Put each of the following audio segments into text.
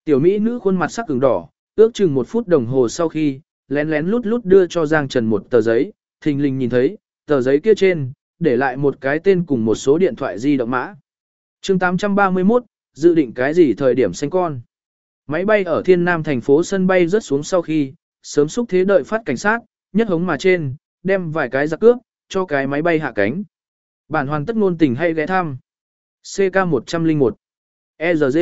Tiểu mỹ nữ khuôn mặt sắc ửng đỏ, ước chừng 1 phút đồng hồ sau khi, lén lén lút lút đưa cho Giang Trần một tờ giấy, thình lình nhìn thấy, tờ giấy kia trên, để lại một cái tên cùng một số điện thoại di động mã. chương 831, dự định cái gì thời điểm sinh con. Máy bay ở Thiên Nam thành phố sân bay rớt xuống sau khi, sớm xúc thế đợi phát cảnh sát, nhất hống mà trên, đem vài cái giặc cướp, cho cái máy bay hạ cánh. Bản hoàn tất ngôn tình hay ghé thăm. CK101. ERG.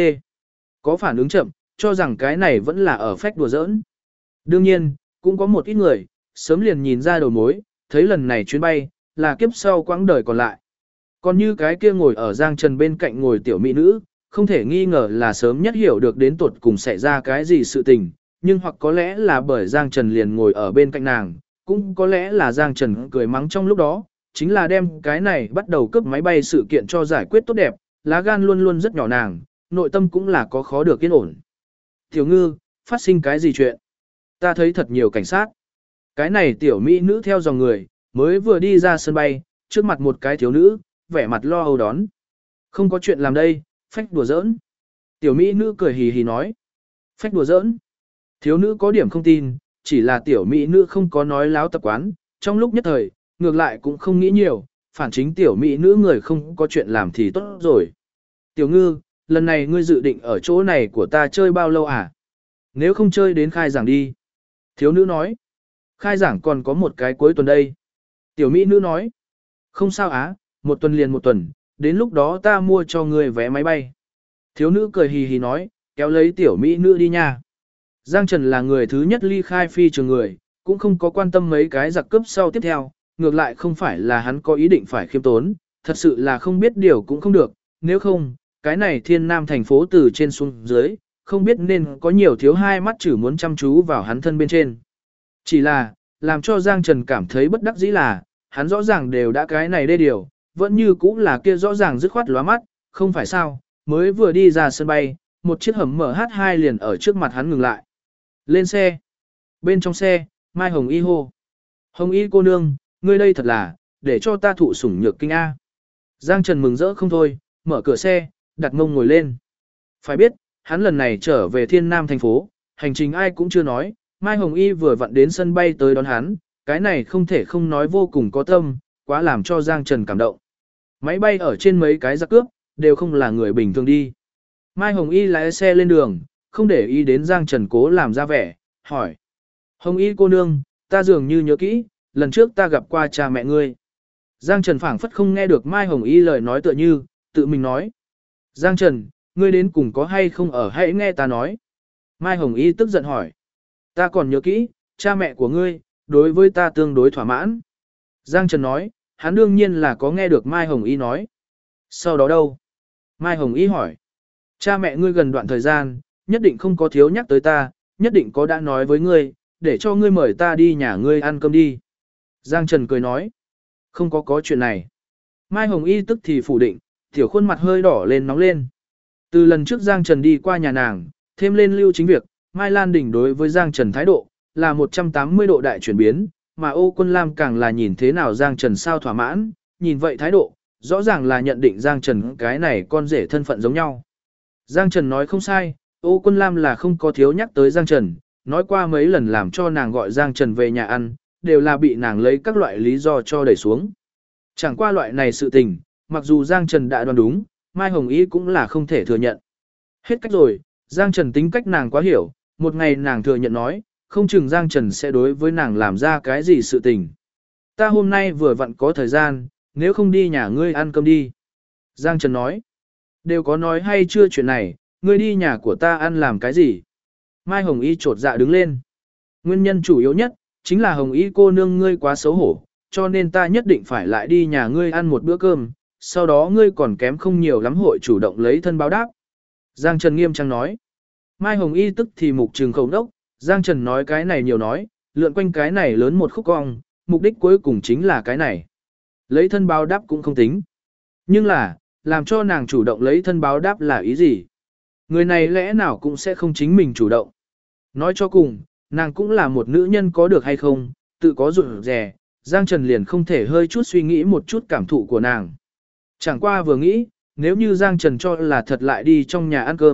Có phản ứng chậm, cho rằng cái này vẫn là ở phách đùa giỡn. Đương nhiên, cũng có một ít người, sớm liền nhìn ra đầu mối, thấy lần này chuyến bay, là kiếp sau quãng đời còn lại. Còn như cái kia ngồi ở Giang Trần bên cạnh ngồi tiểu mỹ nữ, không thể nghi ngờ là sớm nhất hiểu được đến tuột cùng xảy ra cái gì sự tình, nhưng hoặc có lẽ là bởi Giang Trần liền ngồi ở bên cạnh nàng, cũng có lẽ là Giang Trần cười mắng trong lúc đó, chính là đem cái này bắt đầu cướp máy bay sự kiện cho giải quyết tốt đẹp, lá gan luôn luôn rất nhỏ nàng, nội tâm cũng là có khó được yên ổn. Tiểu ngư, phát sinh cái gì chuyện? Ta thấy thật nhiều cảnh sát. Cái này tiểu mỹ nữ theo dòng người, mới vừa đi ra sân bay, trước mặt một cái thiếu nữ, vẻ mặt lo âu đón. Không có chuyện làm đây, phách đùa giỡn. Tiểu mỹ nữ cười hì hì nói. Phách đùa giỡn. Thiếu nữ có điểm không tin, chỉ là tiểu mỹ nữ không có nói láo tập quán, trong lúc nhất thời, ngược lại cũng không nghĩ nhiều, phản chính tiểu mỹ nữ người không có chuyện làm thì tốt rồi. Tiểu ngư, lần này ngươi dự định ở chỗ này của ta chơi bao lâu à? Nếu không chơi đến khai giảng đi. Thiếu nữ nói. Khai giảng còn có một cái cuối tuần đây. Tiểu mỹ nữ nói. Không sao á, 1 tuần liền 1 tuần, đến lúc đó ta mua cho ngươi vé máy bay. Thiếu nữ cười hì hì nói, kéo lấy tiểu mỹ nữ đi nha. Giang Trần là người thứ nhất ly khai phi trường người, cũng không có quan tâm mấy cái giặc cướp sau tiếp theo, ngược lại không phải là hắn có ý định phải khiêm tốn, thật sự là không biết điều cũng không được, nếu không, cái này Thiên Nam thành phố từ trên xuống dưới, không biết nên có nhiều thiếu hai mắt chỉ muốn chăm chú vào hắn thân bên trên. Chỉ là, làm cho Giang Trần cảm thấy bất đắc dĩ là, hắn rõ ràng đều đã cái này đê điều, vẫn như cũng là kia rõ ràng dứt khoát lóa mắt, không phải sao, mới vừa đi ra sân bay, một chiếc hầm MH2 liền ở trước mặt hắn ngừng lại. Lên xe. Bên trong xe, Mai Hồng Y hô. Hồng Y cô nương, ngươi đây thật là, để cho ta thụ sủng nhược kinh A. Giang Trần mừng rỡ không thôi, mở cửa xe, đặt mông ngồi lên. Phải biết, hắn lần này trở về Thiên Nam thành phố, hành trình ai cũng chưa nói, Mai Hồng Y vừa vặn đến sân bay tới đón hắn, cái này không thể không nói vô cùng có tâm, quá làm cho Giang Trần cảm động. Máy bay ở trên mấy cái giặc cướp, đều không là người bình thường đi. Mai Hồng Y lái xe lên đường, không để ý đến Giang Trần cố làm ra vẻ, hỏi. Hồng Y cô nương, ta dường như nhớ kỹ, lần trước ta gặp qua cha mẹ ngươi. Giang Trần phảng phất không nghe được Mai Hồng Y lời nói tựa như, tự mình nói. Giang Trần, ngươi đến cùng có hay không ở hãy nghe ta nói. Mai Hồng Y tức giận hỏi. Ta còn nhớ kỹ, cha mẹ của ngươi, đối với ta tương đối thỏa mãn. Giang Trần nói, hắn đương nhiên là có nghe được Mai Hồng Y nói. Sau đó đâu? Mai Hồng Y hỏi. Cha mẹ ngươi gần đoạn thời gian, nhất định không có thiếu nhắc tới ta, nhất định có đã nói với ngươi, để cho ngươi mời ta đi nhà ngươi ăn cơm đi. Giang Trần cười nói. Không có chuyện này. Mai Hồng Y tức thì phủ định, tiểu khuôn mặt hơi đỏ lên nóng lên. Từ lần trước Giang Trần đi qua nhà nàng, thêm lên lưu chính việc, Mai Lan Đình đối với Giang Trần thái độ, là 180 độ đại chuyển biến, mà Ô Quân Lam càng là nhìn thế nào Giang Trần sao thỏa mãn, nhìn vậy thái độ, rõ ràng là nhận định Giang Trần cái này con rể thân phận giống nhau. Giang Trần nói không sai, Ô Quân Lam là không có thiếu nhắc tới Giang Trần, nói qua mấy lần làm cho nàng gọi Giang Trần về nhà ăn, đều là bị nàng lấy các loại lý do cho đẩy xuống. Chẳng qua loại này sự tình, mặc dù Giang Trần đã đoán đúng, Mai Hồng Y cũng là không thể thừa nhận. Hết cách rồi, Giang Trần tính cách nàng quá hiểu, một ngày nàng thừa nhận nói, không chừng Giang Trần sẽ đối với nàng làm ra cái gì sự tình. Ta hôm nay vừa vặn có thời gian, nếu không đi nhà ngươi ăn cơm đi. Giang Trần nói, đều có nói hay chưa chuyện này, ngươi đi nhà của ta ăn làm cái gì? Mai Hồng Y trột dạ đứng lên. Nguyên nhân chủ yếu nhất, chính là Hồng Y cô nương ngươi quá xấu hổ, cho nên ta nhất định phải lại đi nhà ngươi ăn một bữa cơm, sau đó ngươi còn kém không nhiều lắm hội chủ động lấy thân báo đáp. Giang Trần nghiêm trang nói. Mai Hồng Y tức thì mục trừng khẩu đốc, Giang Trần nói cái này nhiều nói, lượn quanh cái này lớn một khúc cong, mục đích cuối cùng chính là cái này. Lấy thân báo đáp cũng không tính. Nhưng là, làm cho nàng chủ động lấy thân báo đáp là ý gì? Người này lẽ nào cũng sẽ không chính mình chủ động. Nói cho cùng, nàng cũng là một nữ nhân có được hay không, tự có rụt rè, Giang Trần liền không thể hơi chút suy nghĩ một chút cảm thụ của nàng. Chẳng qua vừa nghĩ, nếu như Giang Trần cho là thật lại đi trong nhà ăn cơm,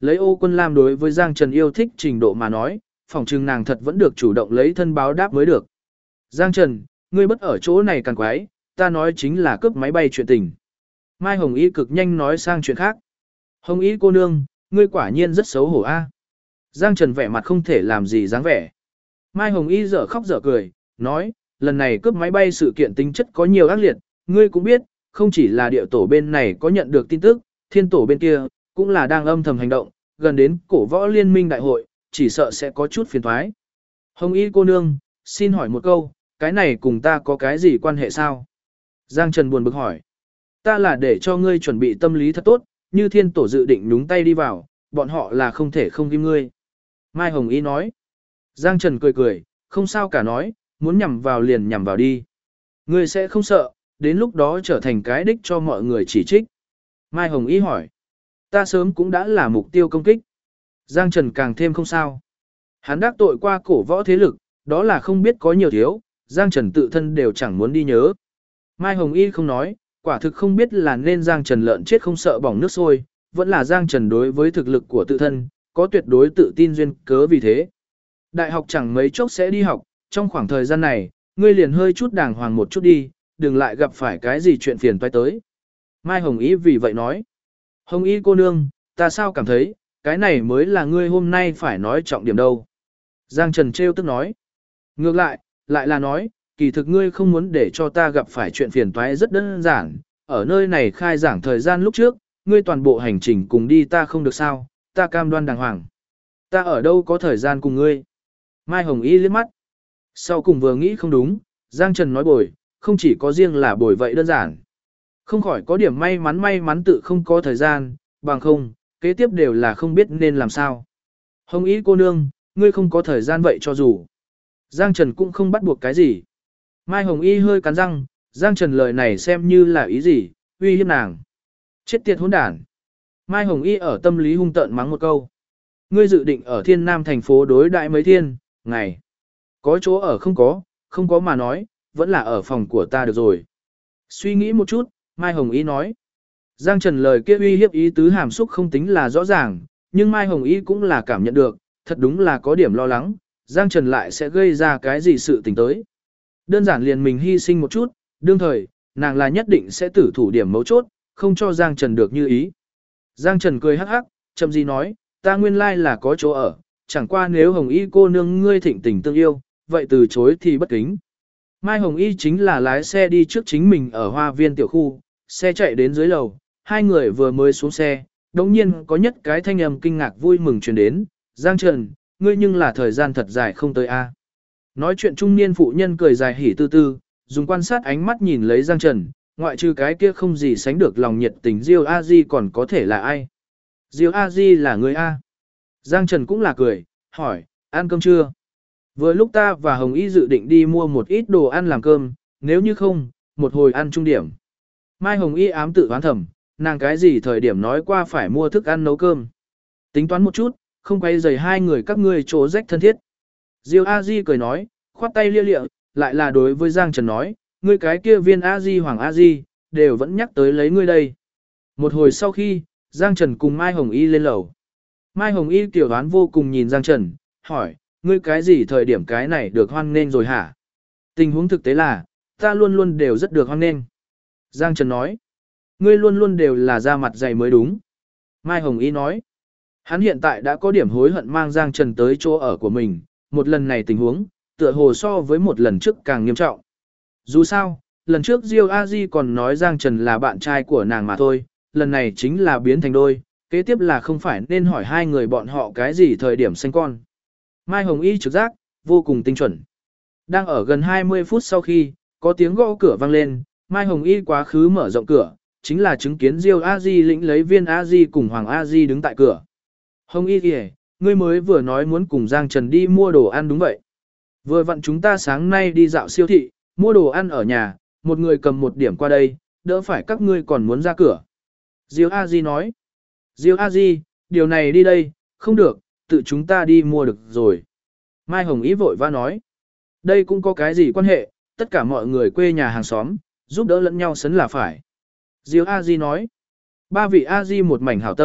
Lấy Ô Quân Lam đối với Giang Trần yêu thích trình độ mà nói, phòng trừng nàng thật vẫn được chủ động lấy thân báo đáp mới được. Giang Trần, ngươi bất ở chỗ này càng quái, ta nói chính là cướp máy bay chuyện tình. Mai Hồng Y cực nhanh nói sang chuyện khác. Hồng Y cô nương, ngươi quả nhiên rất xấu hổ a. Giang Trần vẻ mặt không thể làm gì dáng vẻ. Mai Hồng Y dở khóc dở cười, nói, lần này cướp máy bay sự kiện tính chất có nhiều ác liệt, ngươi cũng biết, không chỉ là địa tổ bên này có nhận được tin tức, thiên tổ bên kia, cũng là đang âm thầm hành động, gần đến cổ võ liên minh đại hội, chỉ sợ sẽ có chút phiền thoái. Hồng Y cô nương, xin hỏi một câu, cái này cùng ta có cái gì quan hệ sao? Giang Trần buồn bực hỏi. Ta là để cho ngươi chuẩn bị tâm lý thật tốt, như thiên tổ dự định nhúng tay đi vào, bọn họ là không thể không kim ngươi. Mai Hồng Y nói. Giang Trần cười cười, không sao cả nói, muốn nhằm vào liền nhằm vào đi. Ngươi sẽ không sợ, đến lúc đó trở thành cái đích cho mọi người chỉ trích. Mai Hồng Y hỏi. Ta sớm cũng đã là mục tiêu công kích. Giang Trần càng thêm không sao. Hắn đắc tội qua cổ võ thế lực, đó là không biết có nhiều thiếu, Giang Trần tự thân đều chẳng muốn đi nhớ. Mai Hồng Y không nói, quả thực không biết là nên Giang Trần lợn chết không sợ bỏng nước sôi, vẫn là Giang Trần đối với thực lực của tự thân, có tuyệt đối tự tin duyên cớ vì thế. Đại học chẳng mấy chốc sẽ đi học, trong khoảng thời gian này, ngươi liền hơi chút đàng hoàng một chút đi, đừng lại gặp phải cái gì chuyện phiền toái tới. Mai Hồng Y vì vậy nói, Hồng Y cô nương, ta sao cảm thấy, cái này mới là ngươi hôm nay phải nói trọng điểm đâu. Giang Trần trêu tức nói, ngược lại là nói, kỳ thực ngươi không muốn để cho ta gặp phải chuyện phiền toái rất đơn giản, ở nơi này khai giảng thời gian lúc trước, ngươi toàn bộ hành trình cùng đi ta không được sao, ta cam đoan đàng hoàng. Ta ở đâu có thời gian cùng ngươi. Mai Hồng Y liếc mắt. Sau cùng vừa nghĩ không đúng, Giang Trần nói bồi, không chỉ có riêng là bồi vậy đơn giản. Không khỏi có điểm may mắn tự không có thời gian, bằng không, kế tiếp đều là không biết nên làm sao. Hồng Y cô nương, ngươi không có thời gian vậy cho dù. Giang Trần cũng không bắt buộc cái gì. Mai Hồng Y hơi cắn răng, Giang Trần lời này xem như là ý gì, uy hiếp nàng. Chết tiệt hỗn đản. Mai Hồng Y ở tâm lý hung tợn mắng một câu. Ngươi dự định ở Thiên Nam thành phố đối đại mấy thiên, ngày. Có chỗ ở không có mà nói, vẫn là ở phòng của ta được rồi. Suy nghĩ một chút, Mai Hồng Y nói. Giang Trần lời kia uy hiếp ý tứ hàm xúc không tính là rõ ràng, nhưng Mai Hồng Y cũng là cảm nhận được, thật đúng là có điểm lo lắng, Giang Trần lại sẽ gây ra cái gì sự tình tới. Đơn giản liền mình hy sinh một chút, đương thời, nàng là nhất định sẽ tử thủ điểm mấu chốt, không cho Giang Trần được như ý. Giang Trần cười hắc hắc, chậm gì nói, ta nguyên lai là có chỗ ở, chẳng qua nếu Hồng Y cô nương ngươi thịnh tình tương yêu, vậy từ chối thì bất kính. Mai Hồng Y chính là lái xe đi trước chính mình ở hoa viên tiểu khu, xe chạy đến dưới lầu, hai người vừa mới xuống xe, đồng nhiên có nhất cái thanh âm kinh ngạc vui mừng truyền đến, Giang Trần, ngươi nhưng là thời gian thật dài không tới a. Nói chuyện trung niên phụ nhân cười dài hỉ tư tư, dùng quan sát ánh mắt nhìn lấy Giang Trần, ngoại trừ cái kia không gì sánh được lòng nhiệt tình Diêu A Di còn có thể là ai. Diêu A Di là người A. Giang Trần cũng là cười, hỏi, ăn cơm chưa? Vừa lúc ta và Hồng Y dự định đi mua một ít đồ ăn làm cơm, nếu như không, một hồi ăn trung điểm. Mai Hồng Y ám tự oán thầm, nàng cái gì thời điểm nói qua phải mua thức ăn nấu cơm. Tính toán một chút, không quay rời hai người các ngươi chỗ rách thân thiết. Diêu A Di cười nói, khoát tay lia lịa, lại là đối với Giang Trần nói, ngươi cái kia viên A Di Hoàng A Di, đều vẫn nhắc tới lấy ngươi đây. Một hồi sau khi, Giang Trần cùng Mai Hồng Y lên lầu. Mai Hồng Y tiểu đoán vô cùng nhìn Giang Trần, hỏi, ngươi cái gì thời điểm cái này được hoan nghênh rồi hả? Tình huống thực tế là, ta luôn luôn đều rất được hoan nghênh. Giang Trần nói, ngươi luôn luôn đều là da mặt dày mới đúng. Mai Hồng Y nói, hắn hiện tại đã có điểm hối hận mang Giang Trần tới chỗ ở của mình, một lần này tình huống, tựa hồ so với một lần trước càng nghiêm trọng. Dù sao, lần trước Diêu A Di còn nói Giang Trần là bạn trai của nàng mà thôi, lần này chính là biến thành đôi, kế tiếp là không phải nên hỏi hai người bọn họ cái gì thời điểm sinh con. Mai Hồng Y trực giác, vô cùng tinh chuẩn. Đang ở gần 20 phút sau khi, có tiếng gõ cửa vang lên, Mai Hồng Y quá khứ mở rộng cửa, chính là chứng kiến Diêu A Di lĩnh lấy viên A Di cùng Hoàng A Di đứng tại cửa. Hồng Y kìa, ngươi mới vừa nói muốn cùng Giang Trần đi mua đồ ăn đúng vậy. Vừa vặn chúng ta sáng nay đi dạo siêu thị, mua đồ ăn ở nhà, một người cầm một điểm qua đây, đỡ phải các ngươi còn muốn ra cửa. Diêu A Di nói. Diêu A Di, điều này đi đây, không được, tự chúng ta đi mua được rồi. Mai Hồng Y vội vã nói. Đây cũng có cái gì quan hệ, tất cả mọi người quê nhà hàng xóm, giúp đỡ lẫn nhau sấn là phải. Diêu A Di nói. Ba vị A Di một mảnh hảo tâm,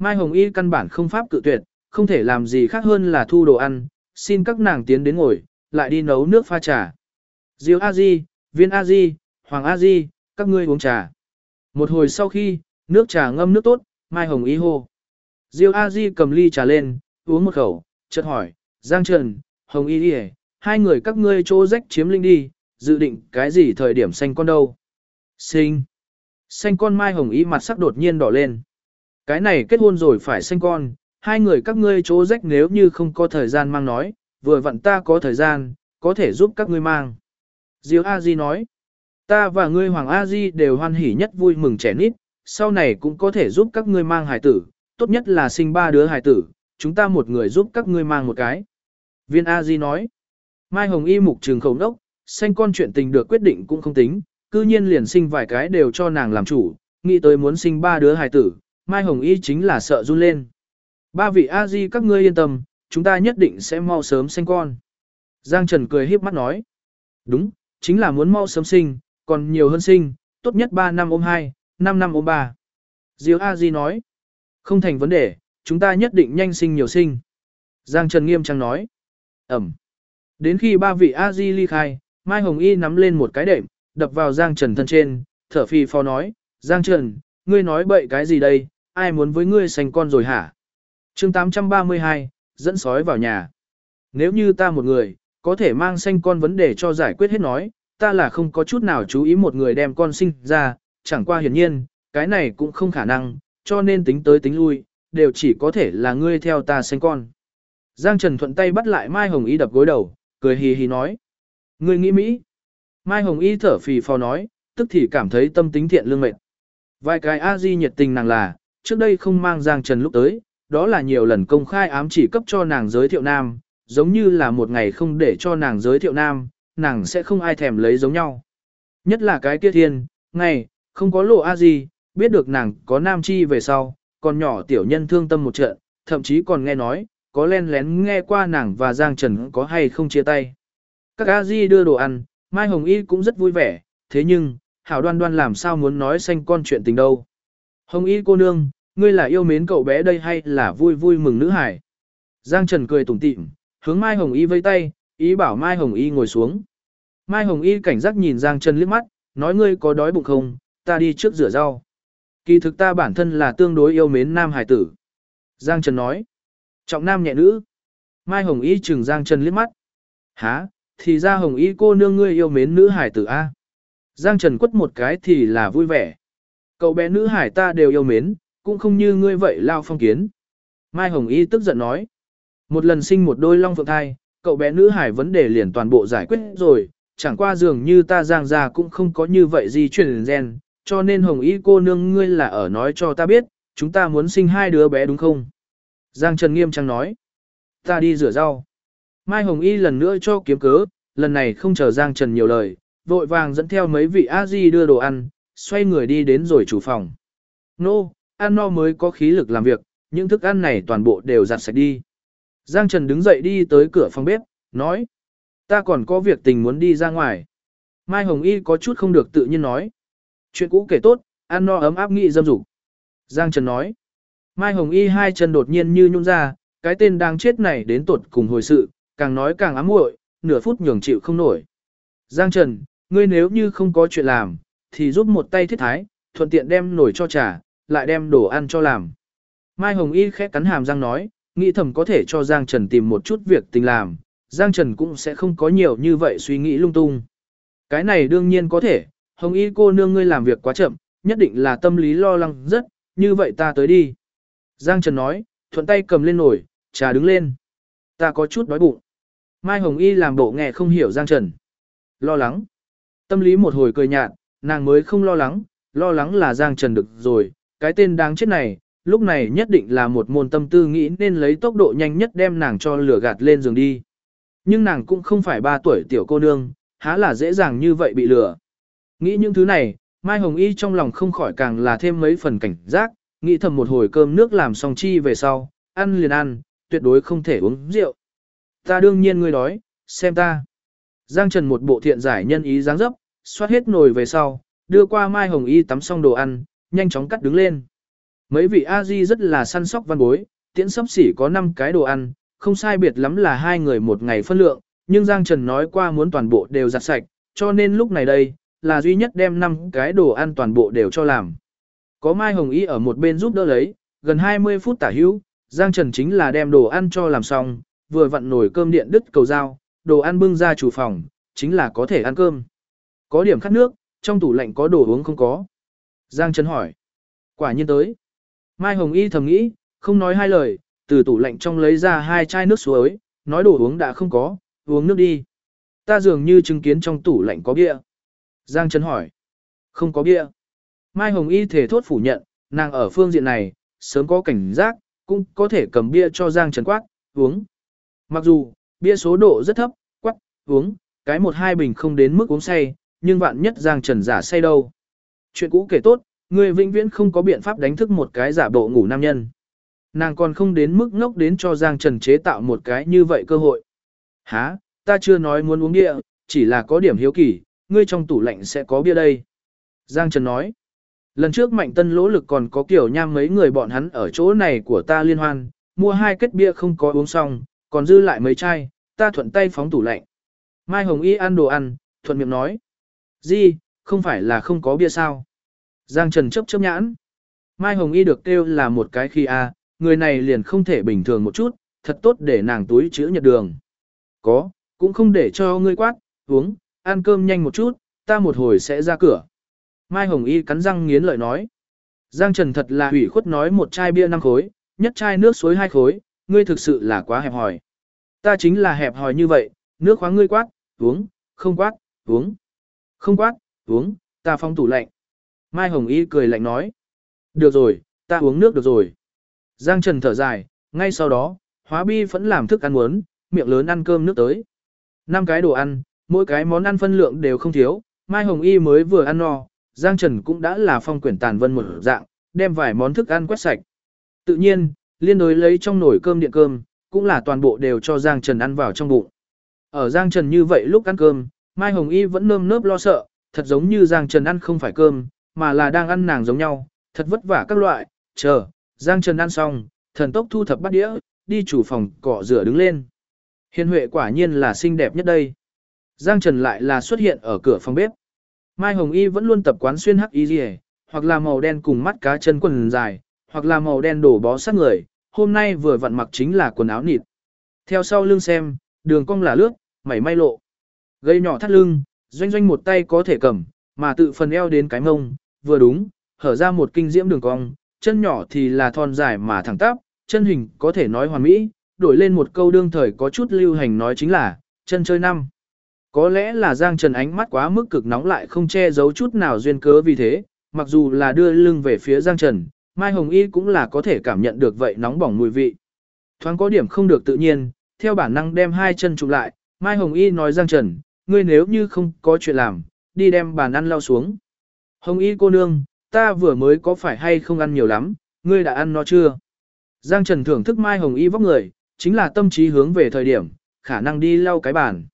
Mai Hồng Y căn bản không pháp cự tuyệt, không thể làm gì khác hơn là thu đồ ăn, xin các nàng tiến đến ngồi, lại đi nấu nước pha trà. Diêu A Di, Viên A Di, Hoàng A Di, các ngươi uống trà. Một hồi sau khi, nước trà ngâm nước tốt, Mai Hồng Y hô. Diêu A Di cầm ly trà lên, uống một khẩu, chợt hỏi, Giang Trần, Hồng Y đi, hai người các ngươi chỗ rách chiếm linh đi, dự định cái gì thời điểm sinh con đâu? Sinh. Sinh con. Mai Hồng Y mặt sắc đột nhiên đỏ lên. Cái này kết hôn rồi phải sinh con, hai người các ngươi chỗ rách nếu như không có thời gian mang nói, vừa vặn ta có thời gian, có thể giúp các ngươi mang. Diêu A Di nói, ta và ngươi Hoàng A Di đều hoan hỉ nhất vui mừng trẻ nít, sau này cũng có thể giúp các ngươi mang hài tử, tốt nhất là sinh 3 đứa hài tử, chúng ta một người giúp các ngươi mang một cái. Viên A Di nói, Mai Hồng Y mục trường khẩu đốc, sinh con chuyện tình được quyết định cũng không tính, cư nhiên liền sinh vài cái đều cho nàng làm chủ, nghĩ tới muốn sinh 3 đứa hài tử, Mai Hồng Y chính là sợ run lên. 3 vị A Di các ngươi yên tâm, chúng ta nhất định sẽ mau sớm sinh con. Giang Trần cười híp mắt nói, đúng, chính là muốn mau sớm sinh, còn nhiều hơn sinh, tốt nhất 3 năm ôm 2, 5 năm ôm 3. Diêu A Di nói, không thành vấn đề, chúng ta nhất định nhanh sinh nhiều sinh. Giang Trần nghiêm trang nói, ẩm. Đến khi 3 vị A Di ly khai, Mai Hồng Y nắm lên một cái đệm, đập vào Giang Trần thân trên, thở phì phò nói, Giang Trần, ngươi nói bậy cái gì đây, ai muốn với ngươi sinh con rồi hả? Chương 832, dẫn sói vào nhà. Nếu như ta một người, có thể mang sinh con vấn đề cho giải quyết hết nói, ta là không có chút nào chú ý một người đem con sinh ra, chẳng qua hiển nhiên, cái này cũng không khả năng, cho nên tính tới tính lui, đều chỉ có thể là ngươi theo ta sinh con. Giang Trần thuận tay bắt lại Mai Hồng Y đập gối đầu, cười hì hì nói. Ngươi nghĩ Mỹ. Mai Hồng Y thở phì phò nói, tức thì cảm thấy tâm tính thiện lương mệt. Vài cái A Di nhiệt tình nàng là, trước đây không mang Giang Trần lúc tới, đó là nhiều lần công khai ám chỉ cấp cho nàng giới thiệu nam, giống như là một ngày không để cho nàng giới thiệu nam, nàng sẽ không ai thèm lấy giống nhau. Nhất là cái kia thiên, ngày, không có lộ A Di, biết được nàng có nam chi về sau, còn nhỏ tiểu nhân thương tâm một trận, thậm chí còn nghe nói, có len lén nghe qua nàng và Giang Trần có hay không chia tay. Các A Di đưa đồ ăn, Mai Hồng Y cũng rất vui vẻ, thế nhưng, Hảo Đoan Đoan làm sao muốn nói xanh con chuyện tình đâu. Hồng Y cô nương, ngươi là yêu mến cậu bé đây hay là vui vui mừng nữ hải? Giang Trần cười tủm tỉm, hướng Mai Hồng Y vây tay, ý bảo Mai Hồng Y ngồi xuống. Mai Hồng Y cảnh giác nhìn Giang Trần liếc mắt, nói ngươi có đói bụng không, ta đi trước rửa rau. Kỳ thực ta bản thân là tương đối yêu mến nam hải tử. Giang Trần nói, trọng nam nhẹ nữ. Mai Hồng Y chừng Giang Trần liếc mắt. Hả, thì ra Hồng Y cô nương ngươi yêu mến nữ hải tử A. Giang Trần quất một cái thì là vui vẻ. Cậu bé nữ hải ta đều yêu mến, cũng không như ngươi vậy lao phong kiến. Mai Hồng Y tức giận nói. Một lần sinh một đôi long phượng thai, cậu bé nữ hải vấn đề liền toàn bộ giải quyết rồi, chẳng qua dường như ta Giang gia cũng không có như vậy gì truyền gen, cho nên Hồng Y cô nương ngươi là ở nói cho ta biết, chúng ta muốn sinh 2 đứa bé đúng không? Giang Trần nghiêm trang nói. Ta đi rửa rau. Mai Hồng Y lần nữa cho kiếm cớ, lần này không chờ Giang Trần nhiều lời, vội vàng dẫn theo mấy vị A Di đưa đồ ăn, xoay người đi đến rồi chủ phòng. Nô, ăn no mới có khí lực làm việc, những thức ăn này toàn bộ đều giặt sạch đi. Giang Trần đứng dậy đi tới cửa phòng bếp, nói. Ta còn có việc tình muốn đi ra ngoài. Mai Hồng Y có chút không được tự nhiên nói. Chuyện cũ kể tốt, ăn no ấm áp nghị dâm dục. Giang Trần nói. Mai Hồng Y hai chân đột nhiên như nhún ra, cái tên đang chết này đến tột cùng hồi sự, càng nói càng ám muội, nửa phút nhường chịu không nổi. Giang Trần, ngươi nếu như không có chuyện làm, thì giúp một tay thiết thái, thuận tiện đem nồi cho trà, lại đem đồ ăn cho làm. Mai Hồng Y khẽ cắn hàm răng nói, nghĩ thầm có thể cho Giang Trần tìm một chút việc tình làm, Giang Trần cũng sẽ không có nhiều như vậy suy nghĩ lung tung. Cái này đương nhiên có thể, Hồng Y cô nương ngươi làm việc quá chậm, nhất định là tâm lý lo lắng rất, như vậy ta tới đi. Giang Trần nói, thuận tay cầm lên nồi, trà đứng lên. Ta có chút đói bụng. Mai Hồng Y làm bộ nghe không hiểu Giang Trần. Lo lắng. Tâm lý một hồi cười nhạt, nàng mới không lo lắng là Giang Trần được rồi, cái tên đáng chết này, lúc này nhất định là một môn tâm tư nghĩ nên lấy tốc độ nhanh nhất đem nàng cho lửa gạt lên giường đi. Nhưng nàng cũng không phải 3 tuổi tiểu cô nương, há là dễ dàng như vậy bị lừa. Nghĩ những thứ này, Mai Hồng Y trong lòng không khỏi càng là thêm mấy phần cảnh giác, nghĩ thầm một hồi cơm nước làm xong chi về sau, ăn liền ăn, tuyệt đối không thể uống rượu. Ta đương nhiên ngươi đói, xem ta. Giang Trần một bộ thiện giải nhân ý dáng dấp, xoát hết nồi về sau, đưa qua Mai Hồng Y tắm xong đồ ăn, nhanh chóng cắt đứng lên. Mấy vị A-di rất là săn sóc văn bối, tiễn sắp xỉ có 5 cái đồ ăn, không sai biệt lắm là 2 người một ngày phân lượng, nhưng Giang Trần nói qua muốn toàn bộ đều giặt sạch, cho nên lúc này đây, là duy nhất đem 5 cái đồ ăn toàn bộ đều cho làm. Có Mai Hồng Y ở một bên giúp đỡ lấy, gần 20 phút tả hữu, Giang Trần chính là đem đồ ăn cho làm xong, vừa vặn nồi cơm điện đứt cầu dao, đồ ăn bưng ra chủ phòng, chính là có thể ăn cơm. Có điểm khát nước, trong tủ lạnh có đồ uống không có? Giang Trần hỏi. Quả nhiên tới. Mai Hồng Y thầm nghĩ, không nói hai lời, từ tủ lạnh trong lấy ra 2 chai nước suối, nói đồ uống đã không có, uống nước đi. Ta dường như chứng kiến trong tủ lạnh có bia. Giang Trần hỏi. Không có bia. Mai Hồng Y thể thốt phủ nhận, nàng ở phương diện này, sớm có cảnh giác, cũng có thể cầm bia cho Giang Trần quát, uống. Mặc dù, bia số độ rất thấp, quát, uống, cái 1-2 bình không đến mức uống say, nhưng vạn nhất Giang Trần giả say đâu. Chuyện cũ kể tốt, người vĩnh viễn không có biện pháp đánh thức một cái giả bộ ngủ nam nhân. Nàng còn không đến mức ngốc đến cho Giang Trần chế tạo một cái như vậy cơ hội. Hả, ta chưa nói muốn uống bia, chỉ là có điểm hiếu kỳ, ngươi trong tủ lạnh sẽ có bia đây. Giang Trần nói, lần trước Mạnh Tân lỗ lực còn có kiểu nham mấy người bọn hắn ở chỗ này của ta liên hoan, mua 2 kết bia không có uống xong, còn dư lại mấy chai, ta thuận tay phóng tủ lạnh. Mai Hồng Y ăn đồ ăn, thuận miệng nói, gì, không phải là không có bia sao? Giang Trần chớp chớp nhãn. Mai Hồng Y được kêu là một cái khi a, người này liền không thể bình thường một chút, thật tốt để nàng túi chữ nhật đường. Có, cũng không để cho ngươi quát, uống, ăn cơm nhanh một chút, ta một hồi sẽ ra cửa. Mai Hồng Y cắn răng nghiến lợi nói. Giang Trần thật là ủy khuất nói một chai bia 5 khối, nhất chai nước suối 2 khối, ngươi thực sự là quá hẹp hòi. Ta chính là hẹp hòi như vậy, nước khoáng ngươi quát, uống, không quát, uống. Không quát, uống, ta phong tủ lạnh. Mai Hồng Y cười lạnh nói. Được rồi, ta uống nước được rồi. Giang Trần thở dài, ngay sau đó, hóa bi vẫn làm thức ăn muốn, miệng lớn ăn cơm nước tới. 5 cái đồ ăn, mỗi cái món ăn phân lượng đều không thiếu, Mai Hồng Y mới vừa ăn no, Giang Trần cũng đã là phong quyển tàn vân một dạng, đem vài món thức ăn quét sạch. Tự nhiên, liên đối lấy trong nồi cơm điện cơm, cũng là toàn bộ đều cho Giang Trần ăn vào trong bụng. Ở Giang Trần như vậy lúc ăn cơm, Mai Hồng Y vẫn nơm nớp lo sợ, thật giống như Giang Trần ăn không phải cơm, mà là đang ăn nàng giống nhau, thật vất vả các loại, chờ, Giang Trần ăn xong, thần tốc thu thập bát đĩa, đi chủ phòng cọ rửa đứng lên. Hiền Huệ quả nhiên là xinh đẹp nhất đây. Giang Trần lại là xuất hiện ở cửa phòng bếp. Mai Hồng Y vẫn luôn tập quán xuyên hắc y rìa, hoặc là màu đen cùng mắt cá chân quần dài, hoặc là màu đen đổ bó sát người, hôm nay vừa vặn mặc chính là quần áo nịt. Theo sau lưng xem, đường cong là lướt, mảy may lộ. Gây nhỏ thắt lưng, doanh doanh một tay có thể cầm, mà tự phần eo đến cái mông, vừa đúng, hở ra một kinh diễm đường cong, chân nhỏ thì là thon dài mà thẳng tắp, chân hình có thể nói hoàn mỹ, đổi lên một câu đương thời có chút lưu hành nói chính là, chân chơi năm. Có lẽ là Giang Trần ánh mắt quá mức cực nóng lại không che giấu chút nào duyên cớ vì thế, mặc dù là đưa lưng về phía Giang Trần, Mai Hồng Y cũng là có thể cảm nhận được vậy nóng bỏng mùi vị. Thoáng có điểm không được tự nhiên, theo bản năng đem 2 chân chụp lại, Mai Hồng Y nói Giang Trần, ngươi nếu như không có chuyện làm, đi đem bàn ăn lau xuống. Hồng Y cô nương, ta vừa mới có phải hay không ăn nhiều lắm, ngươi đã ăn no chưa? Giang Trần thưởng thức Mai Hồng Y vóc người, chính là tâm trí hướng về thời điểm, khả năng đi lau cái bàn.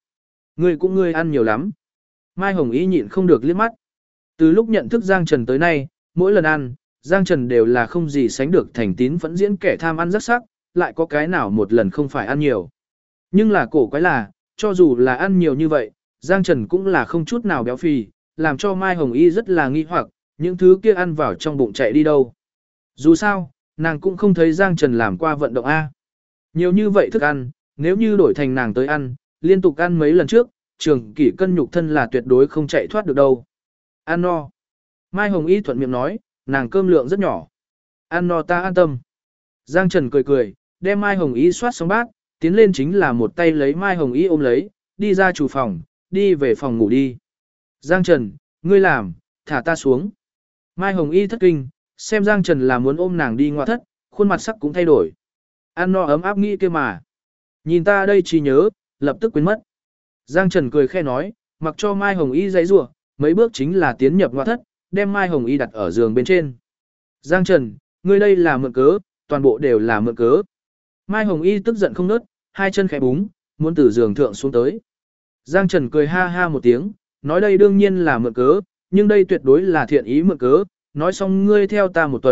Ngươi ăn nhiều lắm. Mai Hồng Y nhịn không được liếc mắt. Từ lúc nhận thức Giang Trần tới nay, mỗi lần ăn, Giang Trần đều là không gì sánh được thành tín vẫn diễn kẻ tham ăn rất sắc, lại có cái nào một lần không phải ăn nhiều. Nhưng là cổ quái là, cho dù là ăn nhiều như vậy, Giang Trần cũng là không chút nào béo phì, làm cho Mai Hồng Y rất là nghi hoặc, những thứ kia ăn vào trong bụng chạy đi đâu. Dù sao, nàng cũng không thấy Giang Trần làm qua vận động A. Nhiều như vậy thức ăn, nếu như đổi thành nàng tới ăn, liên tục ăn mấy lần trước, trường kỷ cân nhục thân là tuyệt đối không chạy thoát được đâu. Ăn no. Mai Hồng Y thuận miệng nói, nàng cơm lượng rất nhỏ. Ăn no ta an tâm. Giang Trần cười cười, đem Mai Hồng Y xoát xong bát, tiến lên chính là một tay lấy Mai Hồng Y ôm lấy, đi ra chủ phòng, đi về phòng ngủ đi. Giang Trần, ngươi làm, thả ta xuống. Mai Hồng Y thất kinh, xem Giang Trần là muốn ôm nàng đi ngoại thất, khuôn mặt sắc cũng thay đổi. Ăn no ấm áp nghĩ kia mà. Nhìn ta đây chỉ nhớ, lập tức quên mất. Giang Trần cười khẽ nói, mặc cho Mai Hồng Y giãy giụa, mấy bước chính là tiến nhập ngoại thất, đem Mai Hồng Y đặt ở giường bên trên. Giang Trần, ngươi đây là mượn cớ, toàn bộ đều là mượn cớ. Mai Hồng Y tức giận không nớt, 2 chân khẽ búng, muốn từ giường thượng xuống tới. Giang Trần cười ha ha một tiếng, nói đây đương nhiên là mượn cớ, nhưng đây tuyệt đối là thiện ý mượn cớ, nói xong ngươi theo ta 1 tuần,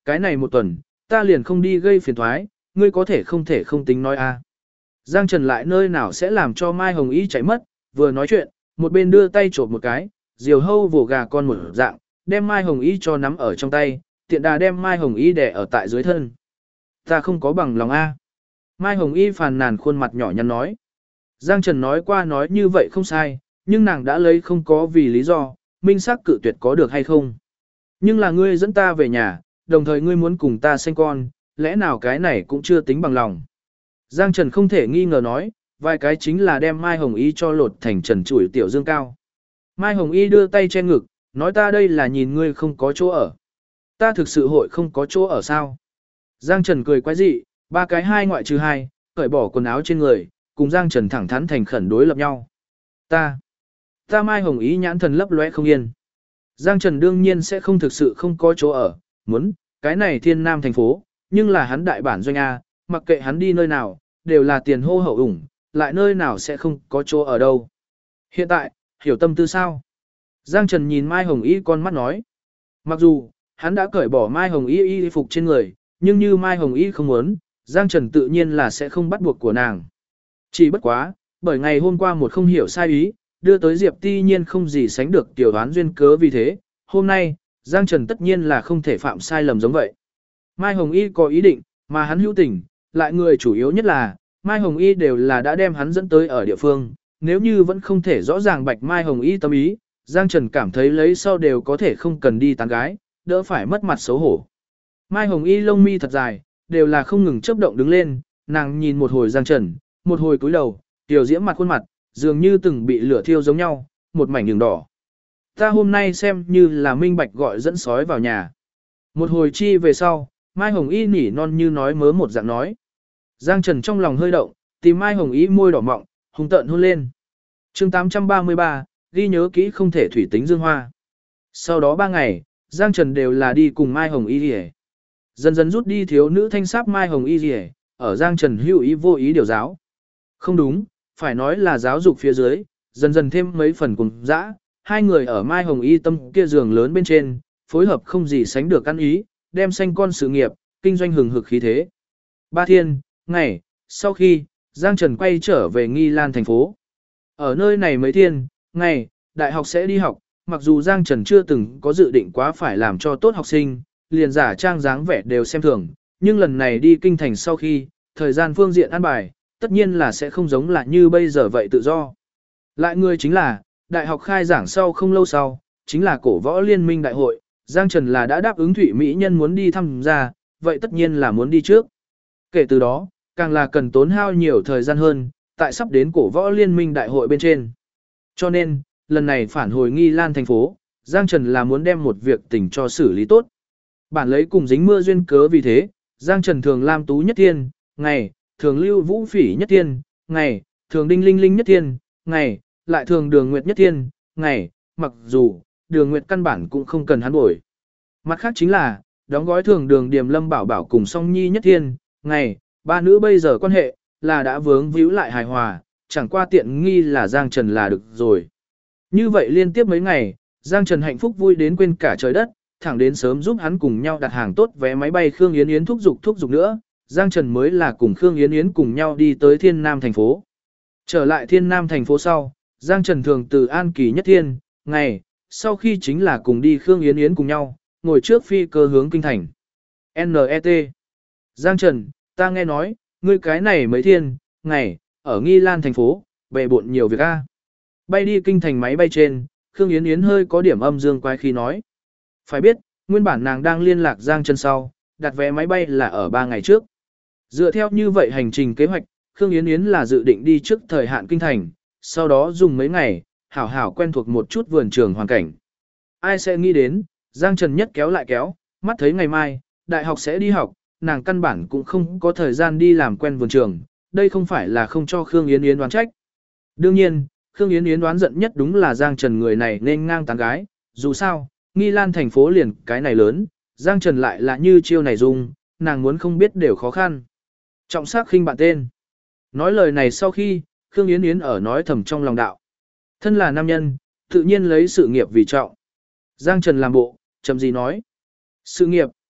cái này một tuần, ta liền không đi gây phiền thoái, ngươi có thể không tính nói a. Giang Trần lại nơi nào sẽ làm cho Mai Hồng Y chạy mất, vừa nói chuyện, một bên đưa tay chộp một cái, diều hâu vồ gà con một dạng, đem Mai Hồng Y cho nắm ở trong tay, tiện đà đem Mai Hồng Y đè ở tại dưới thân. Ta không có bằng lòng a. Mai Hồng Y phàn nàn khuôn mặt nhỏ nhắn nói. Giang Trần nói qua nói như vậy không sai, nhưng nàng đã lấy không có vì lý do, minh xác cự tuyệt có được hay không. Nhưng là ngươi dẫn ta về nhà, đồng thời ngươi muốn cùng ta sinh con, lẽ nào cái này cũng chưa tính bằng lòng. Giang Trần không thể nghi ngờ nói, vài cái chính là đem Mai Hồng Y cho lột thành trần chuỗi tiểu dương cao. Mai Hồng Y đưa tay che ngực, nói ta đây là nhìn ngươi không có chỗ ở. Ta thực sự hội không có chỗ ở sao? Giang Trần cười quái dị, ba cái hai ngoại trừ hai, cởi bỏ quần áo trên người, cùng Giang Trần thẳng thắn thành khẩn đối lập nhau. Ta Mai Hồng Y nhãn thần lấp lóe không yên. Giang Trần đương nhiên sẽ không thực sự không có chỗ ở, muốn, cái này thiên nam thành phố, nhưng là hắn đại bản doanh A, mặc kệ hắn đi nơi nào, đều là tiền hô hậu ủng, lại nơi nào sẽ không có chỗ ở đâu. Hiện tại, hiểu tâm tư sao? Giang Trần nhìn Mai Hồng Y con mắt nói. Mặc dù, hắn đã cởi bỏ Mai Hồng Y phục trên người, nhưng như Mai Hồng Y không muốn, Giang Trần tự nhiên là sẽ không bắt buộc của nàng. Chỉ bất quá, bởi ngày hôm qua một không hiểu sai ý, đưa tới Diệp Ti Nhiên không gì sánh được tiểu đoán duyên cớ vì thế, hôm nay, Giang Trần tất nhiên là không thể phạm sai lầm giống vậy. Mai Hồng Y có ý định, mà hắn hữu tình, lại người chủ yếu nhất là, Mai Hồng Y đều là đã đem hắn dẫn tới ở địa phương, nếu như vẫn không thể rõ ràng bạch Mai Hồng Y tâm ý, Giang Trần cảm thấy lấy sau đều có thể không cần đi tán gái, đỡ phải mất mặt xấu hổ. Mai Hồng Y lông mi thật dài, đều là không ngừng chớp động đứng lên, nàng nhìn một hồi Giang Trần, một hồi cúi đầu, tiểu diễm mặt khuôn mặt, dường như từng bị lửa thiêu giống nhau, một mảnh đường đỏ. Ta hôm nay xem như là minh bạch gọi dẫn sói vào nhà. Một hồi chi về sau, Mai Hồng Y nỉ non như nói mớ một dạng nói. Giang Trần trong lòng hơi động, tìm Mai Hồng Y môi đỏ mọng, hung tợn hôn lên. chương 833, ghi nhớ kỹ không thể thủy tính dương hoa. Sau đó 3 ngày, Giang Trần đều là đi cùng Mai Hồng Y rìa. Dần dần rút đi thiếu nữ thanh sáp Mai Hồng Y rìa, ở Giang Trần hữu ý vô ý điều giáo. Không đúng, phải nói là giáo dục phía dưới, dần dần thêm mấy phần cùng dã. Hai người ở Mai Hồng Y tâm kia giường lớn bên trên, phối hợp không gì sánh được ăn ý, đem sanh con sự nghiệp, kinh doanh hừng hực khí thế. 3 thiên, ngày, sau khi, Giang Trần quay trở về Nghi Lan thành phố. Ở nơi này mấy thiên, ngày, đại học sẽ đi học, mặc dù Giang Trần chưa từng có dự định quá phải làm cho tốt học sinh, liền giả trang dáng vẻ đều xem thường, nhưng lần này đi kinh thành sau khi, thời gian phương diện ăn bài, tất nhiên là sẽ không giống là như bây giờ vậy tự do. Lại người chính là, đại học khai giảng sau không lâu sau, chính là cổ võ liên minh đại hội, Giang Trần là đã đáp ứng Thụy Mỹ Nhân muốn đi tham gia, vậy tất nhiên là muốn đi trước. Kể từ đó, càng là cần tốn hao nhiều thời gian hơn, tại sắp đến cổ võ liên minh đại hội bên trên. Cho nên, lần này phản hồi Nghi Lan thành phố, Giang Trần là muốn đem một việc tình cho xử lý tốt. Bản lấy cùng dính mưa duyên cớ vì thế, Giang Trần thường Lam Tú nhất thiên, ngày, thường Lưu Vũ Phỉ nhất thiên, ngày, thường Đinh Linh Linh nhất thiên, ngày, lại thường Đường Nguyệt nhất thiên, ngày, mặc dù, Đường Nguyệt căn bản cũng không cần hắn bổi. Mặt khác chính là, đóng gói thường Đường Điềm Lâm Bảo Bảo cùng Song Nhi nhất thiên, ngày, ba nữ bây giờ quan hệ, là đã vướng víu lại hài hòa, chẳng qua tiện nghi là Giang Trần là được rồi. Như vậy liên tiếp mấy ngày, Giang Trần hạnh phúc vui đến quên cả trời đất, thẳng đến sớm giúp hắn cùng nhau đặt hàng tốt vé máy bay Khương Yến Yến thúc giục nữa, Giang Trần mới là cùng Khương Yến Yến cùng nhau đi tới Thiên Nam thành phố. Trở lại Thiên Nam thành phố sau, Giang Trần thường từ An Kỳ nhất thiên, ngày, sau khi chính là cùng đi Khương Yến Yến cùng nhau, ngồi trước phi cơ hướng kinh thành. NET. Giang Trần, ta nghe nói, ngươi cái này mấy thiên, ngày, ở Nghi Lan thành phố, bề bộn nhiều việc a. Bay đi kinh thành máy bay trên, Khương Yến Yến hơi có điểm âm dương quái khí nói. Phải biết, nguyên bản nàng đang liên lạc Giang Trần sau, đặt vé máy bay là ở 3 ngày trước. Dựa theo như vậy hành trình kế hoạch, Khương Yến Yến là dự định đi trước thời hạn kinh thành, sau đó dùng mấy ngày, hảo hảo quen thuộc một chút vườn trường hoàn cảnh. Ai sẽ nghĩ đến, Giang Trần nhất kéo lại kéo, mắt thấy ngày mai, đại học sẽ đi học, nàng căn bản cũng không có thời gian đi làm quen vườn trường, đây không phải là không cho Khương Yến Yến đoán trách. Đương nhiên, Khương Yến Yến đoán giận nhất đúng là Giang Trần người này nên ngang tán gái, dù sao, Nghi Lan thành phố liền cái này lớn, Giang Trần lại là như chiêu này dùng, nàng muốn không biết đều khó khăn. Trọng sắc khinh bạn tên. Nói lời này sau khi, Khương Yến Yến ở nói thầm trong lòng đạo. Thân là nam nhân, tự nhiên lấy sự nghiệp vì trọng. Giang Trần làm bộ, chậm gì nói. Sự nghiệp.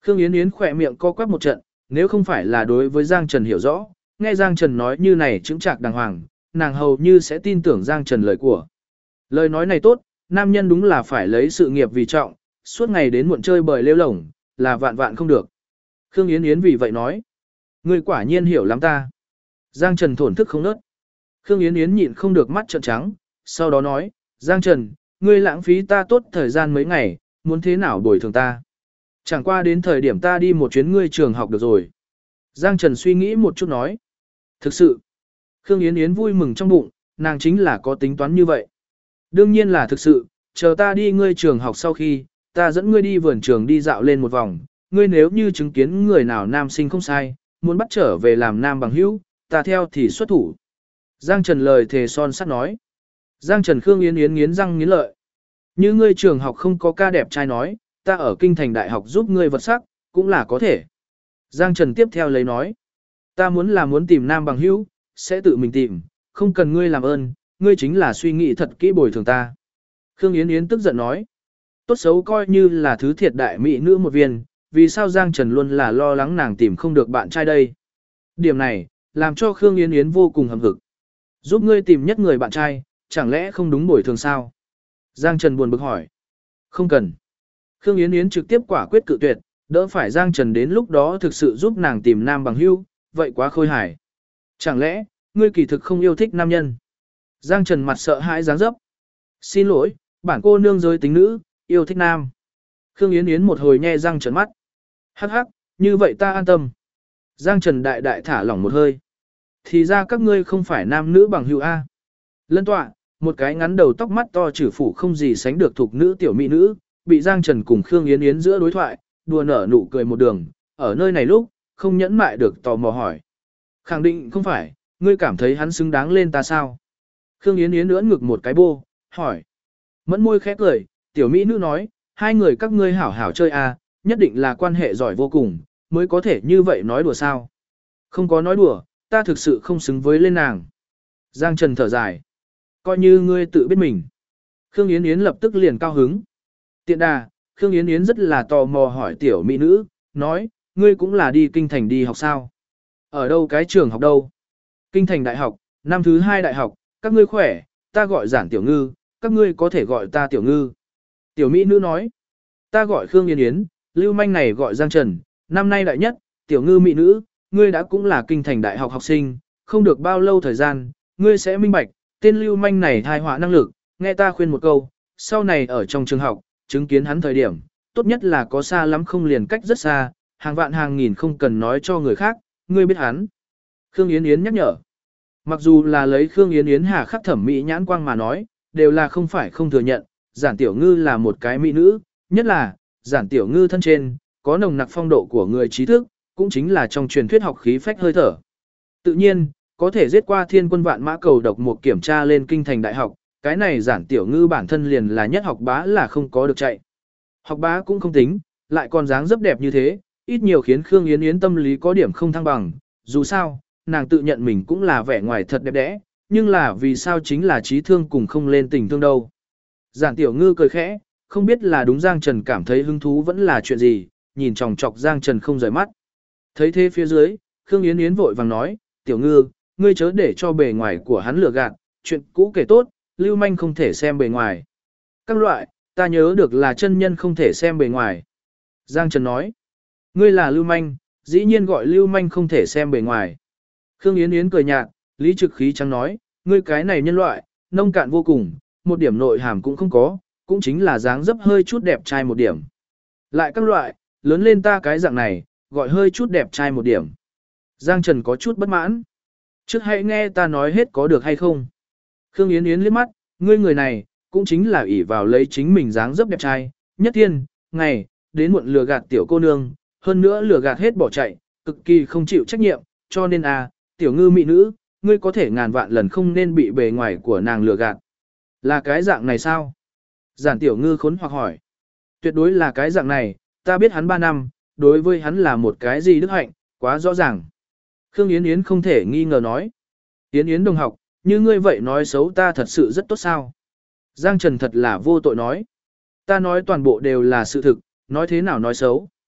Khương Yến Yến khỏe miệng co quắp một trận, nếu không phải là đối với Giang Trần hiểu rõ, nghe Giang Trần nói như này chứng trạc đàng hoàng, nàng hầu như sẽ tin tưởng Giang Trần lời của. Lời nói này tốt, nam nhân đúng là phải lấy sự nghiệp vì trọng, suốt ngày đến muộn chơi bời lêu lổng, là vạn vạn không được. Khương Yến Yến vì vậy nói, ngươi quả nhiên hiểu lắm ta. Giang Trần thổn thức không nớt. Khương Yến Yến nhịn không được mắt trợn trắng, sau đó nói, Giang Trần, ngươi lãng phí ta tốt thời gian mấy ngày, muốn thế nào bồi thường ta. Chẳng qua đến thời điểm ta đi một chuyến ngươi trường học được rồi. Giang Trần suy nghĩ một chút nói, thực sự. Khương Yến Yến vui mừng trong bụng, nàng chính là có tính toán như vậy. Đương nhiên là thực sự, chờ ta đi ngươi trường học sau khi, ta dẫn ngươi đi vườn trường đi dạo lên một vòng, ngươi nếu như chứng kiến người nào nam sinh không sai, muốn bắt trở về làm nam bằng hữu, ta theo thì xuất thủ. Giang Trần lời thề son sắt nói. Giang Trần Khương Yến Yến nghiến răng nghiến lợi. Như ngươi trường học không có ca đẹp trai nói, ta ở kinh thành đại học giúp ngươi vật sắc, cũng là có thể. Giang Trần tiếp theo lấy nói. Ta muốn tìm nam bằng hữu, sẽ tự mình tìm, không cần ngươi làm ơn, ngươi chính là suy nghĩ thật kỹ bồi thường ta. Khương Yến Yến tức giận nói. Tốt xấu coi như là thứ thiệt đại mỹ nữ một viên, vì sao Giang Trần luôn là lo lắng nàng tìm không được bạn trai đây. Điểm này, làm cho Khương Yến Yến vô cùng hầm hực. Giúp ngươi tìm nhất người bạn trai, chẳng lẽ không đúng bồi thường sao? Giang Trần buồn bực hỏi. Không cần. Khương Yến Yến trực tiếp quả quyết cự tuyệt, đỡ phải Giang Trần đến lúc đó thực sự giúp nàng tìm nam bằng hữu, vậy quá khôi hài. Chẳng lẽ, ngươi kỳ thực không yêu thích nam nhân? Giang Trần mặt sợ hãi dáng dấp. Xin lỗi, bản cô nương giới tính nữ, yêu thích nam. Khương Yến Yến một hồi nhe răng trợn mắt. Hắc hắc, như vậy ta an tâm. Giang Trần đại đại thả lỏng một hơi. Thì ra các ngươi không phải nam nữ bằng hữu A. Lân tọa, một cái ngắn đầu tóc mắt to chử phủ không gì sánh được thuộc nữ tiểu mỹ nữ, bị Giang Trần cùng Khương Yến Yến giữa đối thoại, đùa nở nụ cười một đường, ở nơi này lúc, không nhẫn mại được tò mò hỏi. Khẳng định không phải, ngươi cảm thấy hắn xứng đáng lên ta sao? Khương Yến Yến ưỡn ngực một cái bô, hỏi. Mẫn môi khẽ cười, tiểu mỹ nữ nói, hai người các ngươi hảo hảo chơi à, nhất định là quan hệ giỏi vô cùng, mới có thể như vậy nói đùa sao? Không có nói đùa, ta thực sự không xứng với lên nàng. Giang Trần thở dài. Coi như ngươi tự biết mình. Khương Yến Yến lập tức liền cao hứng. Tiện đà, Khương Yến Yến rất là tò mò hỏi tiểu mỹ nữ, nói, ngươi cũng là đi kinh thành đi học sao? Ở đâu cái trường học đâu? Kinh thành đại học, năm thứ 2 đại học, các ngươi khỏe, ta gọi giản tiểu ngư, các ngươi có thể gọi ta tiểu ngư. Tiểu mỹ nữ nói, ta gọi Khương Yến Yến, lưu manh này gọi Giang Trần, năm nay đại nhất, tiểu ngư mỹ nữ, ngươi đã cũng là kinh thành đại học học sinh, không được bao lâu thời gian, ngươi sẽ minh bạch, tên lưu manh này thai họa năng lực, nghe ta khuyên một câu, sau này ở trong trường học, chứng kiến hắn thời điểm, tốt nhất là có xa lắm không liền cách rất xa, hàng vạn hàng nghìn không cần nói cho người khác, ngươi biết hắn. Khương Yến Yến nhắc nhở. Mặc dù là lấy Khương Yến Yến hà khắc thẩm mỹ nhãn quang mà nói, đều là không phải không thừa nhận, giản tiểu ngư là một cái mỹ nữ, nhất là, giản tiểu ngư thân trên, có nồng nặc phong độ của người trí thức, cũng chính là trong truyền thuyết học khí phách hơi thở. Tự nhiên, có thể giết qua thiên quân vạn mã cầu độc một kiểm tra lên kinh thành đại học, cái này giản tiểu ngư bản thân liền là nhất học bá là không có được chạy. Học bá cũng không tính, lại còn dáng dấp đẹp như thế, ít nhiều khiến Khương Yến Yến tâm lý có điểm không thăng bằng, dù sao, nàng tự nhận mình cũng là vẻ ngoài thật đẹp đẽ, nhưng là vì sao chính là trí thương cùng không lên tình thương đâu. Giản tiểu ngư cười khẽ, không biết là đúng Giang Trần cảm thấy hứng thú vẫn là chuyện gì, nhìn chòng chọc Giang Trần không rời mắt. Thấy thế phía dưới, Khương Yến Yến vội vàng nói, tiểu ngư, ngươi chớ để cho bề ngoài của hắn lừa gạt, chuyện cũ kể tốt, lưu manh không thể xem bề ngoài. Các loại, ta nhớ được là chân nhân không thể xem bề ngoài. Giang Trần nói, ngươi là lưu manh, dĩ nhiên gọi lưu manh không thể xem bề ngoài. Khương Yến Yến cười nhạt, lý trực khí trắng nói, ngươi cái này nhân loại, nông cạn vô cùng, một điểm nội hàm cũng không có, cũng chính là dáng dấp hơi chút đẹp trai một điểm. Lại các loại, lớn lên ta cái dạng này, gọi hơi chút đẹp trai một điểm. Giang Trần có chút bất mãn. Trước hãy nghe ta nói hết có được hay không. Khương Yến Yến liếc mắt, ngươi người này, cũng chính là ỷ vào lấy chính mình dáng dấp đẹp trai, nhất thiên, ngày, đến muộn lừa gạt tiểu cô nương, hơn nữa lừa gạt hết bỏ chạy, cực kỳ không chịu trách nhiệm, cho nên tiểu ngư mỹ nữ, ngươi có thể ngàn vạn lần không nên bị bề ngoài của nàng lừa gạt. Là cái dạng này sao? Giản tiểu ngư khốn hoặc hỏi. Tuyệt đối là cái dạng này, ta biết hắn 3 năm, đối với hắn là một cái gì đức hạnh, quá rõ ràng. Khương Yến Yến không thể nghi ngờ nói. Yến Yến đồng học, như ngươi vậy nói xấu ta thật sự rất tốt sao? Giang Trần thật là vô tội nói. Ta nói toàn bộ đều là sự thực, nói thế nào nói xấu.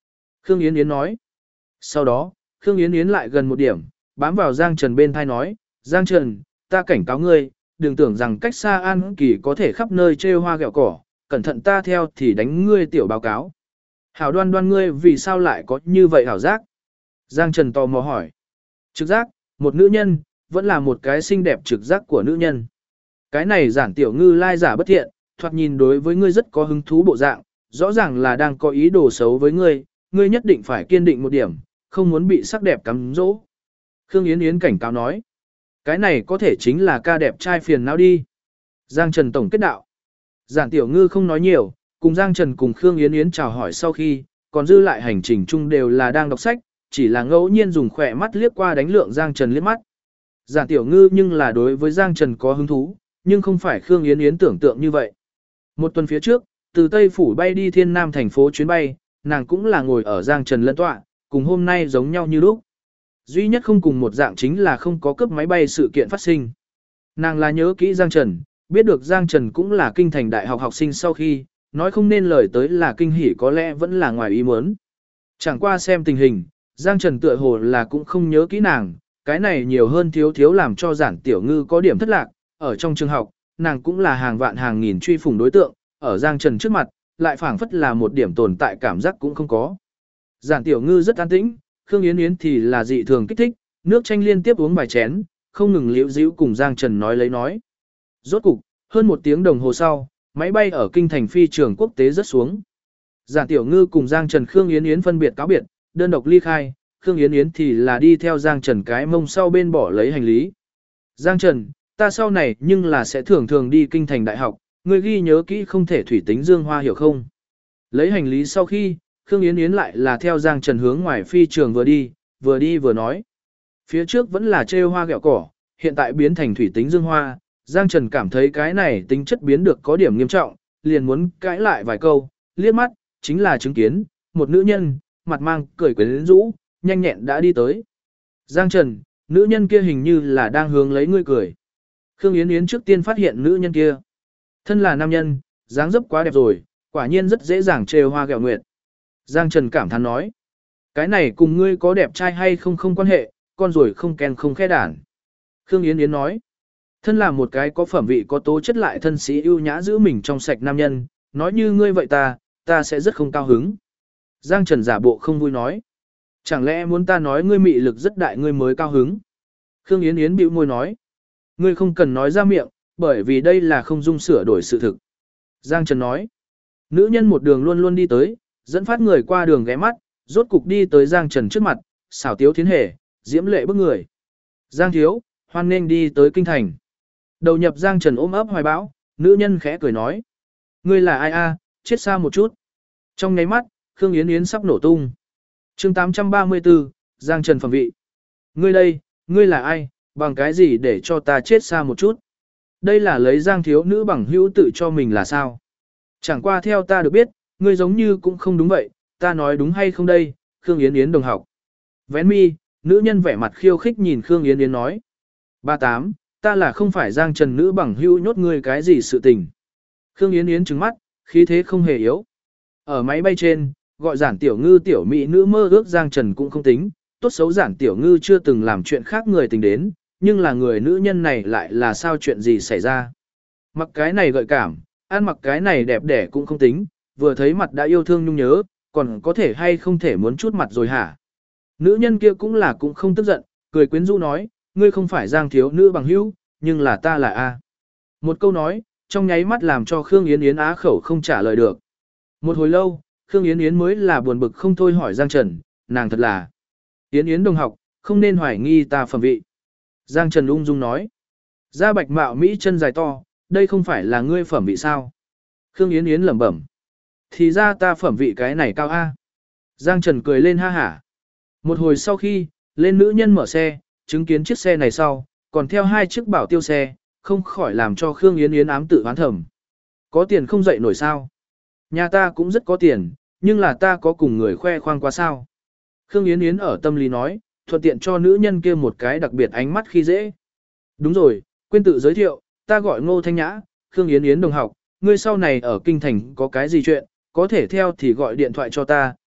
Khương Yến Yến nói. Sau đó, Khương Yến Yến lại gần một điểm, bám vào Giang Trần bên thai nói, Giang Trần, ta cảnh cáo ngươi, đừng tưởng rằng cách xa An Kỳ có thể khắp nơi trêu hoa ghẹo cỏ, cẩn thận ta theo thì đánh ngươi tiểu báo cáo. Hảo Đoan Đoan ngươi vì sao lại có như vậy hảo giác? Giang Trần tò mò hỏi. Trực giác, một nữ nhân, vẫn là một cái xinh đẹp trực giác của nữ nhân. Cái này Giản Tiểu Ngư lai giả bất thiện, thoạt nhìn đối với ngươi rất có hứng thú bộ dạng, rõ ràng là đang có ý đồ xấu với ngươi, ngươi nhất định phải kiên định một điểm, không muốn bị sắc đẹp cắm dỗ. Khương Yến Yến cảnh cáo nói. Cái này có thể chính là ca đẹp trai phiền não đi. Giang Trần tổng kết đạo. Giản Tiểu Ngư không nói nhiều, cùng Giang Trần cùng Khương Yến Yến chào hỏi sau khi, còn dư lại hành trình chung đều là đang đọc sách, chỉ là ngẫu nhiên dùng khỏe mắt liếc qua đánh lượng Giang Trần liếc mắt. Giản Tiểu Ngư nhưng là đối với Giang Trần có hứng thú, nhưng không phải Khương Yến Yến tưởng tượng như vậy. Một tuần phía trước, từ Tây Phủ bay đi Thiên Nam thành phố chuyến bay, nàng cũng là ngồi ở Giang Trần lân tọa, cùng hôm nay giống nhau như lúc. Duy nhất không cùng một dạng chính là không có cướp máy bay sự kiện phát sinh. Nàng là nhớ kỹ Giang Trần, biết được Giang Trần cũng là kinh thành đại học học sinh sau khi, nói không nên lời tới là kinh hỉ có lẽ vẫn là ngoài ý muốn. Chẳng qua xem tình hình, Giang Trần tựa hồ là cũng không nhớ kỹ nàng, cái này nhiều hơn thiếu thiếu làm cho Giản Tiểu Ngư có điểm thất lạc, ở trong trường học, nàng cũng là hàng vạn hàng nghìn truy phủng đối tượng, ở Giang Trần trước mặt, lại phảng phất là một điểm tồn tại cảm giác cũng không có. Giản Tiểu Ngư rất an tĩnh, Khương Yến Yến thì là dị thường kích thích, nước chanh liên tiếp uống vài chén, không ngừng liễu díu cùng Giang Trần nói lấy nói. Rốt cục, hơn một tiếng đồng hồ sau, máy bay ở kinh thành phi trường quốc tế rớt xuống. Giản Tiểu Ngư cùng Giang Trần Khương Yến Yến phân biệt cáo biệt, đơn độc ly khai, Khương Yến Yến thì là đi theo Giang Trần cái mông sau bên bỏ lấy hành lý. Giang Trần, ta sau này nhưng là sẽ thường thường đi kinh thành đại học, ngươi ghi nhớ kỹ không thể thủy tính dương hoa hiểu không? Lấy hành lý sau khi, Khương Yến Yến lại là theo Giang Trần hướng ngoài phi trường vừa đi vừa nói. Phía trước vẫn là trêu hoa ghẹo cỏ, hiện tại biến thành thủy tính dương hoa, Giang Trần cảm thấy cái này tính chất biến được có điểm nghiêm trọng, liền muốn cãi lại vài câu, liếc mắt, chính là chứng kiến, một nữ nhân, mặt mang cười quyến rũ, nhanh nhẹn đã đi tới. Giang Trần, nữ nhân kia hình như là đang hướng lấy ngươi cười. Khương Yến Yến trước tiên phát hiện nữ nhân kia. Thân là nam nhân, dáng dấp quá đẹp rồi, quả nhiên rất dễ dàng trêu hoa ghẹo nguyệt. Giang Trần cảm thán nói, cái này cùng ngươi có đẹp trai hay không không quan hệ, con rồi không kèn không khe đản. Khương Yến Yến nói, thân là một cái có phẩm vị có tố chất lại thân sĩ ưu nhã giữ mình trong sạch nam nhân, nói như ngươi vậy ta sẽ rất không cao hứng. Giang Trần giả bộ không vui nói, chẳng lẽ muốn ta nói ngươi mị lực rất đại ngươi mới cao hứng. Khương Yến Yến bĩu môi nói, ngươi không cần nói ra miệng, bởi vì đây là không dung sửa đổi sự thực. Giang Trần nói, nữ nhân một đường luôn luôn đi tới, dẫn phát người qua đường ghé mắt, rốt cục đi tới Giang Trần trước mặt, xảo tiếu thiến hề, diễm lệ bức người. Giang thiếu, hoan nên đi tới kinh thành. Đầu nhập Giang Trần ôm ấp hoài bão, nữ nhân khẽ cười nói, ngươi là ai a, chết xa một chút. Trong nháy mắt, Khương Yến Yến sắp nổ tung. Chương 834, Giang Trần phẩm vị. Ngươi đây, ngươi là ai, bằng cái gì để cho ta chết xa một chút? Đây là lấy Giang thiếu nữ bằng hữu tự cho mình là sao? Chẳng qua theo ta được biết, ngươi giống như cũng không đúng vậy, ta nói đúng hay không đây, Khương Yến Yến đồng học. Vén mi, nữ nhân vẻ mặt khiêu khích nhìn Khương Yến Yến nói. 38, ta là không phải Giang Trần nữ bằng hữu nhốt ngươi cái gì sự tình. Khương Yến Yến trừng mắt, khí thế không hề yếu. Ở máy bay trên, gọi Giản Tiểu Ngư tiểu mỹ nữ mơ ước Giang Trần cũng không tính, tốt xấu Giản Tiểu Ngư chưa từng làm chuyện khác người tình đến, nhưng là người nữ nhân này lại là sao chuyện gì xảy ra. Mặc cái này gợi cảm, ăn mặc cái này đẹp đẽ cũng không tính, vừa thấy mặt đã yêu thương nhung nhớ, còn có thể hay không thể muốn chút mặt rồi hả? Nữ nhân kia cũng không tức giận, cười quyến rũ nói, ngươi không phải Giang thiếu nữ bằng hữu, nhưng là ta là A. Một câu nói, trong nháy mắt làm cho Khương Yến Yến á khẩu không trả lời được. Một hồi lâu, Khương Yến Yến mới là buồn bực không thôi hỏi Giang Trần, nàng thật là Yến Yến đồng học, không nên hoài nghi ta phẩm vị. Giang Trần ung dung nói, da bạch mạo Mỹ chân dài to, đây không phải là ngươi phẩm vị sao? Khương Yến Yến lẩm bẩm, thì ra ta phẩm vị cái này cao A. Giang Trần cười lên ha hả. Một hồi sau khi, lên nữ nhân mở xe, chứng kiến chiếc xe này sau, còn theo hai chiếc bảo tiêu xe, không khỏi làm cho Khương Yến Yến ám tự oán thầm. Có tiền không dậy nổi sao? Nhà ta cũng rất có tiền, nhưng là ta có cùng người khoe khoang quá sao? Khương Yến Yến ở tâm lý nói, thuận tiện cho nữ nhân kia một cái đặc biệt ánh mắt khi dễ. Đúng rồi, quên tự giới thiệu, ta gọi Ngô Thanh Nhã, Khương Yến Yến đồng học, ngươi sau này ở kinh thành có cái gì chuyện, có thể theo thì gọi điện thoại cho ta,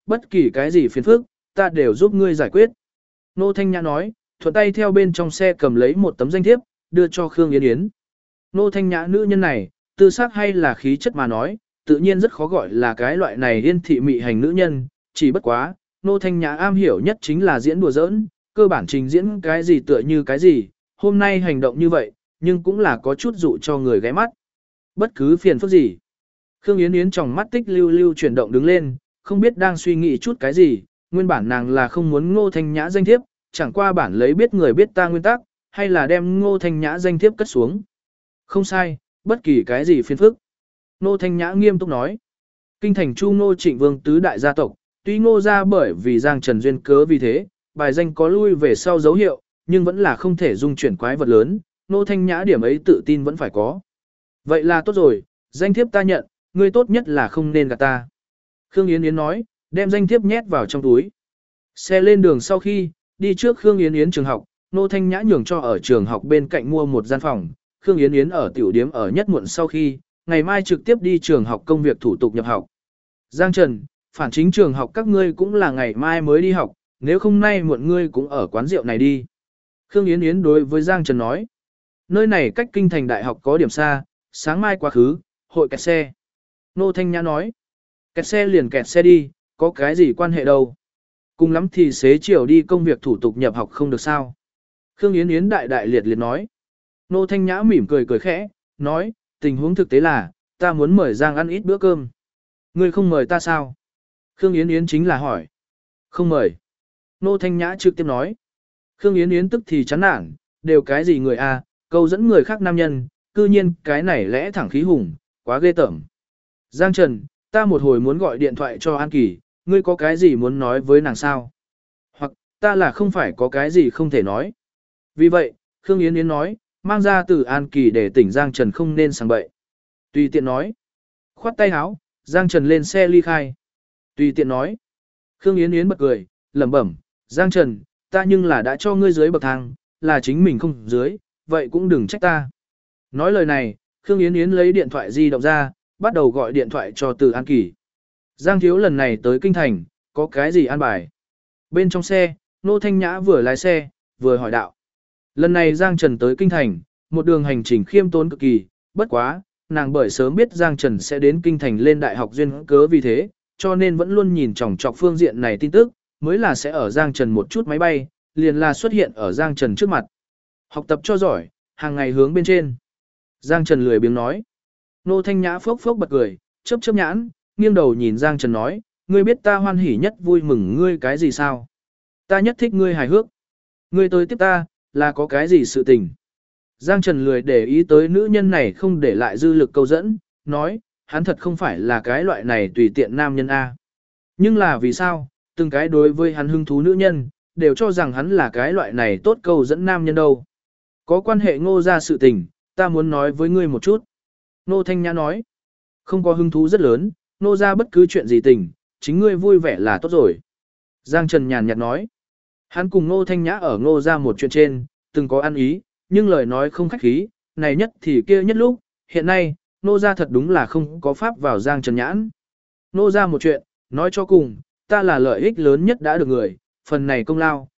bất kỳ cái gì phiền phức, ta đều giúp ngươi giải quyết. Nô Thanh Nhã nói, thuận tay theo bên trong xe cầm lấy một tấm danh thiếp, đưa cho Khương Yến Yến. Nô Thanh Nhã nữ nhân này, tư sắc hay là khí chất mà nói, tự nhiên rất khó gọi là cái loại này yên thị mị hành nữ nhân, chỉ bất quá, Nô Thanh Nhã am hiểu nhất chính là diễn đùa giỡn, cơ bản trình diễn cái gì tựa như cái gì, hôm nay hành động như vậy, nhưng cũng là có chút dụ cho người ghé mắt. Bất cứ phiền phức gì. Khương Yến Yến trong mắt tích lưu lưu chuyển động đứng lên, không biết đang suy nghĩ chút cái gì, nguyên bản nàng là không muốn Ngô Thanh Nhã danh thiếp, chẳng qua bản lấy biết người biết ta nguyên tắc, hay là đem Ngô Thanh Nhã danh thiếp cất xuống. Không sai, bất kỳ cái gì phiền phức. Ngô Thanh Nhã nghiêm túc nói. Kinh thành Chu Ngô Trịnh Vương tứ đại gia tộc, tuy Ngô gia bởi vì Giang Trần duyên cớ vì thế, bài danh có lui về sau dấu hiệu, nhưng vẫn là không thể dung chuyển quái vật lớn, Ngô Thanh Nhã điểm ấy tự tin vẫn phải có. Vậy là tốt rồi, danh thiếp ta nhận, ngươi tốt nhất là không nên gạt ta. Khương Yến Yến nói, đem danh thiếp nhét vào trong túi. Xe lên đường sau khi, đi trước Khương Yến Yến trường học, Ngô Thanh Nhã nhường cho ở trường học bên cạnh mua một gian phòng, Khương Yến Yến ở tiểu điếm ở nhất muộn sau khi, ngày mai trực tiếp đi trường học công việc thủ tục nhập học. Giang Trần, phản chính trường học các ngươi cũng là ngày mai mới đi học, nếu không nay muộn ngươi cũng ở quán rượu này đi. Khương Yến Yến đối với Giang Trần nói, nơi này cách kinh thành đại học có điểm xa, sáng mai quá khứ, hội kẹt xe. Ngô Thanh Nhã nói, kẹt xe liền kẹt xe đi, có cái gì quan hệ đâu. Cùng lắm thì xế chiều đi công việc thủ tục nhập học không được sao. Khương Yến Yến đại đại liệt liệt nói. Ngô Thanh Nhã mỉm cười cười khẽ, nói, tình huống thực tế là, ta muốn mời Giang ăn ít bữa cơm. Ngươi không mời ta sao? Khương Yến Yến chính là hỏi. Không mời. Ngô Thanh Nhã trực tiếp nói. Khương Yến Yến tức thì chán nản, đều cái gì người a, câu dẫn người khác nam nhân, cư nhiên cái này lẽ thẳng khí hùng, quá ghê tởm. Giang Trần, ta một hồi muốn gọi điện thoại cho An Kỳ, ngươi có cái gì muốn nói với nàng sao? Hoặc, ta là không phải có cái gì không thể nói. Vì vậy, Khương Yến Yến nói, mang ra từ An Kỳ để tỉnh Giang Trần không nên sang bậy. Tùy tiện nói. Khoát tay áo, Giang Trần lên xe ly khai. Tùy tiện nói. Khương Yến Yến bật cười, lẩm bẩm, Giang Trần, ta nhưng là đã cho ngươi dưới bậc thang, là chính mình không dưới, vậy cũng đừng trách ta. Nói lời này, Khương Yến Yến lấy điện thoại di động ra, bắt đầu gọi điện thoại cho Từ An Kỳ. Giang thiếu lần này tới kinh thành, có cái gì an bài? Bên trong xe, Nô Thanh Nhã vừa lái xe, vừa hỏi đạo. Lần này Giang Trần tới kinh thành, một đường hành trình khiêm tốn cực kỳ, bất quá, nàng bởi sớm biết Giang Trần sẽ đến kinh thành lên đại học duyên cớ vì thế, cho nên vẫn luôn nhìn chòng chọc phương diện này tin tức, mới là sẽ ở Giang Trần một chút máy bay, liền là xuất hiện ở Giang Trần trước mặt. Học tập cho giỏi, hàng ngày hướng bên trên. Giang Trần lười biếng nói. Nô Thanh Nhã phốc phốc bật cười, chớp chớp nhãn, nghiêng đầu nhìn Giang Trần nói, ngươi biết ta hoan hỉ nhất vui mừng ngươi cái gì sao? Ta nhất thích ngươi hài hước. Ngươi tới tiếp ta, là có cái gì sự tình? Giang Trần lười để ý tới nữ nhân này không để lại dư lực câu dẫn, nói, hắn thật không phải là cái loại này tùy tiện nam nhân A. Nhưng là vì sao, từng cái đối với hắn hứng thú nữ nhân, đều cho rằng hắn là cái loại này tốt câu dẫn nam nhân đâu. Có quan hệ Ngô gia sự tình, ta muốn nói với ngươi một chút. Nô Thanh Nhã nói, không có hứng thú rất lớn, Ngô gia bất cứ chuyện gì tình, chính ngươi vui vẻ là tốt rồi. Giang Trần nhàn nhạt nói, hắn cùng Ngô Thanh Nhã ở Ngô gia một chuyện trên, từng có ăn ý, nhưng lời nói không khách khí, này nhất thì kia nhất lúc, hiện nay, Ngô gia thật đúng là không có pháp vào Giang Trần nhãn. Ngô gia một chuyện, nói cho cùng, ta là lợi ích lớn nhất đã được người, phần này công lao,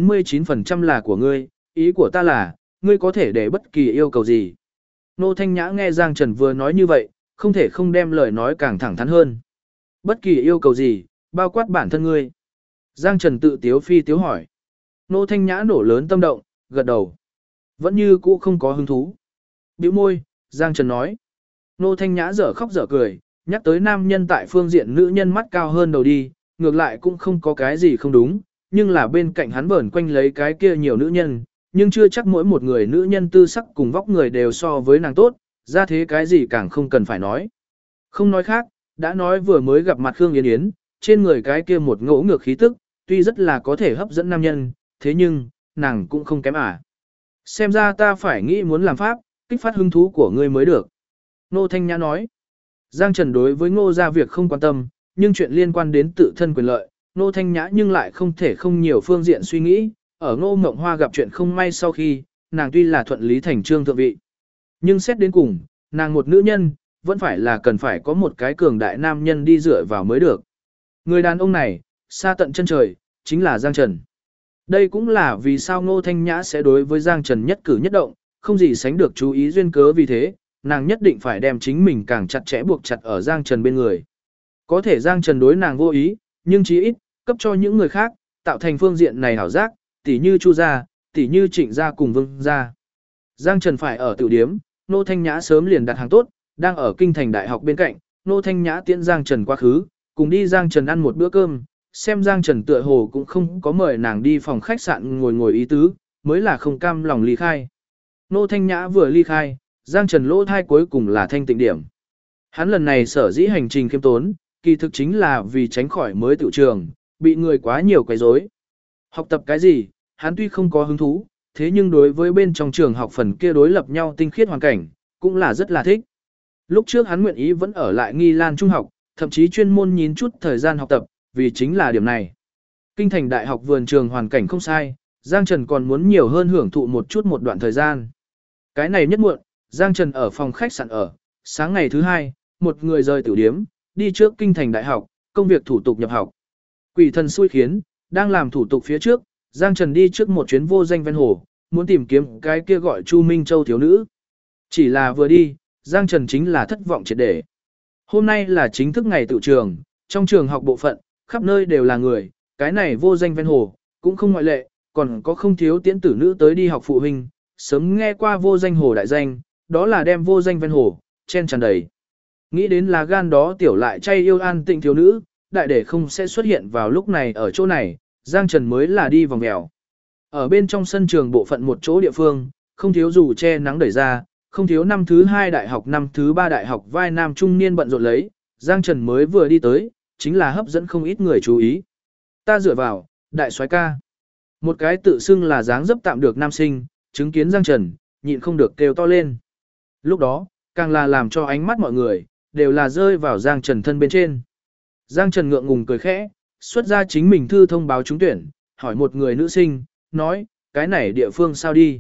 99% là của ngươi, ý của ta là, ngươi có thể để bất kỳ yêu cầu gì. Nô Thanh Nhã nghe Giang Trần vừa nói như vậy, không thể không đem lời nói càng thẳng thắn hơn. Bất kỳ yêu cầu gì, bao quát bản thân ngươi. Giang Trần tự tiếu phi tiếu hỏi. Nô Thanh Nhã nổ lớn tâm động, gật đầu. Vẫn như cũ không có hứng thú. Bĩu môi, Giang Trần nói. Nô Thanh Nhã dở khóc dở cười, nhắc tới nam nhân tại phương diện nữ nhân mắt cao hơn đầu đi, ngược lại cũng không có cái gì không đúng, nhưng là bên cạnh hắn vờn quanh lấy cái kia nhiều nữ nhân, nhưng chưa chắc mỗi một người nữ nhân tư sắc cùng vóc người đều so với nàng tốt, ra thế cái gì càng không cần phải nói. Không nói khác, đã nói vừa mới gặp mặt Khương Yến Yến, trên người cái kia một ngỗ ngược khí tức, tuy rất là có thể hấp dẫn nam nhân, thế nhưng, nàng cũng không kém à. Xem ra ta phải nghĩ muốn làm pháp, kích phát hứng thú của ngươi mới được. Nô Thanh Nhã nói, Giang Trần đối với Ngô gia việc không quan tâm, nhưng chuyện liên quan đến tự thân quyền lợi, Nô Thanh Nhã nhưng lại không thể không nhiều phương diện suy nghĩ, ở Ngô Mộng Hoa gặp chuyện không may sau khi, nàng tuy là thuận lý thành trương thượng vị. Nhưng xét đến cùng, nàng một nữ nhân, vẫn phải là cần phải có một cái cường đại nam nhân đi dựa vào mới được. Người đàn ông này, xa tận chân trời, chính là Giang Trần. Đây cũng là vì sao Ngô Thanh Nhã sẽ đối với Giang Trần nhất cử nhất động, không gì sánh được chú ý duyên cớ vì thế, nàng nhất định phải đem chính mình càng chặt chẽ buộc chặt ở Giang Trần bên người. Có thể Giang Trần đối nàng vô ý, nhưng chí ít, cấp cho những người khác, tạo thành phương diện này hảo giác, tỉ như Chu gia, tỉ như Trịnh gia cùng Vương gia. Giang Trần phải ở tiểu điếm, Ngô Thanh Nhã sớm liền đặt hàng tốt, đang ở kinh thành đại học bên cạnh, Ngô Thanh Nhã tiễn Giang Trần quá khứ, cùng đi Giang Trần ăn một bữa cơm, xem Giang Trần tựa hồ cũng không có mời nàng đi phòng khách sạn ngồi ý tứ, mới là không cam lòng ly khai. Ngô Thanh Nhã vừa ly khai, Giang Trần lỗ thai cuối cùng là thanh tịnh điểm. Hắn lần này sở dĩ hành trình khiêm tốn, kỳ thực chính là vì tránh khỏi mới tự trường, bị người quá nhiều quấy rối. Học tập cái gì, hắn tuy không có hứng thú, thế nhưng đối với bên trong trường học phần kia đối lập nhau tinh khiết hoàn cảnh, cũng là rất là thích. Lúc trước hắn nguyện ý vẫn ở lại Nghi Lan Trung học, thậm chí chuyên môn nhín chút thời gian học tập, vì chính là điểm này. Kinh thành đại học vườn trường hoàn cảnh không sai, Giang Trần còn muốn nhiều hơn hưởng thụ một chút một đoạn thời gian. Cái này nhất muộn, Giang Trần ở phòng khách sạn ở, sáng ngày thứ hai, một người rời tiểu điếm, đi trước kinh thành đại học, công việc thủ tục nhập học. Quỷ thần xui khiến, đang làm thủ tục phía trước, Giang Trần đi trước một chuyến vô danh ven hồ, muốn tìm kiếm cái kia gọi Chu Minh Châu thiếu nữ. Chỉ là vừa đi, Giang Trần chính là thất vọng triệt để. Hôm nay là chính thức ngày tự trường, trong trường học bộ phận, khắp nơi đều là người, cái này vô danh ven hồ, cũng không ngoại lệ, còn có không thiếu tiễn tử nữ tới đi học phụ huynh, sớm nghe qua vô danh hồ đại danh, đó là đem vô danh ven hồ, chen tràn đầy. Nghĩ đến là gan đó tiểu lại chay yêu an tịnh thiếu nữ, đại để không sẽ xuất hiện vào lúc này ở chỗ này, Giang Trần mới là đi vòng mèo. Ở bên trong sân trường bộ phận một chỗ địa phương, không thiếu dù che nắng đẩy ra, không thiếu năm thứ 2 đại học năm thứ 3 đại học vai nam trung niên bận rộn lấy, Giang Trần mới vừa đi tới, chính là hấp dẫn không ít người chú ý. Ta dựa vào, đại soái ca. Một cái tự xưng là dáng dấp tạm được nam sinh, chứng kiến Giang Trần, nhịn không được kêu to lên. Lúc đó, càng là làm cho ánh mắt mọi người, đều là rơi vào Giang Trần thân bên trên. Giang Trần ngượng ngùng cười khẽ, xuất ra chính mình thư thông báo trúng tuyển, hỏi một người nữ sinh, nói, cái này địa phương sao đi?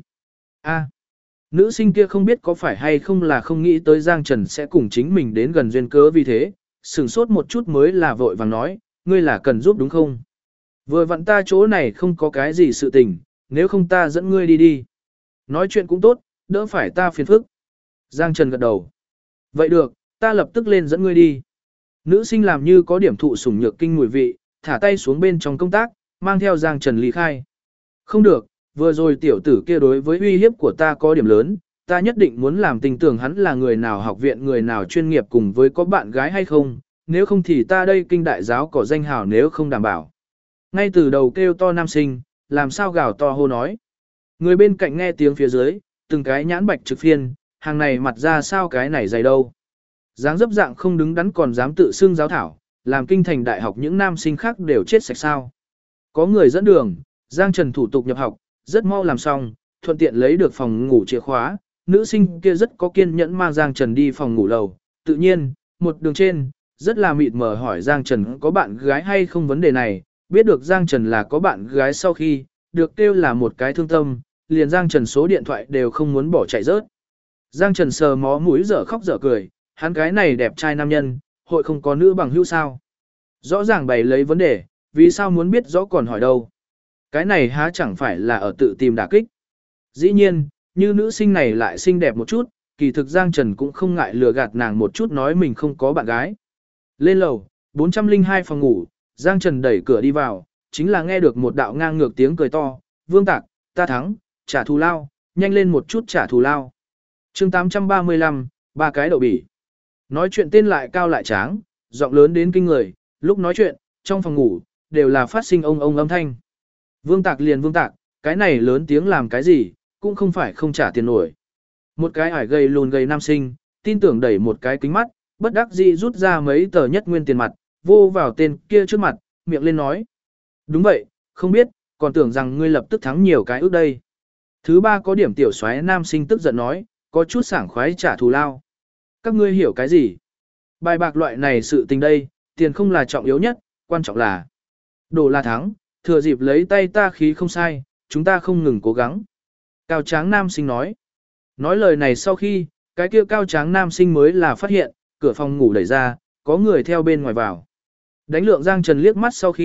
Nữ sinh kia không biết có phải hay không là không nghĩ tới Giang Trần sẽ cùng chính mình đến gần duyên cớ vì thế, sửng sốt một chút mới là vội vàng nói, ngươi là cần giúp đúng không? Vừa vặn ta chỗ này không có cái gì sự tình, nếu không ta dẫn ngươi đi đi. Nói chuyện cũng tốt, đỡ phải ta phiền phức. Giang Trần gật đầu. Vậy được, ta lập tức lên dẫn ngươi đi. Nữ sinh làm như có điểm thụ sủng nhược kinh mùi vị, thả tay xuống bên trong công tác, mang theo Giang Trần ly khai. Không được, vừa rồi tiểu tử kia đối với uy hiếp của ta có điểm lớn, ta nhất định muốn làm tình tưởng hắn là người nào học viện người nào chuyên nghiệp cùng với có bạn gái hay không, nếu không thì ta đây kinh đại giáo có danh hào nếu không đảm bảo. Ngay từ đầu kêu to nam sinh, làm sao gào to hô nói. Người bên cạnh nghe tiếng phía dưới, từng cái nhãn bạch trực phiên, hàng này mặt ra sao cái này dày đâu. Dáng dấp dạng không đứng đắn còn dám tự xưng giáo thảo, làm kinh thành đại học những nam sinh khác đều chết sạch sao. Có người dẫn đường, Giang Trần thủ tục nhập học, rất mau làm xong, thuận tiện lấy được phòng ngủ chìa khóa, nữ sinh kia rất có kiên nhẫn mang Giang Trần đi phòng ngủ lầu. Tự nhiên, một đường trên, rất là mịt mờ hỏi Giang Trần có bạn gái hay không vấn đề này, biết được Giang Trần là có bạn gái sau khi, được kêu là một cái thương tâm, liền Giang Trần số điện thoại đều không muốn bỏ chạy rớt. Giang Trần sờ mó mũi dở khóc dở cười, hắn cái này đẹp trai nam nhân, hội không có nữ bằng hữu sao. Rõ ràng bày lấy vấn đề, vì sao muốn biết rõ còn hỏi đâu. Cái này há chẳng phải là ở tự tìm đả kích. Dĩ nhiên, như nữ sinh này lại xinh đẹp một chút, kỳ thực Giang Trần cũng không ngại lừa gạt nàng một chút nói mình không có bạn gái. Lên lầu, 402 phòng ngủ, Giang Trần đẩy cửa đi vào, chính là nghe được một đạo ngang ngược tiếng cười to, Vương Tạc, ta thắng, trả thù lao, nhanh lên một chút trả thù lao. chương 835, ba cái đậu bỉ. Nói chuyện tên lại cao lại tráng, giọng lớn đến kinh người, lúc nói chuyện, trong phòng ngủ, đều là phát sinh ông âm thanh. Vương Tạc liền Vương Tạc, cái này lớn tiếng làm cái gì, cũng không phải không trả tiền nổi. Một cái ải gầy lùn gầy nam sinh, tin tưởng đẩy một cái kính mắt, bất đắc dĩ rút ra mấy tờ nhất nguyên tiền mặt, vô vào tên kia trước mặt, miệng lên nói. Đúng vậy, không biết, còn tưởng rằng ngươi lập tức thắng nhiều cái ước đây. Thứ ba có điểm tiểu xoáy nam sinh tức giận nói, có chút sảng khoái trả thù lao. Các ngươi hiểu cái gì? Bài bạc loại này sự tình đây, tiền không là trọng yếu nhất, quan trọng là đồ là thắng, thừa dịp lấy tay ta khí không sai, chúng ta không ngừng cố gắng. Cao tráng nam sinh nói. Nói lời này sau khi, cái kia cao tráng nam sinh mới là phát hiện, cửa phòng ngủ đẩy ra, có người theo bên ngoài vào. Đánh lượng Giang Trần liếc mắt sau khi,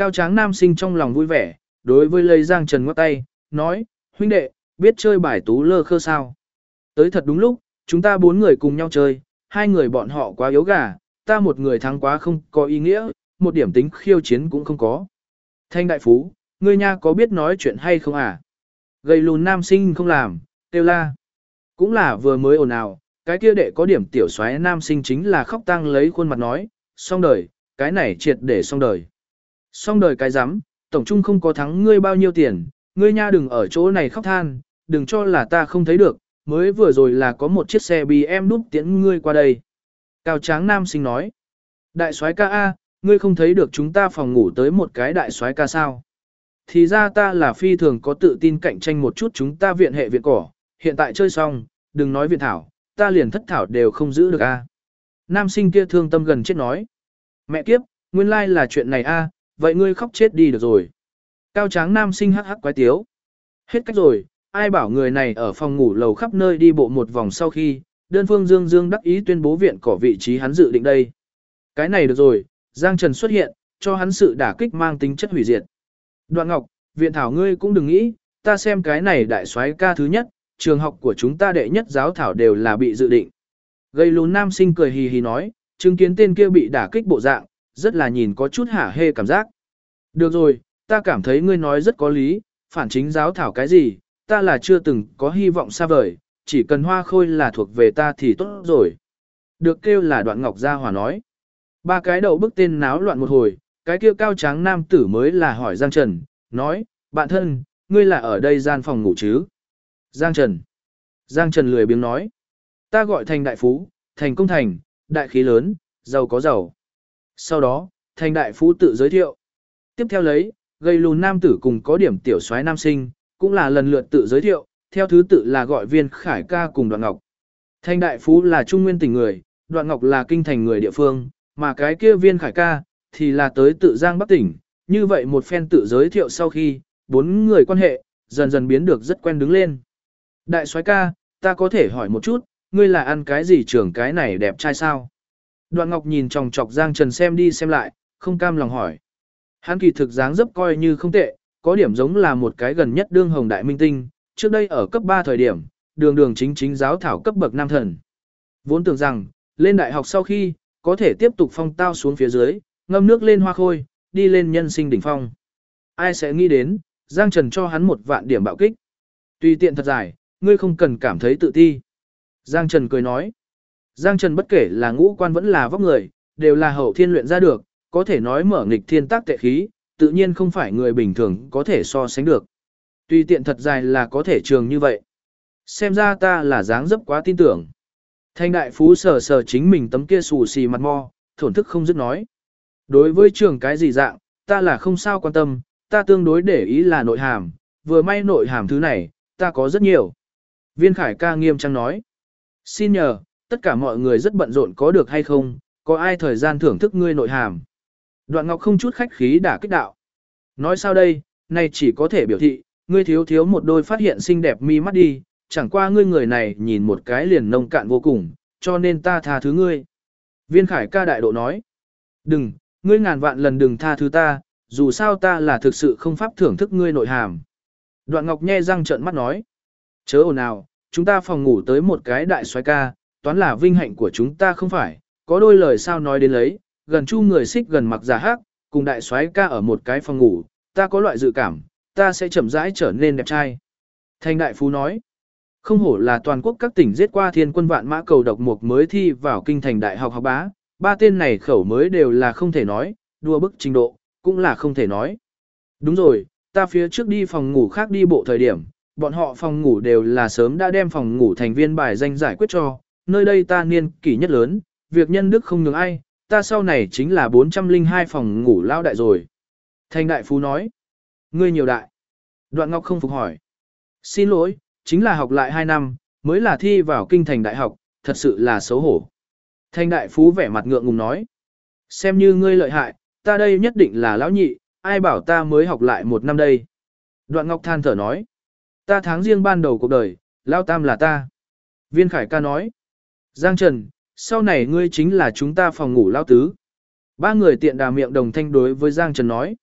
Cao tráng nam sinh trong lòng vui vẻ, đối với lấy Giang Trần ngoắc tay, nói, huynh đệ, biết chơi bài tú lơ khơ sao? Tới thật đúng lúc, chúng ta 4 người cùng nhau chơi, 2 người bọn họ quá yếu gà, ta một người thắng quá không có ý nghĩa, một điểm tính khiêu chiến cũng không có. Thanh đại phú, ngươi nha có biết nói chuyện hay không à? Gầy lùn nam sinh không làm, kêu la. Cũng là vừa mới ồn ào, cái kia đệ có điểm tiểu xoáy nam sinh chính là khóc tang lấy khuôn mặt nói, xong đời, cái này triệt để xong đời. Xong đời cái rắm, tổng chung không có thắng ngươi bao nhiêu tiền, ngươi nha đừng ở chỗ này khóc than, đừng cho là ta không thấy được, mới vừa rồi là có một chiếc xe BM đúp tiễn ngươi qua đây. Cao tráng nam sinh nói, đại soái ca A, ngươi không thấy được chúng ta phòng ngủ tới một cái đại soái ca sao? Thì ra ta là phi thường có tự tin cạnh tranh một chút chúng ta viện hệ viện cỏ, hiện tại chơi xong, đừng nói viện thảo, ta liền thất thảo đều không giữ được A. Nam sinh kia thương tâm gần chết nói, mẹ kiếp, nguyên lai là chuyện này A, vậy ngươi khóc chết đi được rồi. Cao tráng nam sinh hắc hắc quái tiếu. Hết cách rồi, ai bảo người này ở phòng ngủ lầu khắp nơi đi bộ một vòng sau khi, đơn phương Dương Dương đắc ý tuyên bố viện cỏ vị trí hắn dự định đây. Cái này được rồi, Giang Trần xuất hiện, cho hắn sự đả kích mang tính chất hủy diệt. Đoạn Ngọc, viện thảo ngươi cũng đừng nghĩ, ta xem cái này đại soái ca thứ nhất, trường học của chúng ta đệ nhất giáo thảo đều là bị dự định. Gây lún nam sinh cười hì hì nói, chứng kiến tên kia bị đả kích bộ dạng, rất là nhìn có chút hả hê cảm giác. Được rồi, ta cảm thấy ngươi nói rất có lý, phản chính giáo thảo cái gì, ta là chưa từng có hy vọng xa vời, chỉ cần hoa khôi là thuộc về ta thì tốt rồi. Được kêu là Đoạn Ngọc Gia Hòa nói. 3 cái đầu bức tên náo loạn một hồi, cái kia cao tráng nam tử mới là hỏi Giang Trần, nói, bạn thân, ngươi là ở đây gian phòng ngủ chứ? Giang Trần. Giang Trần lười biếng nói, ta gọi thành đại phú, thành công thành, đại khí lớn, giàu có giàu. Sau đó, thành đại phú tự giới thiệu. Tiếp theo lấy, gầy lùn nam tử cùng có điểm tiểu soái nam sinh, cũng là lần lượt tự giới thiệu, theo thứ tự là gọi Viên Khải ca cùng Đoạn Ngọc. Thành đại phú là Trung Nguyên tỉnh người, Đoạn Ngọc là kinh thành người địa phương, mà cái kia Viên Khải ca thì là tới tự Giang Bắc tỉnh. Như vậy một phen tự giới thiệu sau khi, 4 người quan hệ dần dần biến được rất quen đứng lên. Đại soái ca, ta có thể hỏi một chút, ngươi là ăn cái gì trưởng cái này đẹp trai sao? Đoạn Ngọc nhìn chòng chọc Giang Trần xem đi xem lại, không cam lòng hỏi. Hắn kỳ thực dáng dấp coi như không tệ, có điểm giống là một cái gần nhất đương hồng đại minh tinh, trước đây ở cấp 3 thời điểm, đường đường chính chính giáo thảo cấp bậc nam thần. Vốn tưởng rằng, lên đại học sau khi, có thể tiếp tục phong tao xuống phía dưới, ngâm nước lên hoa khôi, đi lên nhân sinh đỉnh phong. Ai sẽ nghĩ đến, Giang Trần cho hắn 1 vạn điểm bạo kích. Tùy tiện thật dài, ngươi không cần cảm thấy tự ti. Giang Trần cười nói. Giang Trần bất kể là ngũ quan vẫn là vóc người, đều là hậu thiên luyện ra được, có thể nói mở nghịch thiên tác tệ khí, tự nhiên không phải người bình thường có thể so sánh được. Tùy tiện thật dài là có thể trường như vậy. Xem ra ta là dáng dấp quá tin tưởng. Thanh đại phú sờ sờ chính mình tấm kia xù xì mặt mo, thổn thức không dứt nói. Đối với trường cái gì dạng, ta là không sao quan tâm, ta tương đối để ý là nội hàm, vừa may nội hàm thứ này, ta có rất nhiều. Viên Khải ca nghiêm trang nói. Xin nhờ, tất cả mọi người rất bận rộn có được hay không, có ai thời gian thưởng thức ngươi nội hàm. Đoạn Ngọc không chút khách khí đả kích đạo. Nói sao đây, này chỉ có thể biểu thị, ngươi thiếu thiếu một đôi phát hiện xinh đẹp mi mắt đi, chẳng qua ngươi người này nhìn một cái liền nông cạn vô cùng, cho nên ta tha thứ ngươi. Viên Khải ca đại độ nói. Đừng, ngươi ngàn vạn lần đừng tha thứ ta, dù sao ta là thực sự không pháp thưởng thức ngươi nội hàm. Đoạn Ngọc nhe răng trợn mắt nói. Chớ ồn ào, chúng ta phòng ngủ tới một cái đại soái ca, toán là vinh hạnh của chúng ta không phải, có đôi lời sao nói đến lấy, gần chu người xích gần mặc giả hắc, cùng đại soái ca ở một cái phòng ngủ, ta có loại dự cảm, ta sẽ chậm rãi trở nên đẹp trai. Thanh đại phú nói, không hổ là toàn quốc các tỉnh giết qua thiên quân vạn mã cầu độc mục mới thi vào kinh thành đại học học bá, 3 tên này khẩu mới đều là không thể nói, đua bức trình độ, cũng là không thể nói. Đúng rồi, ta phía trước đi phòng ngủ khác đi bộ thời điểm, bọn họ phòng ngủ đều là sớm đã đem phòng ngủ thành viên bài danh giải quyết cho, nơi đây ta niên kỷ nhất lớn, việc nhân đức không nhường ai, ta sau này chính là 402 phòng ngủ lao đại rồi. Thanh đại phú nói, ngươi nhiều đại. Đoạn Ngọc không phục hỏi. Xin lỗi, chính là học lại 2 năm, mới là thi vào kinh thành đại học, thật sự là xấu hổ. Thanh đại phú vẻ mặt ngượng ngùng nói, xem như ngươi lợi hại, ta đây nhất định là lão nhị, ai bảo ta mới học lại 1 năm đây. Đoạn Ngọc than thở nói, ta tháng riêng ban đầu cuộc đời, lao tam là ta. Viên Khải ca nói, Giang Trần, sau này ngươi chính là chúng ta phòng ngủ lao tứ. 3 người tiện đà miệng đồng thanh đối với Giang Trần nói.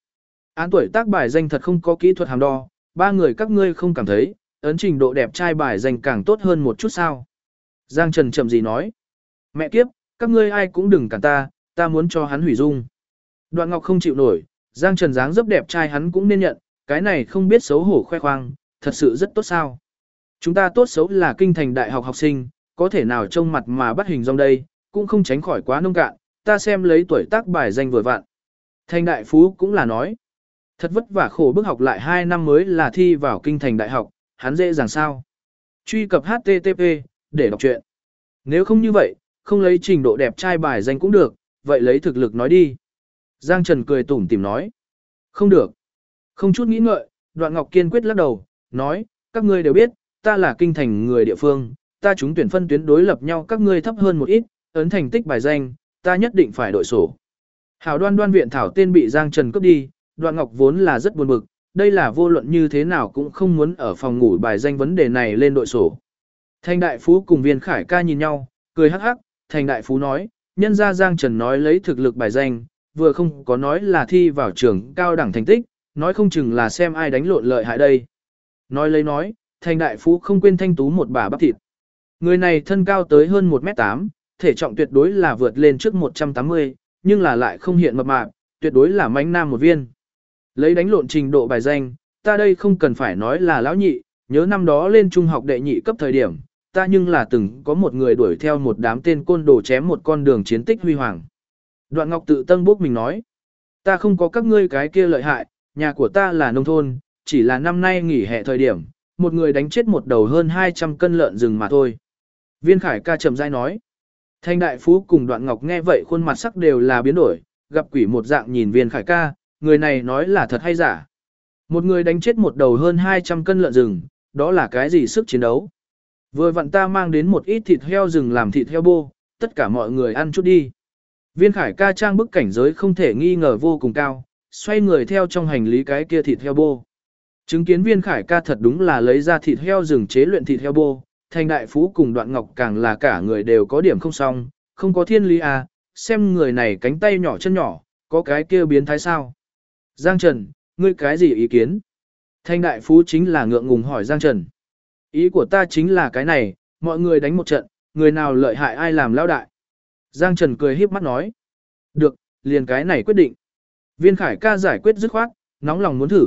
Án tuổi tác bài danh thật không có kỹ thuật hàm đo, ba người các ngươi không cảm thấy, ấn trình độ đẹp trai bài danh càng tốt hơn một chút sao. Giang Trần chậm gì nói. Mẹ kiếp, các ngươi ai cũng đừng cản ta muốn cho hắn hủy dung. Đoạn Ngọc không chịu nổi, Giang Trần dáng dấp đẹp trai hắn cũng nên nhận, cái này không biết xấu hổ khoe khoang, thật sự rất tốt sao. Chúng ta tốt xấu là kinh thành đại học học sinh, có thể nào trông mặt mà bắt hình dong đây, cũng không tránh khỏi quá nông cạn, ta xem lấy tuổi tác bài danh vừa vặn. Thành đại phú cũng là nói, thật vất vả khổ bức học lại 2 năm mới là thi vào kinh thành đại học, hắn dễ dàng sao. Truy cập HTTP, để đọc truyện. Nếu không như vậy, không lấy trình độ đẹp trai bài danh cũng được, vậy lấy thực lực nói đi. Giang Trần cười tủm tỉm nói, không được. Không chút nghĩ ngợi, Đoạn Ngọc kiên quyết lắc đầu, nói, các ngươi đều biết, ta là kinh thành người địa phương, ta trúng tuyển phân tuyến đối lập nhau các ngươi thấp hơn một ít, ấn thành tích bài danh, ta nhất định phải đội sổ. Hảo Đoan viện thảo tên bị Giang Trần cướp đi, Đoạn Ngọc vốn là rất buồn bực, đây là vô luận như thế nào cũng không muốn ở phòng ngủ bài danh vấn đề này lên đội sổ. Thành đại phú cùng Viên Khải ca nhìn nhau, cười hắc hắc, Thành đại phú nói, nhân ra Giang Trần nói lấy thực lực bài danh, vừa không có nói là thi vào trường cao đẳng thành tích, nói không chừng là xem ai đánh lộn lợi hại đây. Nói lấy nói, Thành đại phú không quên thanh tú một bà bắp thịt. Người này thân cao tới hơn 1m8, thể trọng tuyệt đối là vượt lên trước 180, nhưng là lại không hiện mập mạp, tuyệt đối là mãnh nam một viên. Lấy đánh lộn trình độ bài danh, ta đây không cần phải nói là lão nhị, nhớ năm đó lên trung học đệ nhị cấp thời điểm, ta nhưng là từng có một người đuổi theo một đám tên côn đồ chém một con đường chiến tích huy hoàng. Đoạn Ngọc tự tân bốc mình nói, ta không có các ngươi cái kia lợi hại, nhà của ta là nông thôn, chỉ là năm nay nghỉ hè thời điểm, một người đánh chết một đầu hơn 200 cân lợn rừng mà thôi. Viên Khải ca chậm rãi nói, Thanh đại phú cùng Đoạn Ngọc nghe vậy khuôn mặt sắc đều là biến đổi, gặp quỷ một dạng nhìn Viên Khải ca, người này nói là thật hay giả. Một người đánh chết một đầu hơn 200 cân lợn rừng, đó là cái gì sức chiến đấu. Vừa vặn ta mang đến một ít thịt heo rừng làm thịt heo bô, tất cả mọi người ăn chút đi. Viên Khải ca trang bức cảnh giới không thể nghi ngờ vô cùng cao, xoay người theo trong hành lý cái kia thịt heo bô. Chứng kiến Viên Khải ca thật đúng là lấy ra thịt heo rừng chế luyện thịt heo bô, Thành đại phú cùng Đoạn Ngọc càng là cả người đều có điểm không xong, không có thiên lý à, xem người này cánh tay nhỏ chân nhỏ, có cái kia biến thái sao. Giang Trần, ngươi cái gì ý kiến? Thành đại phú chính là ngượng ngùng hỏi Giang Trần. Ý của ta chính là cái này, mọi người đánh một trận, người nào lợi hại ai làm lão đại. Giang Trần cười híp mắt nói. Được, liền cái này quyết định. Viên Khải ca giải quyết dứt khoát, nóng lòng muốn thử.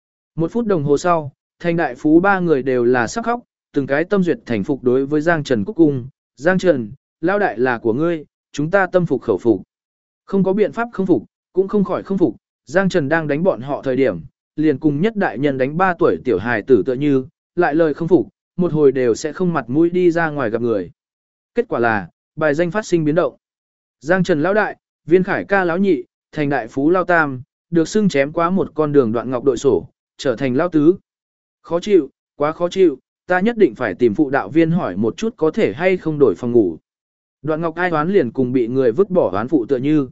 1 phút đồng hồ sau, Thành đại phú ba người đều là sắc khóc, từng cái tâm duyệt thành phục đối với Giang Trần Cúc Cung. Giang Trần, lão đại là của ngươi, chúng ta tâm phục khẩu phục. Không có biện pháp không phục, cũng không khỏi không phục. Giang Trần đang đánh bọn họ thời điểm, liền cùng nhất đại nhân đánh 3 tuổi tiểu hài tử tựa như, lại lời không phục, một hồi đều sẽ không mặt mũi đi ra ngoài gặp người. Kết quả là, bài danh phát sinh biến động. Giang Trần lão đại, Viên Khải ca lão nhị, Thành đại phú lao tam, được xưng chém quá một con đường Đoạn Ngọc đội sổ, trở thành lao tứ. Khó chịu, quá khó chịu, ta nhất định phải tìm phụ đạo viên hỏi một chút có thể hay không đổi phòng ngủ. Đoạn Ngọc ai đoán liền cùng bị người vứt bỏ đoán phụ tựa như.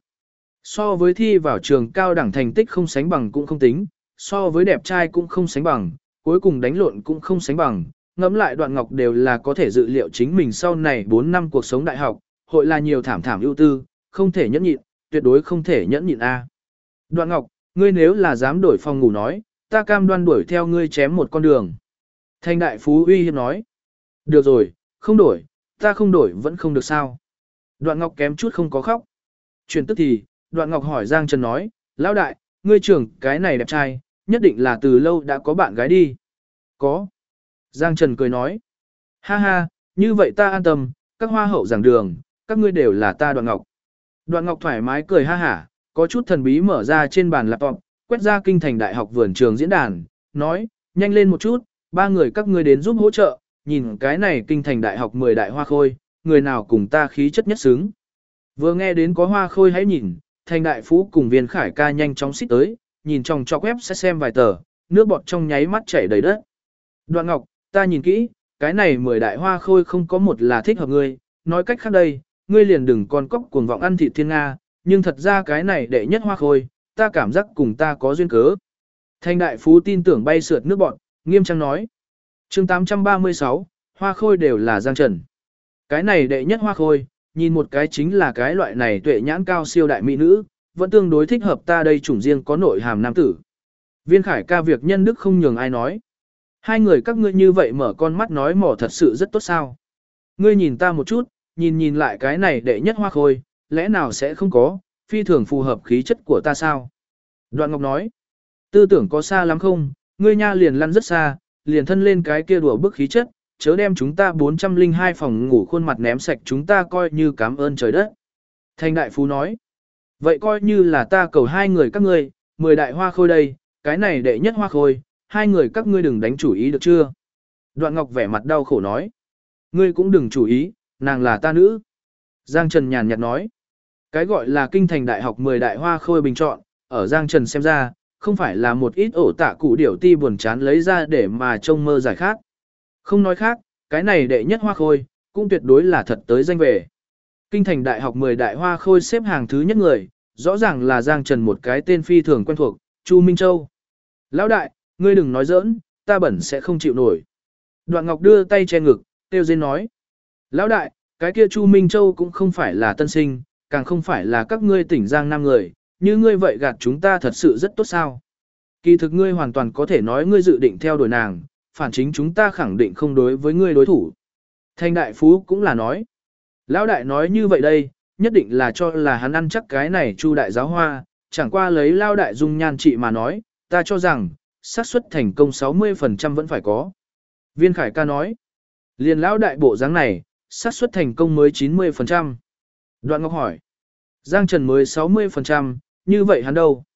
So với thi vào trường cao đẳng thành tích không sánh bằng cũng không tính, so với đẹp trai cũng không sánh bằng, cuối cùng đánh lộn cũng không sánh bằng. Ngẫm lại Đoạn Ngọc đều là có thể dự liệu chính mình sau này 4 năm cuộc sống đại học, hội là nhiều thảm thảm ưu tư, không thể nhẫn nhịn, tuyệt đối không thể nhẫn nhịn a. Đoạn Ngọc, ngươi nếu là dám đổi phòng ngủ nói, ta cam đoan đuổi theo ngươi chém một con đường. Thành đại phú uy hiếp nói. Được rồi, không đổi, ta không đổi vẫn không được sao. Đoạn Ngọc kém chút không có khóc. Chuyển tức thì, Đoạn Ngọc hỏi Giang Trần nói, lão đại, ngươi trưởng cái này đẹp trai, nhất định là từ lâu đã có bạn gái đi. Có. Giang Trần cười nói. Ha ha, như vậy ta an tâm, các hoa hậu giảng đường, các ngươi đều là ta Đoạn Ngọc. Đoạn Ngọc thoải mái cười ha hả, có chút thần bí mở ra trên bàn laptop, quét ra kinh thành đại học vườn trường diễn đàn, nói, nhanh lên một chút, 3 người các ngươi đến giúp hỗ trợ, nhìn cái này kinh thành đại học 10 đại hoa khôi, người nào cùng ta khí chất nhất xứng. Vừa nghe đến có hoa khôi hãy nhìn, Thành đại phú cùng Viên Khải ca nhanh chóng xích tới, nhìn trong cho web sẽ xem vài tờ, nước bọt trong nháy mắt chảy đầy đất. Đoạn Ngọc, ta nhìn kỹ, cái này 10 đại hoa khôi không có một là thích hợp ngươi, nói cách khác đây, ngươi liền đừng con cóc cuồng vọng ăn thịt thiên Nga, nhưng thật ra cái này đệ nhất hoa khôi, ta cảm giác cùng ta có duyên cớ. Thành đại phú tin tưởng bay sượt nước bọt, nghiêm trang nói. Chương 836, hoa khôi đều là Giang Trần. Cái này đệ nhất hoa khôi, nhìn một cái chính là cái loại này tuệ nhãn cao siêu đại mỹ nữ, vẫn tương đối thích hợp ta đây chủng riêng có nội hàm nam tử. Viên Khải ca việc nhân đức không nhường ai nói. Hai người các ngươi như vậy mở con mắt nói mỏ thật sự rất tốt sao. Ngươi nhìn ta một chút, nhìn lại cái này đệ nhất hoa khôi, lẽ nào sẽ không có, phi thường phù hợp khí chất của ta sao? Đoạn Ngọc nói, tư tưởng có xa lắm không, ngươi nha liền lăn rất xa, liền thân lên cái kia đùa bức khí chất, chớ đem chúng ta 402 phòng ngủ khuôn mặt ném sạch chúng ta coi như cảm ơn trời đất. Thanh đại phú nói, vậy coi như là ta cầu hai người các ngươi, 10 đại hoa khôi đây, cái này đệ nhất hoa khôi, hai người các ngươi đừng đánh chủ ý được chưa? Đoạn Ngọc vẻ mặt đau khổ nói, ngươi cũng đừng chủ ý, nàng là ta nữ. Giang Trần nhàn nhạt nói, cái gọi là kinh thành đại học 10 đại hoa khôi bình chọn, ở Giang Trần xem ra, không phải là một ít ổ tạ cụ điểu ti buồn chán lấy ra để mà trông mơ giải khác. Không nói khác, cái này đệ nhất hoa khôi, cũng tuyệt đối là thật tới danh về. Kinh thành đại học 10 đại hoa khôi xếp hàng thứ nhất người, rõ ràng là Giang Trần một cái tên phi thường quen thuộc, Chu Minh Châu. Lão đại, ngươi đừng nói giỡn, ta bẩn sẽ không chịu nổi. Đoạn Ngọc đưa tay che ngực, tiêu dên nói. Lão đại, cái kia Chu Minh Châu cũng không phải là tân sinh, càng không phải là các ngươi tỉnh Giang Nam người, như ngươi vậy gạt chúng ta thật sự rất tốt sao. Kỳ thực ngươi hoàn toàn có thể nói ngươi dự định theo đuổi nàng, phản chính chúng ta khẳng định không đối với ngươi đối thủ. Thanh đại phú cũng là nói. Lão đại nói như vậy đây, nhất định là cho là hắn ăn chắc cái này Chu đại giáo hoa, chẳng qua lấy Lão đại dung nhan trị mà nói, ta cho rằng, xác suất thành công 60% vẫn phải có. Viên Khải ca nói, liền Lão đại bộ dáng này, xác suất thành công mới 90%. Đoạn Ngọc hỏi, Giang Trần mới 60%, như vậy hắn đâu?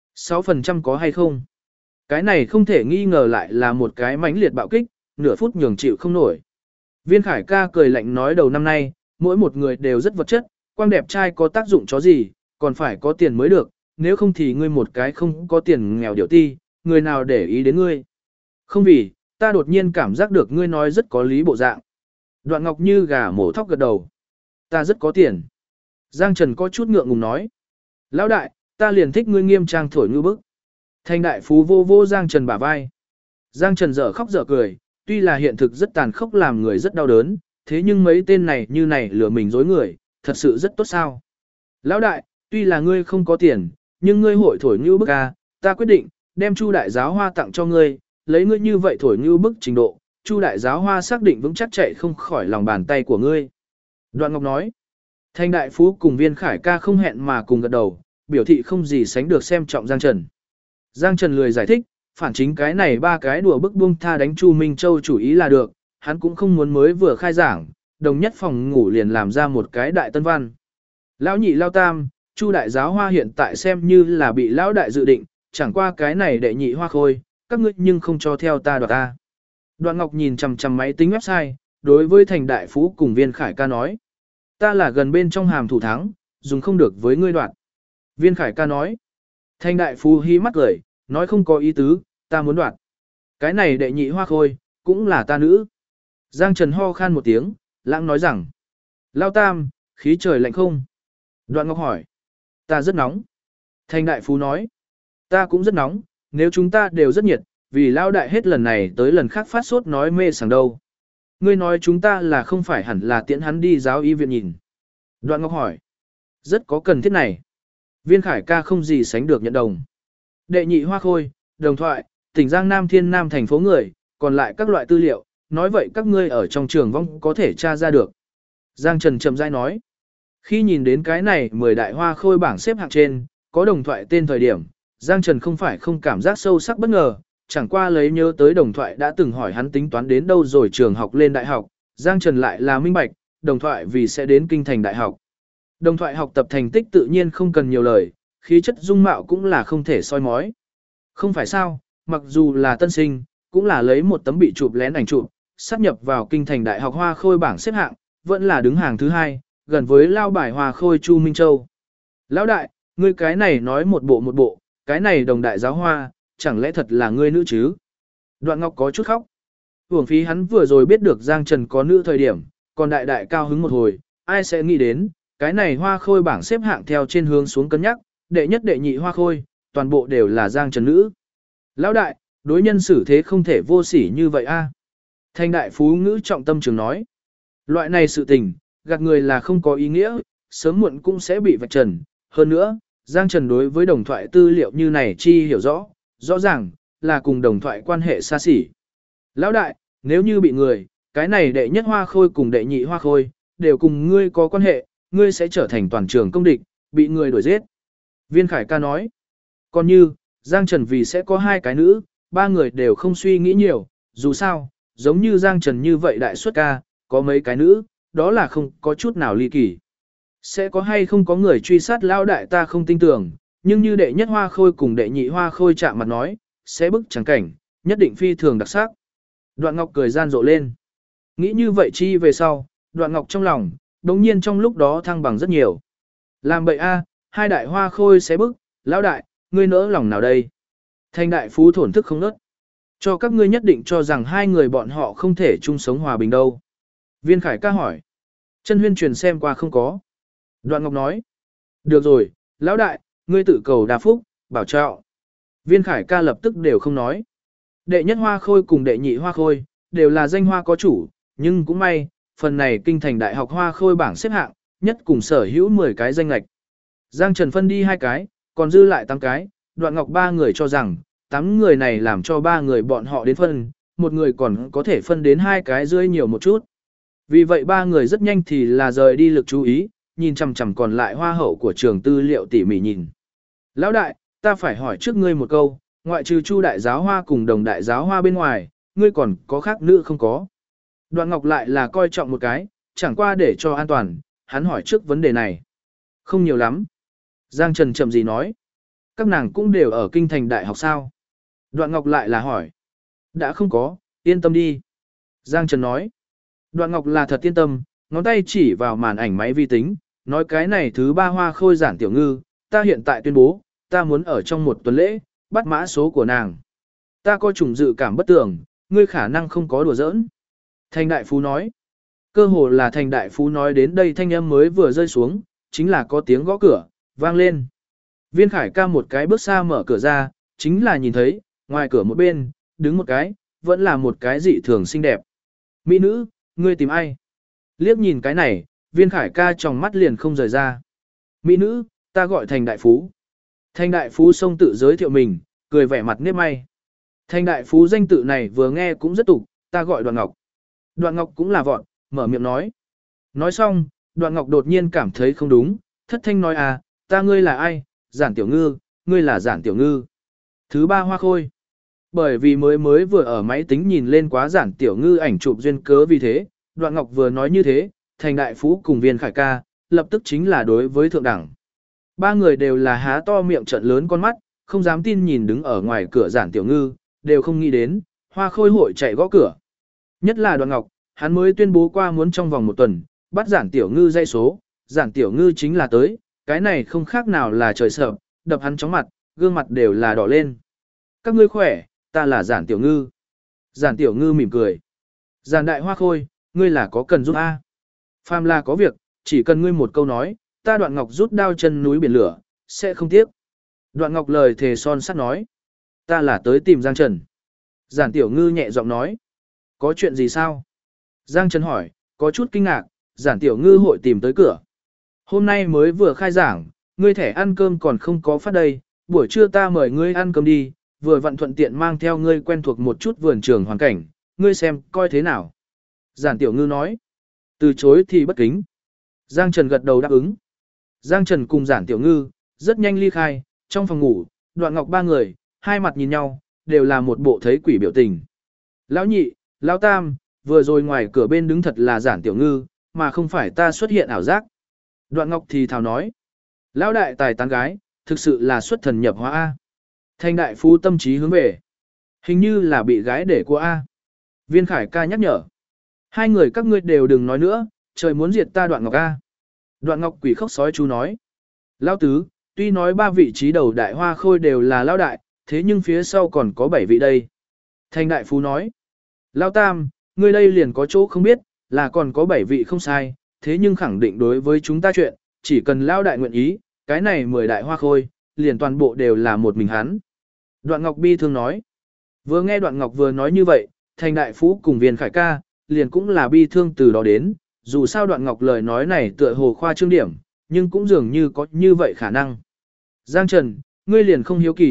6% có hay không? Cái này không thể nghi ngờ lại là một cái mãnh liệt bạo kích, nửa phút nhường chịu không nổi. Viên Khải ca cười lạnh nói đầu năm nay, mỗi một người đều rất vật chất, quang đẹp trai có tác dụng chó gì, còn phải có tiền mới được, nếu không thì ngươi một cái không có tiền nghèo điệu ti, người nào để ý đến ngươi. Không vì, ta đột nhiên cảm giác được ngươi nói rất có lý bộ dạng. Đoạn Ngọc như gà mổ thóc gật đầu. Ta rất có tiền. Giang Trần có chút ngượng ngùng nói. Lão đại, ta liền thích ngươi nghiêm trang thổi ngư bức. Thanh đại phú vô vô Giang Trần bả vai. Giang Trần dở khóc dở cười, tuy là hiện thực rất tàn khốc làm người rất đau đớn, thế nhưng mấy tên này như này lừa mình dối người, thật sự rất tốt sao. Lão đại, tuy là ngươi không có tiền, nhưng ngươi hội thổi ngư bức à, ta quyết định, đem Chu đại giáo hoa tặng cho ngươi, lấy ngươi như vậy thổi ngư bức trình độ, Chu đại giáo hoa xác định vững chắc chạy không khỏi lòng bàn tay của ngươi. Đoạn Ngọc nói, Thanh đại phú cùng Viên Khải ca không hẹn mà cùng gật đầu, biểu thị không gì sánh được xem trọng Giang Trần. Giang Trần lười giải thích, phản chính cái này ba cái đùa bức buông tha đánh Chu Minh Châu chủ ý là được, hắn cũng không muốn mới vừa khai giảng, đồng nhất phòng ngủ liền làm ra một cái đại tân văn. Lão nhị lao tam, Chu đại giáo hoa hiện tại xem như là bị lão đại dự định, chẳng qua cái này đệ nhị hoa khôi, các ngươi nhưng không cho theo ta đoạt ta. Đoạn Ngọc nhìn chằm chằm máy tính website, đối với Thành đại phú cùng Viên Khải ca nói, ta là gần bên trong hàm thủ thắng, dùng không được với ngươi đoạt. Viên Khải ca nói, Thanh đại phú hí mắt cười, nói không có ý tứ, ta muốn đoạt. Cái này đệ nhị hoa khôi, cũng là ta nữ. Giang Trần ho khan một tiếng, lãng nói rằng, lao tam, khí trời lạnh không? Đoạn Ngọc hỏi, ta rất nóng. Thanh đại phú nói, ta cũng rất nóng, nếu chúng ta đều rất nhiệt, vì lao đại hết lần này tới lần khác phát sốt nói mê sảng đâu. Ngươi nói chúng ta là không phải hẳn là tiễn hắn đi giáo y viện nhìn. Đoạn Ngọc hỏi, rất có cần thiết này. Viên Khải ca không gì sánh được nhận đồng. Đệ nhị hoa khôi, đồng thoại, tỉnh Giang Nam Thiên Nam thành phố người, còn lại các loại tư liệu, nói vậy các ngươi ở trong trường vong có thể tra ra được. Giang Trần chậm rãi nói, khi nhìn đến cái này 10 đại hoa khôi bảng xếp hạng trên, có đồng thoại tên thời điểm, Giang Trần không phải không cảm giác sâu sắc bất ngờ, chẳng qua lấy nhớ tới đồng thoại đã từng hỏi hắn tính toán đến đâu rồi trường học lên đại học, Giang Trần lại là minh bạch, đồng thoại vì sẽ đến kinh thành đại học. Đồng thoại học tập thành tích tự nhiên không cần nhiều lời, khí chất dung mạo cũng là không thể soi mói. Không phải sao, mặc dù là tân sinh, cũng là lấy một tấm bị chụp lén ảnh chụp, sáp nhập vào kinh thành đại học hoa khôi bảng xếp hạng, vẫn là đứng hàng thứ 2, gần với lao bài hoa khôi Chu Minh Châu. Lão đại, ngươi cái này nói một bộ, cái này đồng đại giáo hoa, chẳng lẽ thật là ngươi nữ chứ? Đoạn Ngọc có chút khóc. Hưởng phí hắn vừa rồi biết được Giang Trần có nữ thời điểm, còn đại đại cao hứng một hồi, ai sẽ nghĩ đến, cái này hoa khôi bảng xếp hạng theo trên hướng xuống cân nhắc, đệ nhất đệ nhị hoa khôi, toàn bộ đều là Giang Trần nữ. Lão đại, đối nhân xử thế không thể vô sỉ như vậy a. Thanh đại phú ngữ trọng tâm trường nói. Loại này sự tình, gạt người là không có ý nghĩa, sớm muộn cũng sẽ bị vạch trần. Hơn nữa, Giang Trần đối với đồng thoại tư liệu như này chi hiểu rõ, rõ ràng, là cùng đồng thoại quan hệ xa xỉ. Lão đại, nếu như bị người, cái này đệ nhất hoa khôi cùng đệ nhị hoa khôi, đều cùng ngươi có quan hệ, ngươi sẽ trở thành toàn trường công địch, bị người đuổi giết. Viên Khải ca nói, còn như, Giang Trần vì sẽ có 2 cái nữ, 3 người đều không suy nghĩ nhiều, dù sao, giống như Giang Trần như vậy đại xuất ca, có mấy cái nữ, đó là không có chút nào ly kỳ. Sẽ có hay không có người truy sát lão đại ta không tin tưởng, nhưng như đệ nhất hoa khôi cùng đệ nhị hoa khôi chạm mặt nói, sẽ bức trắng cảnh, nhất định phi thường đặc sắc. Đoạn Ngọc cười gian rộ lên. Nghĩ như vậy chi về sau, Đoạn Ngọc trong lòng, đồng nhiên trong lúc đó thăng bằng rất nhiều. Làm bậy a, 2 đại hoa khôi sẽ bức, lão đại, ngươi nỡ lòng nào đây? Thanh đại phú thổn thức không nớt. Cho các ngươi nhất định cho rằng 2 người bọn họ không thể chung sống hòa bình đâu. Viên Khải ca hỏi. Chân Huyên truyền xem qua không có. Đoạn Ngọc nói. Được rồi, lão đại, ngươi tự cầu đa phúc, bảo trọng. Viên Khải ca lập tức đều không nói. Đệ nhất hoa khôi cùng đệ nhị hoa khôi, đều là danh hoa có chủ, nhưng cũng may, phần này kinh thành đại học hoa khôi bảng xếp hạng, nhất cùng sở hữu 10 cái danh lạch. Giang Trần phân đi 2 cái, còn dư lại 8 cái, Đoạn Ngọc 3 người cho rằng, 8 người này làm cho 3 người bọn họ đến phân, một người còn có thể phân đến 2 cái rơi nhiều một chút. Vì vậy 3 người rất nhanh thì là rời đi lực chú ý, nhìn chằm chằm còn lại hoa hậu của trường tư liệu tỉ mỉ nhìn. Lão đại, ta phải hỏi trước ngươi một câu, ngoại trừ Chu đại giáo hoa cùng Đồng đại giáo hoa bên ngoài, ngươi còn có khác nữ không có? Đoạn Ngọc lại là coi trọng một cái, chẳng qua để cho an toàn, hắn hỏi trước vấn đề này. Không nhiều lắm. Giang Trần chậm gì nói. Các nàng cũng đều ở kinh thành đại học sao? Đoạn Ngọc lại là hỏi. Đã không có, yên tâm đi. Giang Trần nói. Đoạn Ngọc là thật yên tâm, ngón tay chỉ vào màn ảnh máy vi tính, nói cái này thứ 3 hoa khôi Giản Tiểu Ngư, ta hiện tại tuyên bố, ta muốn ở trong một tuần lễ, bắt mã số của nàng. Ta có chủng dự cảm bất tường, ngươi khả năng không có đùa giỡn. Thành Đại Phú nói. Cơ hồ là Thành Đại Phú nói đến đây thanh âm mới vừa rơi xuống, chính là có tiếng gõ cửa, vang lên. Viên Khải ca một cái bước xa mở cửa ra, chính là nhìn thấy, ngoài cửa một bên, đứng một cái, vẫn là một cái dị thường xinh đẹp. Mỹ nữ, ngươi tìm ai? Liếc nhìn cái này, Viên Khải ca trong mắt liền không rời ra. Mỹ nữ, ta gọi Thành Đại Phú. Thành Đại Phú xông tự giới thiệu mình, cười vẻ mặt nếp may. Thành Đại Phú danh tự này vừa nghe cũng rất tục, ta gọi Đoạn Ngọc. Đoạn Ngọc cũng là vọn, mở miệng nói. Nói xong, Đoạn Ngọc đột nhiên cảm thấy không đúng, thất thanh nói à, ta ngươi là ai? Giản Tiểu Ngư, ngươi là Giản Tiểu Ngư. Thứ 3 hoa khôi. Bởi vì mới vừa ở máy tính nhìn lên quá Giản Tiểu Ngư ảnh chụp duyên cớ vì thế, Đoạn Ngọc vừa nói như thế, Thành Đại Phú cùng Viên Khải ca, lập tức chính là đối với thượng đẳng. 3 người đều là há to miệng trợn lớn con mắt, không dám tin nhìn đứng ở ngoài cửa Giản Tiểu Ngư, đều không nghĩ đến, hoa khôi hội chạy gõ cửa. Nhất là Đoạn Ngọc, hắn mới tuyên bố qua muốn trong vòng 1 tuần, bắt Giản Tiểu Ngư dây số, Giản Tiểu Ngư chính là tới, cái này không khác nào là trời sợ, đập hắn chóng mặt, gương mặt đều là đỏ lên. Các ngươi khỏe, ta là Giản Tiểu Ngư. Giản Tiểu Ngư mỉm cười. Giản đại hoa khôi, ngươi là có cần giúp a? Phàm là có việc, chỉ cần ngươi một câu nói, ta Đoạn Ngọc rút đao chân núi biển lửa, sẽ không tiếc. Đoạn Ngọc lời thề son sắt nói. Ta là tới tìm Giang Trần. Giản Tiểu Ngư nhẹ giọng nói. Có chuyện gì sao? Giang Trần hỏi, có chút kinh ngạc, Giản Tiểu Ngư hội tìm tới cửa. Hôm nay mới vừa khai giảng, ngươi thẻ ăn cơm còn không có phát đây, buổi trưa ta mời ngươi ăn cơm đi, vừa vặn thuận tiện mang theo ngươi quen thuộc một chút vườn trường hoàn cảnh, ngươi xem coi thế nào. Giản Tiểu Ngư nói, từ chối thì bất kính. Giang Trần gật đầu đáp ứng. Giang Trần cùng Giản Tiểu Ngư, rất nhanh ly khai, trong phòng ngủ, Đoạn Ngọc 3 người, hai mặt nhìn nhau, đều là một bộ thấy quỷ biểu tình. Lão nhị, lão tam, vừa rồi ngoài cửa bên đứng thật là Giản Tiểu Ngư, mà không phải ta xuất hiện ảo giác. Đoạn Ngọc thì thào nói, lão đại tài tán gái, thực sự là xuất thần nhập hóa A. Thành Đại Phú tâm trí hướng về. Hình như là bị gái để của A. Viên Khải ca nhắc nhở. 2 người các ngươi đều đừng nói nữa, trời muốn diệt ta Đoạn Ngọc A. Đoạn Ngọc quỷ khóc sói chú nói. Lão tứ, tuy nói 3 vị trí đầu đại hoa khôi đều là lão đại, thế nhưng phía sau còn có 7 vị đây. Thành Đại Phú nói. Lão tam, ngươi đây liền có chỗ không biết, là còn có 7 vị không sai, thế nhưng khẳng định đối với chúng ta chuyện, chỉ cần lão đại nguyện ý, cái này 10 đại hoa khôi, liền toàn bộ đều là một mình hắn. Đoạn Ngọc bi thương nói. Vừa nghe Đoạn Ngọc vừa nói như vậy, Thành Đại Phú cùng Viên Khải ca, liền cũng là bi thương từ đó đến, dù sao Đoạn Ngọc lời nói này tựa hồ khoa trương điểm, nhưng cũng dường như có như vậy khả năng. Giang Trần, ngươi liền không hiếu kỳ,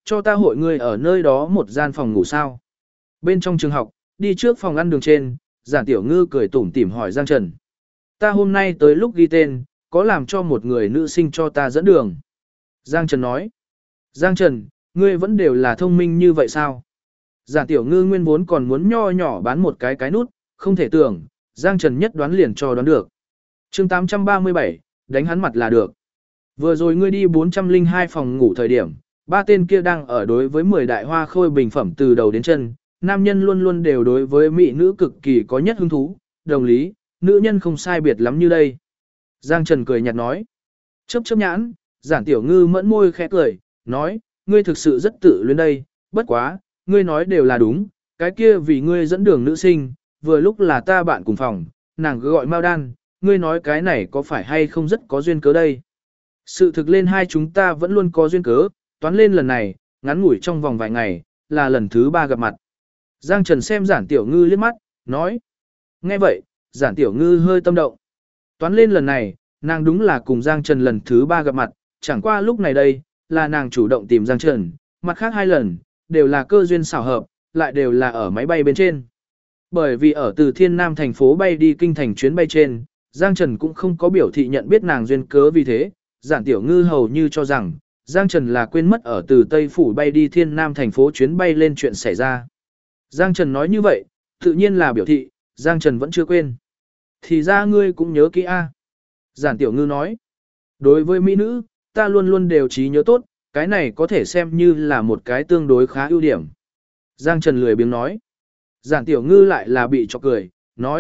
cho ta hội ngươi ở nơi đó một gian phòng ngủ sao. Bên trong trường học, đi trước phòng ăn đường trên, Giản Tiểu Ngư cười tủm tỉm hỏi Giang Trần. Ta hôm nay tới lúc ghi tên, có làm cho một người nữ sinh cho ta dẫn đường. Giang Trần nói. Giang Trần, ngươi vẫn đều là thông minh như vậy sao? Giản Tiểu Ngư nguyên vốn còn muốn nho nhỏ bán một cái nút, không thể tưởng, Giang Trần nhất đoán liền cho đoán được. chương 837, đánh hắn mặt là được. Vừa rồi ngươi đi 402 phòng ngủ thời điểm, ba tên kia đang ở đối với 10 đại hoa khôi bình phẩm từ đầu đến chân, nam nhân luôn luôn đều đối với mỹ nữ cực kỳ có nhất hứng thú, đồng lý, nữ nhân không sai biệt lắm như đây. Giang Trần cười nhạt nói. Chớp chớp nhãn, Giản Tiểu Ngư mẫn môi khẽ cười, nói, ngươi thực sự rất tự luyến đây, bất quá, ngươi nói đều là đúng, cái kia vì ngươi dẫn đường nữ sinh, vừa lúc là ta bạn cùng phòng, nàng cứ gọi Mao Đan, ngươi nói cái này có phải hay không rất có duyên cớ đây. Sự thực lên hai chúng ta vẫn luôn có duyên cớ, toán lên lần này, ngắn ngủi trong vòng vài ngày, là lần thứ 3 gặp mặt. Giang Trần xem Giản Tiểu Ngư liếc mắt, nói. Nghe vậy, Giản Tiểu Ngư hơi tâm động. Toán lên lần này, nàng đúng là cùng Giang Trần lần thứ 3 gặp mặt, chẳng qua lúc này đây, là nàng chủ động tìm Giang Trần, mặt khác 2 lần, đều là cơ duyên xảo hợp, lại đều là ở máy bay bên trên. Bởi vì ở từ Thiên Nam thành phố bay đi kinh thành chuyến bay trên, Giang Trần cũng không có biểu thị nhận biết nàng duyên cớ vì thế, Giản Tiểu Ngư hầu như cho rằng, Giang Trần là quên mất ở từ Tây Phủ bay đi Thiên Nam thành phố chuyến bay lên chuyện xảy ra. Giang Trần nói như vậy, tự nhiên là biểu thị, Giang Trần vẫn chưa quên. Thì ra ngươi cũng nhớ kỹ a. Giản Tiểu Ngư nói, đối với mỹ nữ, ta luôn luôn đều trí nhớ tốt, cái này có thể xem như là một cái tương đối khá ưu điểm. Giang Trần lười biếng nói. Giản Tiểu Ngư lại là bị chọc cười,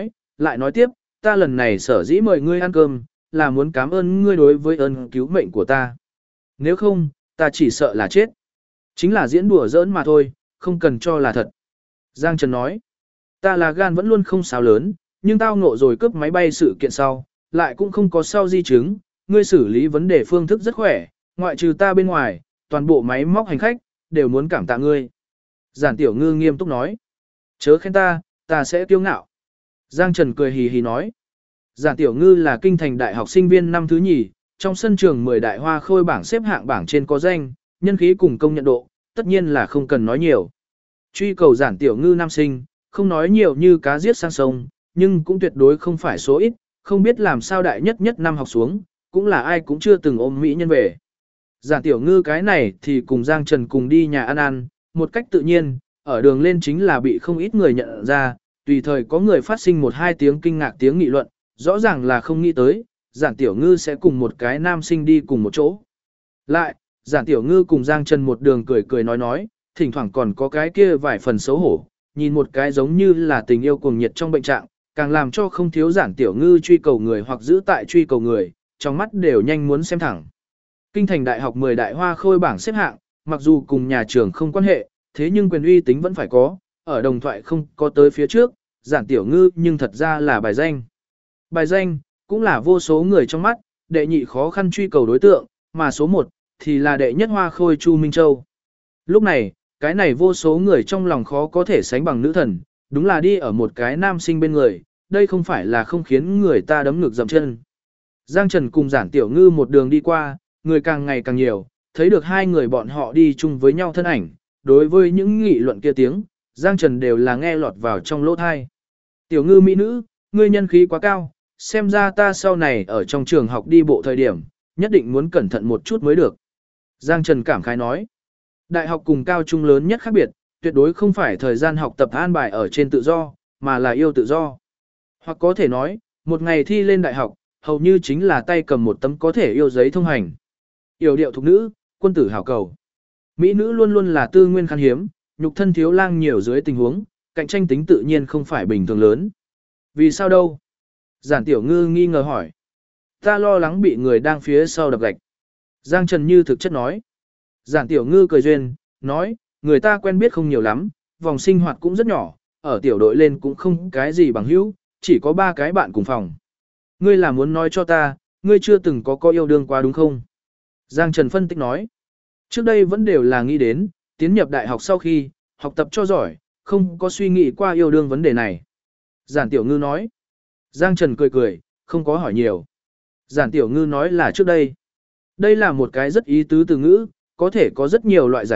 lại nói tiếp, ta lần này sở dĩ mời ngươi ăn cơm, là muốn cảm ơn ngươi đối với ơn cứu mệnh của ta. Nếu không, ta chỉ sợ là chết. Chính là diễn đùa giỡn mà thôi, không cần cho là thật. Giang Trần nói, ta là gan vẫn luôn không sao lớn, nhưng tao ngộ rồi cướp máy bay sự kiện sau, lại cũng không có sau di chứng, ngươi xử lý vấn đề phương thức rất khỏe, ngoại trừ ta bên ngoài, toàn bộ máy móc hành khách, đều muốn cảm tạ ngươi. Giản Tiểu Ngư nghiêm túc nói, chớ khen ta sẽ kiêu ngạo. Giang Trần cười hì hì nói, Giản Tiểu Ngư là kinh thành đại học sinh viên năm thứ nhì, trong sân trường 10 đại hoa khôi bảng xếp hạng bảng trên có danh, nhân khí cùng công nhận độ, tất nhiên là không cần nói nhiều. Truy cầu Giản Tiểu Ngư nam sinh, không nói nhiều như cá giết sang sông, nhưng cũng tuyệt đối không phải số ít, không biết làm sao đại nhất năm học xuống, cũng là ai cũng chưa từng ôm mỹ nhân về. Giản Tiểu Ngư cái này thì cùng Giang Trần cùng đi nhà ăn, một cách tự nhiên, ở đường lên chính là bị không ít người nhận ra, tùy thời có người phát sinh 1-2 tiếng kinh ngạc tiếng nghị luận, rõ ràng là không nghĩ tới, Giản Tiểu Ngư sẽ cùng một cái nam sinh đi cùng một chỗ. Lại, Giản Tiểu Ngư cùng Giang Trần một đường cười nói, thỉnh thoảng còn có cái kia vài phần xấu hổ, nhìn một cái giống như là tình yêu cuồng nhiệt trong bệnh trạng, càng làm cho không thiếu Giản Tiểu Ngư truy cầu người hoặc giữ tại truy cầu người, trong mắt đều nhanh muốn xem thẳng. Kinh thành đại học 10 đại hoa khôi bảng xếp hạng, mặc dù cùng nhà trường không quan hệ, thế nhưng quyền uy tính vẫn phải có, ở đồng thoại không có tới phía trước, Giản Tiểu Ngư nhưng thật ra là bài danh. Bài danh, cũng là vô số người trong mắt, đệ nhị khó khăn truy cầu đối tượng, mà số 1, thì là đệ nhất hoa khôi Chu Minh Châu. Lúc này, cái này vô số người trong lòng khó có thể sánh bằng nữ thần, đúng là đi ở một cái nam sinh bên người, đây không phải là không khiến người ta đấm ngực dậm chân. Giang Trần cùng Giản Tiểu Ngư một đường đi qua, người càng ngày càng nhiều, thấy được hai người bọn họ đi chung với nhau thân ảnh, đối với những nghị luận kia tiếng, Giang Trần đều là nghe lọt vào trong lỗ thai. Tiểu Ngư mỹ nữ, ngươi nhân khí quá cao, xem ra ta sau này ở trong trường học đi bộ thời điểm, nhất định muốn cẩn thận một chút mới được. Giang Trần cảm khái nói, đại học cùng cao trung lớn nhất khác biệt, tuyệt đối không phải thời gian học tập an bài ở trên tự do, mà là yêu tự do. Hoặc có thể nói, một ngày thi lên đại học, hầu như chính là tay cầm một tấm có thể yêu giấy thông hành. Yểu điệu thục nữ, quân tử hảo cầu. Mỹ nữ luôn luôn là tư nguyên khan hiếm, nhục thân thiếu lang nhiều dưới tình huống, cạnh tranh tính tự nhiên không phải bình thường lớn. Vì sao đâu? Giản Tiểu Ngư nghi ngờ hỏi. Ta lo lắng bị người đang phía sau đập gạch. Giang Trần như thực chất nói. Giản Tiểu Ngư cười duyên, nói, người ta quen biết không nhiều lắm, vòng sinh hoạt cũng rất nhỏ, ở tiểu đội lên cũng không cái gì bằng hữu, chỉ có 3 cái bạn cùng phòng. Ngươi là muốn nói cho ta, ngươi chưa từng có yêu đương qua đúng không? Giang Trần phân tích nói. Trước đây vẫn đều là nghĩ đến, tiến nhập đại học sau khi, học tập cho giỏi, không có suy nghĩ qua yêu đương vấn đề này. Giản Tiểu Ngư nói. Giang Trần cười, không có hỏi nhiều. Giản Tiểu Ngư nói là trước đây. Đây là một cái rất ý tứ từ ngữ, có thể có rất nhiều loại giải thích,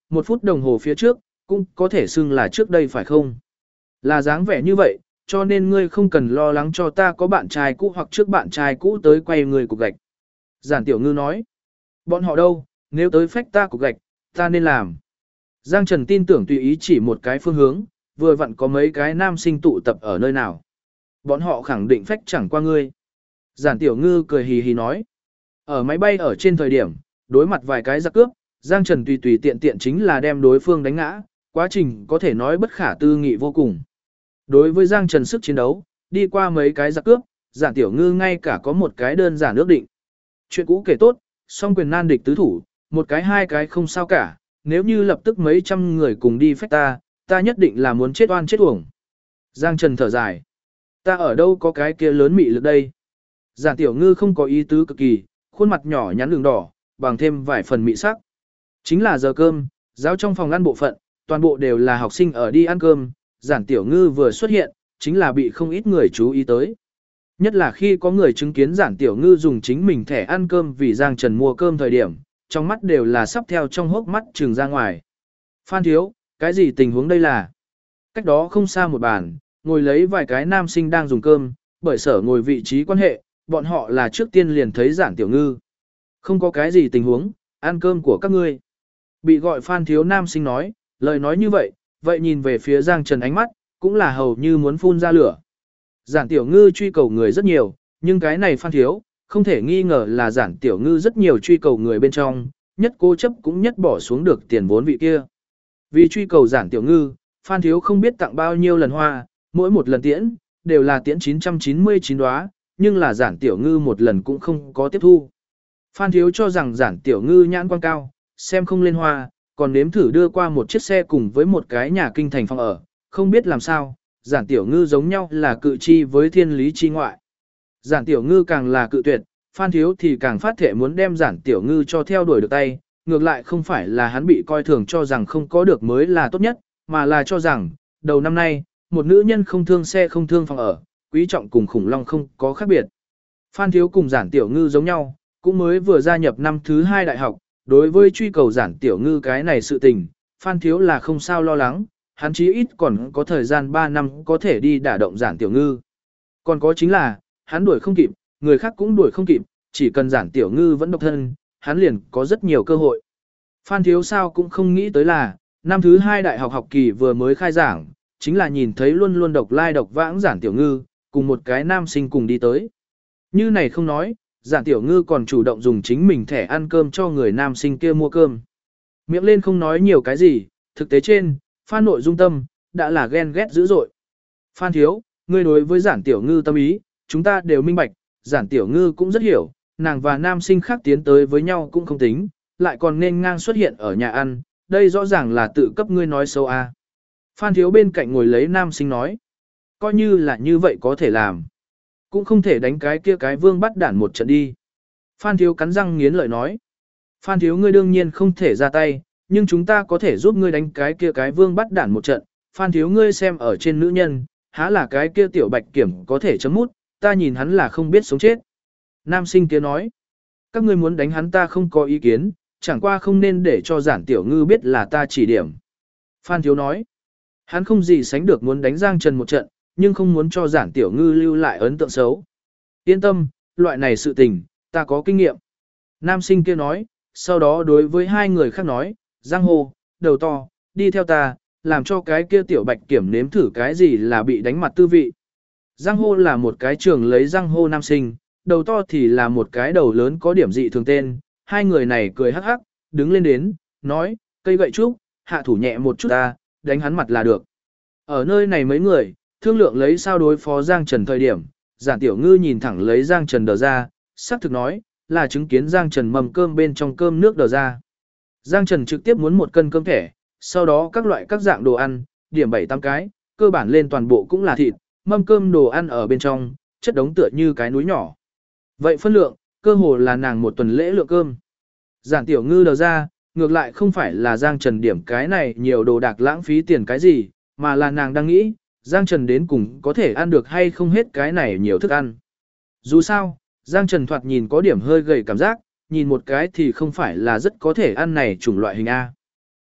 1 phút đồng hồ phía trước, cũng có thể xưng là trước đây phải không? Là dáng vẻ như vậy, cho nên ngươi không cần lo lắng cho ta có bạn trai cũ hoặc trước bạn trai cũ tới quay người cục gạch. Giản Tiểu Ngư nói, bọn họ đâu, nếu tới phách ta cục gạch, ta nên làm. Giang Trần tin tưởng tùy ý chỉ một cái phương hướng, vừa vặn có mấy cái nam sinh tụ tập ở nơi nào. Bọn họ khẳng định phách chẳng qua ngươi. Giản Tiểu Ngư cười hì hì nói, ở máy bay ở trên thời điểm, đối mặt vài cái giặc cướp, Giang Trần tùy tùy tiện tiện chính là đem đối phương đánh ngã, quá trình có thể nói bất khả tư nghị vô cùng. Đối với Giang Trần sức chiến đấu, đi qua mấy cái giặc cướp, Giản Tiểu Ngư ngay cả có một cái đơn giản ước định. Chuyện cũ kể tốt, song quyền nan địch tứ thủ, một cái hai cái không sao cả, nếu như lập tức mấy trăm người cùng đi phách ta nhất định là muốn chết oan chết uổng. Giang Trần thở dài. Ta ở đâu có cái kia lớn mị lực đây. Giản Tiểu Ngư không có ý tứ cực kỳ, khuôn mặt nhỏ nhắn đường đỏ, bằng thêm vài phần mị sắc. Chính là giờ cơm, giáo trong phòng ăn bộ phận, toàn bộ đều là học sinh ở đi ăn cơm, Giản Tiểu Ngư vừa xuất hiện, chính là bị không ít người chú ý tới. Nhất là khi có người chứng kiến Giản Tiểu Ngư dùng chính mình thẻ ăn cơm vì Giang Trần mua cơm thời điểm, trong mắt đều là sắp theo trong hốc mắt trừng ra ngoài. Phan thiếu, cái gì tình huống đây là? Cách đó không xa một bàn, ngồi lấy vài cái nam sinh đang dùng cơm, bởi sở ngồi vị trí quan hệ, bọn họ là trước tiên liền thấy Giản Tiểu Ngư. Không có cái gì tình huống, ăn cơm của các ngươi. Bị gọi Phan thiếu nam sinh nói, lời nói như vậy, vậy nhìn về phía Giang Trần ánh mắt, cũng là hầu như muốn phun ra lửa. Giản Tiểu Ngư truy cầu người rất nhiều, nhưng cái này Phan thiếu, không thể nghi ngờ là Giản Tiểu Ngư rất nhiều truy cầu người bên trong, nhất cố chấp cũng nhất bỏ xuống được tiền vốn vị kia. Vì truy cầu Giản Tiểu Ngư, Phan thiếu không biết tặng bao nhiêu lần hoa, mỗi một lần tiễn, đều là tiễn 999 đóa, nhưng là Giản Tiểu Ngư một lần cũng không có tiếp thu. Phan thiếu cho rằng Giản Tiểu Ngư nhãn quan cao, xem không lên hoa, còn nếm thử đưa qua một chiếc xe cùng với một cái nhà kinh thành phòng ở, không biết làm sao, Giản Tiểu Ngư giống nhau là cự chi với thiên lý chi ngoại. Giản Tiểu Ngư càng là cự tuyệt, Phan thiếu thì càng phát thể muốn đem Giản Tiểu Ngư cho theo đuổi được tay, ngược lại không phải là hắn bị coi thường cho rằng không có được mới là tốt nhất, mà là cho rằng, đầu năm nay, một nữ nhân không thương xe không thương phòng ở, quý trọng cùng khủng long không có khác biệt. Phan thiếu cùng Giản Tiểu Ngư giống nhau, cũng mới vừa gia nhập năm thứ 2 đại học, đối với truy cầu Giản Tiểu Ngư cái này sự tình, Phan thiếu là không sao lo lắng, hắn chí ít còn có thời gian 3 năm có thể đi đả động Giản Tiểu Ngư. Còn có chính là, hắn đuổi không kịp, người khác cũng đuổi không kịp, chỉ cần Giản Tiểu Ngư vẫn độc thân, hắn liền có rất nhiều cơ hội. Phan thiếu sao cũng không nghĩ tới là, năm thứ 2 đại học học kỳ vừa mới khai giảng, chính là nhìn thấy luôn luôn độc lai độc vãng Giản Tiểu Ngư, cùng một cái nam sinh cùng đi tới. Như này không nói, Giản Tiểu Ngư còn chủ động dùng chính mình thẻ ăn cơm cho người nam sinh kia mua cơm. Miệng lên không nói nhiều cái gì, thực tế trên, Phan nội dung tâm, đã là ghen ghét dữ dội. Phan thiếu, ngươi đối với Giản Tiểu Ngư tâm ý, chúng ta đều minh bạch, Giản Tiểu Ngư cũng rất hiểu, nàng và nam sinh khác tiến tới với nhau cũng không tính, lại còn nên ngang xuất hiện ở nhà ăn, đây rõ ràng là tự cấp ngươi nói xấu a. Phan thiếu bên cạnh ngồi lấy nam sinh nói, coi như là như vậy có thể làm. Cũng không thể đánh cái kia cái vương bắt đản một trận đi. Phan thiếu cắn răng nghiến lợi nói. Phan thiếu ngươi đương nhiên không thể ra tay, nhưng chúng ta có thể giúp ngươi đánh cái kia cái vương bắt đản một trận. Phan thiếu ngươi xem ở trên nữ nhân, há là cái kia tiểu bạch kiểm có thể chấm mút, ta nhìn hắn là không biết sống chết. Nam sinh kia nói. Các ngươi muốn đánh hắn ta không có ý kiến, chẳng qua không nên để cho Giản Tiểu Ngư biết là ta chỉ điểm. Phan thiếu nói. Hắn không gì sánh được muốn đánh Giang Trần một trận, nhưng không muốn cho Giản Tiểu Ngư lưu lại ấn tượng xấu. Yên tâm, loại này sự tình, ta có kinh nghiệm. Nam sinh kia nói, sau đó đối với hai người khác nói, Giang Hồ, đầu to, đi theo ta, làm cho cái kia tiểu bạch kiểm nếm thử cái gì là bị đánh mặt tư vị. Giang Hồ là một cái trường lấy Giang Hồ nam sinh, đầu to thì là một cái đầu lớn có điểm dị thường tên. Hai người này cười hắc hắc, đứng lên đến, nói, cây gậy trúc, hạ thủ nhẹ một chút ta, đánh hắn mặt là được. Ở nơi này mấy người, thương lượng lấy sao đối phó Giang Trần thời điểm, Giản Tiểu Ngư nhìn thẳng lấy Giang Trần đờ ra, xác thực nói, là chứng kiến Giang Trần mầm cơm bên trong cơm nước đờ ra. Giang Trần trực tiếp muốn 1 cân cơm thẻ, sau đó các loại các dạng đồ ăn, điểm 7-8 cái, cơ bản lên toàn bộ cũng là thịt, mâm cơm đồ ăn ở bên trong, chất đống tựa như cái núi nhỏ. Vậy phân lượng, cơ hồ là nàng 1 tuần lễ lượng cơm. Giản Tiểu Ngư đờ ra, ngược lại không phải là Giang Trần điểm cái này nhiều đồ đạc lãng phí tiền cái gì, mà là nàng đang nghĩ, Giang Trần đến cùng có thể ăn được hay không hết cái này nhiều thức ăn. Dù sao, Giang Trần thoạt nhìn có điểm hơi gầy cảm giác, nhìn một cái thì không phải là rất có thể ăn này chủng loại hình A.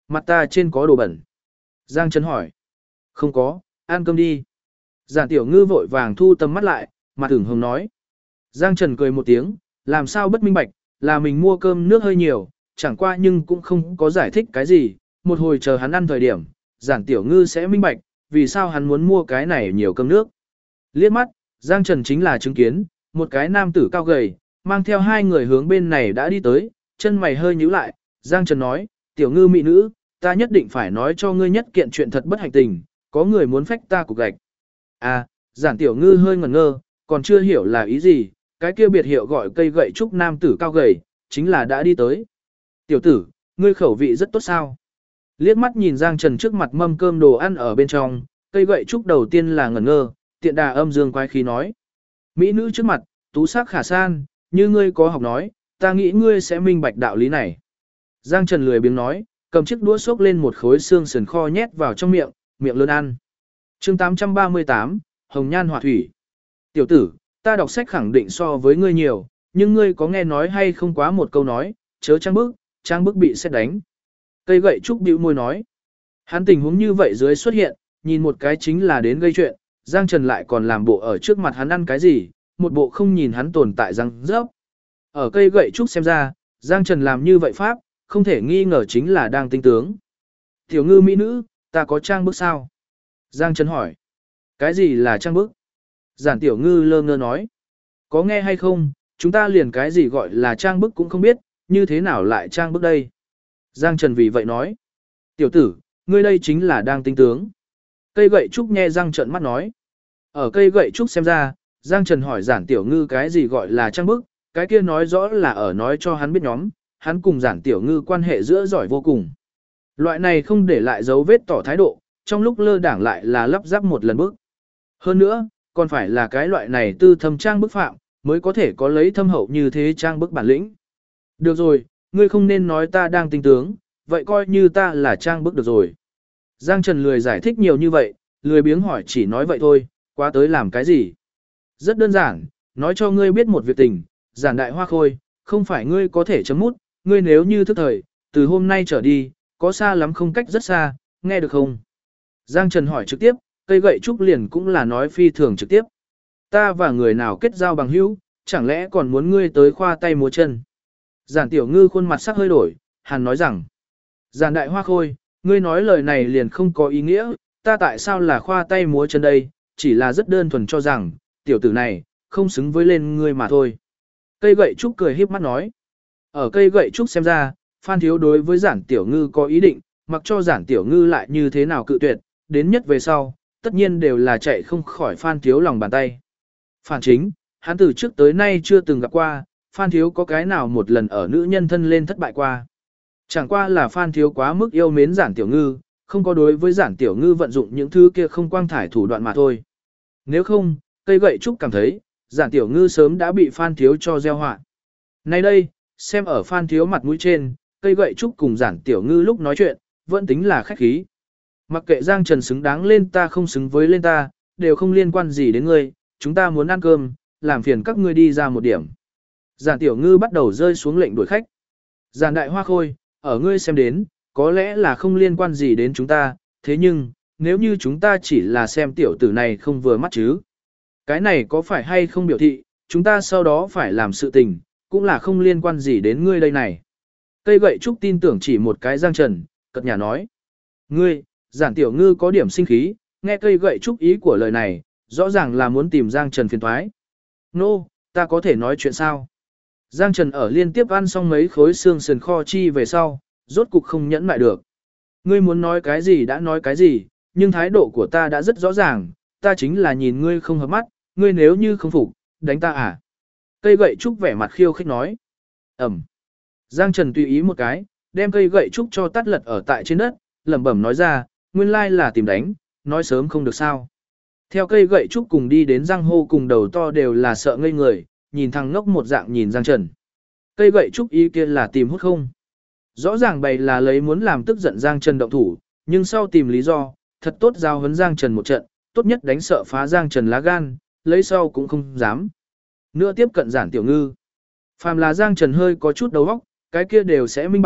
Mặt ta trên có đồ bẩn. Giang Trần hỏi. Không có, ăn cơm đi. Giản Tiểu Ngư vội vàng thu tầm mắt lại, mặt ửng hồng nói. Giang Trần cười một tiếng, làm sao bất minh bạch, là mình mua cơm nước hơi nhiều, chẳng qua nhưng cũng không có giải thích cái gì, một hồi chờ hắn ăn thời điểm, Giản Tiểu Ngư sẽ minh bạch, vì sao hắn muốn mua cái này nhiều cơm nước. Liếc mắt, Giang Trần chính là chứng kiến, một cái nam tử cao gầy, mang theo hai người hướng bên này đã đi tới, chân mày hơi nhíu lại, Giang Trần nói, Tiểu Ngư mỹ nữ, ta nhất định phải nói cho ngươi nhất kiện chuyện thật bất hạnh tình, có người muốn phách ta cục gạch. À, Giản Tiểu Ngư hơi ngẩn ngơ, còn chưa hiểu là ý gì, cái kia biệt hiệu gọi cây gậy trúc nam tử cao gầy, chính là đã đi tới. Tiểu tử, ngươi khẩu vị rất tốt sao? Liếc mắt nhìn Giang Trần trước mặt mâm cơm đồ ăn ở bên trong, cây gậy trúc đầu tiên là ngẩn ngơ, tiện đà âm dương quái khí nói. Mỹ nữ trước mặt, tú sắc khả san, như ngươi có học nói, ta nghĩ ngươi sẽ minh bạch đạo lý này. Giang Trần lười biếng nói, cầm chiếc đũa xốc lên một khối xương sườn kho nhét vào trong miệng, miệng lớn ăn. Chương 838, Hồng Nhan Họa Thủy. Tiểu tử, ta đọc sách khẳng định so với ngươi nhiều, nhưng ngươi có nghe nói hay không quá một câu nói, chớ trang bức bị xét đánh. Cây gậy trúc bĩu môi nói. Hắn tình huống như vậy dưới xuất hiện, nhìn một cái chính là đến gây chuyện, Giang Trần lại còn làm bộ ở trước mặt hắn ăn cái gì, một bộ không nhìn hắn tồn tại răng rớp. Ở cây gậy trúc xem ra, Giang Trần làm như vậy pháp, không thể nghi ngờ chính là đang tinh tướng. Tiểu Ngư mỹ nữ, ta có trang bức sao? Giang Trần hỏi. Cái gì là trang bức? Giản Tiểu Ngư lơ ngơ nói. Có nghe hay không, chúng ta liền cái gì gọi là trang bức cũng không biết, như thế nào lại trang bức đây? Giang Trần vì vậy nói. Tiểu tử, ngươi đây chính là đang tinh tướng. Cây gậy trúc nhe răng trợn mắt nói. Ở cây gậy trúc xem ra, Giang Trần hỏi Giản Tiểu Ngư cái gì gọi là trang bức, cái kia nói rõ là ở nói cho hắn biết nhóm, hắn cùng Giản Tiểu Ngư quan hệ giữa giỏi vô cùng. Loại này không để lại dấu vết tỏ thái độ, trong lúc lơ đảng lại là lắp ráp một lần bức. Hơn nữa, còn phải là cái loại này tư thâm trang bức phạm, mới có thể có lấy thâm hậu như thế trang bức bản lĩnh. Được rồi, ngươi không nên nói ta đang tinh tướng, vậy coi như ta là trang bức được rồi. Giang Trần lười giải thích nhiều như vậy, lười biếng hỏi chỉ nói vậy thôi, quá tới làm cái gì. Rất đơn giản, nói cho ngươi biết một việc tình, giản đại hoa khôi, không phải ngươi có thể chấm mút, ngươi nếu như thức thời, từ hôm nay trở đi, có xa lắm không cách rất xa, nghe được không? Giang Trần hỏi trực tiếp, cây gậy trúc liền cũng là nói phi thường trực tiếp. Ta và người nào kết giao bằng hữu, chẳng lẽ còn muốn ngươi tới khoa tay múa chân? Giản Tiểu Ngư khuôn mặt sắc hơi đổi, hàn nói rằng, giản đại hoa khôi, ngươi nói lời này liền không có ý nghĩa, ta tại sao là khoa tay múa chân đây, chỉ là rất đơn thuần cho rằng, tiểu tử này, không xứng với lên ngươi mà thôi. Cây gậy trúc cười híp mắt nói, ở cây gậy trúc xem ra, Phan Thiếu đối với Giản Tiểu Ngư có ý định, mặc cho Giản Tiểu Ngư lại như thế nào cự tuyệt, đến nhất về sau, tất nhiên đều là chạy không khỏi Phan Thiếu lòng bàn tay. Phản chính, hắn từ trước tới nay chưa từng gặp qua, Phan Thiếu có cái nào một lần ở nữ nhân thân lên thất bại qua. Chẳng qua là Phan Thiếu quá mức yêu mến Giản Tiểu Ngư, không có đối với Giản Tiểu Ngư vận dụng những thứ kia không quang thải thủ đoạn mà thôi. Nếu không, cây gậy trúc cảm thấy, Giản Tiểu Ngư sớm đã bị Phan Thiếu cho gieo họa. Nay đây, xem ở Phan Thiếu mặt mũi trên, cây gậy trúc cùng Giản Tiểu Ngư lúc nói chuyện, vẫn tính là khách khí. Mặc kệ Giang Trần xứng đáng lên ta không xứng với lên ta, đều không liên quan gì đến ngươi, chúng ta muốn ăn cơm, làm phiền các ngươi đi ra một điểm. Giản Tiểu Ngư bắt đầu rơi xuống lệnh đuổi khách. Giản đại hoa khôi, ở ngươi xem đến, có lẽ là không liên quan gì đến chúng ta, thế nhưng, nếu như chúng ta chỉ là xem tiểu tử này không vừa mắt chứ. Cái này có phải hay không biểu thị, chúng ta sau đó phải làm sự tình, cũng là không liên quan gì đến ngươi đây này. Cây gậy trúc tin tưởng chỉ một cái Giang Trần, cật nhà nói. Ngươi, Giản Tiểu Ngư có điểm sinh khí, nghe cây gậy trúc ý của lời này, rõ ràng là muốn tìm Giang Trần phiền toái. Nô, ta có thể nói chuyện sao? Giang Trần ở liên tiếp ăn xong mấy khối xương sườn kho chi về sau, rốt cục không nhẫn lại được. Ngươi muốn nói cái gì đã nói cái gì, nhưng thái độ của ta đã rất rõ ràng, ta chính là nhìn ngươi không hợp mắt, ngươi nếu như không phục, đánh ta à? Cây gậy trúc vẻ mặt khiêu khích nói. Ẩm. Giang Trần tùy ý một cái, đem cây gậy trúc cho tắt lật ở tại trên đất, lẩm bẩm nói ra, nguyên lai là tìm đánh, nói sớm không được sao. Theo cây gậy trúc cùng đi đến răng hô cùng đầu to đều là sợ ngây người, nhìn thằng ngốc một dạng nhìn Giang Trần. Cây gậy trúc ý kia là tìm hút không. Rõ ràng bày là lấy muốn làm tức giận Giang Trần động thủ, nhưng sau tìm lý do, thật tốt giao huấn Giang Trần một trận, tốt nhất đánh sợ phá Giang Trần lá gan, lấy sau cũng không dám. Nữa tiếp cận Giản Tiểu Ngư. Phàm là Giang Trần hơi có chút đầu óc, cái kia đều sẽ minh bạch,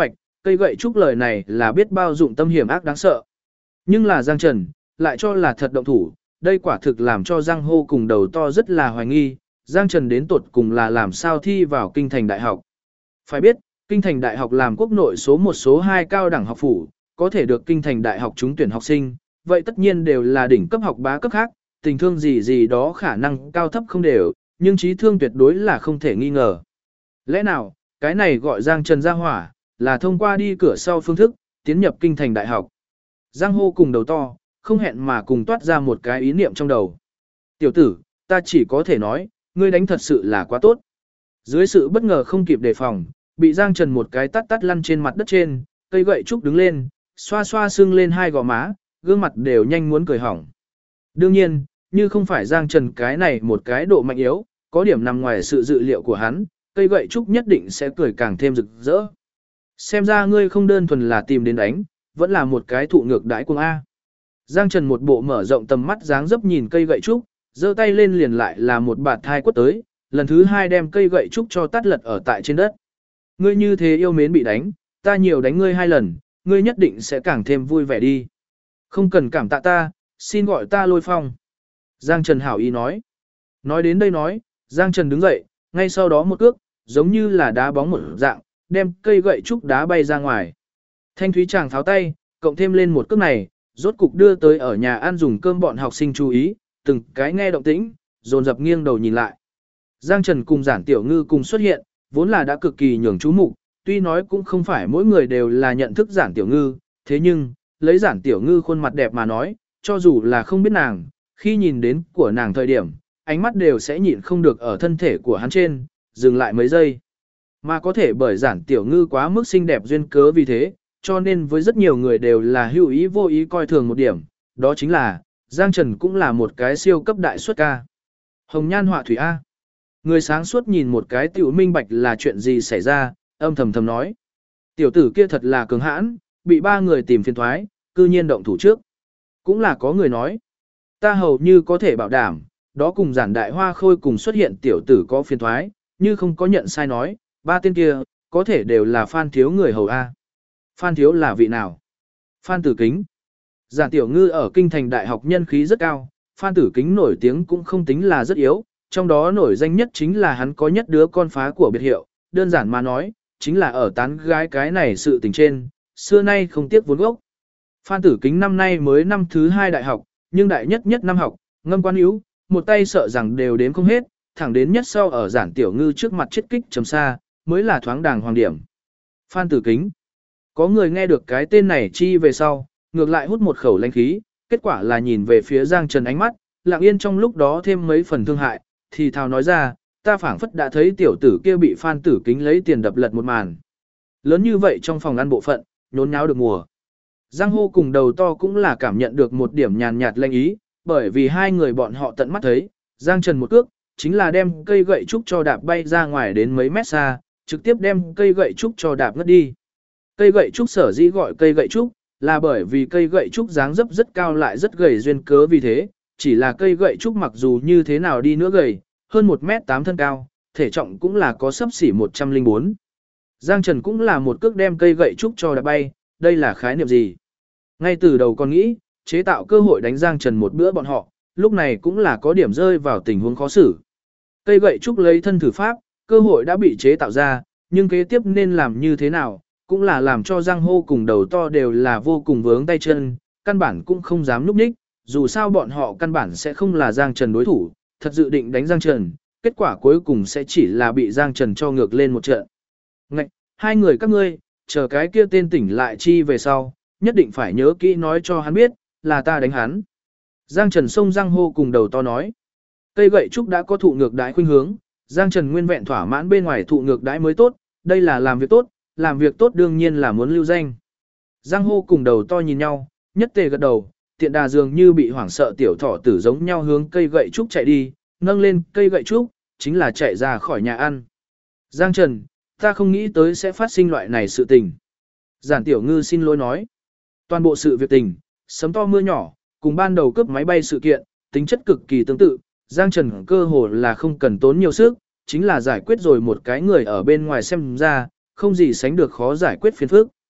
cây gậy trúc lời này là biết bao dụng tâm hiểm ác đáng sợ. Nhưng là Giang Trần, lại cho là thật động thủ, đây quả thực làm cho Giang Hô cùng đầu to rất là hoài nghi, Giang Trần đến tột cùng là làm sao thi vào kinh thành đại học. Phải biết, kinh thành đại học làm quốc nội số 1 số 2 cao đẳng học phủ, có thể được kinh thành đại học trúng tuyển học sinh, vậy tất nhiên đều là đỉnh cấp học bá cấp khác, tình thương gì gì đó khả năng cao thấp không đều, nhưng trí thương tuyệt đối là không thể nghi ngờ. Lẽ nào, cái này gọi Giang Trần ra hỏa, là thông qua đi cửa sau phương thức, tiến nhập kinh thành đại học. Giang Hô cùng đầu to, không hẹn mà cùng toát ra một cái ý niệm trong đầu. Tiểu tử, ta chỉ có thể nói, ngươi đánh thật sự là quá tốt. Dưới sự bất ngờ không kịp đề phòng, bị Giang Trần một cái tát tát lăn trên mặt đất trên, cây gậy trúc đứng lên, xoa xoa sưng lên hai gò má, gương mặt đều nhanh muốn cười hỏng. Đương nhiên, như không phải Giang Trần cái này một cái độ mạnh yếu, có điểm nằm ngoài sự dự liệu của hắn, cây gậy trúc nhất định sẽ cười càng thêm rực rỡ. Xem ra ngươi không đơn thuần là tìm đến đánh, vẫn là một cái thụ ngược đãi cuồng A. Giang Trần một bộ mở rộng tầm mắt dáng dấp nhìn cây gậy trúc, giơ tay lên liền lại là một bạt thai quất tới, lần thứ hai đem cây gậy trúc cho tát lật ở tại trên đất. Ngươi như thế yêu mến bị đánh, ta nhiều đánh ngươi 2 lần, ngươi nhất định sẽ càng thêm vui vẻ đi. Không cần cảm tạ ta, xin gọi ta Lôi Phong. Giang Trần hảo ý nói. Nói đến đây nói, Giang Trần đứng dậy, ngay sau đó một cước, giống như là đá bóng một dạng, đem cây gậy trúc đá bay ra ngoài. Thanh Thúy chàng tháo tay, cộng thêm lên một cước này, rốt cục đưa tới ở nhà ăn dùng cơm bọn học sinh chú ý, từng cái nghe động tĩnh, dồn dập nghiêng đầu nhìn lại. Giang Trần cùng Giản Tiểu Ngư cùng xuất hiện, vốn là đã cực kỳ nhường chú mục, tuy nói cũng không phải mỗi người đều là nhận thức Giản Tiểu Ngư, thế nhưng, lấy Giản Tiểu Ngư khuôn mặt đẹp mà nói, cho dù là không biết nàng, khi nhìn đến của nàng thời điểm, ánh mắt đều sẽ nhịn không được ở thân thể của hắn trên, dừng lại mấy giây. Mà có thể bởi Giản Tiểu Ngư quá mức xinh đẹp duyên cớ vì thế, cho nên với rất nhiều người đều là hữu ý vô ý coi thường một điểm, đó chính là, Giang Trần cũng là một cái siêu cấp đại xuất ca. Hồng nhan họa thủy A. Người sáng suốt nhìn một cái tiểu minh bạch là chuyện gì xảy ra, âm thầm thầm nói. Tiểu tử kia thật là cường hãn, bị 3 người tìm phiền thoái, cư nhiên động thủ trước. Cũng là có người nói. Ta hầu như có thể bảo đảm, đó cùng Giản Đại Hoa Khôi cùng xuất hiện tiểu tử có phiền thoái, như không có nhận sai nói, 3 tên kia, có thể đều là Phan Thiếu người hầu A. Phan Thiếu là vị nào? Phan Tử Kính. Giản Tiểu Ngư ở kinh thành đại học nhân khí rất cao, Phan Tử Kính nổi tiếng cũng không tính là rất yếu, trong đó nổi danh nhất chính là hắn có nhất đứa con phá của biệt hiệu, đơn giản mà nói, chính là ở tán gái cái này sự tình trên, xưa nay không tiếc vốn gốc. Phan Tử Kính năm nay mới năm thứ 2 đại học, nhưng đại nhất năm học, ngâm quan yếu, một tay sợ rằng đều đếm không hết, thẳng đến nhất sau ở Giản Tiểu Ngư trước mặt chết kích trầm xa, mới là thoáng đàng hoàng điểm. Phan Tử Kính. Có người nghe được cái tên này chi về sau, ngược lại hút một khẩu lãnh khí, kết quả là nhìn về phía Giang Trần ánh mắt, lặng yên trong lúc đó thêm mấy phần thương hại, thì thào nói ra, ta phảng phất đã thấy tiểu tử kia bị Phan Tử Kính lấy tiền đập lật một màn. Lớn như vậy trong phòng ăn bộ phận, nhốn nháo được mùa. Giang Hô cùng đầu to cũng là cảm nhận được một điểm nhàn nhạt lanh ý, bởi vì 2 người bọn họ tận mắt thấy, Giang Trần một cước, chính là đem cây gậy trúc cho đạp bay ra ngoài đến mấy mét xa, trực tiếp đem cây gậy trúc cho đạp ngất đi. Cây gậy trúc sở dĩ gọi cây gậy trúc, là bởi vì cây gậy trúc dáng dấp rất cao lại rất gầy duyên cớ vì thế, chỉ là cây gậy trúc mặc dù như thế nào đi nữa gầy, hơn 1m8 thân cao, thể trọng cũng là có xấp xỉ 104. Giang Trần cũng là một cước đem cây gậy trúc cho đạp bay, đây là khái niệm gì? Ngay từ đầu còn nghĩ, chế tạo cơ hội đánh Giang Trần một bữa bọn họ, lúc này cũng là có điểm rơi vào tình huống khó xử. Cây gậy trúc lấy thân thử pháp, cơ hội đã bị chế tạo ra, nhưng kế tiếp nên làm như thế nào, cũng là làm cho Giang Hô cùng đầu to đều là vô cùng vướng tay chân, căn bản cũng không dám núp ních, dù sao bọn họ căn bản sẽ không là Giang Trần đối thủ, thật dự định đánh Giang Trần, kết quả cuối cùng sẽ chỉ là bị Giang Trần cho ngược lên một trận. Ngạch, 2 người các ngươi, chờ cái kia tên tỉnh lại chi về sau, nhất định phải nhớ kỹ nói cho hắn biết, là ta đánh hắn. Giang Trần xông Giang Hô cùng đầu to nói. Cây gậy trúc đã có thụ ngược đãi khuynh hướng, Giang Trần nguyên vẹn thỏa mãn bên ngoài thụ ngược đãi mới tốt, đây là làm việc tốt đương nhiên là muốn lưu danh. Giang Hô cùng đầu to nhìn nhau, nhất tề gật đầu, tiện đà dường như bị hoảng sợ tiểu thỏ tử giống nhau hướng cây gậy trúc chạy đi, nâng lên cây gậy trúc, chính là chạy ra khỏi nhà ăn. Giang Trần, ta không nghĩ tới sẽ phát sinh loại này sự tình. Giản Tiểu Ngư xin lỗi nói. Toàn bộ sự việc tình, sấm to mưa nhỏ, cùng ban đầu cướp máy bay sự kiện, tính chất cực kỳ tương tự, Giang Trần cơ hồ là không cần tốn nhiều sức, chính là giải quyết rồi một cái người ở bên ngoài xem ra, không gì sánh được khó giải quyết phiền phức.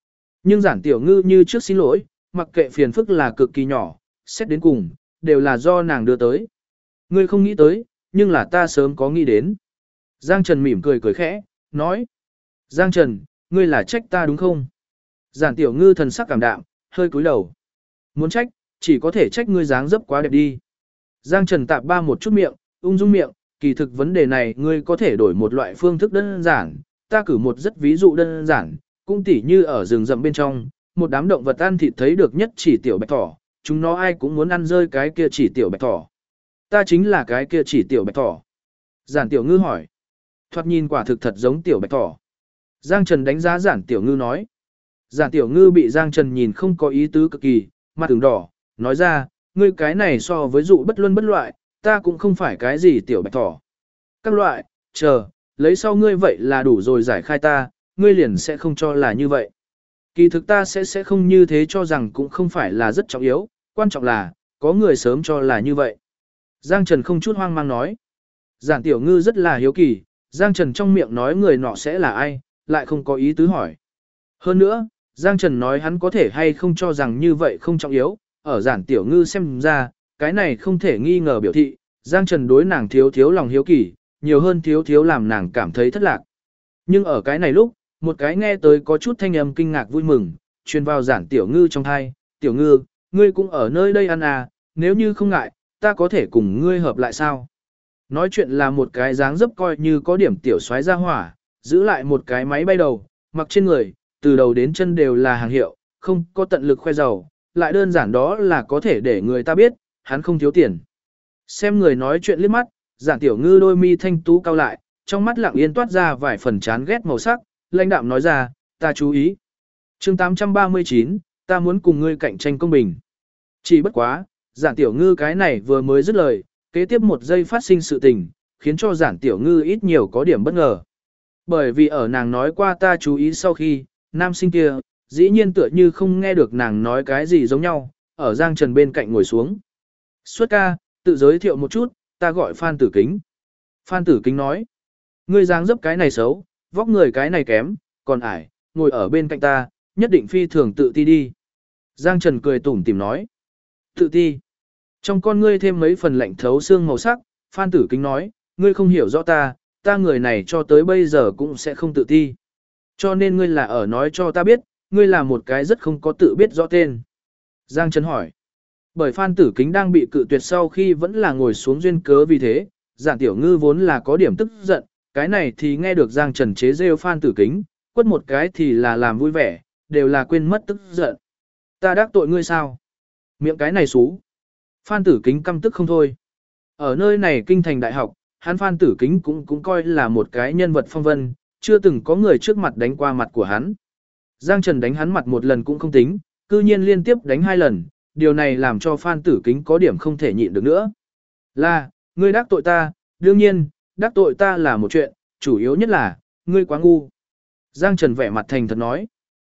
Nhưng Giản Tiểu Ngư như trước xin lỗi, mặc kệ phiền phức là cực kỳ nhỏ, xét đến cùng, đều là do nàng đưa tới. Ngươi không nghĩ tới, nhưng là ta sớm có nghĩ đến. Giang Trần mỉm cười cười khẽ, nói. Giang Trần, ngươi là trách ta đúng không? Giản Tiểu Ngư thần sắc cảm đạm, hơi cúi đầu. Muốn trách, chỉ có thể trách ngươi dáng dấp quá đẹp đi. Giang Trần tạp ba một chút miệng, ung dung miệng, kỳ thực vấn đề này ngươi có thể đổi một loại phương thức đơn giản, ta cử một rất ví dụ đơn giản, cũng tỉ như ở rừng rậm bên trong, một đám động vật ăn thịt thấy được nhất chỉ tiểu bạch thỏ, chúng nó ai cũng muốn ăn rơi cái kia chỉ tiểu bạch thỏ. Ta chính là cái kia chỉ tiểu bạch thỏ. Giản Tiểu Ngư hỏi. Thoạt nhìn quả thực thật giống tiểu bạch thỏ. Giang Trần đánh giá Giản Tiểu Ngư nói. Giản Tiểu Ngư bị Giang Trần nhìn không có ý tứ cực kỳ, mặt ửng đỏ, nói ra, ngươi cái này so với dụ bất luân bất loại, ta cũng không phải cái gì tiểu bạch thỏ. Các loại, chờ, lấy sau ngươi vậy là đủ rồi giải khai ta, ngươi liền sẽ không cho là như vậy. Kỳ thực ta sẽ không như thế cho rằng cũng không phải là rất trọng yếu, quan trọng là, có người sớm cho là như vậy. Giang Trần không chút hoang mang nói. Giản Tiểu Ngư rất là hiếu kỳ, Giang Trần trong miệng nói người nọ sẽ là ai, lại không có ý tứ hỏi. Hơn nữa, Giang Trần nói hắn có thể hay không cho rằng như vậy không trọng yếu, ở Giản Tiểu Ngư xem ra, cái này không thể nghi ngờ biểu thị, Giang Trần đối nàng thiếu lòng hiếu kỳ, nhiều hơn thiếu làm nàng cảm thấy thất lạc. Nhưng ở cái này lúc, một cái nghe tới có chút thanh âm kinh ngạc vui mừng, truyền vào Giản Tiểu Ngư trong thai, Tiểu Ngư, ngươi cũng ở nơi đây ăn à, nếu như không ngại, ta có thể cùng ngươi hợp lại sao? Nói chuyện là một cái dáng dấp coi như có điểm tiểu xoáy ra hỏa, giữ lại một cái máy bay đầu, mặc trên người, từ đầu đến chân đều là hàng hiệu, không có tận lực khoe giàu, lại đơn giản đó là có thể để người ta biết, hắn không thiếu tiền. Xem người nói chuyện liếc mắt, Giản Tiểu Ngư đôi mi thanh tú cao lại, trong mắt lặng yên toát ra vài phần chán ghét màu sắc, lãnh đạm nói ra, ta chú ý. Chương 839, ta muốn cùng ngươi cạnh tranh công bình. Chỉ bất quá, Giản Tiểu Ngư cái này vừa mới dứt lời, kế tiếp một giây phát sinh sự tình, khiến cho Giản Tiểu Ngư ít nhiều có điểm bất ngờ. Bởi vì ở nàng nói qua ta chú ý sau khi, nam sinh kia, dĩ nhiên tựa như không nghe được nàng nói cái gì giống nhau, ở Giang Trần bên cạnh ngồi xuống. Xuất ca, tự giới thiệu một chút, ta gọi Phan Tử Kính. Phan Tử Kính nói, ngươi dáng dấp cái này xấu, vóc người cái này kém, còn ải, ngồi ở bên cạnh ta, nhất định phi thường tự ti đi. Giang Trần cười tủm tỉm nói, tự ti. Trong con ngươi thêm mấy phần lạnh thấu xương màu sắc, Phan Tử Kính nói, ngươi không hiểu rõ ta người này cho tới bây giờ cũng sẽ không tự ti. Cho nên ngươi là ở nói cho ta biết, ngươi là một cái rất không có tự biết rõ tên. Giang Trần hỏi, bởi Phan Tử Kính đang bị cự tuyệt sau khi vẫn là ngồi xuống duyên cớ vì thế, Giản Tiểu Ngư vốn là có điểm tức giận, cái này thì nghe được Giang Trần chế rêu Phan Tử Kính, quất một cái thì là làm vui vẻ, đều là quên mất tức giận. Ta đắc tội ngươi sao? Miệng cái này xú. Phan Tử Kính căm tức không thôi. Ở nơi này kinh thành đại học, hắn Phan Tử Kính cũng coi là một cái nhân vật phong vân, chưa từng có người trước mặt đánh qua mặt của hắn. Giang Trần đánh hắn mặt một lần cũng không tính, cư nhiên liên tiếp đánh hai lần, điều này làm cho Phan Tử Kính có điểm không thể nhịn được nữa. Là, ngươi đắc tội ta, đương nhiên, đắc tội ta là một chuyện, chủ yếu nhất là, ngươi quá ngu. Giang Trần vẻ mặt thành thật nói.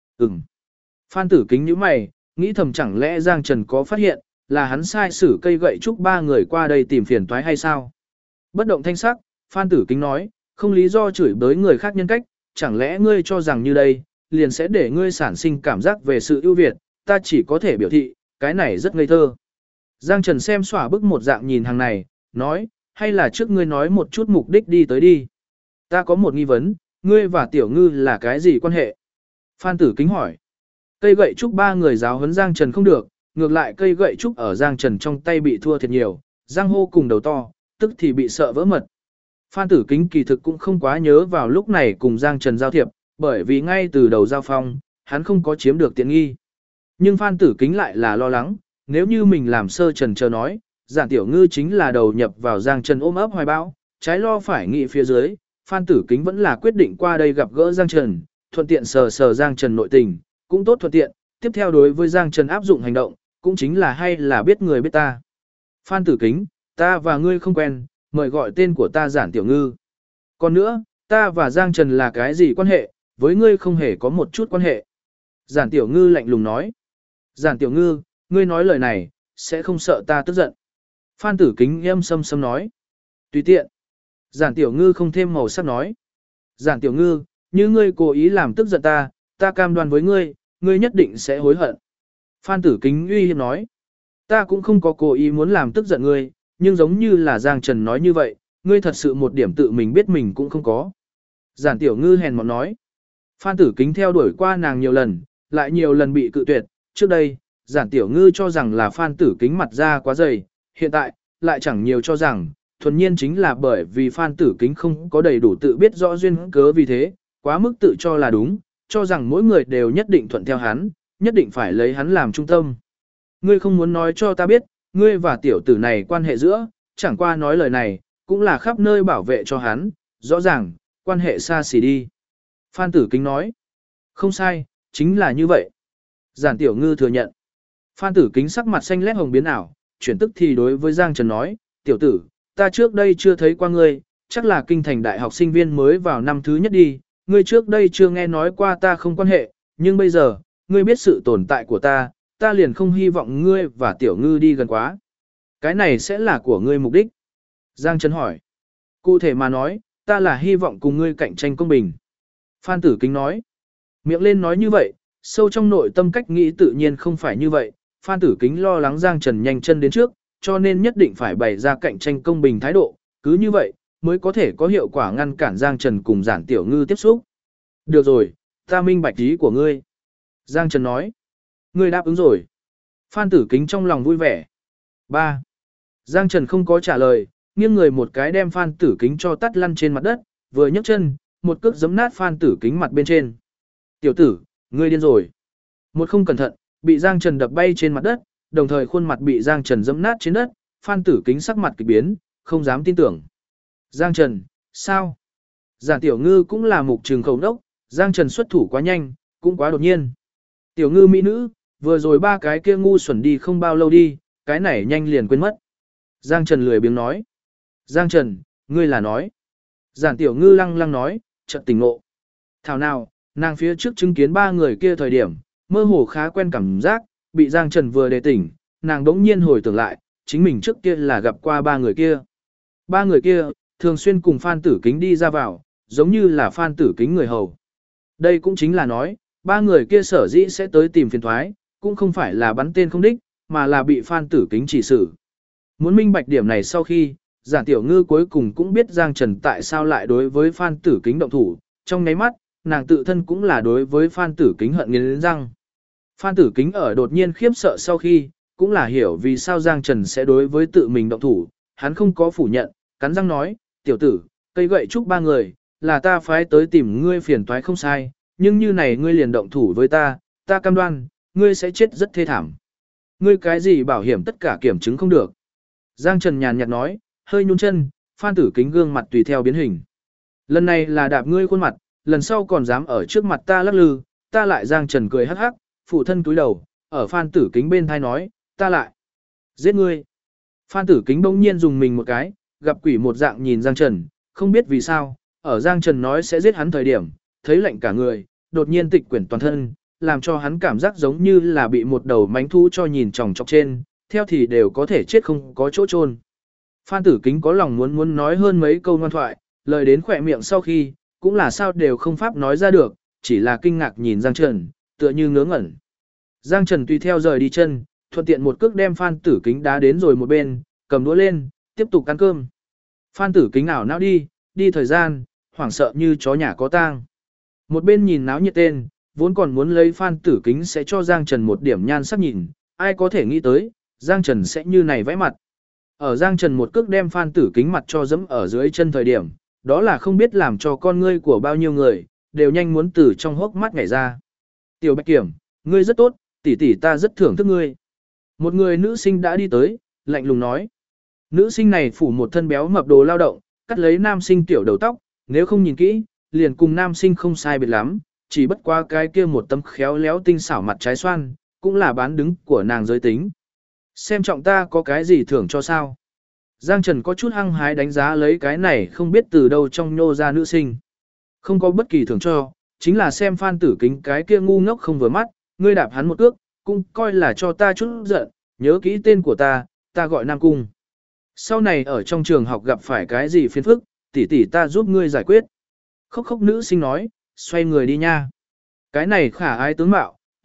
Phan Tử Kính nhíu mày, nghĩ thầm chẳng lẽ Giang Trần có phát hiện, là hắn sai sử cây gậy trúc ba người qua đây tìm phiền toái hay sao? Bất động thanh sắc, Phan Tử Kính nói, không lý do chửi bới người khác nhân cách, chẳng lẽ ngươi cho rằng như đây, liền sẽ để ngươi sản sinh cảm giác về sự ưu việt, ta chỉ có thể biểu thị, cái này rất ngây thơ. Giang Trần xem xỏa bức một dạng nhìn hàng này, nói, hay là trước ngươi nói một chút mục đích đi tới đi. Ta có một nghi vấn, ngươi và Tiểu Ngư là cái gì quan hệ? Phan Tử Kính hỏi. Cây gậy trúc ba người giáo huấn Giang Trần không được, ngược lại cây gậy trúc ở Giang Trần trong tay bị thua thiệt nhiều, Giang hô cùng đầu to, tức thì bị sợ vỡ mật. Phan Tử Kính kỳ thực cũng không quá nhớ vào lúc này cùng Giang Trần giao thiệp, bởi vì ngay từ đầu giao phong, hắn không có chiếm được tiện nghi. Nhưng Phan Tử Kính lại là lo lắng, nếu như mình làm sơ trần chờ nói, Giản Tiểu Ngư chính là đầu nhập vào Giang Trần ôm ấp hoài bão, trái lo phải nghĩ phía dưới, Phan Tử Kính vẫn là quyết định qua đây gặp gỡ Giang Trần, thuận tiện sờ Giang Trần nội tình, cũng tốt thuận tiện, tiếp theo đối với Giang Trần áp dụng hành động, cũng chính là hay là biết người biết ta. Phan Tử Kính, ta và ngươi không quen, mời gọi tên của ta Giản Tiểu Ngư. Còn nữa, ta và Giang Trần là cái gì quan hệ, với ngươi không hề có một chút quan hệ. Giản Tiểu Ngư lạnh lùng nói. Giản Tiểu Ngư, ngươi nói lời này, sẽ không sợ ta tức giận. Phan Tử Kính êm sâm sâm nói. Tùy tiện. Giản Tiểu Ngư không thêm màu sắc nói. Giản Tiểu Ngư, như ngươi cố ý làm tức giận ta, ta cam đoan với ngươi, ngươi nhất định sẽ hối hận. Phan Tử Kính uy hiếp nói, ta cũng không có cố ý muốn làm tức giận ngươi, nhưng giống như là Giang Trần nói như vậy, ngươi thật sự một điểm tự mình biết mình cũng không có. Giản Tiểu Ngư hèn mọn nói, Phan Tử Kính theo đuổi qua nàng nhiều lần, lại nhiều lần bị cự tuyệt, trước đây, Giản Tiểu Ngư cho rằng là Phan Tử Kính mặt ra quá dày, hiện tại, lại chẳng nhiều cho rằng, thuần nhiên chính là bởi vì Phan Tử Kính không có đầy đủ tự biết rõ duyên cớ vì thế, quá mức tự cho là đúng, cho rằng mỗi người đều nhất định thuận theo hắn, nhất định phải lấy hắn làm trung tâm. Ngươi không muốn nói cho ta biết, ngươi và tiểu tử này quan hệ giữa, chẳng qua nói lời này, cũng là khắp nơi bảo vệ cho hắn, rõ ràng, quan hệ xa xỉ đi. Phan Tử Kính nói, không sai, chính là như vậy. Giản Tiểu Ngư thừa nhận. Phan Tử Kính sắc mặt xanh lét hồng biến ảo, chuyển tức thì đối với Giang Trần nói, tiểu tử, ta trước đây chưa thấy qua ngươi, chắc là kinh thành đại học sinh viên mới vào năm thứ nhất đi, ngươi trước đây chưa nghe nói qua ta không quan hệ, nhưng bây giờ, ngươi biết sự tồn tại của ta, ta liền không hy vọng ngươi và Tiểu Ngư đi gần quá. Cái này sẽ là của ngươi mục đích. Giang Trần hỏi. Cụ thể mà nói, ta là hy vọng cùng ngươi cạnh tranh công bình. Phan Tử Kính nói. Miệng lên nói như vậy, sâu trong nội tâm cách nghĩ tự nhiên không phải như vậy. Phan Tử Kính lo lắng Giang Trần nhanh chân đến trước, cho nên nhất định phải bày ra cạnh tranh công bình thái độ. Cứ như vậy, mới có thể có hiệu quả ngăn cản Giang Trần cùng Giản Tiểu Ngư tiếp xúc. Được rồi, ta minh bạch ý của ngươi. Giang Trần nói. Ngươi đáp ứng rồi. Phan Tử Kính trong lòng vui vẻ. 3. Giang Trần không có trả lời, nghiêng người một cái đem Phan Tử Kính cho tắt lăn trên mặt đất, vừa nhấc chân, một cước giẫm nát Phan Tử Kính mặt bên trên. Tiểu tử, ngươi điên rồi. Một không cẩn thận, bị Giang Trần đập bay trên mặt đất, đồng thời khuôn mặt bị Giang Trần giẫm nát trên đất, Phan Tử Kính sắc mặt kịch biến, không dám tin tưởng. Giang Trần, sao? Giản Tiểu Ngư cũng là mục trường khẩu đốc, Giang Trần xuất thủ quá nhanh, cũng quá đột nhiên. Tiểu Ngư mỹ nữ, vừa rồi ba cái kia ngu xuẩn đi không bao lâu đi, cái này nhanh liền quên mất. Giang Trần lười biếng nói. Giang Trần, ngươi là nói. Giản Tiểu Ngư lăng lăng nói, chợt tỉnh ngộ. Thảo nào, nàng phía trước chứng kiến ba người kia thời điểm, mơ hồ khá quen cảm giác, bị Giang Trần vừa đề tỉnh, nàng đống nhiên hồi tưởng lại, chính mình trước kia là gặp qua ba người kia. Ba người kia, thường xuyên cùng Phan Tử Kính đi ra vào, giống như là Phan Tử Kính người hầu. Đây cũng chính là nói, ba người kia sở dĩ sẽ tới tìm phiền thoái, cũng không phải là bắn tên không đích, mà là bị Phan Tử Kính chỉ xử. Muốn minh bạch điểm này sau khi, Giản Tiểu Ngư cuối cùng cũng biết Giang Trần tại sao lại đối với Phan Tử Kính động thủ, trong nháy mắt, nàng tự thân cũng là đối với Phan Tử Kính hận nghiến răng. Phan Tử Kính ở đột nhiên khiếp sợ sau khi, cũng là hiểu vì sao Giang Trần sẽ đối với tự mình động thủ, hắn không có phủ nhận, cắn răng nói, tiểu tử, cây gậy chúc ba người, là ta phái tới tìm ngươi phiền toái không sai, nhưng như này ngươi liền động thủ với ta, ta cam đoan, ngươi sẽ chết rất thê thảm. Ngươi cái gì bảo hiểm tất cả kiểm chứng không được. Giang Trần nhàn nhạt nói, hơi nhún chân, Phan Tử Kính gương mặt tùy theo biến hình. Lần này là đạp ngươi khuôn mặt, lần sau còn dám ở trước mặt ta lắc lư, ta lại. Giang Trần cười hắc hắc, phụ thân túi đầu, ở Phan Tử Kính bên thai nói, ta lại giết ngươi. Phan Tử Kính bỗng nhiên dùng mình một cái, gặp quỷ một dạng nhìn Giang Trần, không biết vì sao, ở Giang Trần nói sẽ giết hắn thời điểm, thấy lạnh cả người, đột nhiên tịch quyển toàn thân, làm cho hắn cảm giác giống như là bị một đầu mánh thú cho nhìn chòng chọc trên, theo thì đều có thể chết không có chỗ chôn. Phan Tử Kính có lòng muốn nói hơn mấy câu ngoan thoại, lời đến khỏe miệng sau khi, cũng là sao đều không pháp nói ra được, chỉ là kinh ngạc nhìn Giang Trần, tựa như ngớ ngẩn. Giang Trần tùy theo rời đi chân, thuận tiện một cước đem Phan Tử Kính đá đến rồi một bên, cầm đũa lên, tiếp tục ăn cơm. Phan Tử Kính ảo não đi thời gian, hoảng sợ như chó nhà có tang. Một bên nhìn náo nhiệt tên, vốn còn muốn lấy Phan Tử Kính sẽ cho Giang Trần một điểm nhan sắc nhìn, ai có thể nghĩ tới, Giang Trần sẽ như này vẽ mặt. Ở Giang Trần một cước đem Phan Tử Kính mặt cho dẫm ở dưới chân thời điểm, đó là không biết làm cho con ngươi của bao nhiêu người, đều nhanh muốn từ trong hốc mắt nhảy ra. Tiểu Bạch Kiểm, ngươi rất tốt, tỷ tỷ ta rất thưởng thức ngươi. Một người nữ sinh đã đi tới, lạnh lùng nói. Nữ sinh này phủ một thân béo mập đồ lao động, cắt lấy nam sinh tiểu đầu tóc, nếu không nhìn kỹ, liền cùng nam sinh không sai biệt lắm, chỉ bất qua cái kia một tấm khéo léo tinh xảo mặt trái xoan, cũng là bán đứng của nàng giới tính. Xem trọng ta có cái gì thưởng cho sao? Giang Trần có chút hăng hái đánh giá lấy cái này không biết từ đâu trong nhô ra nữ sinh. Không có bất kỳ thưởng cho, chính là xem Phan Tử Kính cái kia ngu ngốc không vừa mắt, ngươi đạp hắn một cước, cũng coi là cho ta chút giận, nhớ kỹ tên của ta gọi Nam Cung. Sau này ở trong trường học gặp phải cái gì phiền phức, tỷ tỷ ta giúp ngươi giải quyết. Khóc khóc nữ sinh nói, xoay người đi nha. Cái này khả ái tướng mạo,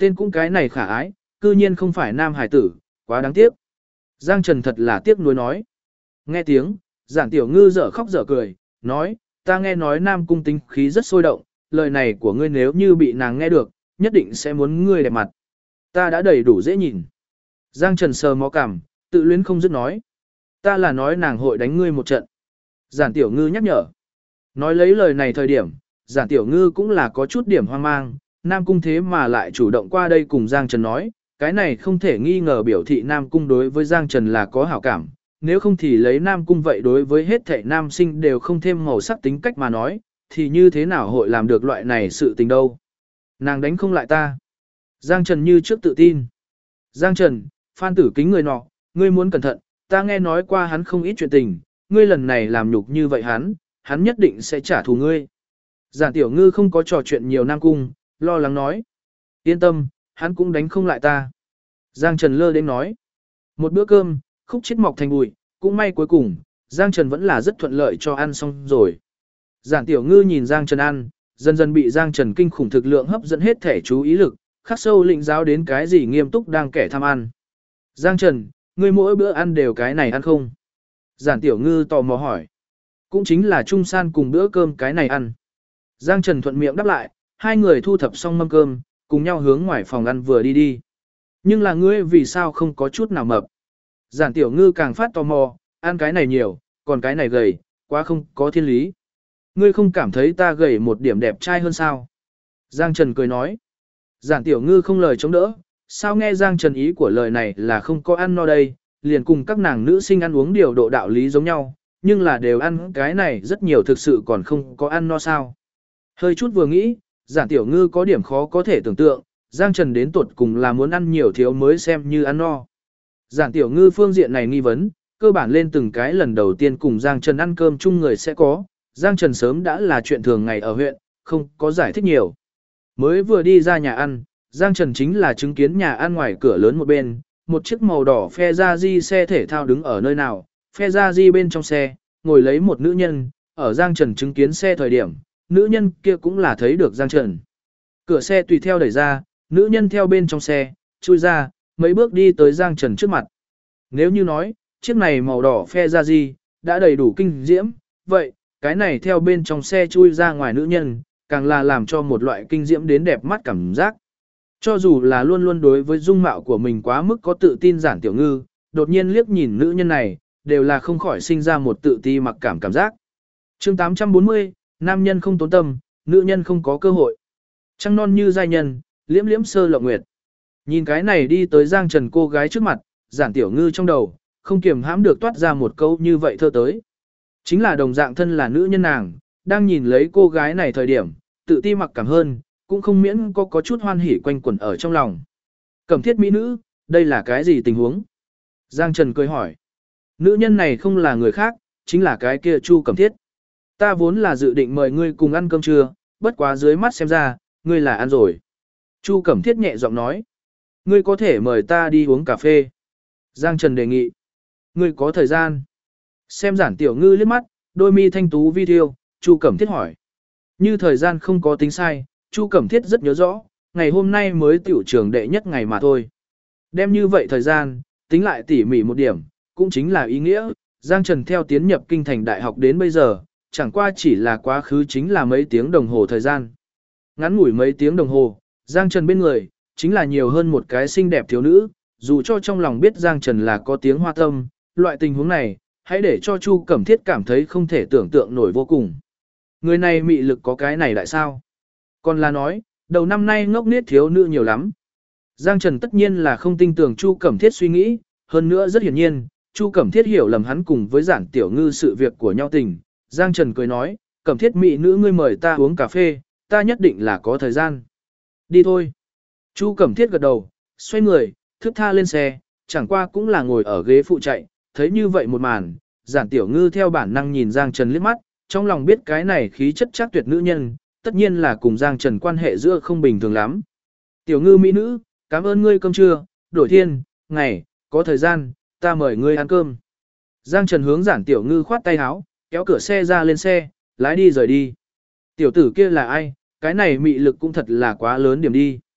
Tên cũng cái này khả ái, cư nhiên không phải nam hải tử, quá đáng tiếc. Giang Trần thật là tiếc nuối nói. Nghe tiếng, Giản Tiểu Ngư dở khóc dở cười, nói, ta nghe nói Nam Cung tính khí rất sôi động, lời này của ngươi nếu như bị nàng nghe được, nhất định sẽ muốn ngươi đẹp mặt. Ta đã đầy đủ dễ nhìn. Giang Trần sờ mó cằm, tự luyến không dứt nói. Ta là nói nàng hội đánh ngươi một trận. Giản Tiểu Ngư nhắc nhở. Nói lấy lời này thời điểm, Giản Tiểu Ngư cũng là có chút điểm hoang mang, Nam Cung thế mà lại chủ động qua đây cùng Giang Trần nói, cái này không thể nghi ngờ biểu thị Nam Cung đối với Giang Trần là có hảo cảm, nếu không thì lấy Nam Cung vậy đối với hết thảy nam sinh đều không thêm màu sắc tính cách mà nói, thì như thế nào hội làm được loại này sự tình đâu. Nàng đánh không lại ta. Giang Trần như trước tự tin. Giang Trần, Phan Tử Kính người nọ, ngươi muốn cẩn thận, ta nghe nói qua hắn không ít chuyện tình, ngươi lần này làm nhục như vậy hắn nhất định sẽ trả thù ngươi. Giản Tiểu Ngư không có trò chuyện nhiều Nam Cung, lo lắng nói. Yên tâm, hắn cũng đánh không lại ta. Giang Trần lơ đến nói. Một bữa cơm, khúc chết mọc thành bụi, cũng may cuối cùng, Giang Trần vẫn là rất thuận lợi cho ăn xong rồi. Giản Tiểu Ngư nhìn Giang Trần ăn, dần dần bị Giang Trần kinh khủng thực lượng hấp dẫn hết thể chú ý lực, khắc sâu lĩnh giáo đến cái gì nghiêm túc đang kẻ tham ăn. Giang Trần, ngươi mỗi bữa ăn đều cái này ăn không? Giản Tiểu Ngư tò mò hỏi. Cũng chính là trung san cùng bữa cơm cái này ăn. Giang Trần thuận miệng đáp lại, hai người thu thập xong mâm cơm, cùng nhau hướng ngoài phòng ăn vừa đi đi. Nhưng là ngươi vì sao không có chút nào mập? Giản Tiểu Ngư càng phát tò mò, ăn cái này nhiều, còn cái này gầy, quá không có thiên lý. Ngươi không cảm thấy ta gầy một điểm đẹp trai hơn sao? Giang Trần cười nói. Giản Tiểu Ngư không lời chống đỡ, sao nghe Giang Trần ý của lời này là không có ăn no đây, liền cùng các nàng nữ sinh ăn uống điều độ đạo lý giống nhau, nhưng là đều ăn cái này rất nhiều thực sự còn không có ăn no sao. Hơi chút vừa nghĩ, Giản Tiểu Ngư có điểm khó có thể tưởng tượng, Giang Trần đến tuột cùng là muốn ăn nhiều thiếu mới xem như ăn no. Giản Tiểu Ngư phương diện này nghi vấn, cơ bản lên từng cái lần đầu tiên cùng Giang Trần ăn cơm chung người sẽ có, Giang Trần sớm đã là chuyện thường ngày ở huyện, không có giải thích nhiều. Mới vừa đi ra nhà ăn, Giang Trần chính là chứng kiến nhà ăn ngoài cửa lớn một bên, một chiếc màu đỏ phe ra di xe thể thao đứng ở nơi nào, phe ra di bên trong xe, ngồi lấy một nữ nhân, ở Giang Trần chứng kiến xe thời điểm, nữ nhân kia cũng là thấy được Giang Trần. Cửa xe tùy theo đẩy ra, nữ nhân theo bên trong xe, chui ra, mấy bước đi tới Giang Trần trước mặt. Nếu như nói, chiếc này màu đỏ phe ra di, đã đầy đủ kinh diễm, vậy, cái này theo bên trong xe chui ra ngoài nữ nhân, càng là làm cho một loại kinh diễm đến đẹp mắt cảm giác. Cho dù là luôn luôn đối với dung mạo của mình quá mức có tự tin Giản Tiểu Ngư, đột nhiên liếc nhìn nữ nhân này, đều là không khỏi sinh ra một tự ti mặc cảm giác. Chương 840, nam nhân không tốn tâm, nữ nhân không có cơ hội. Trăng non như giai nhân, liễm liễm sơ lộng nguyệt. Nhìn cái này đi tới Giang Trần cô gái trước mặt, Giản Tiểu Ngư trong đầu, không kiềm hãm được toát ra một câu như vậy thơ tới. Chính là đồng dạng thân là nữ nhân nàng, đang nhìn lấy cô gái này thời điểm, tự ti mặc cảm hơn, cũng không miễn có chút hoan hỉ quanh quẩn ở trong lòng. Cẩm Thiết mỹ nữ, đây là cái gì tình huống? Giang Trần cười hỏi. Nữ nhân này không là người khác, chính là cái kia Chu Cẩm Thiết. Ta vốn là dự định mời ngươi cùng ăn cơm trưa, bất quá dưới mắt xem ra, ngươi là ăn rồi. Chu Cẩm Thiết nhẹ giọng nói. Ngươi có thể mời ta đi uống cà phê. Giang Trần đề nghị. Ngươi có thời gian. Xem Giản Tiểu Ngư liếc mắt, đôi mi thanh tú vi thiêu, Chu Cẩm Thiết hỏi. Như thời gian không có tính sai, Chu Cẩm Thiết rất nhớ rõ, ngày hôm nay mới tiểu trường đệ nhất ngày mà thôi. Đem như vậy thời gian, tính lại tỉ mỉ một điểm, cũng chính là ý nghĩa, Giang Trần theo tiến nhập kinh thành đại học đến bây giờ, chẳng qua chỉ là quá khứ chính là mấy tiếng đồng hồ thời gian. Ngắn ngủi mấy tiếng đồng hồ, Giang Trần bên người, chính là nhiều hơn một cái xinh đẹp thiếu nữ, dù cho trong lòng biết Giang Trần là có tiếng hoa tâm, loại tình huống này, hãy để cho Chu Cẩm Thiết cảm thấy không thể tưởng tượng nổi vô cùng. Người này mị lực có cái này lại sao? Còn là nói, đầu năm nay ngốc nết thiếu nữ nhiều lắm. Giang Trần tất nhiên là không tin tưởng Chu Cẩm Thiết suy nghĩ, hơn nữa rất hiển nhiên, Chu Cẩm Thiết hiểu lầm hắn cùng với Giản Tiểu Ngư sự việc của nhau tình. Giang Trần cười nói, Cẩm Thiết mị nữ ngươi mời ta uống cà phê, ta nhất định là có thời gian. Đi thôi. Chu Cẩm Thiết gật đầu, xoay người, thước tha lên xe, chẳng qua cũng là ngồi ở ghế phụ chạy, thấy như vậy một màn, Giản Tiểu Ngư theo bản năng nhìn Giang Trần liếc mắt, trong lòng biết cái này khí chất chắc tuyệt nữ nhân, tất nhiên là cùng Giang Trần quan hệ giữa không bình thường lắm. Tiểu Ngư mỹ nữ, cảm ơn ngươi cơm trưa, đổi thiên, ngày, có thời gian, ta mời ngươi ăn cơm. Giang Trần hướng Giản Tiểu Ngư khoát tay áo, kéo cửa xe ra lên xe, lái đi rời đi. Tiểu tử kia là ai, cái này mị lực cũng thật là quá lớn điểm đi.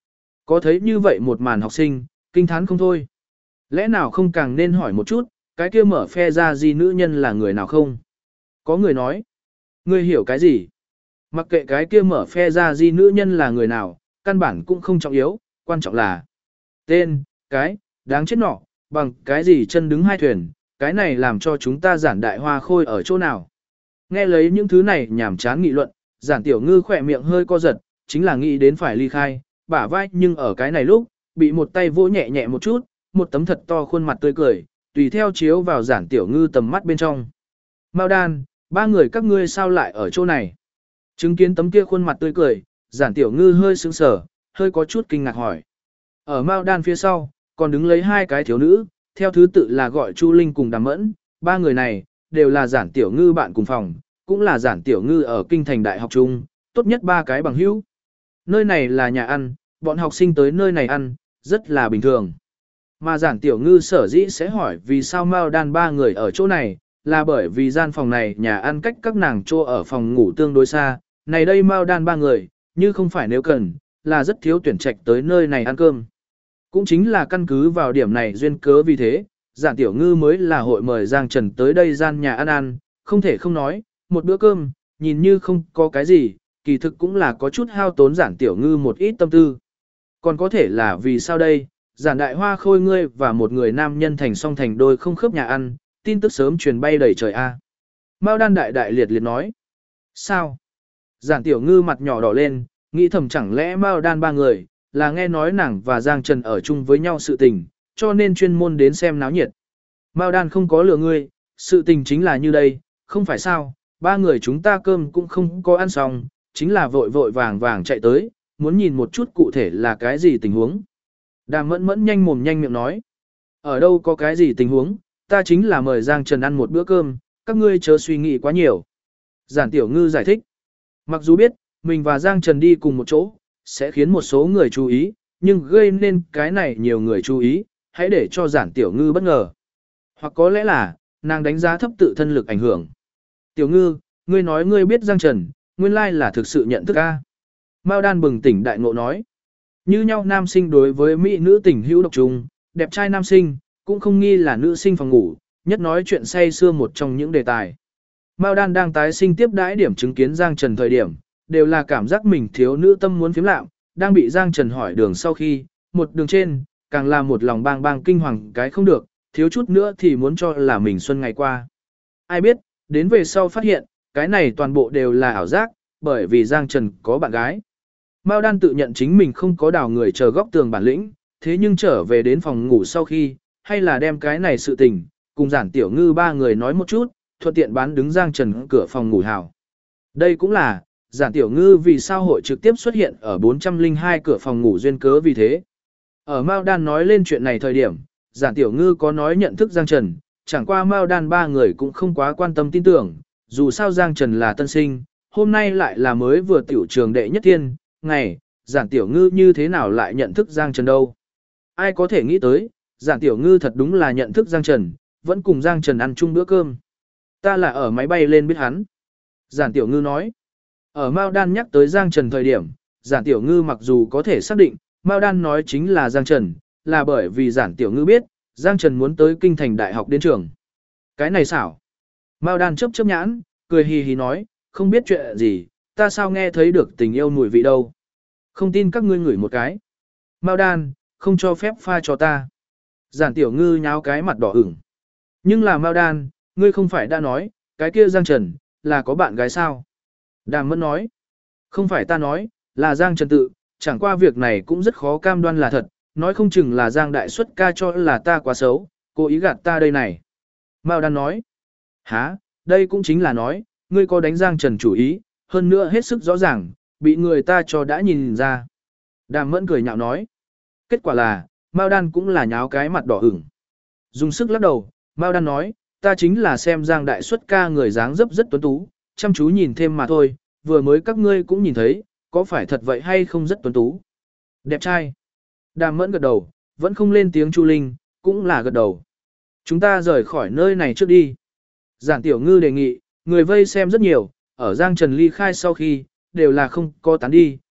Có thấy như vậy một màn học sinh, kinh thán không thôi. Lẽ nào không càng nên hỏi một chút, cái kia mở phe ra gì nữ nhân là người nào không? Có người nói, ngươi hiểu cái gì? Mặc kệ cái kia mở phe ra gì nữ nhân là người nào, căn bản cũng không trọng yếu, quan trọng là tên, cái, đáng chết nọ, bằng cái gì chân đứng hai thuyền, cái này làm cho chúng ta giản đại hoa khôi ở chỗ nào. Nghe lấy những thứ này nhảm chán nghị luận, giản tiểu ngư khỏe miệng hơi co giật, chính là nghĩ đến phải ly khai, bả vai nhưng ở cái này lúc, bị một tay vỗ nhẹ nhẹ một chút, một tấm thật to khuôn mặt tươi cười, tùy theo chiếu vào giản tiểu ngư tầm mắt bên trong. Mao đan, ba người các ngươi sao lại ở chỗ này? Chứng kiến tấm kia khuôn mặt tươi cười, giản tiểu ngư hơi sững sờ, hơi có chút kinh ngạc hỏi. Ở Mao đan phía sau, còn đứng lấy hai cái thiếu nữ, theo thứ tự là gọi Chu Linh cùng Đàm Mẫn, ba người này, đều là giản tiểu ngư bạn cùng phòng, cũng là giản tiểu ngư ở kinh thành đại học chung, tốt nhất ba cái bằng hữu. Nơi này là nhà ăn, bọn học sinh tới nơi này ăn, rất là bình thường. Mà giản tiểu ngư sở dĩ sẽ hỏi vì sao Mao đan ba người ở chỗ này, là bởi vì gian phòng này nhà ăn cách các nàng chỗ ở phòng ngủ tương đối xa, này đây Mao đan ba người, như không phải nếu cần, là rất thiếu tuyển trạch tới nơi này ăn cơm. Cũng chính là căn cứ vào điểm này duyên cớ vì thế, giản tiểu ngư mới là hội mời Giang Trần tới đây gian nhà ăn ăn, không thể không nói, một bữa cơm, nhìn như không có cái gì, kỳ thực cũng là có chút hao tốn giản tiểu ngư một ít tâm tư. Còn có thể là vì sao đây, giản đại hoa khôi ngươi và một người nam nhân thành song thành đôi không khớp nhà ăn, tin tức sớm truyền bay đầy trời a. Mao đan đại đại liệt liệt nói. Sao? Giản tiểu ngư mặt nhỏ đỏ lên, nghĩ thầm chẳng lẽ Mao đan ba người, là nghe nói nàng và Giang Trần ở chung với nhau sự tình, cho nên chuyên môn đến xem náo nhiệt. Mao đan không có lừa ngươi, sự tình chính là như đây, không phải sao, ba người chúng ta cơm cũng không có ăn xong, chính là vội vội vàng vàng chạy tới, muốn nhìn một chút cụ thể là cái gì tình huống. Đàm mẫn mẫn nhanh mồm nhanh miệng nói. Ở đâu có cái gì tình huống, ta chính là mời Giang Trần ăn một bữa cơm, các ngươi chớ suy nghĩ quá nhiều. Giản tiểu ngư giải thích. Mặc dù biết, mình và Giang Trần đi cùng một chỗ, sẽ khiến một số người chú ý, nhưng gây nên cái này nhiều người chú ý, hãy để cho giản tiểu ngư bất ngờ. Hoặc có lẽ là, nàng đánh giá thấp tự thân lực ảnh hưởng. Tiểu ngư, ngươi nói ngươi biết Giang Trần, nguyên lai là thực sự nhận thức a. Mao đan bừng tỉnh đại ngộ nói. Như nhau nam sinh đối với mỹ nữ tình hữu độc trùng, đẹp trai nam sinh, cũng không nghi là nữ sinh phòng ngủ, nhất nói chuyện say xưa một trong những đề tài. Mao đan đang tái sinh tiếp đãi điểm chứng kiến Giang Trần thời điểm, đều là cảm giác mình thiếu nữ tâm muốn phiếm lạm, đang bị Giang Trần hỏi đường sau khi, một đường trên, càng là một lòng bang bang kinh hoàng cái không được, thiếu chút nữa thì muốn cho là mình xuân ngày qua. Ai biết, đến về sau phát hiện, cái này toàn bộ đều là ảo giác, bởi vì Giang Trần có bạn gái. Mao đan tự nhận chính mình không có đào người chờ góc tường bản lĩnh, thế nhưng trở về đến phòng ngủ sau khi, hay là đem cái này sự tình, cùng giản tiểu ngư ba người nói một chút, thuận tiện bán đứng Giang Trần cửa phòng ngủ hảo. Đây cũng là, giản tiểu ngư vì sao hội trực tiếp xuất hiện ở 402 cửa phòng ngủ duyên cớ vì thế. Ở Mao đan nói lên chuyện này thời điểm, giản tiểu ngư có nói nhận thức Giang Trần, chẳng qua Mao đan ba người cũng không quá quan tâm tin tưởng, dù sao Giang Trần là tân sinh, hôm nay lại là mới vừa tiểu trường đệ nhất thiên, ngày, giản tiểu ngư như thế nào lại nhận thức Giang Trần đâu. Ai có thể nghĩ tới, giản tiểu ngư thật đúng là nhận thức Giang Trần, vẫn cùng Giang Trần ăn chung bữa cơm. Ta là ở máy bay lên biết hắn. Giản tiểu ngư nói. Ở Mao đan nhắc tới Giang Trần thời điểm, giản tiểu ngư mặc dù có thể xác định, Mao đan nói chính là Giang Trần, là bởi vì giản tiểu ngư biết, Giang Trần muốn tới kinh thành đại học đến trường. Cái này xảo. Mao đan chớp chớp nhãn, cười hì hì nói, không biết chuyện gì, ta sao nghe thấy được tình yêu mùi vị đâu. Không tin các ngươi ngửi một cái. Mao đan, không cho phép pha cho ta. Giản tiểu ngư nháo cái mặt đỏ ửng. Nhưng là Mao đan, ngươi không phải đã nói, cái kia Giang Trần, là có bạn gái sao? Đàm mẫn nói. Không phải ta nói, là Giang Trần tự, chẳng qua việc này cũng rất khó cam đoan là thật, nói không chừng là Giang đại xuất ca cho là ta quá xấu, cố ý gạt ta đây này. Mao đan nói. Hả, đây cũng chính là nói, ngươi có đánh Giang Trần chủ ý, hơn nữa hết sức rõ ràng, bị người ta cho đã nhìn ra. Đàm mẫn cười nhạo nói. Kết quả là, Mao đan cũng là nháo cái mặt đỏ ửng. Dùng sức lắc đầu, Mao đan nói, ta chính là xem Giang đại xuất ca người dáng dấp rất tuấn tú, chăm chú nhìn thêm mà thôi, vừa mới các ngươi cũng nhìn thấy, có phải thật vậy hay không rất tuấn tú. Đẹp trai. Đàm mẫn gật đầu, vẫn không lên tiếng Chu Linh, cũng là gật đầu. Chúng ta rời khỏi nơi này trước đi. Giản tiểu ngư đề nghị, người vây xem rất nhiều, ở Giang Trần ly khai sau khi, đều là không có tán đi,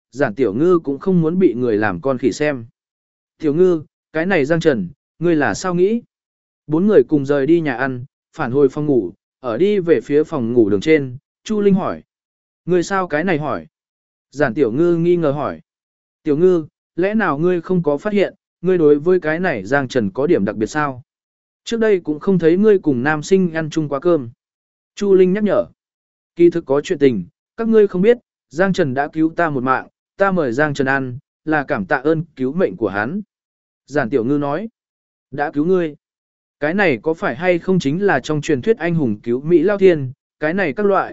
Giản Tiểu Ngư cũng không muốn bị người làm con khỉ xem. Tiểu Ngư, cái này Giang Trần, ngươi là sao nghĩ? Bốn người cùng rời đi nhà ăn, phản hồi phòng ngủ, ở đi về phía phòng ngủ đường trên, Chu Linh hỏi. Ngươi sao cái này hỏi? Giản Tiểu Ngư nghi ngờ hỏi. Tiểu Ngư, lẽ nào ngươi không có phát hiện, ngươi đối với cái này Giang Trần có điểm đặc biệt sao? Trước đây cũng không thấy ngươi cùng nam sinh ăn chung quá cơm. Chu Linh nhắc nhở. Kỳ thực có chuyện tình, các ngươi không biết, Giang Trần đã cứu ta một mạng, ta mời Giang Trần ăn, là cảm tạ ơn cứu mệnh của hắn. Giản Tiểu Ngư nói. Đã cứu ngươi. Cái này có phải hay không chính là trong truyền thuyết anh hùng cứu Mỹ Lao Thiên, cái này các loại,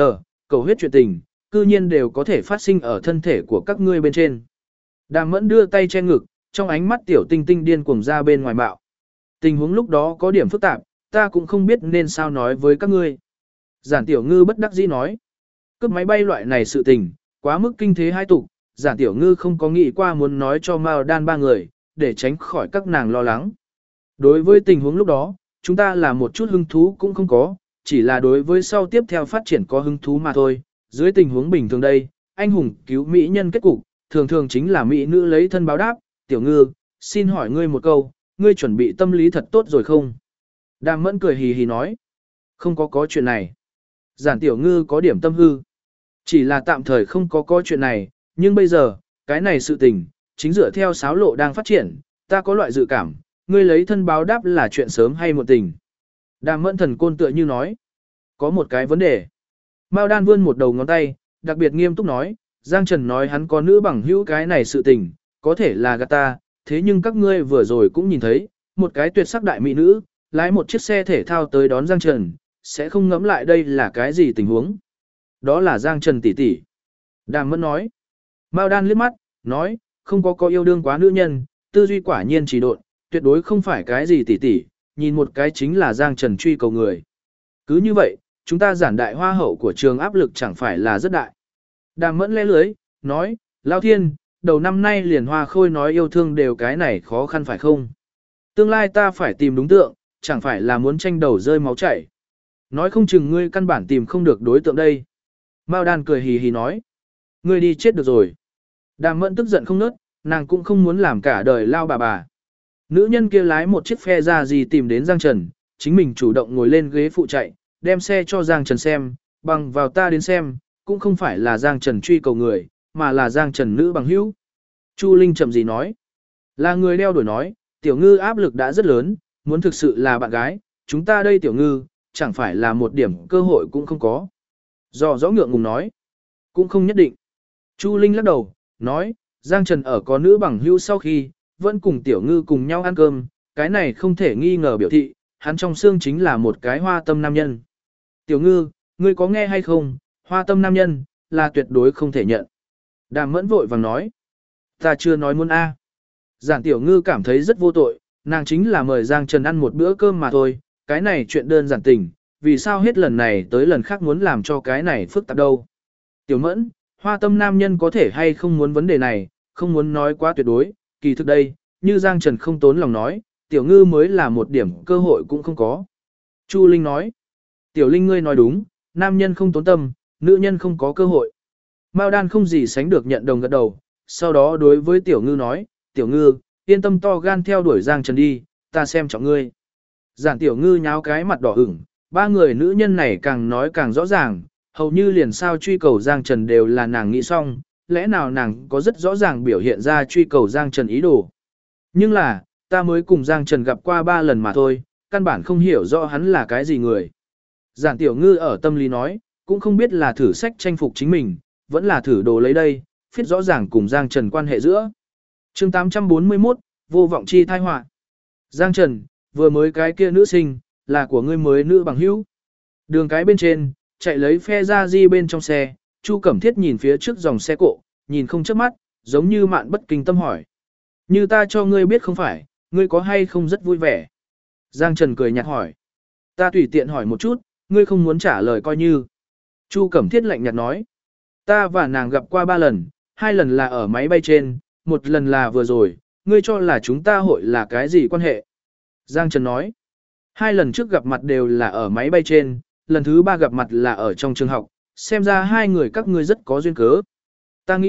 cầu huyết chuyện tình, cư nhiên đều có thể phát sinh ở thân thể của các ngươi bên trên. Đàm Mẫn đưa tay che ngực, trong ánh mắt Tiểu Tinh Tinh điên cuồng ra bên ngoài bạo. Tình huống lúc đó có điểm phức tạp, ta cũng không biết nên sao nói với các ngươi. Giản Tiểu Ngư bất đắc dĩ nói. Cướp máy bay loại này sự tình, quá mức kinh thế hai tục, Giản Tiểu Ngư không có nghĩ qua muốn nói cho Mao Đan ba người, để tránh khỏi các nàng lo lắng. Đối với tình huống lúc đó, chúng ta là một chút hứng thú cũng không có, chỉ là đối với sau tiếp theo phát triển có hứng thú mà thôi. Dưới tình huống bình thường đây, anh hùng cứu mỹ nhân kết cục, thường thường chính là mỹ nữ lấy thân báo đáp. Tiểu Ngư, xin hỏi ngươi một câu, ngươi chuẩn bị tâm lý thật tốt rồi không? Đàm Mẫn cười hì hì nói. Không có chuyện này. Giản Tiểu Ngư có điểm tâm hư. Chỉ là tạm thời không có chuyện này, nhưng bây giờ, cái này sự tình, chính dựa theo sáo lộ đang phát triển, ta có loại dự cảm, ngươi lấy thân báo đáp là chuyện sớm hay muộn tình. Đàm Mẫn thần côn tựa như nói. Có một cái vấn đề. Mao Đan vươn một đầu ngón tay, đặc biệt nghiêm túc nói, Giang Trần nói hắn có nữ bằng hữu cái này sự tình, có thể là gạt ta, thế nhưng các ngươi vừa rồi cũng nhìn thấy, một cái tuyệt sắc đại mỹ nữ, lái một chiếc xe thể thao tới đón Giang Trần, sẽ không ngẫm lại đây là cái gì tình huống. Đó là Giang Trần tỷ tỷ. Đàm Mẫn nói. Mao Đan liếc mắt, nói, không có yêu đương quá nữ nhân, tư duy quả nhiên chỉ độn, tuyệt đối không phải cái gì tỷ tỷ, nhìn một cái chính là Giang Trần truy cầu người. Cứ như vậy, chúng ta giản đại hoa hậu của trường áp lực chẳng phải là rất đại. Đàm Mẫn lẽ lưới, nói, Lao Thiên, đầu năm nay liền hoa khôi nói yêu thương đều cái này khó khăn phải không? Tương lai ta phải tìm đúng tượng, chẳng phải là muốn tranh đầu rơi máu chảy. Nói không chừng ngươi căn bản tìm không được đối tượng đây. Mao Đan cười hì hì nói, ngươi đi chết được rồi. Đàm Mẫn tức giận không nớt, nàng cũng không muốn làm cả đời lao bà. Nữ nhân kia lái một chiếc phe ra gì tìm đến Giang Trần, chính mình chủ động ngồi lên ghế phụ chạy, đem xe cho Giang Trần xem, bằng vào ta đến xem, cũng không phải là Giang Trần truy cầu người, mà là Giang Trần nữ bằng hữu. Chu Linh chậm gì nói, là người đeo đuổi nói, Tiểu Ngư áp lực đã rất lớn, muốn thực sự là bạn gái, chúng ta đây Tiểu Ngư, chẳng phải là một điểm cơ hội cũng không có. Do rõ ngượng ngùng nói, cũng không nhất định. Chu Linh lắc đầu, nói, Giang Trần ở có nữ bằng hữu sau khi, vẫn cùng Tiểu Ngư cùng nhau ăn cơm, cái này không thể nghi ngờ biểu thị, hắn trong xương chính là một cái hoa tâm nam nhân. Tiểu Ngư, ngươi có nghe hay không, hoa tâm nam nhân, là tuyệt đối không thể nhận. Đàm Mẫn vội vàng nói, ta chưa nói muốn a. Giản Tiểu Ngư cảm thấy rất vô tội, nàng chính là mời Giang Trần ăn một bữa cơm mà thôi, cái này chuyện đơn giản tình, vì sao hết lần này tới lần khác muốn làm cho cái này phức tạp đâu. Tiểu Mẫn, hoa tâm nam nhân có thể hay không muốn vấn đề này, không muốn nói quá tuyệt đối, kỳ thực đây, như Giang Trần không tốn lòng nói, Tiểu Ngư mới là một điểm cơ hội cũng không có. Chu Linh nói, Tiểu Linh ngươi nói đúng, nam nhân không tốn tâm, nữ nhân không có cơ hội. Mao Đan không gì sánh được nhận đồng gật đầu, sau đó đối với Tiểu Ngư nói, Tiểu Ngư, yên tâm to gan theo đuổi Giang Trần đi, ta xem trọng ngươi. Giản Tiểu Ngư nháo cái mặt đỏ ửng, ba người nữ nhân này càng nói càng rõ ràng, hầu như liền sao truy cầu Giang Trần đều là nàng nghĩ xong, lẽ nào nàng có rất rõ ràng biểu hiện ra truy cầu Giang Trần ý đồ. Nhưng là, ta mới cùng Giang Trần gặp qua 3 lần mà thôi, căn bản không hiểu rõ hắn là cái gì người. Giản Tiểu Ngư ở tâm lý nói, cũng không biết là thử sách tranh phục chính mình, vẫn là thử đồ lấy đây, phiết rõ ràng cùng Giang Trần quan hệ giữa. Chương 841, vô vọng chi thai họa. Giang Trần, vừa mới cái kia nữ sinh, là của ngươi mới nữ bằng hữu. Đường cái bên trên, chạy lấy phe ra di bên trong xe, Chu Cẩm Thiết nhìn phía trước dòng xe cộ, nhìn không chớp mắt, giống như mạn bất kinh tâm hỏi. Như ta cho ngươi biết không phải, ngươi có hay không rất vui vẻ. Giang Trần cười nhạt hỏi. Ta tùy tiện hỏi một chút, ngươi không muốn trả lời coi như. Chu Cẩm Thiết lạnh nhạt nói. Ta và nàng gặp qua 3 lần, 2 lần là ở máy bay trên, 1 lần là vừa rồi, ngươi cho là chúng ta hội là cái gì quan hệ. Giang Trần nói. 2 lần trước gặp mặt đều là ở máy bay trên, lần thứ 3 gặp mặt là ở trong trường học, xem ra 2 người các ngươi rất có duyên cớ. Ta nghĩ,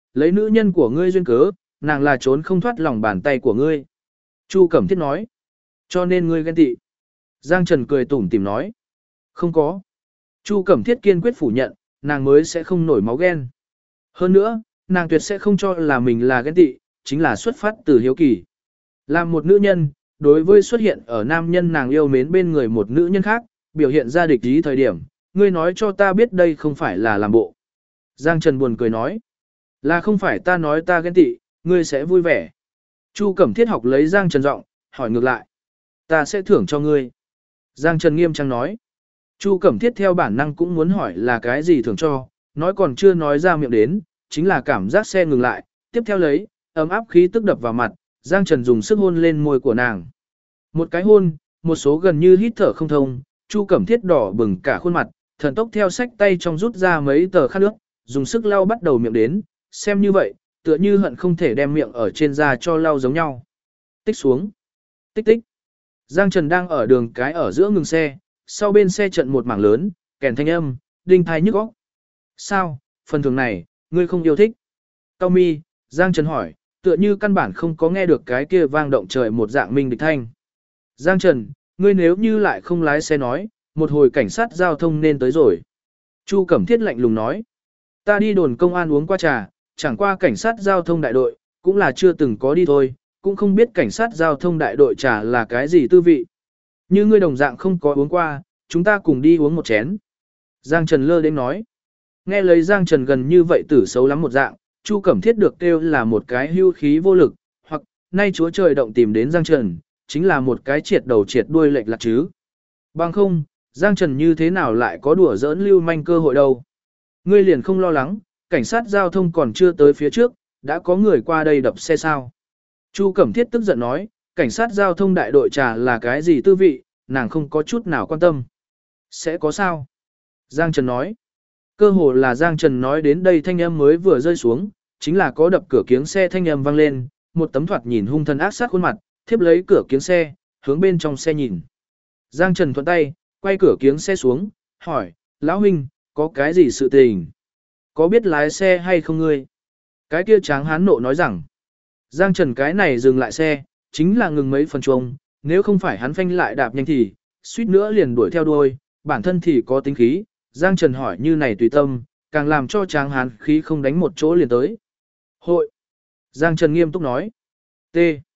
lấy nữ nhân của ngươi duyên cớ, nàng là trốn không thoát lòng bàn tay của ngươi. Chu Cẩm Thiết nói. Cho nên ngươi ghen tị. Giang Trần cười tủm tỉm nói. Không có. Chu Cẩm Thiết kiên quyết phủ nhận, nàng mới sẽ không nổi máu ghen. Hơn nữa, nàng tuyệt sẽ không cho là mình là ghen tị, chính là xuất phát từ hiếu kỳ. Làm một nữ nhân, đối với xuất hiện ở nam nhân nàng yêu mến bên người một nữ nhân khác, biểu hiện ra địch ý thời điểm, ngươi nói cho ta biết đây không phải là làm bộ. Giang Trần buồn cười nói, là không phải ta nói ta ghen tị, ngươi sẽ vui vẻ. Chu Cẩm Thiết học lấy Giang Trần giọng, hỏi ngược lại, ta sẽ thưởng cho ngươi. Giang Trần nghiêm trang nói, Chu Cẩm Thiết theo bản năng cũng muốn hỏi là cái gì thưởng cho, nói còn chưa nói ra miệng đến, chính là cảm giác xe ngừng lại, tiếp theo lấy, ấm áp khí tức đập vào mặt, Giang Trần dùng sức hôn lên môi của nàng. Một cái hôn, một số gần như hít thở không thông, Chu Cẩm Thiết đỏ bừng cả khuôn mặt, thần tốc theo sách tay trong rút ra mấy tờ khăn nước, dùng sức lau bắt đầu miệng đến, xem như vậy, tựa như hận không thể đem miệng ở trên da cho lau giống nhau. Tích xuống. Tích tích. Giang Trần đang ở đường cái ở giữa ngừng xe, sau bên xe trận một mảng lớn, kèn thanh âm, đinh thai nhức óc. Sao, phần thưởng này, ngươi không yêu thích? Cao mi, Giang Trần hỏi, tựa như căn bản không có nghe được cái kia vang động trời một dạng minh địch thanh. Giang Trần, ngươi nếu như lại không lái xe nói, một hồi cảnh sát giao thông nên tới rồi. Chu Cẩm Thiết lạnh lùng nói, ta đi đồn công an uống qua trà, chẳng qua cảnh sát giao thông đại đội, cũng là chưa từng có đi thôi, cũng không biết cảnh sát giao thông đại đội trà là cái gì tư vị. Như ngươi đồng dạng không có uống qua, chúng ta cùng đi uống một chén. Giang Trần lơ đến nói, nghe lấy Giang Trần gần như vậy tử xấu lắm một dạng, Chu Cẩm Thiết được kêu là một cái hưu khí vô lực, hoặc nay Chúa Trời động tìm đến Giang Trần, chính là một cái triệt đầu triệt đuôi lệch lạc chứ. Bằng không, Giang Trần như thế nào lại có đùa giỡn lưu manh cơ hội đâu. Ngươi liền không lo lắng, cảnh sát giao thông còn chưa tới phía trước, đã có người qua đây đập xe sao. Chu Cẩm Thiết tức giận nói, cảnh sát giao thông đại đội trà là cái gì tư vị, nàng không có chút nào quan tâm. Sẽ có sao? Giang Trần nói. Cơ hồ là Giang Trần nói đến đây thanh âm mới vừa rơi xuống, chính là có đập cửa kiếng xe thanh âm vang lên, một tấm thoạt nhìn hung thần ác sát khuôn mặt, thiếp lấy cửa kiếng xe, hướng bên trong xe nhìn. Giang Trần thuận tay, quay cửa kiếng xe xuống, hỏi, lão huynh, có cái gì sự tình? Có biết lái xe hay không ngươi? Cái kia tráng hán nộ nói rằng, Giang Trần cái này dừng lại xe, chính là ngừng mấy phần chuông, nếu không phải hắn phanh lại đạp nhanh thì, suýt nữa liền đuổi theo đuôi, bản thân thì có tính khí, Giang Trần hỏi như này tùy tâm, càng làm cho tráng hán khí không đánh một chỗ liền tới. Hội! Giang Trần nghiêm túc nói. T.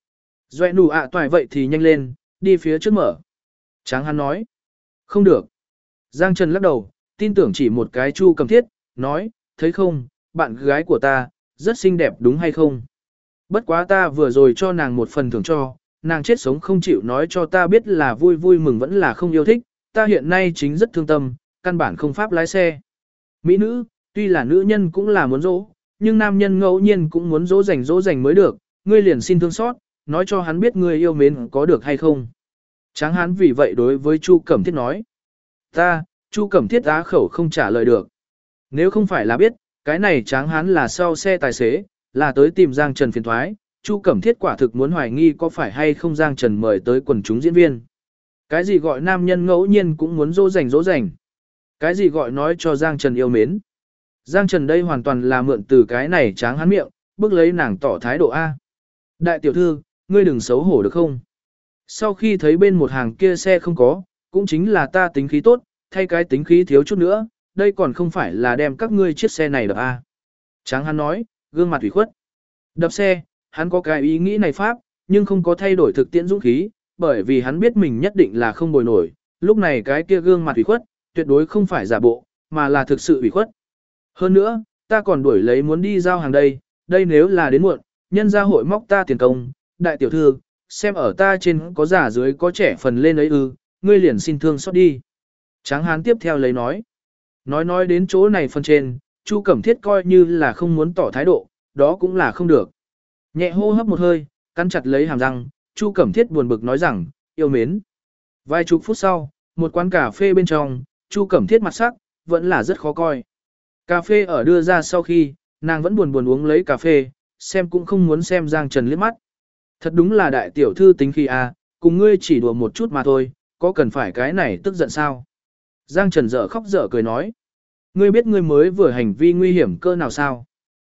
Doẹ nụ ạ toài vậy thì nhanh lên, đi phía trước mở. Tráng hán nói. Không được. Giang Trần lắc đầu, tin tưởng chỉ một cái Chu Cẩm Thiết, nói, thấy không, bạn gái của ta, rất xinh đẹp đúng hay không? Bất quá ta vừa rồi cho nàng một phần thưởng cho, nàng chết sống không chịu nói cho ta biết là vui vui mừng vẫn là không yêu thích, ta hiện nay chính rất thương tâm, căn bản không pháp lái xe. Mỹ nữ, tuy là nữ nhân cũng là muốn dỗ, nhưng nam nhân ngẫu nhiên cũng muốn dỗ dành mới được, ngươi liền xin thương xót, nói cho hắn biết ngươi yêu mến có được hay không. Tráng hán vì vậy đối với Chu Cẩm Thiết nói. Chu Cẩm Thiết á khẩu không trả lời được. Nếu không phải là biết, cái này tráng hán là sau xe tài xế, là tới tìm Giang Trần phiền thoái, Chu Cẩm Thiết quả thực muốn hoài nghi có phải hay không Giang Trần mời tới quần chúng diễn viên. Cái gì gọi nam nhân ngẫu nhiên cũng muốn dỗ dành. Cái gì gọi nói cho Giang Trần yêu mến. Giang Trần đây hoàn toàn là mượn từ cái này tráng hán miệng, bước lấy nàng tỏ thái độ A. Đại tiểu thư, ngươi đừng xấu hổ được không? Sau khi thấy bên một hàng kia xe không có, cũng chính là ta tính khí tốt, thay cái tính khí thiếu chút nữa, đây còn không phải là đem các ngươi chiếc xe này đập A. Tráng hán nói, gương mặt ủy khuất. Đập xe, hắn có cái ý nghĩ này pháp, nhưng không có thay đổi thực tiễn dũng khí, bởi vì hắn biết mình nhất định là không bồi nổi, lúc này cái kia gương mặt ủy khuất, tuyệt đối không phải giả bộ, mà là thực sự ủy khuất. Hơn nữa, ta còn đuổi lấy muốn đi giao hàng đây nếu là đến muộn, nhân gia hội móc ta tiền công, đại tiểu thư, xem ở ta trên có giả dưới có trẻ phần lên ấy ngươi liền xin thương xót đi. Tráng hán tiếp theo lấy nói đến chỗ này phần trên, Chu Cẩm Thiết coi như là không muốn tỏ thái độ, đó cũng là không được. Nhẹ hô hấp một hơi, cắn chặt lấy hàm răng, Chu Cẩm Thiết buồn bực nói rằng, yêu mến. Vài chục phút sau, một quán cà phê bên trong, Chu Cẩm Thiết mặt sắc, vẫn là rất khó coi. Cà phê ở đưa ra sau khi, nàng vẫn buồn uống lấy cà phê, xem cũng không muốn xem Giang Trần liếc mắt. Thật đúng là đại tiểu thư tính khi cùng ngươi chỉ đùa một chút mà thôi, có cần phải cái này tức giận sao? Giang Trần dở khóc dở cười nói. Ngươi biết ngươi mới vừa hành vi nguy hiểm cơ nào sao?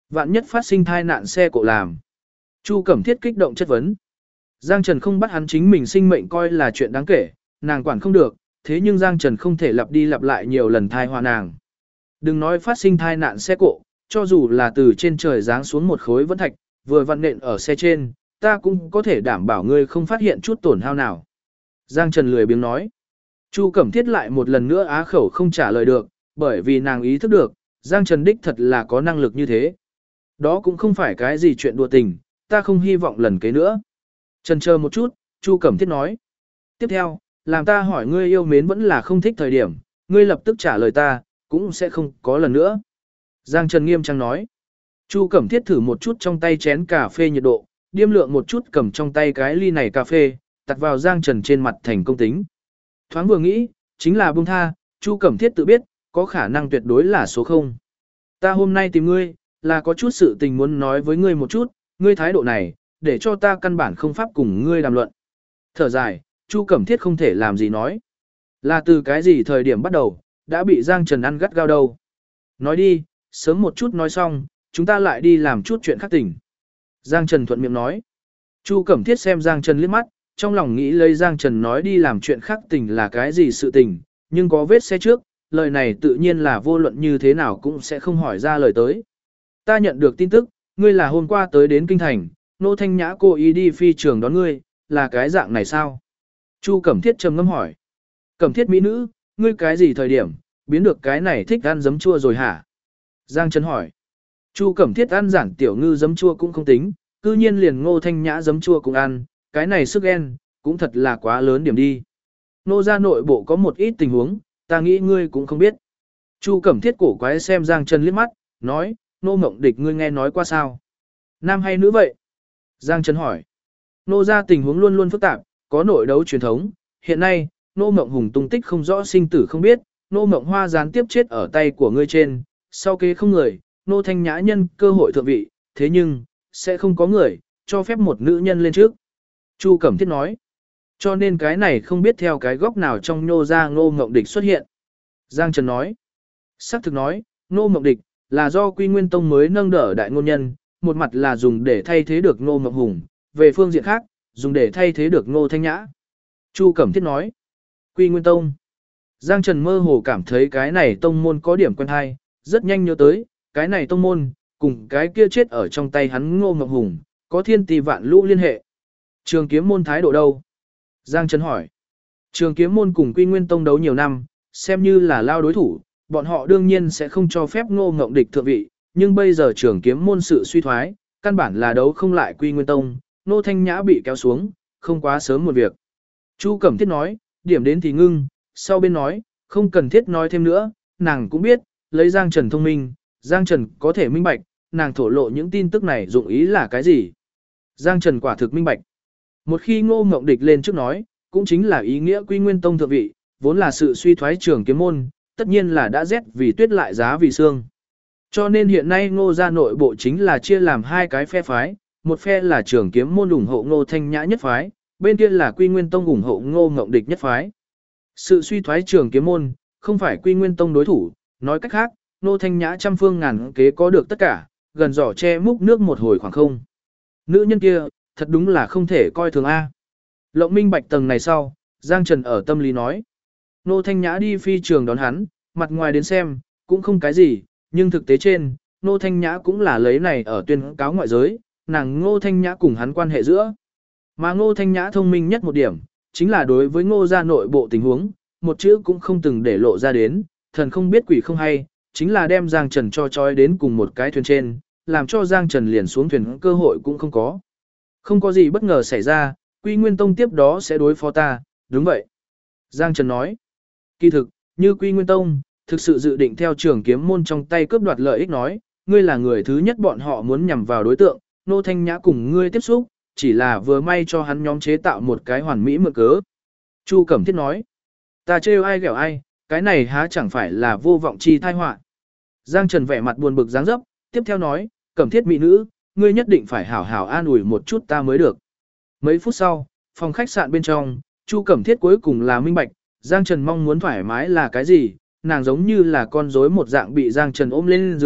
Vạn nhất phát sinh thai nạn xe cộ làm. Chu Cẩm Thiết kích động chất vấn. Giang Trần không bắt hắn chính mình sinh mệnh coi là chuyện đáng kể, nàng quản không được, thế nhưng Giang Trần không thể lặp đi lặp lại nhiều lần thai hòa nàng. Đừng nói phát sinh thai nạn xe cộ, cho dù là từ trên trời giáng xuống một khối vân thạch, vừa vặn nện ở xe trên, ta cũng có thể đảm bảo ngươi không phát hiện chút tổn hao nào. Giang Trần lười biếng nói. Chu Cẩm Thiết lại một lần nữa á khẩu không trả lời được, bởi vì nàng ý thức được, Giang Trần đích thật là có năng lực như thế. Đó cũng không phải cái gì chuyện đùa tình, ta không hy vọng lần kế nữa. Chần chờ một chút, Chu Cẩm Thiết nói. Tiếp theo, làm ta hỏi ngươi yêu mến vẫn là không thích thời điểm, ngươi lập tức trả lời ta, cũng sẽ không có lần nữa. Giang Trần nghiêm trang nói. Chu Cẩm Thiết thử một chút trong tay chén cà phê nhiệt độ, điêm lượng một chút cầm trong tay cái ly này cà phê, đặt vào Giang Trần trên mặt thành công tính. Thoáng vừa nghĩ, chính là buông tha, Chu Cẩm Thiết tự biết, có khả năng tuyệt đối là số 0. Ta hôm nay tìm ngươi, là có chút sự tình muốn nói với ngươi một chút, ngươi thái độ này, để cho ta căn bản không pháp cùng ngươi đàm luận. Thở dài, Chu Cẩm Thiết không thể làm gì nói. Là từ cái gì thời điểm bắt đầu, đã bị Giang Trần ăn gắt gao đâu. Nói đi, sớm một chút nói xong, chúng ta lại đi làm chút chuyện khác tỉnh. Giang Trần thuận miệng nói. Chu Cẩm Thiết xem Giang Trần liếc mắt, trong lòng nghĩ lấy Giang Trần nói đi làm chuyện khác tình là cái gì sự tình, nhưng có vết xe trước, lời này tự nhiên là vô luận như thế nào cũng sẽ không hỏi ra lời tới. Ta nhận được tin tức, ngươi là hôm qua tới đến Kinh Thành, Nô Thanh Nhã cố ý đi phi trường đón ngươi, là cái dạng này sao? Chu Cẩm Thiết trầm ngâm hỏi. Cẩm Thiết mỹ nữ, ngươi cái gì thời điểm, biến được cái này thích ăn giấm chua rồi hả? Giang Trần hỏi. Chu Cẩm Thiết ăn giản tiểu ngư giấm chua cũng không tính, cư nhiên liền Ngô Thanh Nhã giấm chua cũng ăn, cái này sức ghen, cũng thật là quá lớn điểm đi. Nô gia nội bộ có một ít tình huống, ta nghĩ ngươi cũng không biết. Chu Cẩm Thiết cổ quái xem Giang Trần liếc mắt, nói, Nô Mộng Địch ngươi nghe nói qua sao? Nam hay nữ vậy? Giang Trần hỏi. Nô gia tình huống luôn luôn phức tạp, có nội đấu truyền thống, hiện nay, Nô Mộng Hùng tung tích không rõ sinh tử không biết, Nô Mộng Hoa gián tiếp chết ở tay của ngươi trên, sau kế không người, Nô Thanh Nhã nhân cơ hội thượng vị, thế nhưng, sẽ không có người, cho phép một nữ nhân lên trước. Chu Cẩm Thiết nói. Cho nên cái này không biết theo cái góc nào trong Nô gia Ngô Mộng Địch xuất hiện. Giang Trần nói. Sắc thực nói, Ngô Mộng Địch, là do Quy Nguyên Tông mới nâng đỡ đại ngôn nhân, một mặt là dùng để thay thế được Ngô Mộng Hùng, về phương diện khác, dùng để thay thế được Ngô Thanh Nhã. Chu Cẩm Thiết nói. Quy Nguyên Tông. Giang Trần mơ hồ cảm thấy cái này tông môn có điểm quen hay, rất nhanh nhớ tới, cái này tông môn, cùng cái kia chết ở trong tay hắn Ngô Mộng Hùng, có thiên tỷ vạn lũ liên hệ. Trường kiếm môn thái độ đâu? Giang Trần hỏi. Trường kiếm môn cùng Quy Nguyên Tông đấu nhiều năm, xem như là lao đối thủ, bọn họ đương nhiên sẽ không cho phép Ngô Ngộng Địch thượng vị, nhưng bây giờ trường kiếm môn sự suy thoái, căn bản là đấu không lại Quy Nguyên Tông, Nô Thanh Nhã bị kéo xuống, không quá sớm một việc. Chu Cẩm Thiết nói, điểm đến thì ngưng, sau bên nói, không cần thiết nói thêm nữa, nàng cũng biết, lấy Giang Trần thông minh, Giang Trần có thể minh bạch, nàng thổ lộ những tin tức này dụng ý là cái gì. Giang Trần quả thực minh bạch. Một khi Ngô Ngộng Địch lên trước nói, cũng chính là ý nghĩa Quy Nguyên Tông thượng vị, vốn là sự suy thoái trường kiếm môn, tất nhiên là đã rét vì tuyết lại giá vì xương. Cho nên hiện nay Ngô gia nội bộ chính là chia làm hai cái phe phái, một phe là trường kiếm môn ủng hộ Ngô Thanh Nhã nhất phái, bên kia là Quy Nguyên Tông ủng hộ Ngô Ngộng Địch nhất phái. Sự suy thoái trường kiếm môn, không phải Quy Nguyên Tông đối thủ, nói cách khác, Ngô Thanh Nhã trăm phương ngàn kế có được tất cả, gần giỏ che múc nước một hồi khoảng không. Nữ nhân kia, thật đúng là không thể coi thường A. Lộng minh bạch tầng này sau, Giang Trần ở tâm lý nói. Ngô Thanh Nhã đi phi trường đón hắn, mặt ngoài đến xem, cũng không cái gì, nhưng thực tế trên, Ngô Thanh Nhã cũng là lấy này ở tuyên cáo ngoại giới, nàng Ngô Thanh Nhã cùng hắn quan hệ giữa. Mà Ngô Thanh Nhã thông minh nhất một điểm, chính là đối với Ngô gia nội bộ tình huống, một chữ cũng không từng để lộ ra đến, thần không biết quỷ không hay, chính là đem Giang Trần cho trói đến cùng một cái thuyền trên, làm cho Giang Trần liền xuống thuyền cơ hội cũng không có. Không có gì bất ngờ xảy ra, Quy Nguyên Tông tiếp đó sẽ đối phó ta, đúng vậy. Giang Trần nói, kỳ thực, như Quy Nguyên Tông, thực sự dự định theo trường kiếm môn trong tay cướp đoạt lợi ích nói, ngươi là người thứ nhất bọn họ muốn nhằm vào đối tượng, Nô Thanh Nhã cùng ngươi tiếp xúc, chỉ là vừa may cho hắn nhóm chế tạo một cái hoàn mỹ mượn cớ. Chu Cẩm Thiết nói, ta trêu ai ghẹo ai, cái này há chẳng phải là vô vọng chi tai họa. Giang Trần vẻ mặt buồn bực dáng dấp, tiếp theo nói, Cẩm Thiết mỹ nữ, ngươi nhất định phải hảo hảo an ủi một chút ta mới được. Mấy phút sau, phòng khách sạn bên trong, Chu Cẩm Thiết cuối cùng là minh bạch, Giang Trần mong muốn thoải mái là cái gì, nàng giống như là con rối một dạng bị Giang Trần ôm lên giường,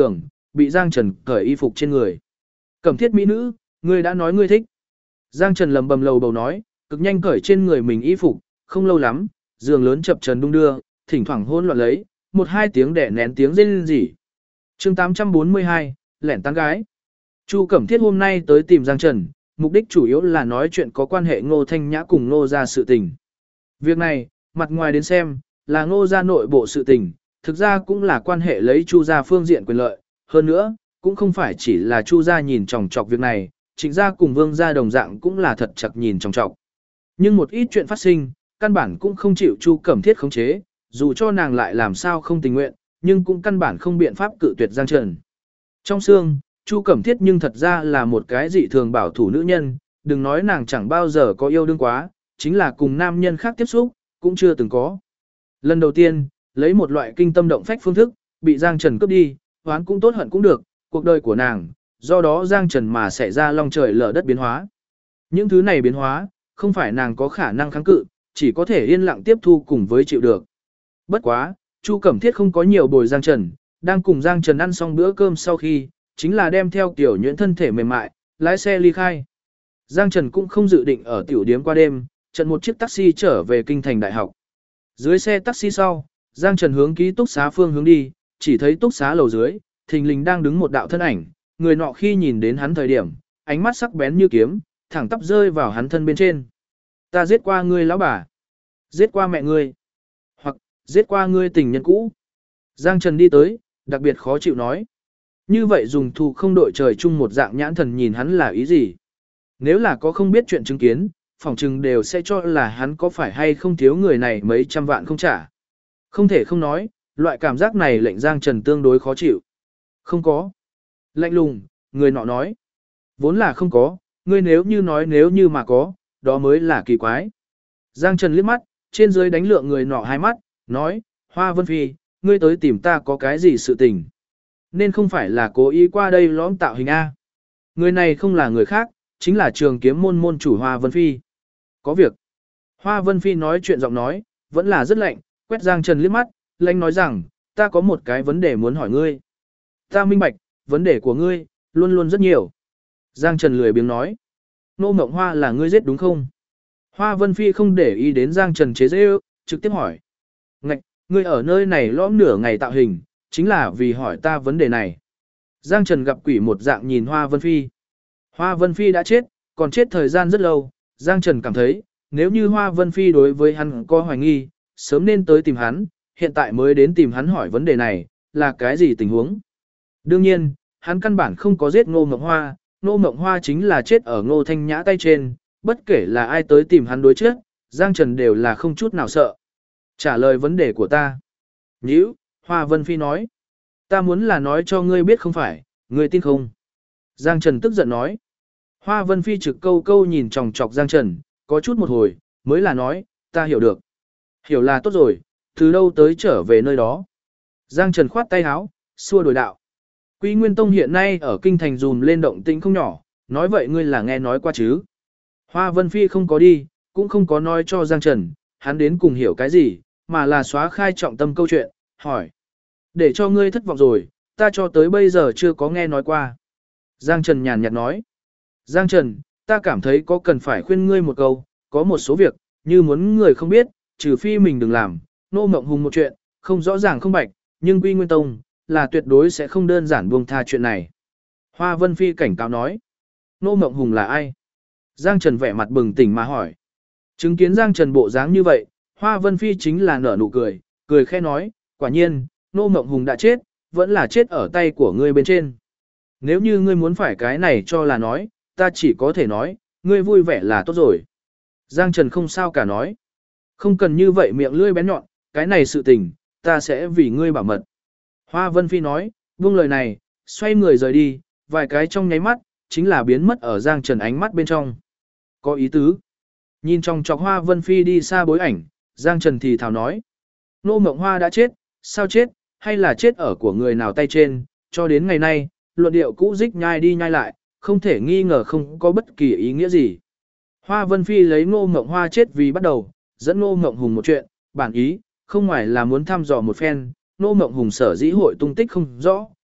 bị Giang Trần cởi y phục trên người. Cẩm Thiết mỹ nữ, ngươi đã nói ngươi thích. Giang Trần lầm bầm lầu bầu nói, cực nhanh cởi trên người mình y phục, không lâu lắm, giường lớn chập trần đung đưa, thỉnh thoảng hôn loạn lấy, một hai tiếng đẻ nén tiếng rên rỉ. Chương 842, lẻn tán gái. Chu Cẩm Thiết hôm nay tới tìm Giang Trần, mục đích chủ yếu là nói chuyện có quan hệ Ngô Thanh Nhã cùng Ngô gia sự tình. Việc này, mặt ngoài đến xem, là Ngô gia nội bộ sự tình, thực ra cũng là quan hệ lấy Chu gia phương diện quyền lợi, hơn nữa, cũng không phải chỉ là Chu gia nhìn chòng chọc việc này, Trịnh gia cùng Vương gia đồng dạng cũng là thật chặt nhìn chòng chọc. Nhưng một ít chuyện phát sinh, căn bản cũng không chịu Chu Cẩm Thiết khống chế, dù cho nàng lại làm sao không tình nguyện, nhưng cũng căn bản không biện pháp cự tuyệt Giang Trần. Trong xương, Chu Cẩm Thiết nhưng thật ra là một cái dị thường bảo thủ nữ nhân, đừng nói nàng chẳng bao giờ có yêu đương quá, chính là cùng nam nhân khác tiếp xúc, cũng chưa từng có. Lần đầu tiên, lấy một loại kinh tâm động phách phương thức, bị Giang Trần cướp đi, hoán cũng tốt hận cũng được, cuộc đời của nàng, do đó Giang Trần mà xảy ra long trời lở đất biến hóa. Những thứ này biến hóa, không phải nàng có khả năng kháng cự, chỉ có thể yên lặng tiếp thu cùng với chịu được. Bất quá, Chu Cẩm Thiết không có nhiều bồi Giang Trần, đang cùng Giang Trần ăn xong bữa cơm sau khi, chính là đem theo tiểu nhuyễn thân thể mềm mại, lái xe ly khai. Giang Trần cũng không dự định ở tiểu điếm qua đêm, trận một chiếc taxi trở về kinh thành đại học. Dưới xe taxi sau, Giang Trần hướng ký túc xá phương hướng đi, chỉ thấy túc xá lầu dưới, thình lình đang đứng một đạo thân ảnh, người nọ khi nhìn đến hắn thời điểm, ánh mắt sắc bén như kiếm, thẳng tắp rơi vào hắn thân bên trên. Ta giết qua ngươi lão bà, giết qua mẹ ngươi, hoặc giết qua ngươi tình nhân cũ. Giang Trần đi tới, đặc biệt khó chịu nói. Như vậy dùng thù không đội trời chung một dạng nhãn thần nhìn hắn là ý gì? Nếu là có không biết chuyện chứng kiến, phỏng chừng đều sẽ cho là hắn có phải hay không thiếu người này mấy trăm vạn không trả. Không thể không nói, loại cảm giác này lệnh Giang Trần tương đối khó chịu. Không có. Lạnh lùng, người nọ nói. Vốn là không có, ngươi nếu như nói nếu như mà có, đó mới là kỳ quái. Giang Trần liếc mắt, trên dưới đánh lượng người nọ hai mắt, nói, Hoa Vân Phi, ngươi tới tìm ta có cái gì sự tình. Nên không phải là cố ý qua đây lõm tạo hình A. Người này không là người khác, chính là trường kiếm môn môn chủ Hoa Vân Phi. Có việc. Hoa Vân Phi nói chuyện giọng nói, vẫn là rất lạnh, quét Giang Trần liếc mắt, lạnh nói rằng, ta có một cái vấn đề muốn hỏi ngươi. Ta minh bạch, vấn đề của ngươi, luôn luôn rất nhiều. Giang Trần lười biếng nói. Nô Mộng Hoa là ngươi giết đúng không? Hoa Vân Phi không để ý đến Giang Trần chế giễu, trực tiếp hỏi. Ngạch, ngươi ở nơi này lõm nửa ngày tạo hình, chính là vì hỏi ta vấn đề này. Giang Trần gặp quỷ một dạng nhìn Hoa Vân Phi. Hoa Vân Phi đã chết, còn chết thời gian rất lâu. Giang Trần cảm thấy, nếu như Hoa Vân Phi đối với hắn có hoài nghi, sớm nên tới tìm hắn, hiện tại mới đến tìm hắn hỏi vấn đề này, là cái gì tình huống. Đương nhiên, hắn căn bản không có giết Ngô Mộng Hoa, Ngô Mộng Hoa chính là chết ở Ngô Thanh Nhã tay trên, bất kể là ai tới tìm hắn đối trước, Giang Trần đều là không chút nào sợ. Trả lời vấn đề của ta. Nhữ, Hoa Vân Phi nói. Ta muốn là nói cho ngươi biết không phải, ngươi tin không? Giang Trần tức giận nói. Hoa Vân Phi trực câu câu nhìn chòng chọc Giang Trần, có chút một hồi, mới là nói, ta hiểu được. Hiểu là tốt rồi, từ đâu tới trở về nơi đó. Giang Trần khoát tay áo, xua đổi đạo. Quy Nguyên Tông hiện nay ở kinh thành dùm lên động tĩnh không nhỏ, nói vậy ngươi là nghe nói qua chứ. Hoa Vân Phi không có đi, cũng không có nói cho Giang Trần, hắn đến cùng hiểu cái gì, mà là xóa khai trọng tâm câu chuyện, hỏi. Để cho ngươi thất vọng rồi, ta cho tới bây giờ chưa có nghe nói qua. Giang Trần nhàn nhạt nói. Giang Trần, ta cảm thấy có cần phải khuyên ngươi một câu, có một số việc, như muốn người không biết, trừ phi mình đừng làm, Nô Mộng Hùng một chuyện, không rõ ràng không bạch, nhưng Quy Nguyên Tông, là tuyệt đối sẽ không đơn giản buông tha chuyện này. Hoa Vân Phi cảnh cáo nói. Nô Mộng Hùng là ai? Giang Trần vẻ mặt bừng tỉnh mà hỏi. Chứng kiến Giang Trần bộ dáng như vậy, Hoa Vân Phi chính là nở nụ cười, cười khẽ nói, quả nhiên, Nô Mộng Hùng đã chết, vẫn là chết ở tay của ngươi bên trên. Nếu như ngươi muốn phải cái này cho là nói, ta chỉ có thể nói, ngươi vui vẻ là tốt rồi. Giang Trần không sao cả nói. Không cần như vậy miệng lưỡi bén nhọn, cái này sự tình, ta sẽ vì ngươi bảo mật. Hoa Vân Phi nói, buông lời này, xoay người rời đi, vài cái trong nháy mắt, chính là biến mất ở Giang Trần ánh mắt bên trong. Có ý tứ. Nhìn trong chọc Hoa Vân Phi đi xa bối ảnh, Giang Trần thì thào nói. Nô Mộng Hoa đã chết, sao chết, hay là chết ở của người nào tay trên, cho đến ngày nay, luận điệu cũ dích nhai đi nhai lại, không thể nghi ngờ không có bất kỳ ý nghĩa gì. Hoa Vân Phi lấy Ngô Mộng Hoa chết vì bắt đầu, dẫn Ngô Mộng Hùng một chuyện, bản ý, không ngoài là muốn thăm dò một phen, Ngô Mộng Hùng sở dĩ hội tung tích không rõ,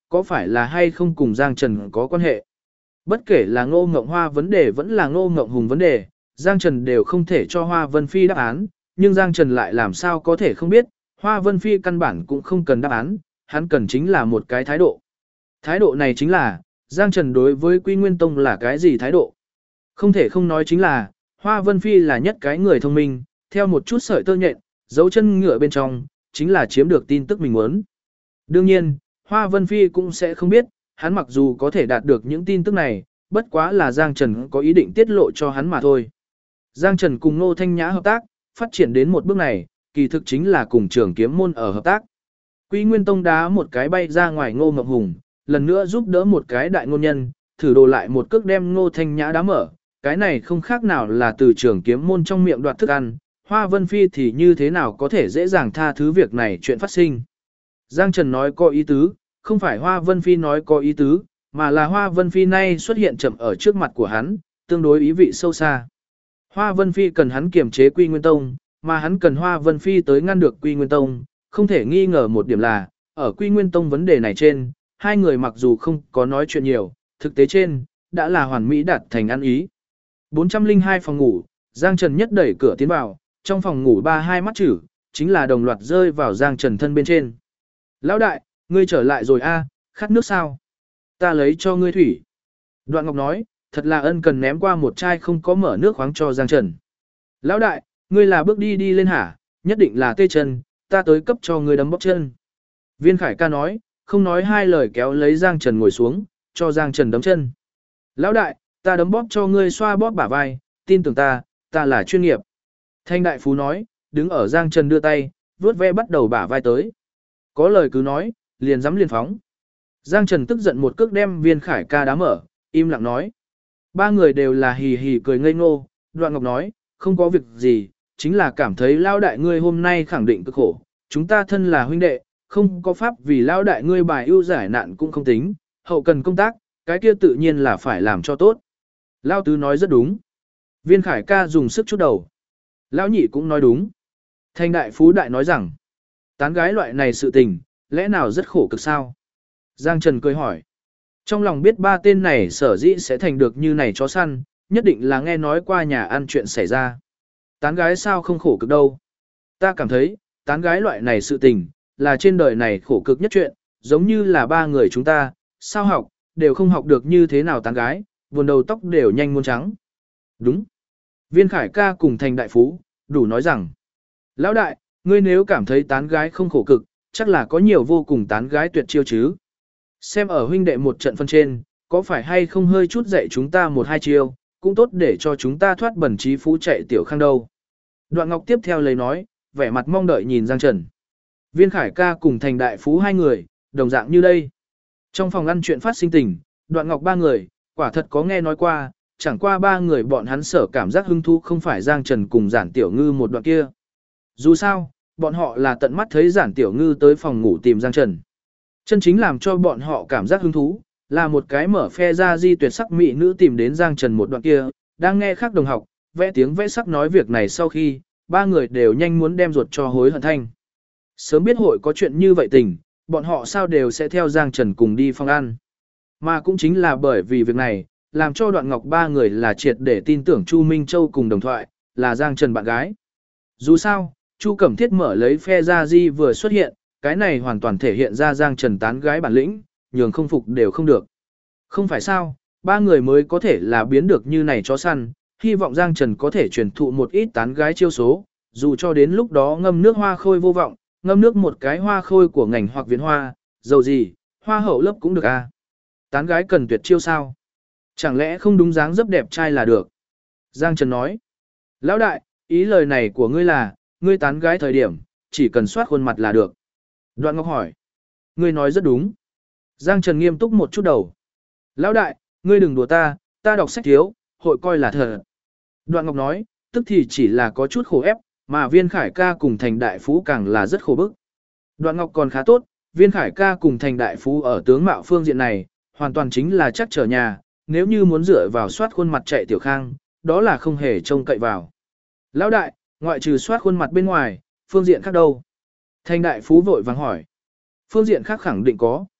có phải là hay không cùng Giang Trần có quan hệ. Bất kể là Ngô Ngộng Hoa vấn đề vẫn là Ngô Ngộng Hùng vấn đề, Giang Trần đều không thể cho Hoa Vân Phi đáp án, nhưng Giang Trần lại làm sao có thể không biết, Hoa Vân Phi căn bản cũng không cần đáp án, hắn cần chính là một cái thái độ. Thái độ này chính là, Giang Trần đối với Quy Nguyên Tông là cái gì thái độ? Không thể không nói chính là, Hoa Vân Phi là nhất cái người thông minh, theo một chút sợi tơ nhện, dấu chân ngựa bên trong, chính là chiếm được tin tức mình muốn. Đương nhiên, Hoa Vân Phi cũng sẽ không biết, hắn mặc dù có thể đạt được những tin tức này, bất quá là Giang Trần có ý định tiết lộ cho hắn mà thôi. Giang Trần cùng Ngô Thanh Nhã hợp tác, phát triển đến một bước này, kỳ thực chính là cùng Trường Kiếm môn ở hợp tác. Quy Nguyên Tông đá một cái bay ra ngoài Ngô Ngọc Hùng, lần nữa giúp đỡ một cái đại ngôn nhân, thử đồ lại một cước đem Ngô Thanh Nhã đá mở, cái này không khác nào là từ Trường Kiếm môn trong miệng đoạt thức ăn, Hoa Vân Phi thì như thế nào có thể dễ dàng tha thứ việc này chuyện phát sinh. Giang Trần nói có ý tứ, không phải Hoa Vân Phi nói có ý tứ, mà là Hoa Vân Phi nay xuất hiện chậm ở trước mặt của hắn, tương đối ý vị sâu xa. Hoa Vân Phi cần hắn kiềm chế Quy Nguyên Tông, mà hắn cần Hoa Vân Phi tới ngăn được Quy Nguyên Tông, không thể nghi ngờ một điểm là, ở Quy Nguyên Tông vấn đề này trên, hai người mặc dù không có nói chuyện nhiều, thực tế trên, đã là hoàn mỹ đạt thành ăn ý. 402 phòng ngủ, Giang Trần nhất đẩy cửa tiến vào, trong phòng ngủ ba hai mắt chữ, chính là đồng loạt rơi vào Giang Trần thân bên trên. Lão đại, ngươi trở lại rồi a, khát nước sao? Ta lấy cho ngươi thủy. Đoạn Ngọc nói, thật là ân cần ném qua một chai không có mở nước khoáng cho Giang Trần. Lão đại, ngươi là bước đi đi lên hả, nhất định là tê chân, ta tới cấp cho ngươi đấm bóp chân. Viên Khải ca nói, không nói hai lời kéo lấy Giang Trần ngồi xuống, cho Giang Trần đấm chân. Lão đại, ta đấm bóp cho ngươi xoa bóp bả vai, tin tưởng ta, ta là chuyên nghiệp. Thanh đại phú nói, đứng ở Giang Trần đưa tay, vuốt ve bắt đầu bả vai tới. Có lời cứ nói, liền dám liền phóng. Giang Trần tức giận một cước đem Viên Khải ca đá mở, im lặng nói. Ba người đều là hì hì cười ngây ngô, Đoạn Ngọc nói, không có việc gì, chính là cảm thấy lao đại ngươi hôm nay khẳng định cực khổ, chúng ta thân là huynh đệ, không có pháp vì lao đại ngươi bài ưu giải nạn cũng không tính, hậu cần công tác, cái kia tự nhiên là phải làm cho tốt. Lao tứ nói rất đúng. Viên Khải ca dùng sức chút đầu. Lão nhị cũng nói đúng. Thanh đại phú đại nói rằng, tán gái loại này sự tình, lẽ nào rất khổ cực sao? Giang Trần cười hỏi. Trong lòng biết ba tên này sở dĩ sẽ thành được như này chó săn, nhất định là nghe nói qua nhà ăn chuyện xảy ra. Tán gái sao không khổ cực đâu? Ta cảm thấy, tán gái loại này sự tình, là trên đời này khổ cực nhất chuyện, giống như là ba người chúng ta, sao học, đều không học được như thế nào tán gái, buồn đầu tóc đều nhanh muôn trắng. Đúng. Viên Khải ca cùng Thành đại phú, đủ nói rằng, lão đại, ngươi nếu cảm thấy tán gái không khổ cực, chắc là có nhiều vô cùng tán gái tuyệt chiêu chứ. Xem ở huynh đệ một trận phân trên, có phải hay không hơi chút dạy chúng ta một hai chiêu, cũng tốt để cho chúng ta thoát bẩn trí phú chạy tiểu khang đâu. Đoạn Ngọc tiếp theo lấy nói, vẻ mặt mong đợi nhìn Giang Trần. Viên Khải ca cùng Thành đại phú hai người, đồng dạng như đây. Trong phòng ăn chuyện phát sinh tình, Đoạn Ngọc ba người, quả thật có nghe nói qua, chẳng qua ba người bọn hắn sở cảm giác hứng thú không phải Giang Trần cùng Giản Tiểu Ngư một đoạn kia. Dù sao, bọn họ là tận mắt thấy Giản Tiểu Ngư tới phòng ngủ tìm Giang Trần. Chân chính làm cho bọn họ cảm giác hứng thú, là một cái mở phe ra di tuyệt sắc mỹ nữ tìm đến Giang Trần một đoạn kia, đang nghe khác đồng học, vẽ tiếng vẽ sắc nói việc này sau khi, ba người đều nhanh muốn đem ruột cho hối hận thanh. Sớm biết hội có chuyện như vậy tình, bọn họ sao đều sẽ theo Giang Trần cùng đi phòng ăn. Mà cũng chính là bởi vì việc này, làm cho Đoạn Ngọc ba người là triệt để tin tưởng Chu Minh Châu cùng đồng thoại, là Giang Trần bạn gái. Dù sao, Chu Cẩm Thiết mở lấy phe ra di vừa xuất hiện, cái này hoàn toàn thể hiện ra Giang Trần tán gái bản lĩnh, nhường không phục đều không được. Không phải sao, ba người mới có thể là biến được như này chó săn, hy vọng Giang Trần có thể truyền thụ một ít tán gái chiêu số, dù cho đến lúc đó ngâm nước hoa khôi vô vọng, ngâm nước một cái hoa khôi của ngành hoặc viện hoa, dầu gì, hoa hậu lớp cũng được à. Tán gái cần tuyệt chiêu sao? Chẳng lẽ không đúng dáng dấp đẹp trai là được? Giang Trần nói. Lão đại, ý lời này của ngươi là, ngươi tán gái thời điểm, chỉ cần soát khuôn mặt là được. Đoạn Ngọc hỏi. Ngươi nói rất đúng. Giang Trần nghiêm túc một chút đầu. Lão đại, ngươi đừng đùa ta đọc sách thiếu, hội coi là thật. Đoạn Ngọc nói, tức thì chỉ là có chút khổ ép, mà Viên Khải ca cùng Thành đại phú càng là rất khổ bức. Đoạn Ngọc còn khá tốt, Viên Khải ca cùng Thành đại phú ở tướng mạo phương diện này, hoàn toàn chính là chắc trở nhà, nếu như muốn dựa vào soát khuôn mặt chạy tiểu khang, đó là không hề trông cậy vào. Lão đại, ngoại trừ soát khuôn mặt bên ngoài, phương diện khác đâu? Thành đại phú vội vàng hỏi. Phương diện khác khẳng định có.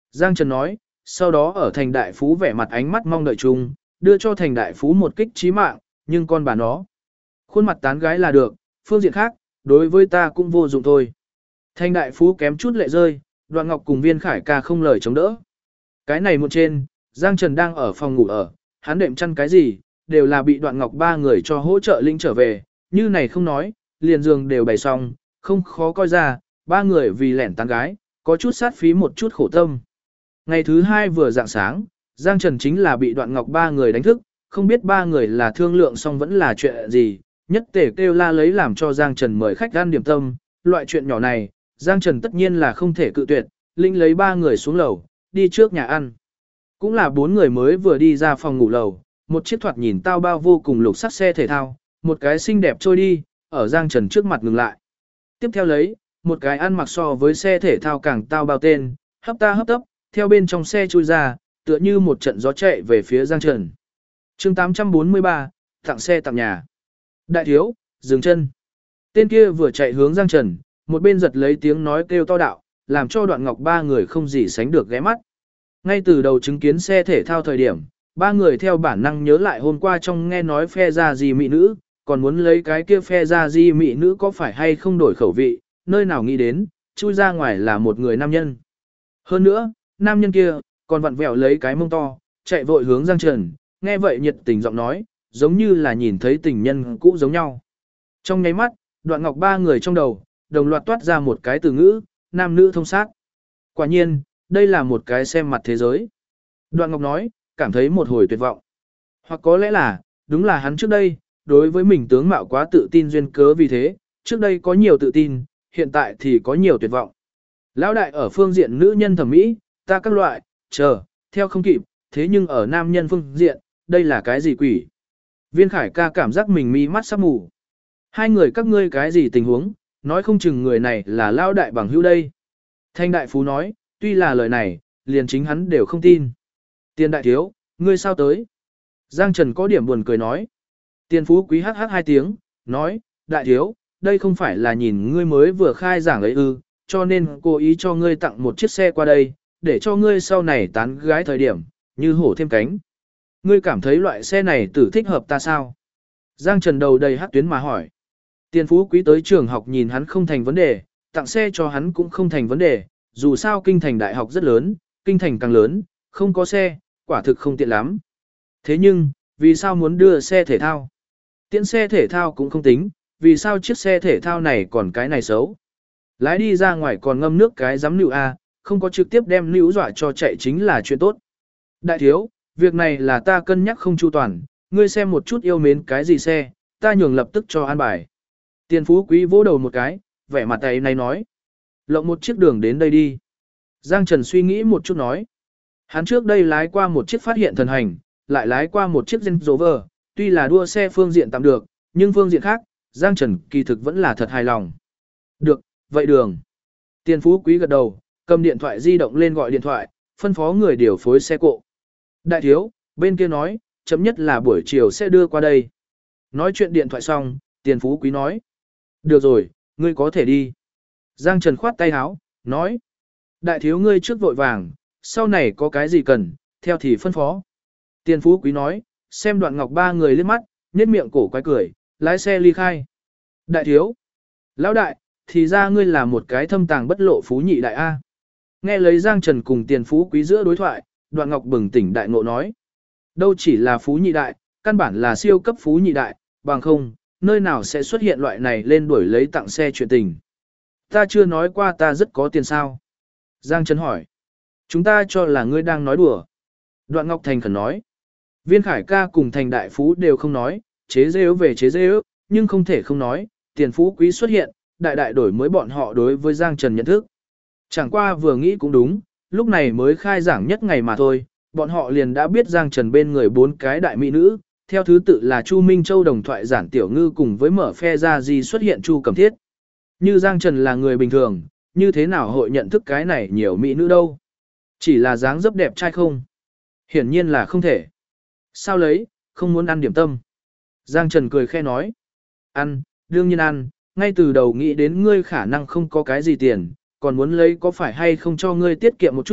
Giang Trần nói, sau đó ở thành đại phú vẻ mặt ánh mắt mong đợi chung, đưa cho thành đại phú một kích chí mạng, nhưng con bà nó. Khuôn mặt tán gái là được, phương diện khác, đối với ta cũng vô dụng thôi. Thành đại phú kém chút lệ rơi, Đoạn Ngọc cùng Viên Khải ca không lời chống đỡ. Cái này một trên, Giang Trần đang ở phòng ngủ ở, hắn đệm chăn cái gì, đều là bị Đoạn Ngọc ba người cho hỗ trợ linh trở về, như này không nói, liền giường đều bày xong, không khó coi ra, ba người vì lẻn tán gái, có chút sát phí một chút khổ tâm. Ngày thứ hai vừa dạng sáng, Giang Trần chính là bị Đoạn Ngọc ba người đánh thức, không biết ba người là thương lượng xong vẫn là chuyện gì, nhất tể kêu la lấy làm cho Giang Trần mời khách ăn điểm tâm, loại chuyện nhỏ này, Giang Trần tất nhiên là không thể cự tuyệt, linh lấy ba người xuống lầu, đi trước nhà ăn. Cũng là bốn người mới vừa đi ra phòng ngủ lầu, một chiếc thoạt nhìn tao bao vô cùng lục sắc xe thể thao, một cái xinh đẹp trôi đi, ở Giang Trần trước mặt ngừng lại. Tiếp theo lấy, một cái ăn mặc so với xe thể thao càng tao bao tên, hấp ta hấp tấp, theo bên trong xe chui ra, tựa như một trận gió chạy về phía Giang Trần. chương 843, tặng xe tặng nhà. Đại thiếu, dừng chân. Tên kia vừa chạy hướng Giang Trần, một bên giật lấy tiếng nói kêu to đạo, làm cho Đoạn Ngọc ba người không gì sánh được ghé mắt. Ngay từ đầu chứng kiến xe thể thao thời điểm, ba người theo bản năng nhớ lại hôm qua trong nghe nói phe ra gì mỹ nữ, còn muốn lấy cái kia phe ra gì mỹ nữ có phải hay không đổi khẩu vị, nơi nào nghĩ đến, chui ra ngoài là một người nam nhân. Hơn nữa, nam nhân kia, còn vặn vẹo lấy cái mông to, chạy vội hướng Giang Trần, nghe vậy nhiệt tình giọng nói, giống như là nhìn thấy tình nhân cũ giống nhau. Trong nháy mắt, Đoạn Ngọc ba người trong đầu, đồng loạt toát ra một cái từ ngữ, nam nữ thông sát. Quả nhiên, đây là một cái xem mặt thế giới. Đoạn Ngọc nói, cảm thấy một hồi tuyệt vọng. Hoặc có lẽ là, đúng là hắn trước đây, đối với mình tướng mạo quá tự tin duyên cớ vì thế, trước đây có nhiều tự tin, hiện tại thì có nhiều tuyệt vọng. Lão đại ở phương diện nữ nhân thẩm mỹ, ta các loại, theo không kịp, thế nhưng ở nam nhân phương diện, đây là cái gì quỷ? Viên Khải ca cảm giác mình mi mắt sắp mù. Hai người các ngươi cái gì tình huống, nói không chừng người này là lão đại bằng hữu đây. Thanh đại phú nói, tuy là lời này, liền chính hắn đều không tin. Tiền đại thiếu, ngươi sao tới? Giang Trần có điểm buồn cười nói. Tiền phú quý hắc hắc hai tiếng, nói, đại thiếu, đây không phải là nhìn ngươi mới vừa khai giảng ấy ư, cho nên cố ý cho ngươi tặng một chiếc xe qua đây, để cho ngươi sau này tán gái thời điểm, như hổ thêm cánh. Ngươi cảm thấy loại xe này tử thích hợp ta sao? Giang Trần đầu đầy hắc tuyến mà hỏi. Tiền phú quý tới trường học nhìn hắn không thành vấn đề, tặng xe cho hắn cũng không thành vấn đề, dù sao kinh thành đại học rất lớn, kinh thành càng lớn, không có xe, quả thực không tiện lắm. Thế nhưng, vì sao muốn đưa xe thể thao? Tiện xe thể thao cũng không tính, vì sao chiếc xe thể thao này còn cái này xấu? Lái đi ra ngoài còn ngâm nước cái giám nịu A, không có trực tiếp đem nịu dọa cho chạy chính là chuyện tốt. Đại thiếu, việc này là ta cân nhắc không chu toàn, ngươi xem một chút yêu mến cái gì xe, ta nhường lập tức cho an bài. Tiền phú quý vỗ đầu một cái, vẻ mặt tay này nói. Lộng một chiếc đường đến đây đi. Giang Trần suy nghĩ một chút nói. Hắn trước đây lái qua một chiếc phát hiện thần hành, lại lái qua một chiếc Range Rover, tuy là đua xe phương diện tạm được, nhưng phương diện khác, Giang Trần kỳ thực vẫn là thật hài lòng. Được, vậy đường. Tiền phú quý gật đầu, cầm điện thoại di động lên gọi điện thoại, phân phó người điều phối xe cộ. Đại thiếu, bên kia nói, chậm nhất là buổi chiều sẽ đưa qua đây. Nói chuyện điện thoại xong, tiền phú quý nói. Được rồi, ngươi có thể đi. Giang Trần khoát tay háo, nói. Đại thiếu ngươi trước vội vàng, sau này có cái gì cần, theo thì phân phó. Tiền phú quý nói, xem Đoạn Ngọc ba người liếc mắt, nhếch miệng cổ quái cười, lái xe ly khai. Đại thiếu. Lão đại, thì ra ngươi là một cái thâm tàng bất lộ phú nhị đại A. Nghe lấy Giang Trần cùng tiền phú quý giữa đối thoại, Đoạn Ngọc bừng tỉnh đại ngộ nói. Đâu chỉ là phú nhị đại, căn bản là siêu cấp phú nhị đại, bằng không, nơi nào sẽ xuất hiện loại này lên đuổi lấy tặng xe chuyện tình. Ta chưa nói qua ta rất có tiền sao. Giang Trần hỏi. Chúng ta cho là ngươi đang nói đùa. Đoạn Ngọc thành khẩn nói. Viên Khải ca cùng thành đại phú đều không nói, chế giễu về chế giễu, nhưng không thể không nói, tiền phú quý xuất hiện, đại đại đổi mới bọn họ đối với Giang Trần nhận thức. Chẳng qua vừa nghĩ cũng đúng, lúc này mới khai giảng nhất ngày mà thôi, bọn họ liền đã biết Giang Trần bên người 4 cái đại mỹ nữ, theo thứ tự là Chu Minh Châu đồng thoại giản tiểu ngư cùng với mở phe ra gì xuất hiện Chu Cẩm Thiết. Như Giang Trần là người bình thường, như thế nào hội nhận thức cái này nhiều mỹ nữ đâu? Chỉ là dáng dấp đẹp trai không? Hiển nhiên là không thể. Sao lấy, không muốn ăn điểm tâm? Giang Trần cười khe nói. Ăn, đương nhiên ăn, ngay từ đầu nghĩ đến ngươi khả năng không có cái gì tiền, còn muốn lấy có phải hay không cho ngươi tiết kiệm một chút,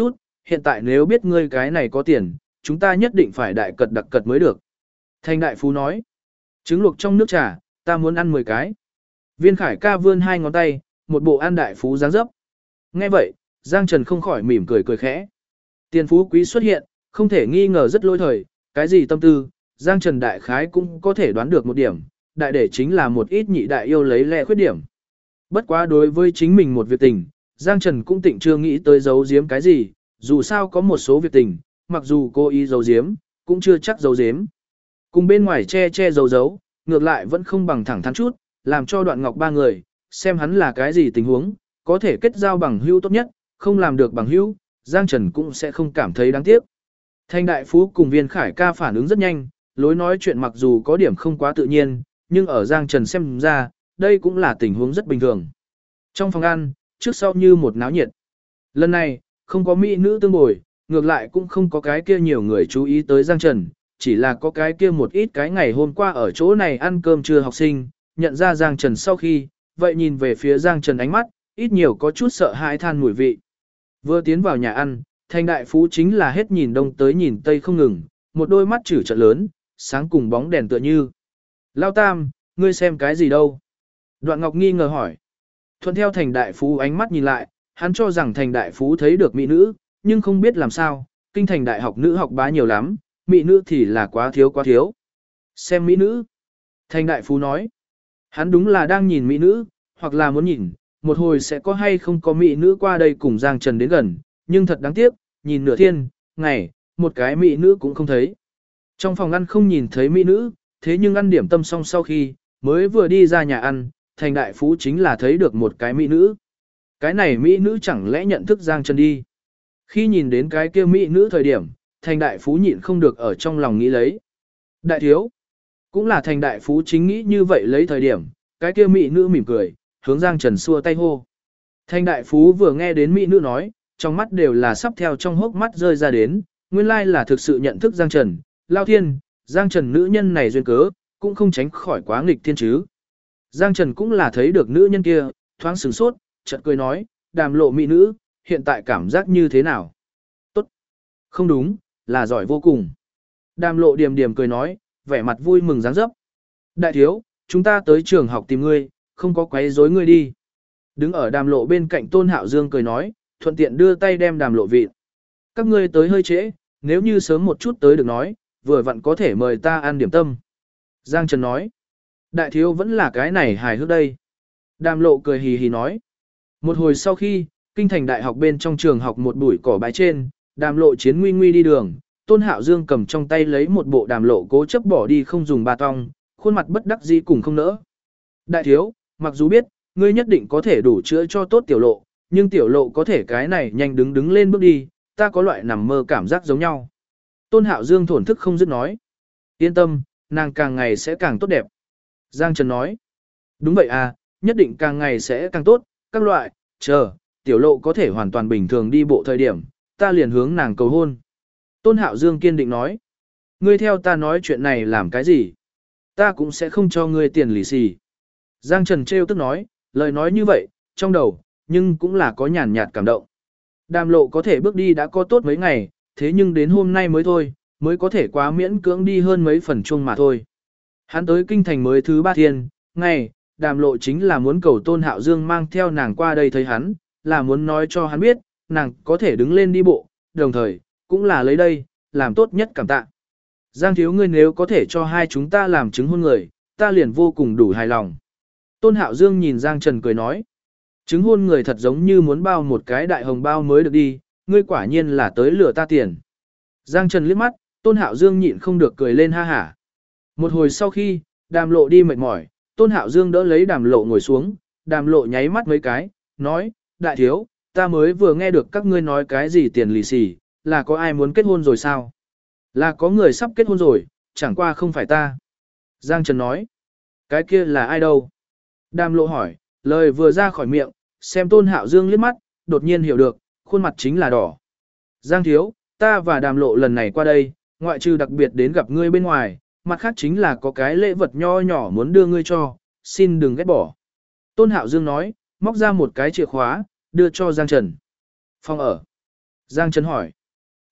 hiện tại nếu biết ngươi cái này có tiền, chúng ta nhất định phải đại cật đặc cật mới được. Thành đại phú nói, trứng luộc trong nước trà, ta muốn ăn 10 cái. Viên Khải ca vươn 2 ngón tay, một bộ ăn đại phú dáng dấp. Nghe vậy, Giang Trần không khỏi mỉm cười cười khẽ. Tiền phú quý xuất hiện, không thể nghi ngờ rất lỗi thời, cái gì tâm tư, Giang Trần đại khái cũng có thể đoán được một điểm, đại để chính là một ít nhị đại yêu lấy lẽ khuyết điểm. Bất quá đối với chính mình một việc tình, Giang Trần cũng tịnh chưa nghĩ tới giấu giếm cái gì, dù sao có một số việc tình, mặc dù cô ý giấu giếm, cũng chưa chắc giấu giếm. Cùng bên ngoài che che giấu giấu, ngược lại vẫn không bằng thẳng thắn chút, làm cho Đoạn Ngọc ba người, xem hắn là cái gì tình huống, có thể kết giao bằng hữu tốt nhất, không làm được bằng hữu, Giang Trần cũng sẽ không cảm thấy đáng tiếc. Thanh đại phú cùng Viên Khải ca phản ứng rất nhanh, lối nói chuyện mặc dù có điểm không quá tự nhiên, nhưng ở Giang Trần xem ra, đây cũng là tình huống rất bình thường. Trong phòng ăn, trước sau như một náo nhiệt. Lần này, không có mỹ nữ tương bồi, ngược lại cũng không có cái kia nhiều người chú ý tới Giang Trần, chỉ là có cái kia một ít cái ngày hôm qua ở chỗ này ăn cơm trưa học sinh, nhận ra Giang Trần sau khi, vậy nhìn về phía Giang Trần ánh mắt, ít nhiều có chút sợ hãi than mùi vị. Vừa tiến vào nhà ăn, Thanh đại phú chính là hết nhìn đông tới nhìn tây không ngừng, một đôi mắt chữ trợn lớn, sáng cùng bóng đèn tựa như. Lao Tam, ngươi xem cái gì đâu? Đoạn Ngọc nghi ngờ hỏi. Thuận theo Thành đại phú ánh mắt nhìn lại, hắn cho rằng Thành đại phú thấy được mỹ nữ, nhưng không biết làm sao, kinh thành đại học nữ học bá nhiều lắm, mỹ nữ thì là quá thiếu quá thiếu. Xem mỹ nữ. Thành đại phú nói. Hắn đúng là đang nhìn mỹ nữ, hoặc là muốn nhìn, một hồi sẽ có hay không có mỹ nữ qua đây cùng Giang Trần đến gần, nhưng thật đáng tiếc, nhìn nửa thiên, ngày, một cái mỹ nữ cũng không thấy. Trong phòng ăn không nhìn thấy mỹ nữ, thế nhưng ăn điểm tâm xong sau khi, mới vừa đi ra nhà ăn, Thành đại phú chính là thấy được một cái mỹ nữ. Cái này mỹ nữ chẳng lẽ nhận thức Giang Trần đi. Khi nhìn đến cái kia mỹ nữ thời điểm, Thành đại phú nhịn không được ở trong lòng nghĩ lấy. Đại thiếu, cũng là Thành đại phú chính nghĩ như vậy lấy thời điểm, cái kia mỹ nữ mỉm cười, hướng Giang Trần xua tay hô. Thành đại phú vừa nghe đến mỹ nữ nói, trong mắt đều là sắp theo trong hốc mắt rơi ra đến, nguyên lai là thực sự nhận thức Giang Trần, lao thiên, Giang Trần nữ nhân này duyên cớ, cũng không tránh khỏi quá nghịch thiên chứ. Giang Trần cũng là thấy được nữ nhân kia, thoáng sửng sốt, chợt cười nói, Đàm lộ mỹ nữ, hiện tại cảm giác như thế nào? Tốt. Không đúng, là giỏi vô cùng. Đàm lộ điềm điềm cười nói, vẻ mặt vui mừng dáng dấp. Đại thiếu, chúng ta tới trường học tìm ngươi, không có quấy rối ngươi đi. Đứng ở Đàm lộ bên cạnh Tôn Hạo Dương cười nói, thuận tiện đưa tay đem Đàm lộ vịn. Các ngươi tới hơi trễ, nếu như sớm một chút tới được nói, vừa vặn có thể mời ta ăn điểm tâm. Giang Trần nói, đại thiếu vẫn là cái này hài hước đây. Đàm lộ cười hì hì nói. Một hồi sau khi, kinh thành đại học bên trong trường học một bụi cỏ bãi trên, Đàm lộ chiến nguy nguy đi đường, Tôn Hạo Dương cầm trong tay lấy một bộ Đàm lộ cố chấp bỏ đi không dùng ba tong, khuôn mặt bất đắc dĩ cùng không nỡ. Đại thiếu, mặc dù biết, ngươi nhất định có thể đủ chữa cho tốt tiểu lộ, nhưng tiểu lộ có thể cái này nhanh đứng đứng lên bước đi, ta có loại nằm mơ cảm giác giống nhau. Tôn Hạo Dương thổn thức không dứt nói. Yên tâm, nàng càng ngày sẽ càng tốt đẹp. Giang Trần nói. Đúng vậy à, nhất định càng ngày sẽ càng tốt, các loại, chờ, tiểu lộ có thể hoàn toàn bình thường đi bộ thời điểm, ta liền hướng nàng cầu hôn. Tôn Hạo Dương kiên định nói. Ngươi theo ta nói chuyện này làm cái gì? Ta cũng sẽ không cho ngươi tiền lì xì. Giang Trần trêu tức nói, lời nói như vậy, trong đầu, nhưng cũng là có nhàn nhạt cảm động. Đàm lộ có thể bước đi đã có tốt mấy ngày, thế nhưng đến hôm nay mới thôi, mới có thể quá miễn cưỡng đi hơn mấy phần chung mà thôi. Hắn tới kinh thành mới thứ 3 thiên, ngày, Đàm lộ chính là muốn cầu Tôn Hạo Dương mang theo nàng qua đây thấy hắn, là muốn nói cho hắn biết, nàng có thể đứng lên đi bộ, đồng thời, cũng là lấy đây, làm tốt nhất cảm tạ. Giang thiếu ngươi nếu có thể cho hai chúng ta làm chứng hôn người, ta liền vô cùng đủ hài lòng. Tôn Hạo Dương nhìn Giang Trần cười nói, chứng hôn người thật giống như muốn bao một cái đại hồng bao mới được đi, ngươi quả nhiên là tới lừa ta tiền. Giang Trần liếc mắt, Tôn Hạo Dương nhịn không được cười lên ha hả. Một hồi sau khi, Đàm lộ đi mệt mỏi, Tôn Hạo Dương đỡ lấy Đàm lộ ngồi xuống, Đàm lộ nháy mắt mấy cái, nói, đại thiếu, ta mới vừa nghe được các ngươi nói cái gì tiền lì xì, là có ai muốn kết hôn rồi sao? Là có người sắp kết hôn rồi, chẳng qua không phải ta. Giang Trần nói, cái kia là ai đâu? Đàm lộ hỏi, lời vừa ra khỏi miệng, xem Tôn Hạo Dương liếc mắt, đột nhiên hiểu được, khuôn mặt chính là đỏ. Giang thiếu, ta và Đàm lộ lần này qua đây, ngoại trừ đặc biệt đến gặp ngươi bên ngoài, mặt khác chính là có cái lễ vật nho nhỏ muốn đưa ngươi cho, xin đừng ghét bỏ. Tôn Hạo Dương nói, móc ra một cái chìa khóa, đưa cho Giang Trần. Phòng ở. Giang Trần hỏi,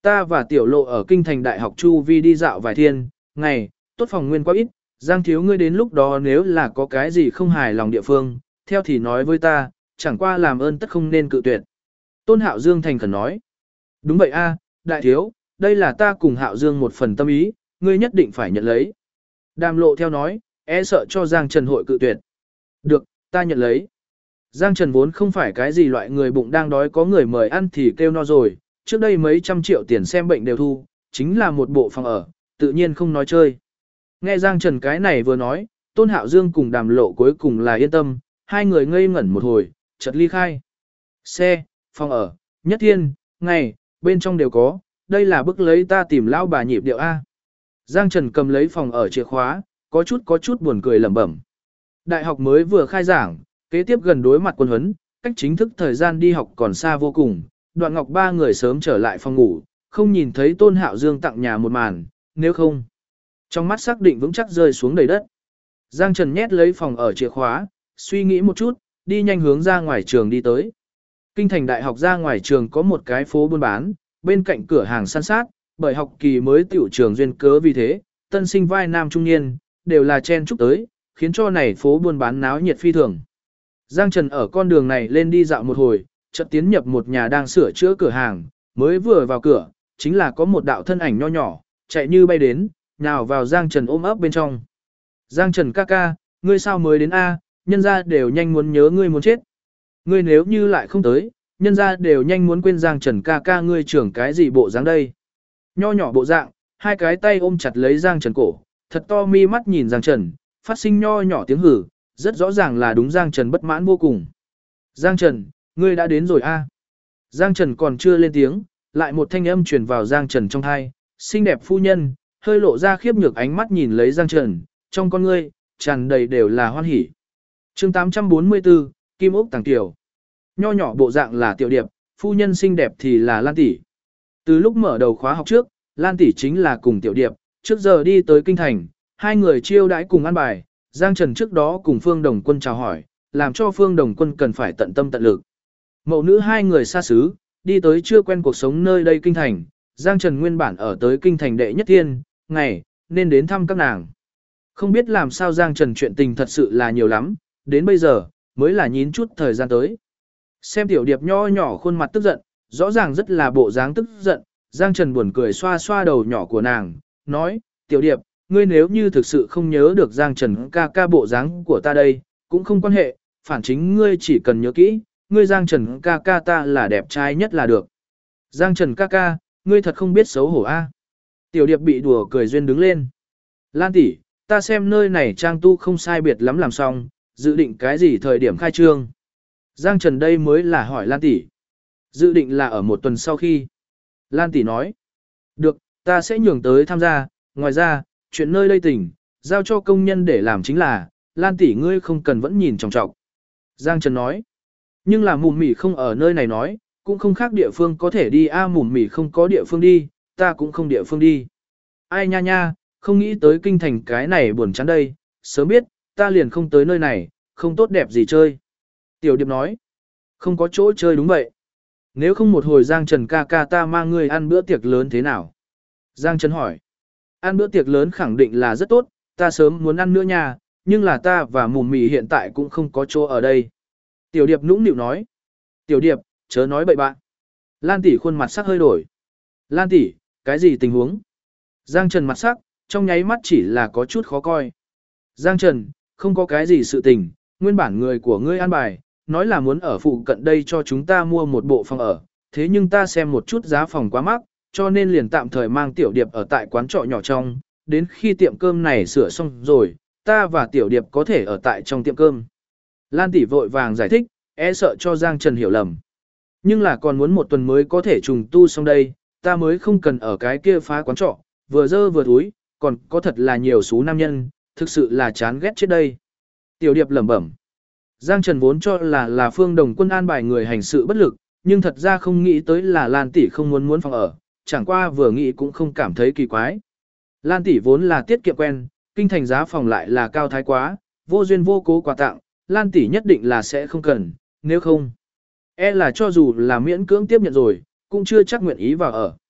Ta và tiểu lộ ở kinh thành đại học Chu Vi đi dạo vài thiên, ngày, tốt phòng nguyên quá ít, Giang thiếu ngươi đến lúc đó nếu là có cái gì không hài lòng địa phương, theo thì nói với ta, chẳng qua làm ơn tất không nên cự tuyệt. Tôn Hạo Dương thành khẩn nói. Đúng vậy a, đại thiếu, đây là ta cùng Hạo Dương một phần tâm ý, ngươi nhất định phải nhận lấy. Đàm lộ theo nói, e sợ cho Giang Trần hội cự tuyệt. Được, ta nhận lấy. Giang Trần vốn không phải cái gì loại người bụng đang đói có người mời ăn thì kêu no rồi, trước đây mấy trăm triệu tiền xem bệnh đều thu, chính là một bộ phòng ở, tự nhiên không nói chơi. Nghe Giang Trần cái này vừa nói, Tôn Hạo Dương cùng Đàm lộ cuối cùng là yên tâm, hai người ngây ngẩn một hồi, chợt ly khai. Xe, phòng ở, nhất thiên, ngày, bên trong đều có, đây là bức lấy ta tìm lão bà nhịp điệu A. Giang Trần cầm lấy phòng ở chìa khóa, có chút buồn cười lẩm bẩm. Đại học mới vừa khai giảng, kế tiếp gần đối mặt quân huấn, cách chính thức thời gian đi học còn xa vô cùng. Đoạn Ngọc ba người sớm trở lại phòng ngủ, không nhìn thấy Tôn Hạo Dương tặng nhà một màn, nếu không. Trong mắt xác định vững chắc rơi xuống đầy đất. Giang Trần nhét lấy phòng ở chìa khóa, suy nghĩ một chút, đi nhanh hướng ra ngoài trường đi tới. Kinh thành đại học ra ngoài trường có một cái phố buôn bán, bên cạnh cửa hàng săn sát, bởi học kỳ mới tiểu trường duyên cớ vì thế, tân sinh vai nam trung niên, đều là chen chúc tới, khiến cho này phố buôn bán náo nhiệt phi thường. Giang Trần ở con đường này lên đi dạo một hồi, chợt tiến nhập một nhà đang sửa chữa cửa hàng, mới vừa vào cửa, chính là có một đạo thân ảnh nho nhỏ, chạy như bay đến, nhào vào Giang Trần ôm ấp bên trong. Giang Trần ca ca, ngươi sao mới đến A, nhân ra đều nhanh muốn nhớ ngươi muốn chết. Ngươi nếu như lại không tới, nhân ra đều nhanh muốn quên Giang Trần ca ca ngươi trưởng cái gì bộ dáng đây. Nho nhỏ bộ dạng, hai cái tay ôm chặt lấy Giang Trần cổ, thật to mi mắt nhìn Giang Trần, phát sinh nho nhỏ tiếng hử, rất rõ ràng là đúng Giang Trần bất mãn vô cùng. Giang Trần, ngươi đã đến rồi a. Giang Trần còn chưa lên tiếng, lại một thanh âm truyền vào Giang Trần trong tai, xinh đẹp phu nhân, hơi lộ ra khiếp nhược ánh mắt nhìn lấy Giang Trần, trong con ngươi, tràn đầy đều là hoan hỉ. Chương 844, Kim Ốc Tàng Tiểu. Nho nhỏ bộ dạng là Tiểu Điệp, phu nhân xinh đẹp thì là Lan tỷ. Từ lúc mở đầu khóa học trước, Lan tỷ chính là cùng Tiểu Điệp, trước giờ đi tới kinh thành, hai người chiêu đãi cùng ăn bài, Giang Trần trước đó cùng Phương Đồng Quân chào hỏi, làm cho Phương Đồng Quân cần phải tận tâm tận lực. Mẫu nữ hai người xa xứ, đi tới chưa quen cuộc sống nơi đây kinh thành, Giang Trần nguyên bản ở tới kinh thành đệ nhất thiên, ngày, nên đến thăm các nàng. Không biết làm sao Giang Trần chuyện tình thật sự là nhiều lắm, đến bây giờ, mới là nhín chút thời gian tới. Xem Tiểu Điệp nho nhỏ khuôn mặt tức giận, rõ ràng rất là bộ dáng tức giận, Giang Trần buồn cười xoa xoa đầu nhỏ của nàng, nói, Tiểu Điệp, ngươi nếu như thực sự không nhớ được Giang Trần ca ca bộ dáng của ta đây, cũng không quan hệ, phản chính ngươi chỉ cần nhớ kỹ, ngươi Giang Trần ca ca ta là đẹp trai nhất là được. Giang Trần ca ca, ngươi thật không biết xấu hổ a. Tiểu Điệp bị đùa cười duyên đứng lên. Lan tỷ, ta xem nơi này trang tu không sai biệt lắm làm xong, dự định cái gì thời điểm khai trương. Giang Trần đây mới là hỏi Lan tỷ. Dự định là ở một tuần sau khi. Lan tỷ nói. Được, ta sẽ nhường tới tham gia, ngoài ra, chuyện nơi đây tỉnh, giao cho công nhân để làm chính là, Lan tỷ ngươi không cần vẫn nhìn trọng trọng. Giang Trần nói. Nhưng là mùm mỉ không ở nơi này nói, cũng không khác địa phương có thể đi a mùm mỉ không có địa phương đi, ta cũng không địa phương đi. Ai nha nha, không nghĩ tới kinh thành cái này buồn chán đây, sớm biết, ta liền không tới nơi này, không tốt đẹp gì chơi. Tiểu Điệp nói. Không có chỗ chơi đúng vậy. Nếu không một hồi Giang Trần ca ca ta mang ngươi ăn bữa tiệc lớn thế nào? Giang Trần hỏi. Ăn bữa tiệc lớn khẳng định là rất tốt, ta sớm muốn ăn nữa nha, nhưng là ta và mùm mì hiện tại cũng không có chỗ ở đây. Tiểu Điệp nũng nịu nói. Tiểu Điệp, chớ nói bậy bạn. Lan tỷ khuôn mặt sắc hơi đổi. Lan tỷ, cái gì tình huống? Giang Trần mặt sắc, trong nháy mắt chỉ là có chút khó coi. Giang Trần, không có cái gì sự tình, nguyên bản người của ngươi an bài, nói là muốn ở phụ cận đây cho chúng ta mua một bộ phòng ở, thế nhưng ta xem một chút giá phòng quá mắc, cho nên liền tạm thời mang Tiểu Điệp ở tại quán trọ nhỏ trong, đến khi tiệm cơm này sửa xong rồi, ta và Tiểu Điệp có thể ở tại trong tiệm cơm. Lan tỷ vội vàng giải thích, e sợ cho Giang Trần hiểu lầm. Nhưng là còn muốn một tuần mới có thể trùng tu xong đây, ta mới không cần ở cái kia phá quán trọ, vừa dơ vừa thúi, còn có thật là nhiều số nam nhân, thực sự là chán ghét chết đây. Tiểu Điệp lẩm bẩm. Giang Trần vốn cho là Phương Đồng Quân an bài người hành sự bất lực, nhưng thật ra không nghĩ tới là Lan tỷ không muốn phòng ở, chẳng qua vừa nghĩ cũng không cảm thấy kỳ quái. Lan tỷ vốn là tiết kiệm quen, kinh thành giá phòng lại là cao thái quá, vô duyên vô cố quà tặng, Lan tỷ nhất định là sẽ không cần, nếu không, e là cho dù là miễn cưỡng tiếp nhận rồi, cũng chưa chắc nguyện ý vào ở.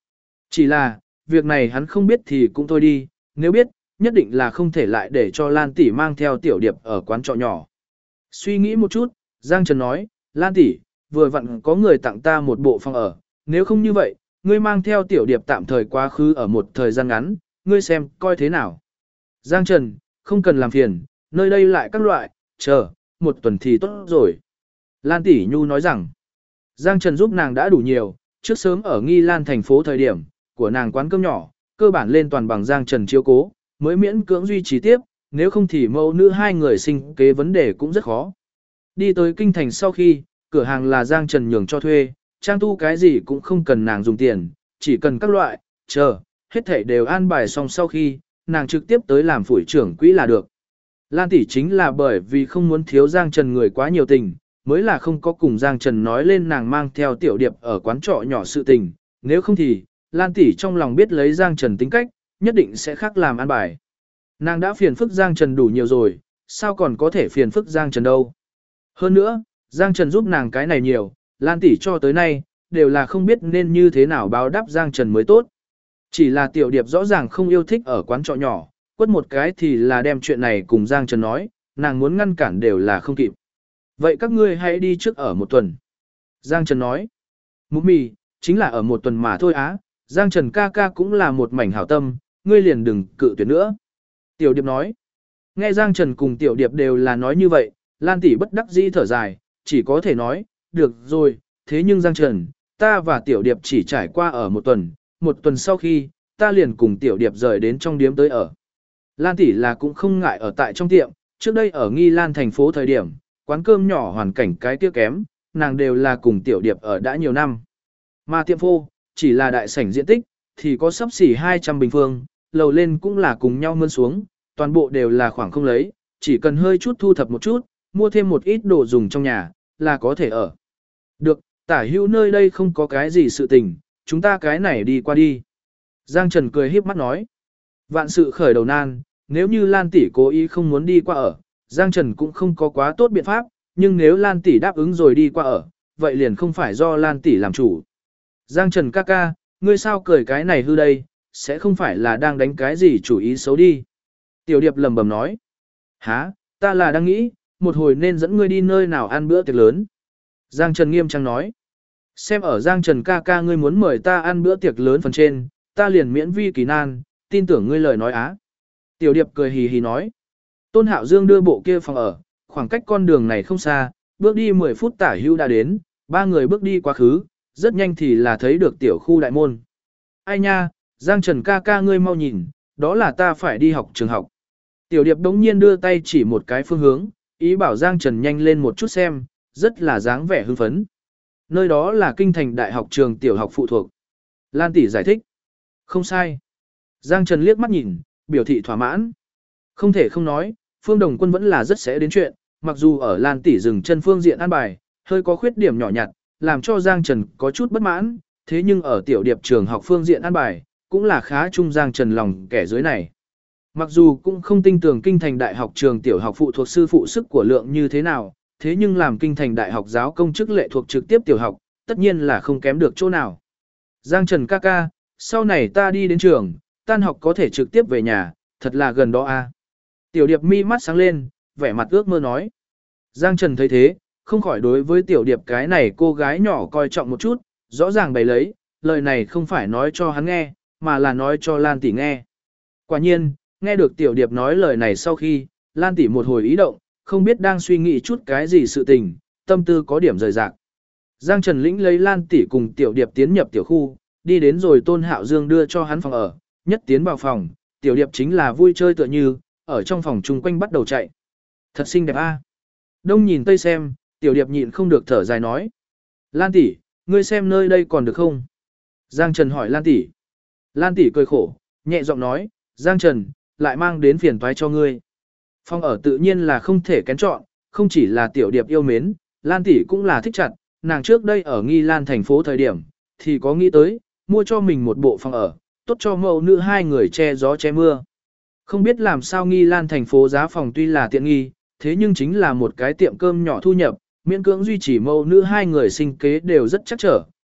Chỉ là, việc này hắn không biết thì cũng thôi đi, nếu biết, nhất định là không thể lại để cho Lan tỷ mang theo tiểu điệp ở quán trọ nhỏ. Suy nghĩ một chút, Giang Trần nói, Lan tỷ, vừa vặn có người tặng ta một bộ phòng ở, nếu không như vậy, ngươi mang theo tiểu điệp tạm thời quá khứ ở một thời gian ngắn, ngươi xem coi thế nào. Giang Trần, không cần làm phiền, nơi đây lại các loại, chờ, một tuần thì tốt rồi. Lan tỷ nhu nói rằng, Giang Trần giúp nàng đã đủ nhiều, trước sớm ở Nghi Lan thành phố thời điểm, của nàng quán cơm nhỏ, cơ bản lên toàn bằng Giang Trần chiếu cố, mới miễn cưỡng duy trì tiếp, nếu không thì mẫu nữ hai người sinh kế vấn đề cũng rất khó. Đi tới kinh thành sau khi, cửa hàng là Giang Trần nhường cho thuê, trang tu cái gì cũng không cần nàng dùng tiền, chỉ cần các loại, chờ, hết thảy đều an bài xong sau khi, nàng trực tiếp tới làm phủi trưởng quỹ là được. Lan tỷ chính là bởi vì không muốn thiếu Giang Trần người quá nhiều tình, mới là không có cùng Giang Trần nói lên nàng mang theo tiểu điệp ở quán trọ nhỏ sự tình, nếu không thì, Lan tỷ trong lòng biết lấy Giang Trần tính cách, nhất định sẽ khác làm an bài. Nàng đã phiền phức Giang Trần đủ nhiều rồi, sao còn có thể phiền phức Giang Trần đâu. Hơn nữa, Giang Trần giúp nàng cái này nhiều, Lan tỷ cho tới nay, đều là không biết nên như thế nào báo đáp Giang Trần mới tốt. Chỉ là tiểu điệp rõ ràng không yêu thích ở quán trọ nhỏ, quất một cái thì là đem chuyện này cùng Giang Trần nói, nàng muốn ngăn cản đều là không kịp. Vậy các ngươi hãy đi trước ở một tuần. Giang Trần nói, mụ mì, chính là ở một tuần mà thôi á, Giang Trần ca ca cũng là một mảnh hảo tâm, ngươi liền đừng cự tuyệt nữa. Tiểu điệp nói, nghe Giang Trần cùng tiểu điệp đều là nói như vậy, Lan tỷ bất đắc dĩ thở dài, chỉ có thể nói, được rồi, thế nhưng Giang Trần, ta và tiểu điệp chỉ trải qua ở một tuần sau khi, ta liền cùng tiểu điệp rời đến trong điếm tới ở. Lan tỷ là cũng không ngại ở tại trong tiệm, trước đây ở Nghi Lan thành phố thời điểm, quán cơm nhỏ hoàn cảnh cái kia kém, nàng đều là cùng tiểu điệp ở đã nhiều năm. Mà tiệm phô, chỉ là đại sảnh diện tích, thì có sắp xỉ 200 bình phương, lầu lên cũng là cùng nhau mơn xuống, toàn bộ đều là khoảng không lấy, chỉ cần hơi chút thu thập một chút, mua thêm một ít đồ dùng trong nhà, là có thể ở. Được, tả hữu nơi đây không có cái gì sự tình, chúng ta cái này đi qua đi. Giang Trần cười híp mắt nói. Vạn sự khởi đầu nan, nếu như Lan tỷ cố ý không muốn đi qua ở, Giang Trần cũng không có quá tốt biện pháp, nhưng nếu Lan tỷ đáp ứng rồi đi qua ở, vậy liền không phải do Lan tỷ làm chủ. Giang Trần ca ca, ngươi sao cười cái này hư đây, sẽ không phải là đang đánh cái gì chủ ý xấu đi. Tiểu điệp lầm bầm nói. Hả, ta là đang nghĩ, một hồi nên dẫn ngươi đi nơi nào ăn bữa tiệc lớn. Giang Trần nghiêm trang nói. Xem ở Giang Trần ca ca ngươi muốn mời ta ăn bữa tiệc lớn phần trên, ta liền miễn vi kỳ nan, tin tưởng ngươi lời nói á. Tiểu điệp cười hì hì nói. Tôn Hạo Dương đưa bộ kia phòng ở, khoảng cách con đường này không xa, bước đi 10 phút tả hưu đã đến, ba người bước đi quá khứ, rất nhanh thì là thấy được tiểu khu đại môn. Ai nha, Giang Trần ca ca ngươi mau nhìn, đó là ta phải đi học trường học. Tiểu điệp đống nhiên đưa tay chỉ một cái phương hướng, ý bảo Giang Trần nhanh lên một chút xem, rất là dáng vẻ hưng phấn. Nơi đó là kinh thành đại học trường tiểu học phụ thuộc. Lan tỷ giải thích. Không sai. Giang Trần liếc mắt nhìn, biểu thị thỏa mãn. Không thể không nói, Phương Đồng Quân vẫn là rất sẽ đến chuyện, mặc dù ở Lan tỷ dừng chân phương diện an bài, hơi có khuyết điểm nhỏ nhặt, làm cho Giang Trần có chút bất mãn, thế nhưng ở tiểu điệp trường học phương diện an bài, cũng là khá chung Giang Trần lòng kẻ dưới này. Mặc dù cũng không tin tưởng kinh thành đại học trường tiểu học phụ thuộc sư phụ sức của lượng như thế nào, thế nhưng làm kinh thành đại học giáo công chức lệ thuộc trực tiếp tiểu học, tất nhiên là không kém được chỗ nào. Giang Trần ca ca, sau này ta đi đến trường, tan học có thể trực tiếp về nhà, thật là gần đó a. Tiểu điệp mi mắt sáng lên, vẻ mặt ước mơ nói. Giang Trần thấy thế, không khỏi đối với tiểu điệp cái này cô gái nhỏ coi trọng một chút, rõ ràng bày lấy, lời này không phải nói cho hắn nghe, mà là nói cho Lan tỷ nghe. Quả nhiên, nghe được tiểu điệp nói lời này sau khi, Lan tỷ một hồi ý động, không biết đang suy nghĩ chút cái gì sự tình, tâm tư có điểm rời rạc. Giang Trần lĩnh lấy Lan tỷ cùng tiểu điệp tiến nhập tiểu khu, đi đến rồi Tôn Hạo Dương đưa cho hắn phòng ở, nhất tiến vào phòng, tiểu điệp chính là vui chơi tựa như, ở trong phòng chung quanh bắt đầu chạy. Thật xinh đẹp a. Đông nhìn tây xem, tiểu điệp nhịn không được thở dài nói. Lan tỷ, ngươi xem nơi đây còn được không? Giang Trần hỏi Lan tỷ. Lan tỷ cười khổ, nhẹ giọng nói, Giang Trần, lại mang đến phiền toái cho ngươi. Phòng ở tự nhiên là không thể kén chọn, không chỉ là tiểu điệp yêu mến, Lan tỷ cũng là thích chặt, nàng trước đây ở Nghi Lan thành phố thời điểm, thì có nghĩ tới, mua cho mình một bộ phòng ở, tốt cho mẫu nữ hai người che gió che mưa. Không biết làm sao Nghi Lan thành phố giá phòng tuy là tiện nghi, thế nhưng chính là một cái tiệm cơm nhỏ thu nhập, miễn cưỡng duy trì mẫu nữ hai người sinh kế đều rất chắc trở,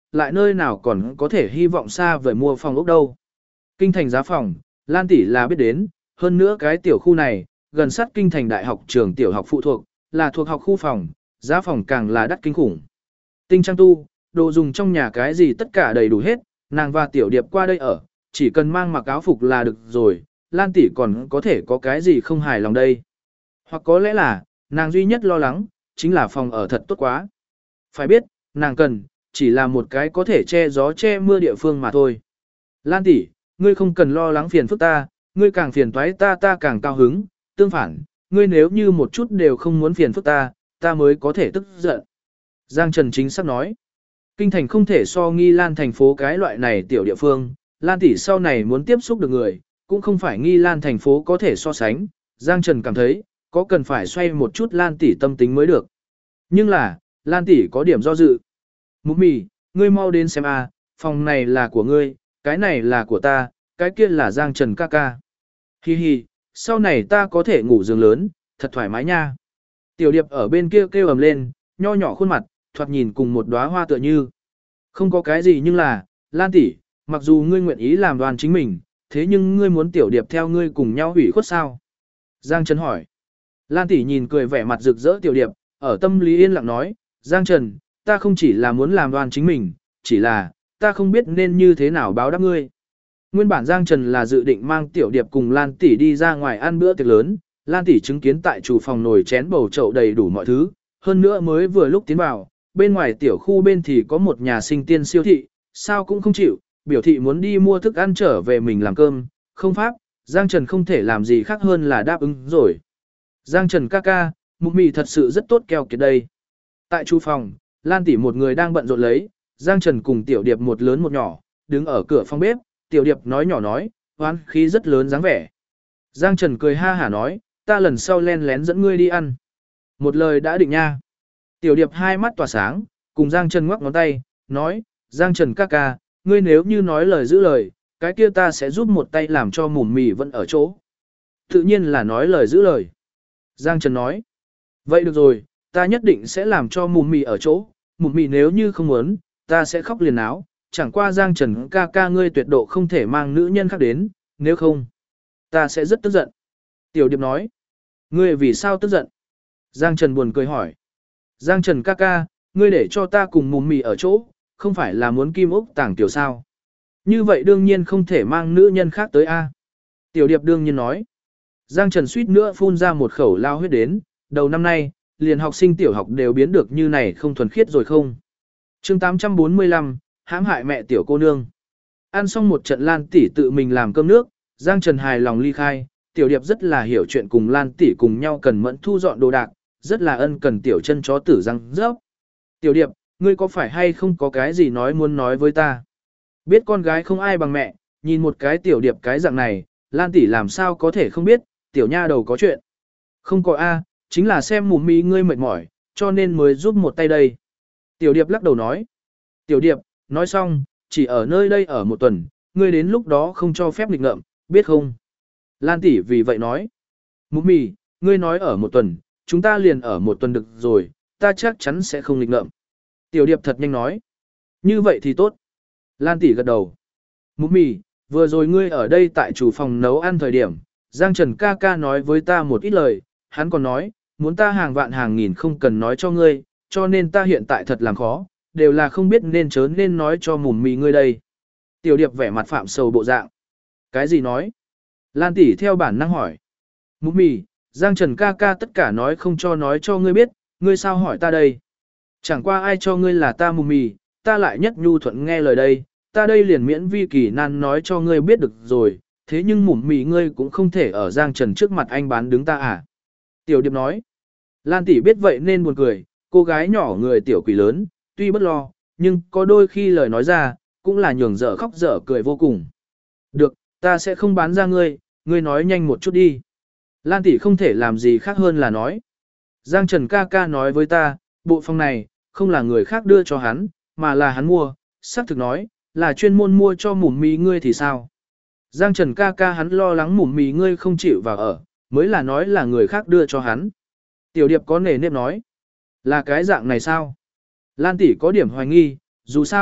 lại nơi nào còn có thể hy vọng xa vời mua phòng ốc đâu. Kinh thành giá phòng, Lan tỷ là biết đến, hơn nữa cái tiểu khu này, gần sát kinh thành đại học trường tiểu học phụ thuộc, là thuộc học khu phòng, giá phòng càng là đắt kinh khủng. Tinh trang tu, đồ dùng trong nhà cái gì tất cả đầy đủ hết, nàng và tiểu điệp qua đây ở, chỉ cần mang mặc áo phục là được rồi, Lan tỷ còn có thể có cái gì không hài lòng đây. Hoặc có lẽ là, nàng duy nhất lo lắng, chính là phòng ở thật tốt quá. Phải biết, nàng cần, chỉ là một cái có thể che gió che mưa địa phương mà thôi. Lan tỷ, ngươi không cần lo lắng phiền phức ta, ngươi càng phiền toái ta càng cao hứng, tương phản, ngươi nếu như một chút đều không muốn phiền phức ta mới có thể tức giận. Giang Trần chính xác nói, kinh thành không thể so Nghi Lan thành phố cái loại này tiểu địa phương, Lan tỷ sau này muốn tiếp xúc được người, cũng không phải Nghi Lan thành phố có thể so sánh, Giang Trần cảm thấy, có cần phải xoay một chút Lan tỷ tâm tính mới được. Nhưng là, Lan tỷ có điểm do dự. Mục mì, ngươi mau đến xem a, phòng này là của ngươi, cái này là của ta, cái kia là Giang Trần ca ca. Hi hi, sau này ta có thể ngủ giường lớn, thật thoải mái nha. Tiểu điệp ở bên kia kêu ầm lên, nho nhỏ khuôn mặt, thoạt nhìn cùng một đóa hoa tựa như. Không có cái gì nhưng là, Lan tỷ, mặc dù ngươi nguyện ý làm đoàn chính mình, thế nhưng ngươi muốn tiểu điệp theo ngươi cùng nhau hủy khuất sao? Giang Trần hỏi. Lan tỷ nhìn cười vẻ mặt rực rỡ tiểu điệp, ở tâm lý yên lặng nói, Giang Trần, ta không chỉ là muốn làm đoàn chính mình, chỉ là, ta không biết nên như thế nào báo đáp ngươi. Nguyên bản Giang Trần là dự định mang tiểu điệp cùng Lan tỷ đi ra ngoài ăn bữa tiệc lớn, Lan tỷ chứng kiến tại chủ phòng nồi chén bầu chậu đầy đủ mọi thứ, hơn nữa mới vừa lúc tiến vào, bên ngoài tiểu khu bên thì có một nhà sinh tiên siêu thị, sao cũng không chịu, biểu thị muốn đi mua thức ăn trở về mình làm cơm, không pháp, Giang Trần không thể làm gì khác hơn là đáp ứng rồi. Giang Trần ca ca, mục mì thật sự rất tốt keo kiệt đây. Tại chủ phòng, Lan tỷ một người đang bận rộn lấy, Giang Trần cùng tiểu điệp một lớn một nhỏ, đứng ở cửa phòng bếp, tiểu điệp nói nhỏ nói, hoán khí rất lớn dáng vẻ. Giang Trần cười ha hả nói, ta lần sau len lén dẫn ngươi đi ăn. Một lời đã định nha. Tiểu điệp hai mắt tỏa sáng, cùng Giang Trần ngoắc ngón tay, nói, Giang Trần ca ca, ngươi nếu như nói lời giữ lời, cái kia ta sẽ giúp một tay làm cho mùm mì vẫn ở chỗ. Tự nhiên là nói lời giữ lời. Giang Trần nói, vậy được rồi, ta nhất định sẽ làm cho mùm mì ở chỗ, mùm mì nếu như không muốn, ta sẽ khóc liền áo, chẳng qua Giang Trần ca ca ngươi tuyệt độ không thể mang nữ nhân khác đến, nếu không, ta sẽ rất tức giận. Tiểu điệp nói, ngươi vì sao tức giận? Giang Trần buồn cười hỏi, Giang Trần ca ca, ngươi để cho ta cùng mùm mì ở chỗ, không phải là muốn kim ốc tàng tiểu sao? Như vậy đương nhiên không thể mang nữ nhân khác tới a. Tiểu điệp đương nhiên nói, Giang Trần suýt nữa phun ra một khẩu lao huyết đến, đầu năm nay, liền học sinh tiểu học đều biến được như này không thuần khiết rồi không? Chương 845, hãm hại mẹ tiểu cô nương. Ăn xong một trận Lan tỷ tự mình làm cơm nước, Giang Trần hài lòng ly khai, tiểu điệp rất là hiểu chuyện cùng Lan tỷ cùng nhau cần mẫn thu dọn đồ đạc, rất là ân cần tiểu chân chó tử răng rớp. Tiểu điệp, ngươi có phải hay không có cái gì muốn nói với ta? Biết con gái không ai bằng mẹ, nhìn một cái tiểu điệp cái dạng này, Lan tỷ làm sao có thể không biết, tiểu nha đầu có chuyện. Không có a, chính là xem mùm mì ngươi mệt mỏi, cho nên mới giúp một tay đây. Tiểu điệp lắc đầu nói. Tiểu điệp, nói xong, chỉ ở nơi đây ở một tuần, ngươi đến lúc đó không cho phép nghịch ngợm, biết không? Lan tỷ vì vậy nói. Mùm mì, ngươi nói ở một tuần, chúng ta liền ở một tuần được rồi, ta chắc chắn sẽ không nghịch ngợm. Tiểu điệp thật nhanh nói. Như vậy thì tốt. Lan tỷ gật đầu. Mùm mì, vừa rồi ngươi ở đây tại chủ phòng nấu ăn thời điểm, Giang Trần ca ca nói với ta một ít lời, hắn còn nói, muốn ta hàng vạn hàng nghìn không cần nói cho ngươi, cho nên ta hiện tại thật làm khó, đều là không biết nên chớ nên nói cho mùm mì ngươi đây. Tiểu điệp vẻ mặt phạm sầu bộ dạng. Cái gì nói? Lan tỷ theo bản năng hỏi. Mùm mì, Giang Trần ca ca tất cả nói không cho nói cho ngươi biết, ngươi sao hỏi ta đây? Chẳng qua ai cho ngươi là ta mùm mì, ta lại nhất nhu thuận nghe lời đây, ta đây liền miễn vi kỳ nan nói cho ngươi biết được rồi, thế nhưng mùm mì ngươi cũng không thể ở Giang Trần trước mặt anh bán đứng ta à? Tiểu điệp nói. Lan tỷ biết vậy nên buồn cười, cô gái nhỏ người tiểu quỷ lớn, tuy bất lo, nhưng có đôi khi lời nói ra, cũng là nhường dở khóc dở cười vô cùng. Được, ta sẽ không bán ra ngươi, ngươi nói nhanh một chút đi. Lan tỷ không thể làm gì khác hơn là nói. Giang Trần ca ca nói với ta, bộ phòng này, không là người khác đưa cho hắn, mà là hắn mua, xác thực nói, là chuyên môn mua cho mùm mì ngươi thì sao? Giang Trần ca ca hắn lo lắng mùm mì ngươi không chịu vào ở, mới là nói là người khác đưa cho hắn. Tiểu điệp có nề nếp nói, là cái dạng này sao? Lan tỷ có điểm hoài nghi, dù sao,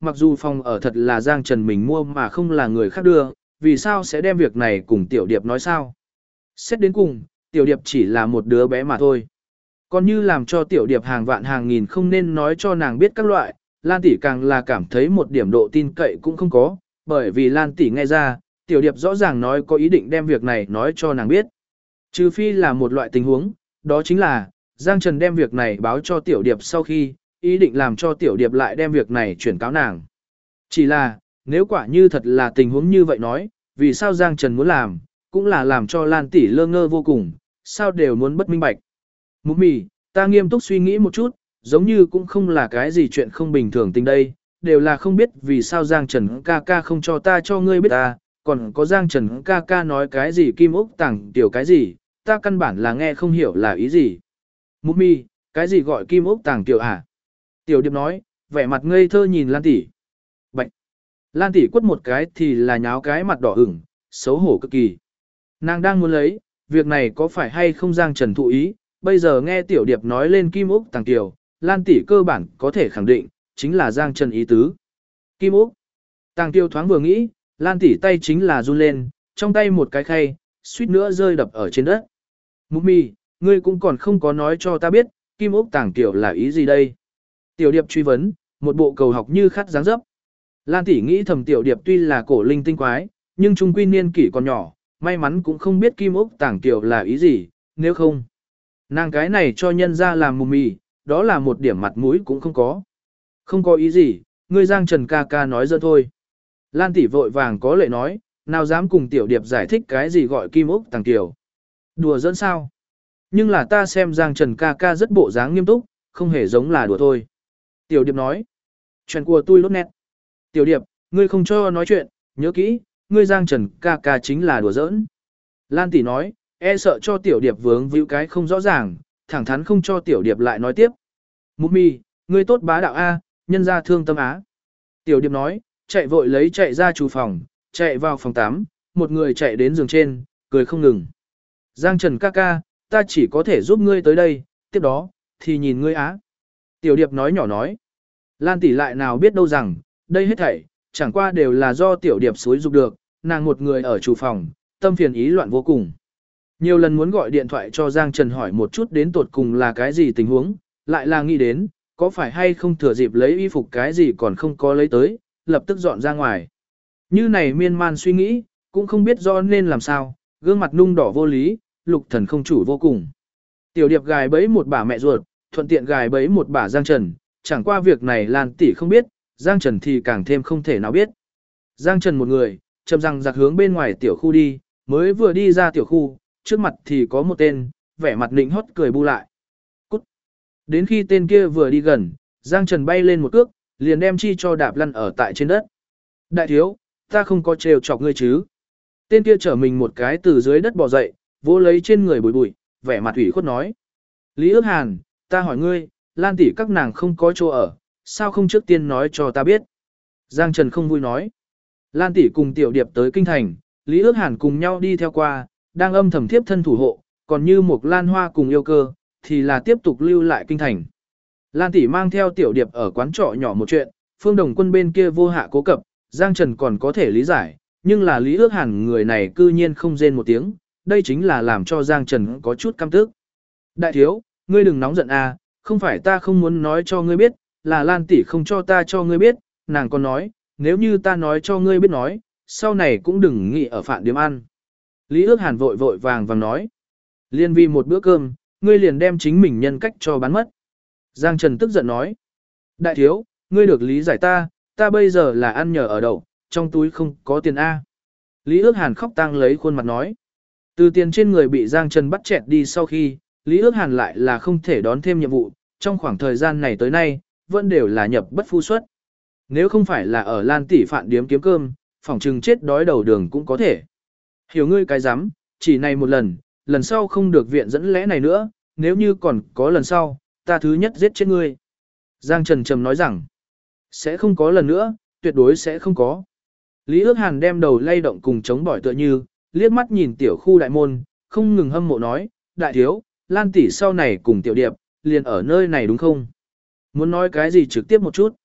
mặc dù phòng ở thật là Giang Trần mình mua mà không là người khác đưa, vì sao sẽ đem việc này cùng Tiểu Điệp nói sao? Xét đến cùng, Tiểu Điệp chỉ là một đứa bé mà thôi. Còn như làm cho Tiểu Điệp hàng vạn hàng nghìn không nên nói cho nàng biết các loại, Lan tỷ càng là cảm thấy một điểm độ tin cậy cũng không có, bởi vì Lan tỷ nghe ra, Tiểu Điệp rõ ràng nói có ý định đem việc này nói cho nàng biết. Trừ phi là một loại tình huống, đó chính là, Giang Trần đem việc này báo cho Tiểu Điệp sau khi, ý định làm cho Tiểu Điệp lại đem việc này chuyển cáo nàng. Chỉ là, nếu quả như thật là tình huống như vậy nói, vì sao Giang Trần muốn làm, cũng là làm cho Lan tỷ lơ ngơ vô cùng, sao đều muốn bất minh bạch. Mục mì, ta nghiêm túc suy nghĩ một chút, giống như cũng không là cái gì chuyện không bình thường tình đây, đều là không biết vì sao Giang Trần ca ca không cho ta cho ngươi biết ta, còn có Giang Trần ca ca nói cái gì kim ốc tàng tiểu cái gì, ta căn bản là nghe không hiểu là ý gì. Mục mì, cái gì gọi kim ốc tàng tiểu à? Tiểu Điệp nói, vẻ mặt ngây thơ nhìn Lan tỷ. Bạch. Lan tỷ quất một cái thì là nháo cái mặt đỏ ửng, xấu hổ cực kỳ. Nàng đang muốn lấy, việc này có phải hay không Giang Trần thụ ý, bây giờ nghe Tiểu Điệp nói lên Kim Úc Tàng Tiểu, Lan tỷ cơ bản có thể khẳng định, chính là Giang Trần ý tứ. Kim Úc Tàng Tiểu thoáng vừa nghĩ, Lan tỷ tay chính là run lên, trong tay một cái khay, suýt nữa rơi đập ở trên đất. Mục mì, ngươi cũng còn không có nói cho ta biết, Kim Úc Tàng Tiểu là ý gì đây? Tiểu Điệp truy vấn, một bộ cầu học như khát dáng dấp. Lan tỷ nghĩ thầm Tiểu Điệp tuy là cổ linh tinh quái, nhưng trung quy niên kỷ còn nhỏ, may mắn cũng không biết Kim Úc Tàng Tiểu là ý gì, nếu không. Nàng cái này cho nhân ra làm mù mì, đó là một điểm mặt mũi cũng không có. Không có ý gì, ngươi Giang Trần ca ca nói giỡn thôi. Lan tỷ vội vàng có lệ nói, nào dám cùng Tiểu Điệp giải thích cái gì gọi Kim Úc Tàng Tiểu. Đùa giỡn sao? Nhưng là ta xem Giang Trần ca ca rất bộ dáng nghiêm túc, không hề giống là đùa thôi. Tiểu Điệp nói, chuyện của tôi lốt nét. Tiểu Điệp, ngươi không cho nói chuyện, nhớ kỹ, ngươi Giang Trần ca ca chính là đùa giỡn. Lan tỷ nói, e sợ cho Tiểu Điệp vướng víu cái không rõ ràng, thẳng thắn không cho Tiểu Điệp lại nói tiếp. Mục mì, ngươi tốt bá đạo A, nhân ra thương tâm á. Tiểu Điệp nói, chạy vội lấy chạy ra chủ phòng, chạy vào phòng 8, một người chạy đến giường trên, cười không ngừng. Giang Trần ca ca, ta chỉ có thể giúp ngươi tới đây, tiếp đó, thì nhìn ngươi á. Tiểu Điệp nói nhỏ nói. Lan tỷ lại nào biết đâu rằng, đây hết thảy, chẳng qua đều là do Tiểu Điệp xúi dục được, nàng một người ở chủ phòng, tâm phiền ý loạn vô cùng. Nhiều lần muốn gọi điện thoại cho Giang Trần hỏi một chút đến tột cùng là cái gì tình huống, lại là nghĩ đến, có phải hay không thừa dịp lấy y phục cái gì còn không có lấy tới, lập tức dọn ra ngoài. Như này miên man suy nghĩ, cũng không biết do nên làm sao, gương mặt nung đỏ vô lý, Lục Thần không chủ vô cùng. Tiểu Điệp gài bẫy một bà mẹ ruột, thuận tiện gài bẫy một bà Giang Trần, chẳng qua việc này Lan tỷ không biết, Giang Trần thì càng thêm không thể nào biết. Giang Trần một người, chậm răng giặc hướng bên ngoài tiểu khu đi, mới vừa đi ra tiểu khu, trước mặt thì có một tên, vẻ mặt nịnh hót cười bu lại. Cút. Đến khi tên kia vừa đi gần, Giang Trần bay lên một cước, liền đem chi cho đạp lăn ở tại trên đất. Đại thiếu, ta không có trêu chọc ngươi chứ. Tên kia trở mình một cái từ dưới đất bò dậy, vỗ lấy trên người bụi bụi, vẻ mặt ủy khuất nói. Lý Ước Hàn, ta hỏi ngươi, Lan tỷ các nàng không có chỗ ở, sao không trước tiên nói cho ta biết. Giang Trần không vui nói. Lan tỷ cùng Tiểu Điệp tới kinh thành, Lý Ước Hàn cùng nhau đi theo qua, đang âm thầm thiếp thân thủ hộ, còn như một Lan Hoa cùng yêu cơ, thì là tiếp tục lưu lại kinh thành. Lan tỷ mang theo Tiểu Điệp ở quán trọ nhỏ một chuyện, Phương Đồng Quân bên kia vô hạ cố cập, Giang Trần còn có thể lý giải, nhưng là Lý Ước Hàn người này cư nhiên không rên một tiếng, đây chính là làm cho Giang Trần có chút căm tức. Đại thiếu, ngươi đừng nóng giận à, không phải ta không muốn nói cho ngươi biết, là Lan tỷ không cho ta cho ngươi biết, nàng còn nói, nếu như ta nói cho ngươi biết nói, sau này cũng đừng nghĩ ở phạn điếm ăn. Lý Ước Hàn vội vội vàng vàng nói, liên vì một bữa cơm, ngươi liền đem chính mình nhân cách cho bán mất. Giang Trần tức giận nói, đại thiếu, ngươi được lý giải ta, ta bây giờ là ăn nhờ ở đậu, trong túi không có tiền A. Lý Ước Hàn khóc tang lấy khuôn mặt nói, từ tiền trên người bị Giang Trần bắt chẹt đi sau khi, Lý Ước Hàn lại là không thể đón thêm nhiệm vụ, trong khoảng thời gian này tới nay, vẫn đều là nhập bất phu xuất. Nếu không phải là ở Lan tỷ phạn điếm kiếm cơm, phỏng chừng chết đói đầu đường cũng có thể. Hiểu ngươi cái rắm, chỉ này một lần, lần sau không được viện dẫn lẽ này nữa, nếu như còn có lần sau, ta thứ nhất giết chết ngươi. Giang Trần trầm nói rằng, sẽ không có lần nữa, tuyệt đối sẽ không có. Lý Ước Hàn đem đầu lay động cùng chống bỏi tựa như, liếc mắt nhìn tiểu khu đại môn, không ngừng hâm mộ nói, đại thiếu, Lan tỷ sau này cùng Tiểu Điệp, liền ở nơi này đúng không? Muốn nói cái gì trực tiếp một chút.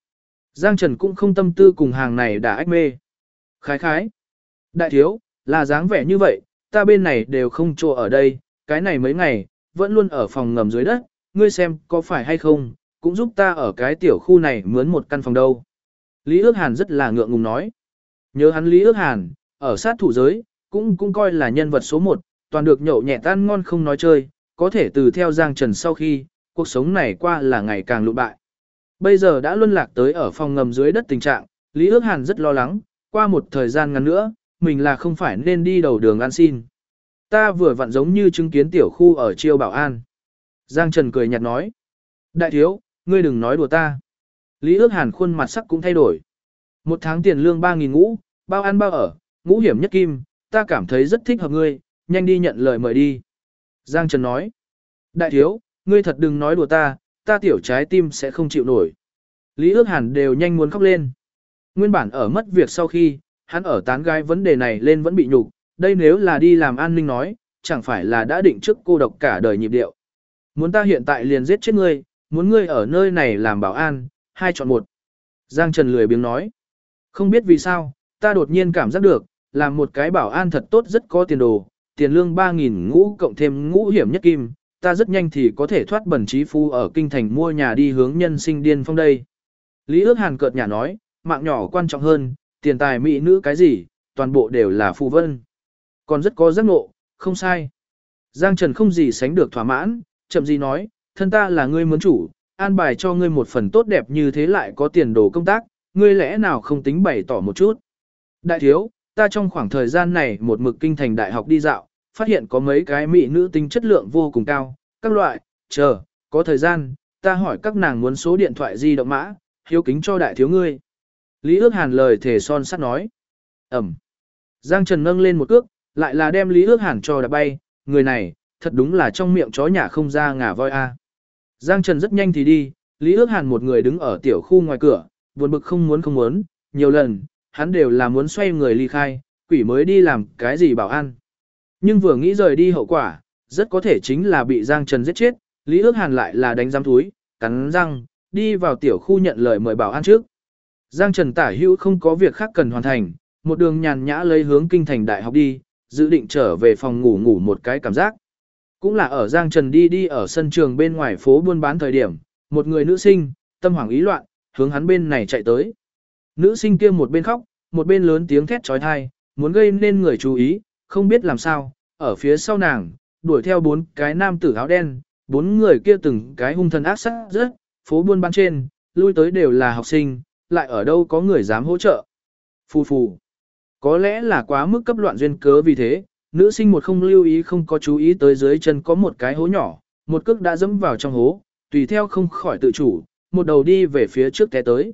Giang Trần cũng không tâm tư cùng hàng này đã ách mê. Khái khái. Đại thiếu, là dáng vẻ như vậy, ta bên này đều không chỗ ở đây, cái này mấy ngày, vẫn luôn ở phòng ngầm dưới đất, ngươi xem có phải hay không, cũng giúp ta ở cái tiểu khu này mướn một căn phòng đâu. Lý Ước Hàn rất là ngượng ngùng nói. Nhớ hắn Lý Ước Hàn, ở sát thủ giới, cũng coi là nhân vật số 1, toàn được nhậu nhẹ tan ngon không nói chơi, có thể từ theo Giang Trần sau khi, cuộc sống này qua là ngày càng lụ bại. Bây giờ đã luân lạc tới ở phòng ngầm dưới đất tình trạng, Lý Ước Hàn rất lo lắng, qua một thời gian ngắn nữa, mình là không phải nên đi đầu đường ăn xin. Ta vừa vặn giống như chứng kiến tiểu khu ở Chiêu Bảo An. Giang Trần cười nhạt nói. Đại thiếu, ngươi đừng nói đùa ta. Lý Ước Hàn khuôn mặt sắc cũng thay đổi. Một tháng tiền lương 3.000 ngũ, bao ăn bao ở, ngũ hiểm nhất kim, ta cảm thấy rất thích hợp ngươi, nhanh đi nhận lời mời đi. Giang Trần nói. Đại thiếu, ngươi thật đừng nói đùa ta tiểu trái tim sẽ không chịu nổi. Lý Ước Hàn đều nhanh muốn khóc lên. Nguyên bản ở mất việc sau khi, hắn ở tán gái vấn đề này lên vẫn bị nhục, đây nếu là đi làm an ninh nói, chẳng phải là đã định trước cô độc cả đời nhịp điệu. Muốn ta hiện tại liền giết chết ngươi, muốn ngươi ở nơi này làm bảo an, hai chọn một. Giang Trần lười biếng nói. Không biết vì sao, ta đột nhiên cảm giác được, làm một cái bảo an thật tốt rất có tiền đồ, tiền lương 3.000 ngũ cộng thêm ngũ hiểm nhất kim, ta rất nhanh thì có thể thoát bẩn trí phu ở kinh thành mua nhà đi hướng nhân sinh điên phong đây. Lý Ước Hàn cợt nhả nói, mạng nhỏ quan trọng hơn, tiền tài mỹ nữ cái gì, toàn bộ đều là phù vân. Còn rất có giác ngộ, không sai. Giang Trần không gì sánh được thỏa mãn, chậm gì nói, thân ta là ngươi muốn chủ, an bài cho ngươi một phần tốt đẹp như thế lại có tiền đồ công tác, ngươi lẽ nào không tính bày tỏ một chút. Đại thiếu, ta trong khoảng thời gian này một mực kinh thành đại học đi dạo, phát hiện có mấy cái mỹ nữ tính chất lượng vô cùng cao, các loại, có thời gian, ta hỏi các nàng muốn số điện thoại di động mã, hiếu kính cho đại thiếu ngươi. Lý Ước Hàn lời thề son sắt nói. Ẩm. Giang Trần nâng lên một cước, lại là đem Lý Ước Hàn cho đạp bay, người này, thật đúng là trong miệng chó nhà không ra ngả voi a. Giang Trần rất nhanh thì đi, Lý Ước Hàn một người đứng ở tiểu khu ngoài cửa, buồn bực không muốn, nhiều lần, hắn đều là muốn xoay người ly khai, quỷ mới đi làm cái gì bảo an. Nhưng vừa nghĩ rời đi hậu quả, rất có thể chính là bị Giang Trần giết chết, Lý Ước Hàn lại là đánh giam túi, cắn răng, đi vào tiểu khu nhận lời mời bảo an trước. Giang Trần tả hữu không có việc khác cần hoàn thành, một đường nhàn nhã lấy hướng kinh thành đại học đi, dự định trở về phòng ngủ một cái cảm giác. Cũng là ở Giang Trần đi ở sân trường bên ngoài phố buôn bán thời điểm, một người nữ sinh, tâm hoảng ý loạn, hướng hắn bên này chạy tới. Nữ sinh kia một bên khóc, một bên lớn tiếng thét trói thai, muốn gây nên người chú ý, không biết làm sao, ở phía sau nàng, đuổi theo 4 cái nam tử áo đen, 4 người kia từng cái hung thần ác sát rất, phố buôn bán trên, lui tới đều là học sinh, lại ở đâu có người dám hỗ trợ. Phù phù. Có lẽ là quá mức cấp loạn duyên cớ vì thế, nữ sinh một không lưu ý không có chú ý tới dưới chân có một cái hố nhỏ, một cước đã dẫm vào trong hố, tùy theo không khỏi tự chủ, một đầu đi về phía trước té tới.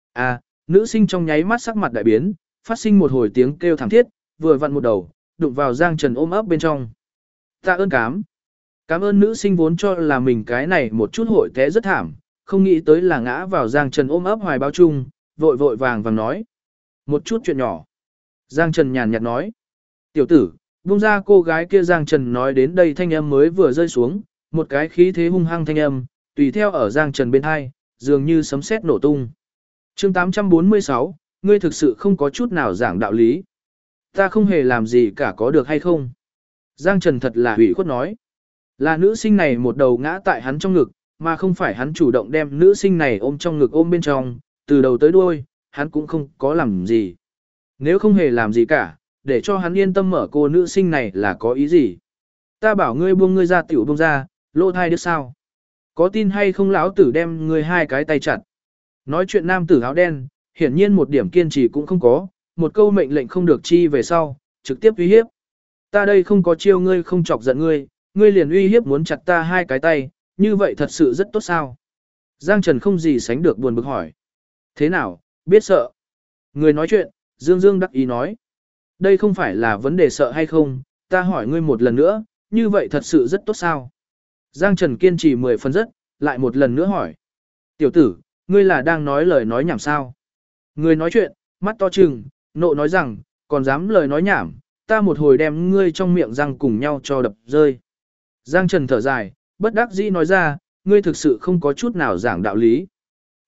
Nữ sinh trong nháy mắt sắc mặt đại biến, phát sinh một hồi tiếng kêu thảm thiết, vừa vặn một đầu, đụng vào Giang Trần ôm ấp bên trong. Tạ ơn cảm ơn nữ sinh vốn cho là mình cái này một chút hội té rất thảm, không nghĩ tới là ngã vào Giang Trần ôm ấp hoài bao chung, vội vàng nói. Một chút chuyện nhỏ. Giang Trần nhàn nhạt nói. Tiểu tử, buông ra cô gái kia. Giang Trần nói đến đây thanh âm mới vừa rơi xuống, một cái khí thế hung hăng thanh âm, tùy theo ở Giang Trần bên hai, dường như sấm sét nổ tung. Chương 846, ngươi thực sự không có chút nào giảng đạo lý. Ta không hề làm gì cả có được hay không? Giang Trần thật là ủy khuất nói. Là nữ sinh này một đầu ngã tại hắn trong ngực, mà không phải hắn chủ động đem nữ sinh này ôm trong ngực ôm bên trong, từ đầu tới đuôi, hắn cũng không có làm gì. Nếu không hề làm gì cả, để cho hắn yên tâm mở cô nữ sinh này là có ý gì? Ta bảo ngươi buông ngươi ra tiểu buông ra, lỗ thai đứa sao? Có tin hay không lão tử đem ngươi hai cái tay chặt? Nói chuyện nam tử áo đen, hiển nhiên một điểm kiên trì cũng không có, một câu mệnh lệnh không được chi về sau, trực tiếp uy hiếp. Ta đây không có chiêu ngươi không chọc giận ngươi, ngươi liền uy hiếp muốn chặt ta hai cái tay, như vậy thật sự rất tốt sao? Giang Trần không gì sánh được buồn bực hỏi. Thế nào, biết sợ? Người nói chuyện, Dương đắc ý nói. Đây không phải là vấn đề sợ hay không, ta hỏi ngươi một lần nữa, như vậy thật sự rất tốt sao? Giang Trần kiên trì 10 phần rất, lại một lần nữa hỏi. Tiểu tử, ngươi là đang nói lời nói nhảm sao? Người nói chuyện, mắt to trừng, nộ nói rằng, còn dám lời nói nhảm, ta một hồi đem ngươi trong miệng răng cùng nhau cho đập rơi. Giang Trần thở dài, bất đắc dĩ nói ra, ngươi thực sự không có chút nào giảng đạo lý.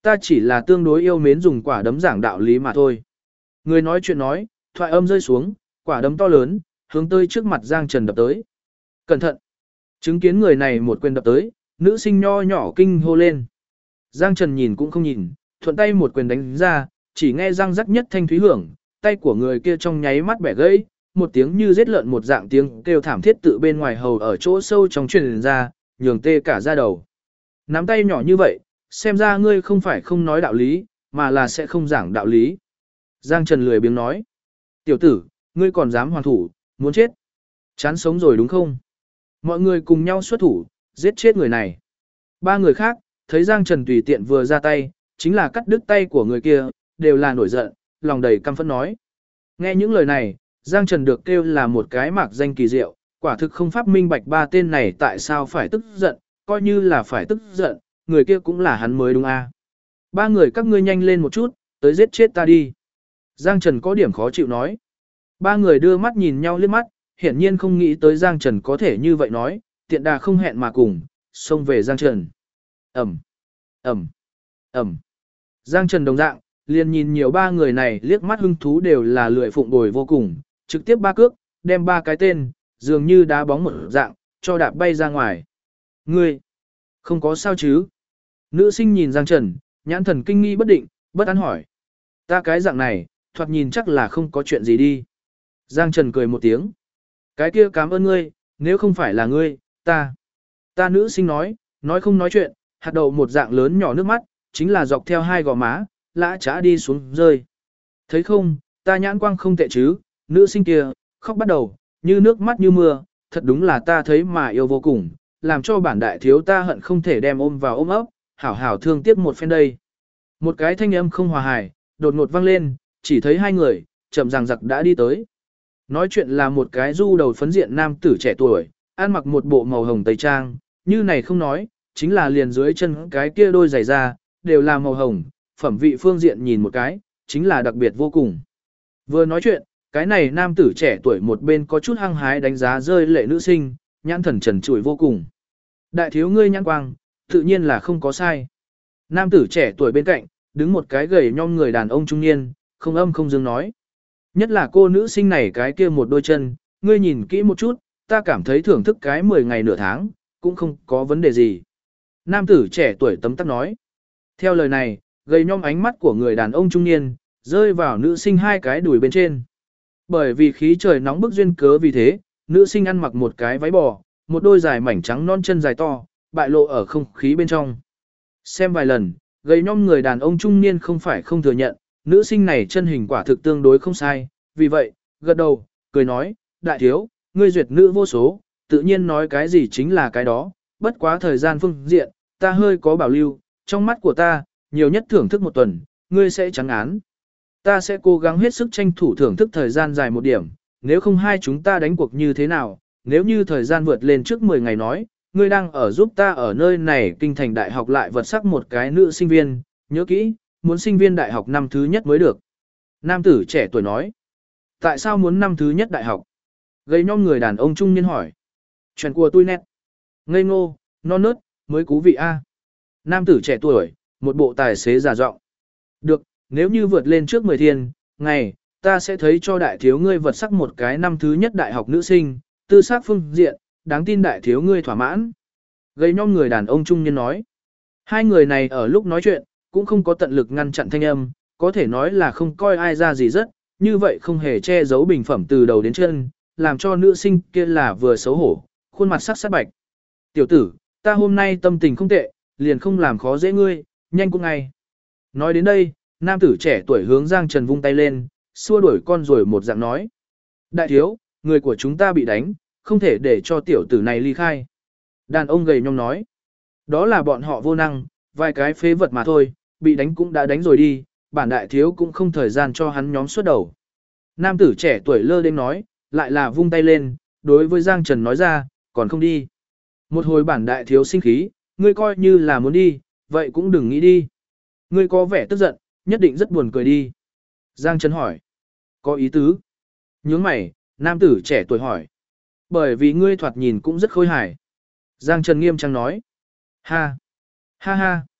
Ta chỉ là tương đối yêu mến dùng quả đấm giảng đạo lý mà thôi. Người nói chuyện nói, thoại âm rơi xuống, quả đấm to lớn, hướng tới trước mặt Giang Trần đập tới. Cẩn thận! Chứng kiến người này một quyền đập tới, nữ sinh nho nhỏ kinh hô lên. Giang Trần nhìn cũng không nhìn, thuận tay một quyền đánh ra, chỉ nghe răng rắc nhất thanh thúy hưởng, tay của người kia trong nháy mắt bẻ gãy, một tiếng như giết lợn một dạng tiếng kêu thảm thiết tự bên ngoài hầu ở chỗ sâu trong truyền ra, nhường tê cả da đầu. Nắm tay nhỏ như vậy, xem ra ngươi không phải không nói đạo lý, mà là sẽ không giảng đạo lý. Giang Trần lười biếng nói. Tiểu tử, ngươi còn dám hoàn thủ, muốn chết. Chán sống rồi đúng không? Mọi người cùng nhau xuất thủ, giết chết người này. Ba người khác, thấy Giang Trần tùy tiện vừa ra tay, chính là cắt đứt tay của người kia, đều là nổi giận, lòng đầy căm phẫn nói. Nghe những lời này, Giang Trần được kêu là một cái mạc danh kỳ diệu, quả thực không pháp minh bạch ba tên này tại sao phải tức giận, coi như là phải tức giận, người kia cũng là hắn mới đúng a. Ba người các ngươi nhanh lên một chút, tới giết chết ta đi. Giang Trần có điểm khó chịu nói. Ba người đưa mắt nhìn nhau liếc mắt, hiển nhiên không nghĩ tới Giang Trần có thể như vậy nói, tiện đà không hẹn mà cùng, xông về Giang Trần. Ẩm, Ẩm, Ẩm. Giang Trần đồng dạng, liền nhìn nhiều ba người này liếc mắt hưng thú đều là lười phụng bồi vô cùng, trực tiếp ba cước, đem ba cái tên, dường như đá bóng một dạng, cho đạp bay ra ngoài. Ngươi, không có sao chứ? Nữ sinh nhìn Giang Trần, nhãn thần kinh nghi bất định, bất an hỏi. Ta cái dạng này, thoạt nhìn chắc là không có chuyện gì đi. Giang Trần cười một tiếng. Cái kia cảm ơn ngươi, nếu không phải là ngươi, ta. Nữ sinh nói không nói chuyện, hạt đậu một dạng lớn nhỏ nước mắt, chính là dọc theo hai gò má, lã chã đi xuống rơi. Thấy không, ta nhãn quang không tệ chứ, nữ sinh kia, khóc bắt đầu, như nước mắt như mưa, thật đúng là ta thấy mà yêu vô cùng, làm cho bản đại thiếu ta hận không thể đem ôm vào ôm ấp, hảo hảo thương tiếc một phen đây. Một cái thanh âm không hòa hài, đột ngột vang lên, chỉ thấy hai người, chậm ràng giặc đã đi tới. Nói chuyện là một cái du đầu phấn diện nam tử trẻ tuổi, ăn mặc một bộ màu hồng tây trang, như này không nói, chính là liền dưới chân cái kia đôi giày da, đều là màu hồng, phẩm vị phương diện nhìn một cái, chính là đặc biệt vô cùng. Vừa nói chuyện, cái này nam tử trẻ tuổi một bên có chút hăng hái đánh giá rơi lệ nữ sinh, nhãn thần trần trụi vô cùng. Đại thiếu ngươi nhãn quang, tự nhiên là không có sai. Nam tử trẻ tuổi bên cạnh, đứng một cái gầy nhom người đàn ông trung niên, không âm không dương nói. Nhất là cô nữ sinh này cái kia một đôi chân, ngươi nhìn kỹ một chút, ta cảm thấy thưởng thức cái 10 ngày nửa tháng, cũng không có vấn đề gì. Nam tử trẻ tuổi tấm tắc nói. Theo lời này, gầy nhom ánh mắt của người đàn ông trung niên, rơi vào nữ sinh hai cái đùi bên trên. Bởi vì khí trời nóng bức duyên cớ vì thế, nữ sinh ăn mặc một cái váy bò, một đôi dài mảnh trắng non chân dài to, bại lộ ở không khí bên trong. Xem vài lần, gầy nhom người đàn ông trung niên không phải không thừa nhận, nữ sinh này chân hình quả thực tương đối không sai, vì vậy, gật đầu, cười nói, đại thiếu, ngươi duyệt nữ vô số, tự nhiên nói cái gì chính là cái đó, bất quá thời gian phương diện, ta hơi có bảo lưu, trong mắt của ta, nhiều nhất thưởng thức một tuần, ngươi sẽ trắng án. Ta sẽ cố gắng hết sức tranh thủ thưởng thức thời gian dài một điểm, nếu không hai chúng ta đánh cuộc như thế nào, nếu như thời gian vượt lên trước 10 ngày nói, ngươi đang ở giúp ta ở nơi này kinh thành đại học lại vật sắc một cái nữ sinh viên, nhớ kỹ, muốn sinh viên đại học năm thứ nhất mới được. Nam tử trẻ tuổi nói, tại sao muốn năm thứ nhất đại học? Gây nhom người đàn ông trung niên hỏi. Chuyện của tôi nét. Ngây ngô, non nớt, mới cú vị a. Nam tử trẻ tuổi, một bộ tài xế giả giọng. Được, nếu như vượt lên trước 10 thiên, ngày, ta sẽ thấy cho đại thiếu ngươi vật sắc một cái năm thứ nhất đại học nữ sinh, tư xác phương diện, đáng tin đại thiếu ngươi thỏa mãn. Gây nhom người đàn ông trung niên nói. Hai người này ở lúc nói chuyện, cũng không có tận lực ngăn chặn thanh âm, có thể nói là không coi ai ra gì rất, như vậy không hề che giấu bình phẩm từ đầu đến chân, làm cho nữ sinh kia là vừa xấu hổ, khuôn mặt sắc sắc bạch. Tiểu tử, ta hôm nay tâm tình không tệ, liền không làm khó dễ ngươi, nhanh cũng ngay. Nói đến đây, nam tử trẻ tuổi hướng Giang Trần vung tay lên, xua đuổi con rồi một dạng nói. Đại thiếu, người của chúng ta bị đánh, không thể để cho tiểu tử này ly khai. Đàn ông gầy nhom nói. Đó là bọn họ vô năng, vài cái phế vật mà thôi, bị đánh cũng đã đánh rồi đi, bản đại thiếu cũng không thời gian cho hắn nhóm xuất đầu. Nam tử trẻ tuổi lơ đênh nói, lại là vung tay lên, đối với Giang Trần nói ra, còn không đi. Một hồi bản đại thiếu sinh khí, ngươi coi như là muốn đi, vậy cũng đừng nghĩ đi. Ngươi có vẻ tức giận, nhất định rất buồn cười đi. Giang Trần hỏi, có ý tứ. Nhướng mày, nam tử trẻ tuổi hỏi. Bởi vì ngươi thoạt nhìn cũng rất khôi hài. Giang Trần nghiêm trang nói. Ha, ha ha.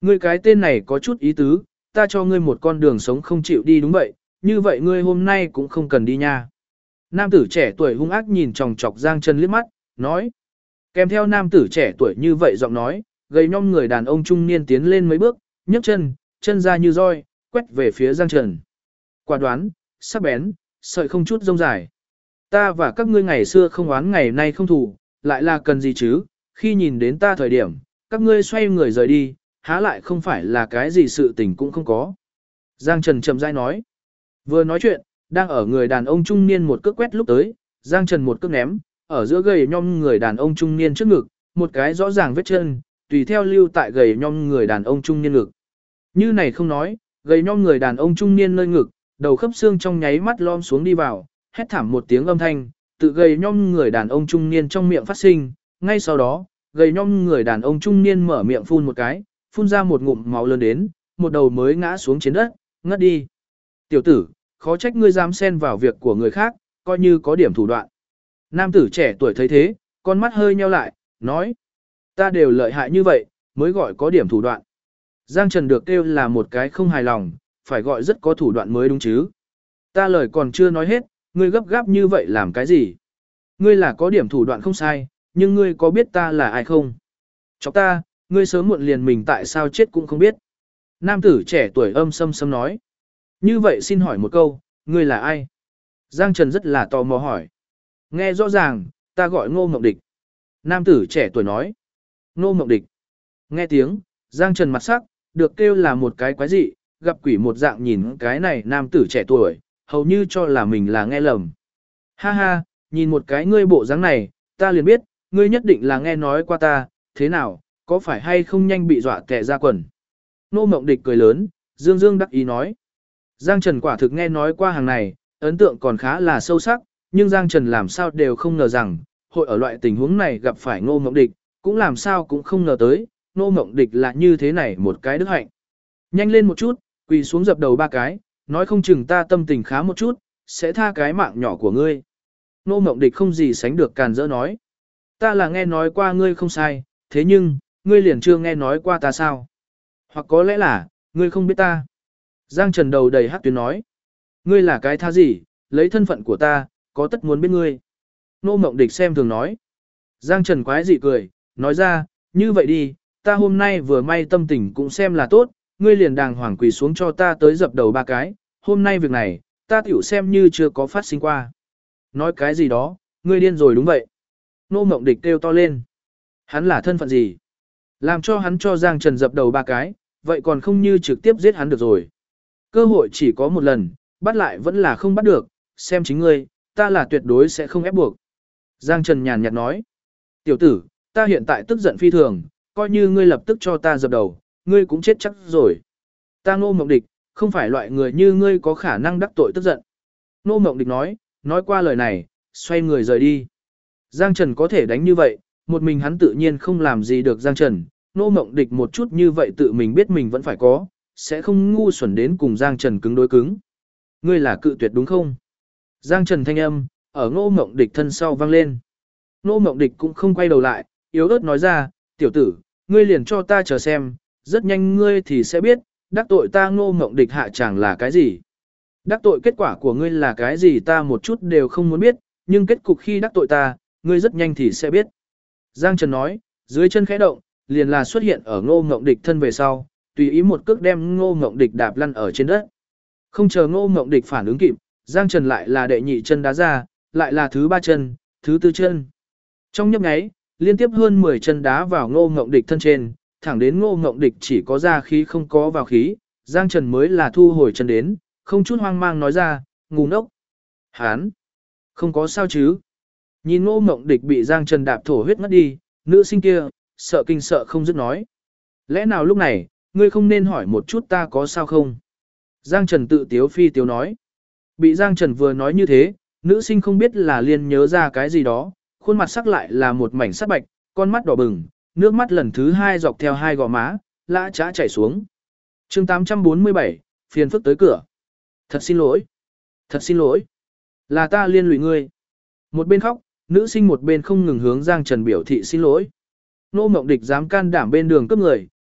Ngươi cái tên này có chút ý tứ, ta cho ngươi một con đường sống không chịu đi đúng vậy, như vậy ngươi hôm nay cũng không cần đi nha. Nam tử trẻ tuổi hung ác nhìn chòng chọc Giang Trần liếc mắt, nói. Kèm theo nam tử trẻ tuổi như vậy giọng nói, gầy nhom người đàn ông trung niên tiến lên mấy bước, nhấc chân, chân ra như roi, quét về phía Giang Trần. Quả đoán, sắc bén, sợi không chút rông dài. Ta và các ngươi ngày xưa không oán ngày nay không thù, lại là cần gì chứ, khi nhìn đến ta thời điểm, các ngươi xoay người rời đi, há lại không phải là cái gì sự tình cũng không có. Giang Trần chậm rãi nói. Vừa nói chuyện, đang ở người đàn ông trung niên một cước quét lúc tới, Giang Trần một cước ném, ở giữa gầy nhom người đàn ông trung niên trước ngực, một cái rõ ràng vết chân, tùy theo lưu tại gầy nhom người đàn ông trung niên ngực. Như này không nói, gầy nhom người đàn ông trung niên nơi ngực, đầu khớp xương trong nháy mắt lom xuống đi vào, hét thảm một tiếng âm thanh, tự gầy nhom người đàn ông trung niên trong miệng phát sinh, ngay sau đó, gầy nhom người đàn ông trung niên mở miệng phun một cái, phun ra một ngụm máu lớn đến, một đầu mới ngã xuống trên đất, ngất đi. Tiểu tử, khó trách ngươi dám xen vào việc của người khác, coi như có điểm thủ đoạn. Nam tử trẻ tuổi thấy thế, con mắt hơi nheo lại, nói. Ta đều lợi hại như vậy, mới gọi có điểm thủ đoạn. Giang Trần được kêu là một cái không hài lòng, phải gọi rất có thủ đoạn mới đúng chứ. Ta lời còn chưa nói hết, ngươi gấp gáp như vậy làm cái gì? Ngươi là có điểm thủ đoạn không sai, nhưng ngươi có biết ta là ai không? Chọc ta, ngươi sớm muộn liền mình tại sao chết cũng không biết. Nam tử trẻ tuổi âm sâm sâm nói. Như vậy xin hỏi một câu, ngươi là ai? Giang Trần rất là tò mò hỏi. Nghe rõ ràng, ta gọi Ngô Mộng Địch. Nam tử trẻ tuổi nói. Ngô Mộng Địch. Nghe tiếng, Giang Trần mặt sắc, được kêu là một cái quái dị, gặp quỷ một dạng nhìn cái này nam tử trẻ tuổi, hầu như cho là mình là nghe lầm. Ha ha, nhìn một cái ngươi bộ dáng này, ta liền biết, ngươi nhất định là nghe nói qua ta, thế nào, có phải hay không nhanh bị dọa tè ra quần. Ngô Mộng Địch cười lớn, dương dương đắc ý nói. Giang Trần quả thực nghe nói qua hàng này, ấn tượng còn khá là sâu sắc, nhưng Giang Trần làm sao đều không ngờ rằng, hội ở loại tình huống này gặp phải Ngô Mộng Địch, cũng làm sao cũng không ngờ tới, Ngô Mộng Địch là như thế này một cái đức hạnh. Nhanh lên một chút, quỳ xuống dập đầu ba cái, nói không chừng ta tâm tình khá một chút, sẽ tha cái mạng nhỏ của ngươi. Ngô Mộng Địch không gì sánh được càn rỡ nói. Ta là nghe nói qua ngươi không sai, thế nhưng, ngươi liền chưa nghe nói qua ta sao? Hoặc có lẽ là, ngươi không biết ta. Giang Trần đầu đầy hắc tuyến nói. Ngươi là cái tha gì, lấy thân phận của ta, có tất muốn biết ngươi. Ngô Mộng Địch xem thường nói. Giang Trần quái dị cười, nói ra, như vậy đi, ta hôm nay vừa may tâm tình cũng xem là tốt, ngươi liền đàng hoàng quỳ xuống cho ta tới dập đầu ba cái, hôm nay việc này, ta tiểu xem như chưa có phát sinh qua. Nói cái gì đó, ngươi điên rồi đúng vậy. Ngô Mộng Địch kêu to lên. Hắn là thân phận gì? Làm cho hắn cho Giang Trần dập đầu ba cái, vậy còn không như trực tiếp giết hắn được rồi. Cơ hội chỉ có một lần, bắt lại vẫn là không bắt được, xem chính ngươi, ta là tuyệt đối sẽ không ép buộc. Giang Trần nhàn nhạt nói. Tiểu tử, ta hiện tại tức giận phi thường, coi như ngươi lập tức cho ta dập đầu, ngươi cũng chết chắc rồi. Ta Ngô Mộng Địch, không phải loại người như ngươi có khả năng đắc tội tức giận. Ngô Mộng Địch nói qua lời này, xoay người rời đi. Giang Trần có thể đánh như vậy, một mình hắn tự nhiên không làm gì được Giang Trần. Ngô Mộng Địch một chút như vậy tự mình biết mình vẫn phải có, sẽ không ngu xuẩn đến cùng Giang Trần cứng đối cứng. Ngươi là cự tuyệt đúng không? Giang Trần thanh âm, ở Ngô Mộng Địch thân sau vang lên. Ngô Mộng Địch cũng không quay đầu lại, yếu ớt nói ra, tiểu tử, ngươi liền cho ta chờ xem, rất nhanh ngươi thì sẽ biết, đắc tội ta Ngô Mộng Địch hạ chẳng là cái gì. Đắc tội kết quả của ngươi là cái gì ta một chút đều không muốn biết, nhưng kết cục khi đắc tội ta, ngươi rất nhanh thì sẽ biết. Giang Trần nói, dưới chân khẽ động, liền là xuất hiện ở Ngô Mộng Địch thân về sau, tùy ý một cước đem Ngô Mộng Địch đạp lăn ở trên đất. Không chờ Ngô Mộng Địch phản ứng kịp, Giang Trần lại là đệ nhị chân đá ra, lại là thứ ba chân, thứ tư chân. Trong nhấp nháy, liên tiếp hơn 10 chân đá vào Ngô Mộng Địch thân trên, thẳng đến Ngô Mộng Địch chỉ có ra khí không có vào khí, Giang Trần mới là thu hồi chân đến, không chút hoang mang nói ra, ngu ngốc. Hán, không có sao chứ. Nhìn Ngô Mộng Địch bị Giang Trần đạp thổ huyết ngất đi, nữ sinh kia, sợ kinh sợ không dứt nói. Lẽ nào lúc này, ngươi không nên hỏi một chút ta có sao không? Giang Trần tự tiếu phi tiếu nói. Bị Giang Trần vừa nói như thế, nữ sinh không biết là liên nhớ ra cái gì đó, khuôn mặt sắc lại là một mảnh sắc bạch, con mắt đỏ bừng, nước mắt lần thứ hai dọc theo hai gò má, lã chã chảy xuống. chương 847, phiền phức tới cửa. Thật xin lỗi. Thật xin lỗi. Là ta liên lụy ngươi. Một bên khóc, nữ sinh một bên không ngừng hướng Giang Trần biểu thị xin lỗi. Ngô Mộng Địch dám can đảm bên đường cướp người,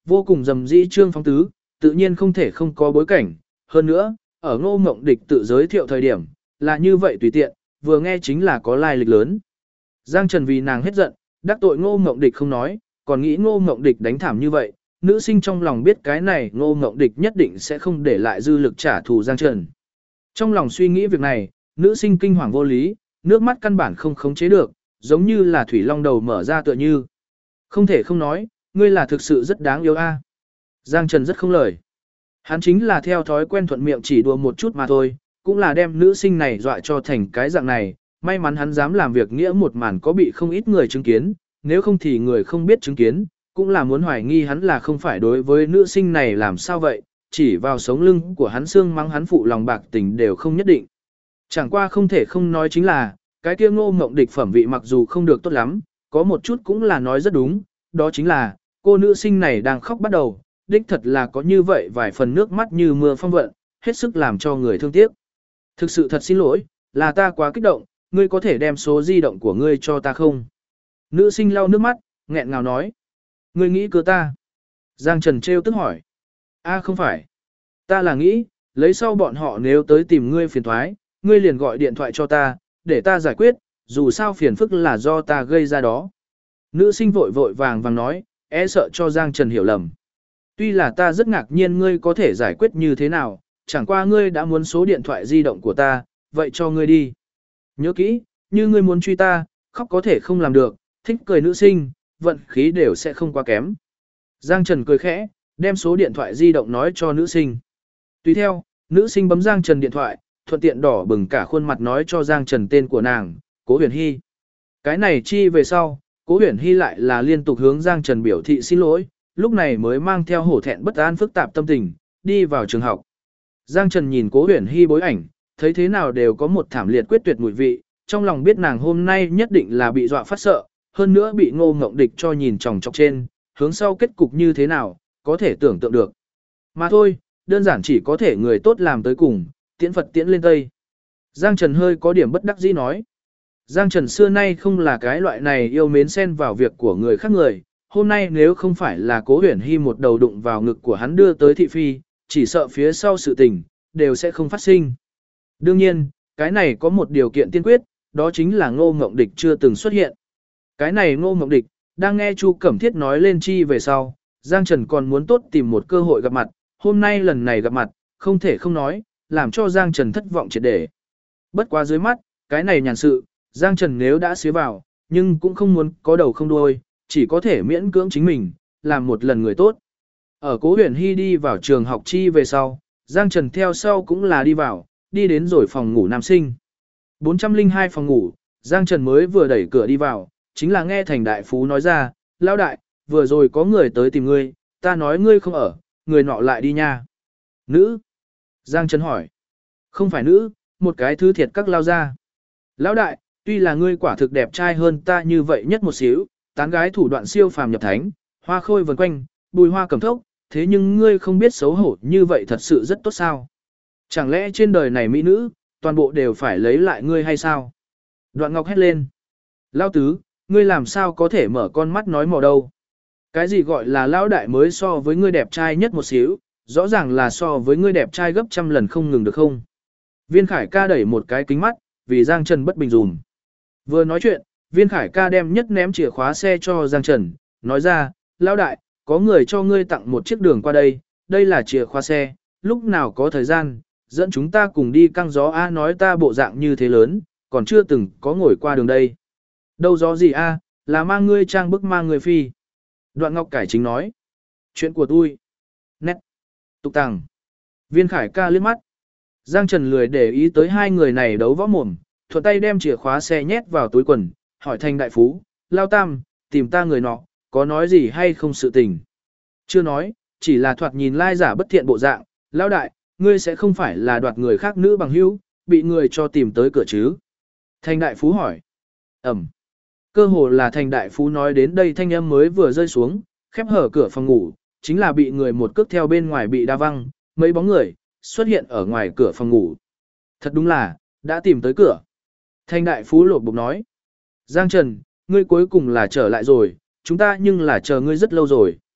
vô cùng rầm rĩ trương phóng tứ, tự nhiên không thể không có bối cảnh. Hơn nữa, ở Ngô Ngộng Địch tự giới thiệu thời điểm, là như vậy tùy tiện, vừa nghe chính là có lai lịch lớn. Giang Trần vì nàng hết giận, đắc tội Ngô Ngộng Địch không nói, còn nghĩ Ngô Ngộng Địch đánh thảm như vậy, nữ sinh trong lòng biết cái này Ngô Ngộng Địch nhất định sẽ không để lại dư lực trả thù Giang Trần. Trong lòng suy nghĩ việc này, nữ sinh kinh hoàng vô lý, nước mắt căn bản không khống chế được, giống như là thủy long đầu mở ra tựa như. Không thể không nói, ngươi là thực sự rất đáng yêu a. Giang Trần rất không lời. Hắn chính là theo thói quen thuận miệng chỉ đùa một chút mà thôi, cũng là đem nữ sinh này dọa cho thành cái dạng này, may mắn hắn dám làm việc nghĩa một màn có bị không ít người chứng kiến, nếu không thì người không biết chứng kiến, cũng là muốn hoài nghi hắn là không phải đối với nữ sinh này làm sao vậy, chỉ vào sống lưng của hắn xương mắng hắn phụ lòng bạc tình đều không nhất định. Chẳng qua không thể không nói chính là, cái kia Ngô Ngộng Địch phẩm vị mặc dù không được tốt lắm, có một chút cũng là nói rất đúng, đó chính là, cô nữ sinh này đang khóc bắt đầu, đích thật là có như vậy vài phần nước mắt như mưa phong vận, hết sức làm cho người thương tiếc. Thực sự thật xin lỗi, là ta quá kích động, ngươi có thể đem số di động của ngươi cho ta không? Nữ sinh lau nước mắt, nghẹn ngào nói. Ngươi nghĩ cơ ta? Giang Trần trêu tức hỏi. Không phải. Ta là nghĩ, lấy sau bọn họ nếu tới tìm ngươi phiền thoái, ngươi liền gọi điện thoại cho ta, để ta giải quyết, dù sao phiền phức là do ta gây ra đó. Nữ sinh vội vội vàng vàng nói, sợ cho Giang Trần hiểu lầm. Tuy là ta rất ngạc nhiên ngươi có thể giải quyết như thế nào, chẳng qua ngươi đã muốn số điện thoại di động của ta, vậy cho ngươi đi. Nhớ kỹ, như ngươi muốn truy ta, khóc có thể không làm được, thích cười nữ sinh, vận khí đều sẽ không quá kém. Giang Trần cười khẽ, đem số điện thoại di động nói cho nữ sinh. Tùy theo, nữ sinh bấm Giang Trần điện thoại, thuận tiện đỏ bừng cả khuôn mặt nói cho Giang Trần tên của nàng, Cố Huyền Hy. Cái này chi về sau, Cố Huyền Hy lại là liên tục hướng Giang Trần biểu thị xin lỗi, lúc này mới mang theo hổ thẹn bất an phức tạp tâm tình, đi vào trường học. Giang Trần nhìn Cố Huyền Hy bối ảnh, thấy thế nào đều có một thảm liệt quyết tuyệt mùi vị, trong lòng biết nàng hôm nay nhất định là bị dọa phát sợ, hơn nữa bị Ngô Ngộng Địch cho nhìn chòng chọc trên, hướng sau kết cục như thế nào, có thể tưởng tượng được. Mà thôi, đơn giản chỉ có thể người tốt làm tới cùng, tiễn Phật tiễn lên Tây. Giang Trần hơi có điểm bất đắc dĩ nói. Giang Trần xưa nay không là cái loại này yêu mến xen vào việc của người khác người, hôm nay nếu không phải là Cố Huyền Hy một đầu đụng vào ngực của hắn đưa tới thị phi, chỉ sợ phía sau sự tình, đều sẽ không phát sinh. Đương nhiên, cái này có một điều kiện tiên quyết, đó chính là Ngô Ngộng Địch chưa từng xuất hiện. Cái này Ngô Ngộng Địch, đang nghe Chu Cẩm Thiết nói lên chi về sau, Giang Trần còn muốn tốt tìm một cơ hội gặp mặt, hôm nay lần này gặp mặt, không thể không nói, làm cho Giang Trần thất vọng triệt để. Bất quá dưới mắt, cái này nhàn sự, Giang Trần nếu đã xía vào, nhưng cũng không muốn có đầu không đuôi, chỉ có thể miễn cưỡng chính mình, làm một lần người tốt. Ở Cố Huyền Hy đi vào trường học chi về sau, Giang Trần theo sau cũng là đi vào, đi đến rồi phòng ngủ nam sinh. 402 phòng ngủ, Giang Trần mới vừa đẩy cửa đi vào, chính là nghe Thành Đại Phú nói ra, lão đại, vừa rồi có người tới tìm ngươi, ta nói ngươi không ở, người nọ lại đi nha. Nữ? Giang Trần hỏi. Không phải nữ, một cái thứ thiệt các lao ra. Lão đại, tuy là ngươi quả thực đẹp trai hơn ta như vậy nhất một xíu, tán gái thủ đoạn siêu phàm nhập thánh, hoa khôi vần quanh, bùi hoa cầm thốc, thế nhưng ngươi không biết xấu hổ như vậy thật sự rất tốt sao? Chẳng lẽ trên đời này mỹ nữ, toàn bộ đều phải lấy lại ngươi hay sao? Đoạn Ngọc hét lên. Lão tứ, ngươi làm sao có thể mở con mắt nói mò đâu? Cái gì gọi là lão đại mới so với ngươi đẹp trai nhất một xíu, rõ ràng là so với ngươi đẹp trai gấp trăm lần không ngừng được không? Viên Khải ca đẩy một cái kính mắt, vì Giang Trần bất bình dùm. Vừa nói chuyện, Viên Khải ca đem nhất ném chìa khóa xe cho Giang Trần, nói ra, lão đại, có người cho ngươi tặng một chiếc đường qua đây, đây là chìa khóa xe, lúc nào có thời gian, dẫn chúng ta cùng đi căng gió A nói ta bộ dạng như thế lớn, còn chưa từng có ngồi qua đường đây. Đâu gió gì A, là mang ngươi trang bức mang ngươi phi. Đoạn Ngọc cải chính nói, chuyện của tôi. Nét. Tục tàng. Viên Khải ca liếc mắt. Giang Trần lười để ý tới hai người này đấu võ mồm, thuận tay đem chìa khóa xe nhét vào túi quần, hỏi Thành Đại Phú, Lao Tam, tìm ta người nọ, có nói gì hay không sự tình. Chưa nói, chỉ là thoạt nhìn lai giả bất thiện bộ dạng, Lao Đại, ngươi sẽ không phải là đoạt người khác nữ bằng hữu, bị người cho tìm tới cửa chứ. Thành Đại Phú hỏi. Cơ hồ là Thành Đại Phú nói đến đây thanh âm mới vừa rơi xuống, khép hở cửa phòng ngủ, chính là bị người một cước theo bên ngoài bị đa văng, mấy bóng người xuất hiện ở ngoài cửa phòng ngủ. Thật đúng là, đã tìm tới cửa. Thành Đại Phú lột bụng nói. Giang Trần, ngươi cuối cùng là trở lại rồi, chúng ta nhưng là chờ ngươi rất lâu rồi.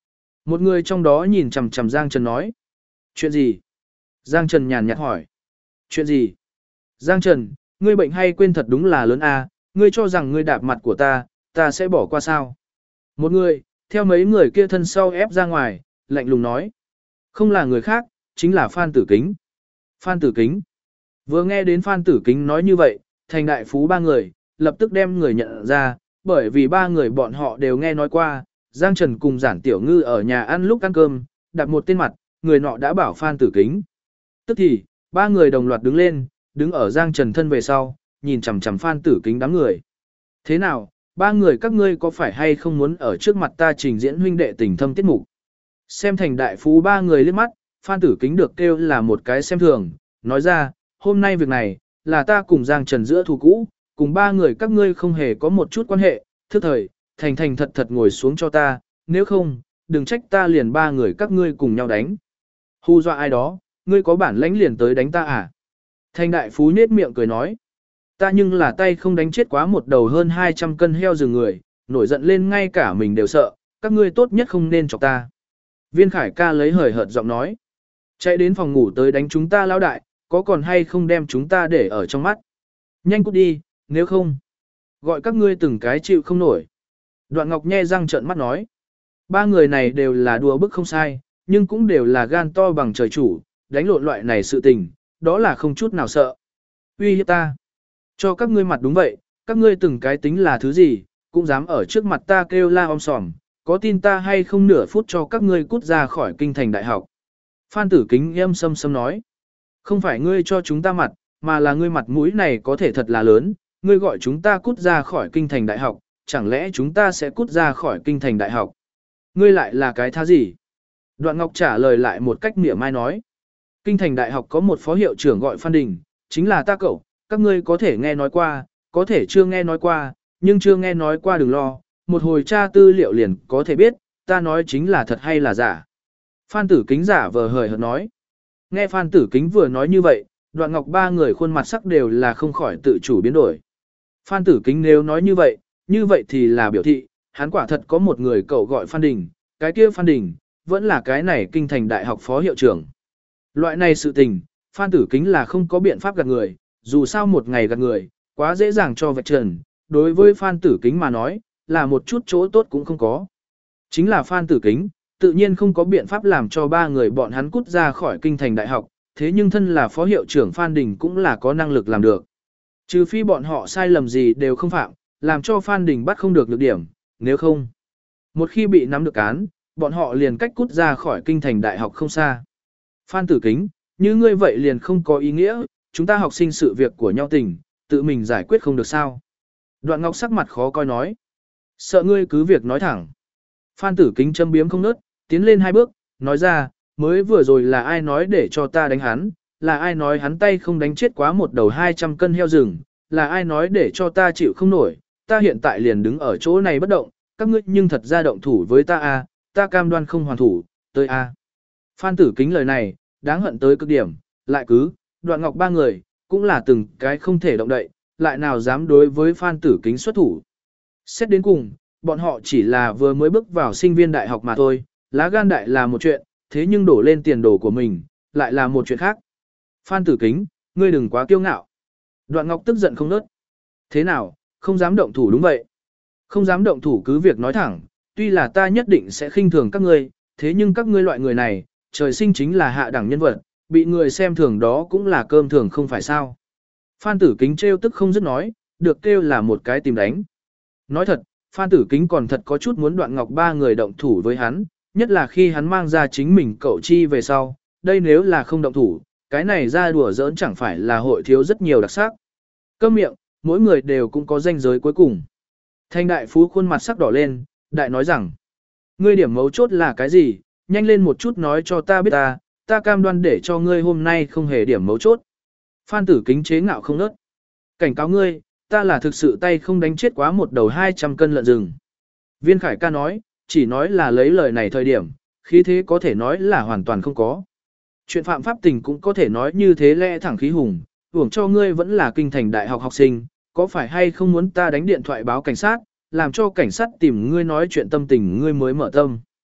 Một người trong đó nhìn chằm chằm Giang Trần nói. Chuyện gì? Giang Trần nhàn nhạt hỏi. Chuyện gì? Giang Trần, ngươi bệnh hay quên thật đúng là lớn à, ngươi cho rằng ngươi đạp mặt của ta sẽ bỏ qua sao? Một người, theo mấy người kia thân sau ép ra ngoài, lạnh lùng nói. Không là người khác, chính là Phan Tử Kính. Phan Tử Kính. Vừa nghe đến Phan Tử Kính nói như vậy, thành đại phú ba người, lập tức đem người nhận ra, bởi vì ba người bọn họ đều nghe nói qua, Giang Trần cùng Giản Tiểu Ngư ở nhà ăn lúc ăn cơm, đặt một tên mặt, người nọ đã bảo Phan Tử Kính. Tức thì, ba người đồng loạt đứng lên, đứng ở Giang Trần thân về sau, nhìn chằm chằm Phan Tử Kính đám người. Thế nào, ba người các ngươi có phải hay không muốn ở trước mặt ta trình diễn huynh đệ tình thâm tiết mục? Xem thành đại phú ba người liếc mắt, Phan Tử Kính được kêu là một cái xem thường, nói ra, hôm nay việc này, là ta cùng Giang Trần giữa thù cũ, cùng ba người các ngươi không hề có một chút quan hệ, thức thời, thành thành thật thật ngồi xuống cho ta, nếu không, đừng trách ta liền ba người các ngươi cùng nhau đánh. Hù dọa ai đó, ngươi có bản lãnh liền tới đánh ta à? Thành đại phú nết miệng cười nói, ta nhưng là tay không đánh chết quá một đầu hơn 200 cân heo rừng người, nổi giận lên ngay cả mình đều sợ, các ngươi tốt nhất không nên chọc ta. Viên Khải ca lấy hời hợt giọng nói, chạy đến phòng ngủ tới đánh chúng ta lão đại, có còn hay không đem chúng ta để ở trong mắt. Nhanh cút đi, nếu không, gọi các ngươi từng cái chịu không nổi. Đoạn Ngọc nhe răng trợn mắt nói, ba người này đều là đùa bức không sai, nhưng cũng đều là gan to bằng trời chủ, đánh lộn loại này sự tình, đó là không chút nào sợ. Uy hiếp ta, cho các ngươi mặt đúng vậy, các ngươi từng cái tính là thứ gì, cũng dám ở trước mặt ta kêu la om sòm, có tin ta hay không nửa phút cho các ngươi cút ra khỏi kinh thành đại học. Phan Tử Kính âm sâm sâm nói, không phải ngươi cho chúng ta mặt, mà là ngươi mặt mũi này có thể thật là lớn, ngươi gọi chúng ta cút ra khỏi kinh thành đại học, chẳng lẽ chúng ta sẽ cút ra khỏi kinh thành đại học? Ngươi lại là cái thá gì? Đoạn Ngọc trả lời lại một cách mỉa mai nói, kinh thành đại học có một phó hiệu trưởng gọi Phan Đình, chính là ta cậu, các ngươi có thể nghe nói qua, có thể chưa nghe nói qua, nhưng chưa nghe nói qua đừng lo, một hồi tra tư liệu liền có thể biết, ta nói chính là thật hay là giả. Phan Tử Kính giả vờ hời hợt nói. Nghe Phan Tử Kính vừa nói như vậy, Đoạn Ngọc ba người khuôn mặt sắc đều là không khỏi tự chủ biến đổi. Phan Tử Kính nếu nói như vậy thì là biểu thị, hắn quả thật có một người cậu gọi Phan Đình, cái kia Phan Đình, vẫn là cái này kinh thành đại học phó hiệu trưởng. Loại này sự tình, Phan Tử Kính là không có biện pháp gạt người, dù sao một ngày gạt người, quá dễ dàng cho vạch trần, đối với Phan Tử Kính mà nói, là một chút chỗ tốt cũng không có. Chính là Phan Tử Kính, tự nhiên không có biện pháp làm cho ba người bọn hắn cút ra khỏi kinh thành đại học, thế nhưng thân là phó hiệu trưởng Phan Đình cũng là có năng lực làm được. Trừ phi bọn họ sai lầm gì đều không phạm, làm cho Phan Đình bắt không được lược điểm, nếu không. Một khi bị nắm được án, bọn họ liền cách cút ra khỏi kinh thành đại học không xa. Phan Tử Kính, như ngươi vậy liền không có ý nghĩa, chúng ta học sinh sự việc của nhau tình, tự mình giải quyết không được sao. Đoạn Ngọc sắc mặt khó coi nói. Sợ ngươi cứ việc nói thẳng. Phan Tử Kính châm biếm không nớt, tiến lên hai bước, nói ra, mới vừa rồi là ai nói để cho ta đánh hắn, là ai nói hắn tay không đánh chết quá một đầu 200 cân heo rừng, là ai nói để cho ta chịu không nổi, ta hiện tại liền đứng ở chỗ này bất động, các ngươi nhưng thật ra động thủ với ta à, ta cam đoan không hoàn thủ, tới à. Phan Tử Kính lời này, đáng hận tới cực điểm, lại cứ, Đoạn Ngọc ba người, cũng là từng cái không thể động đậy, lại nào dám đối với Phan Tử Kính xuất thủ. Xét đến cùng, bọn họ chỉ là vừa mới bước vào sinh viên đại học mà thôi, lá gan đại là một chuyện, thế nhưng đổ lên tiền đồ của mình, lại là một chuyện khác. Phan Tử Kính, ngươi đừng quá kiêu ngạo. Đoạn Ngọc tức giận không nớt. Thế nào, không dám động thủ đúng vậy. Không dám động thủ cứ việc nói thẳng, tuy là ta nhất định sẽ khinh thường các ngươi, thế nhưng các ngươi loại người này, trời sinh chính là hạ đẳng nhân vật, bị người xem thường đó cũng là cơm thường không phải sao. Phan Tử Kính trêu tức không dứt nói, được kêu là một cái tìm đánh. Nói thật, Phan Tử Kính còn thật có chút muốn Đoạn Ngọc ba người động thủ với hắn, nhất là khi hắn mang ra chính mình cậu chi về sau, đây nếu là không động thủ, cái này ra đùa giỡn chẳng phải là hội thiếu rất nhiều đặc sắc. Câm miệng, mỗi người đều cũng có ranh giới cuối cùng. Thanh đại phú khuôn mặt sắc đỏ lên, đại nói rằng, ngươi điểm mấu chốt là cái gì, nhanh lên một chút nói cho ta biết ta cam đoan để cho ngươi hôm nay không hề điểm mấu chốt. Phan Tử Kính chế ngạo không nớt. Cảnh cáo ngươi, ta là thực sự tay không đánh chết quá một đầu 200 cân lợn rừng. Viên Khải ca nói, chỉ nói là lấy lời này thời điểm, khí thế có thể nói là hoàn toàn không có. Chuyện phạm pháp tình cũng có thể nói như thế lẽ thẳng khí hùng, hưởng cho ngươi vẫn là kinh thành đại học học sinh, có phải hay không muốn ta đánh điện thoại báo cảnh sát, làm cho cảnh sát tìm ngươi nói chuyện tâm tình ngươi mới mở tâm.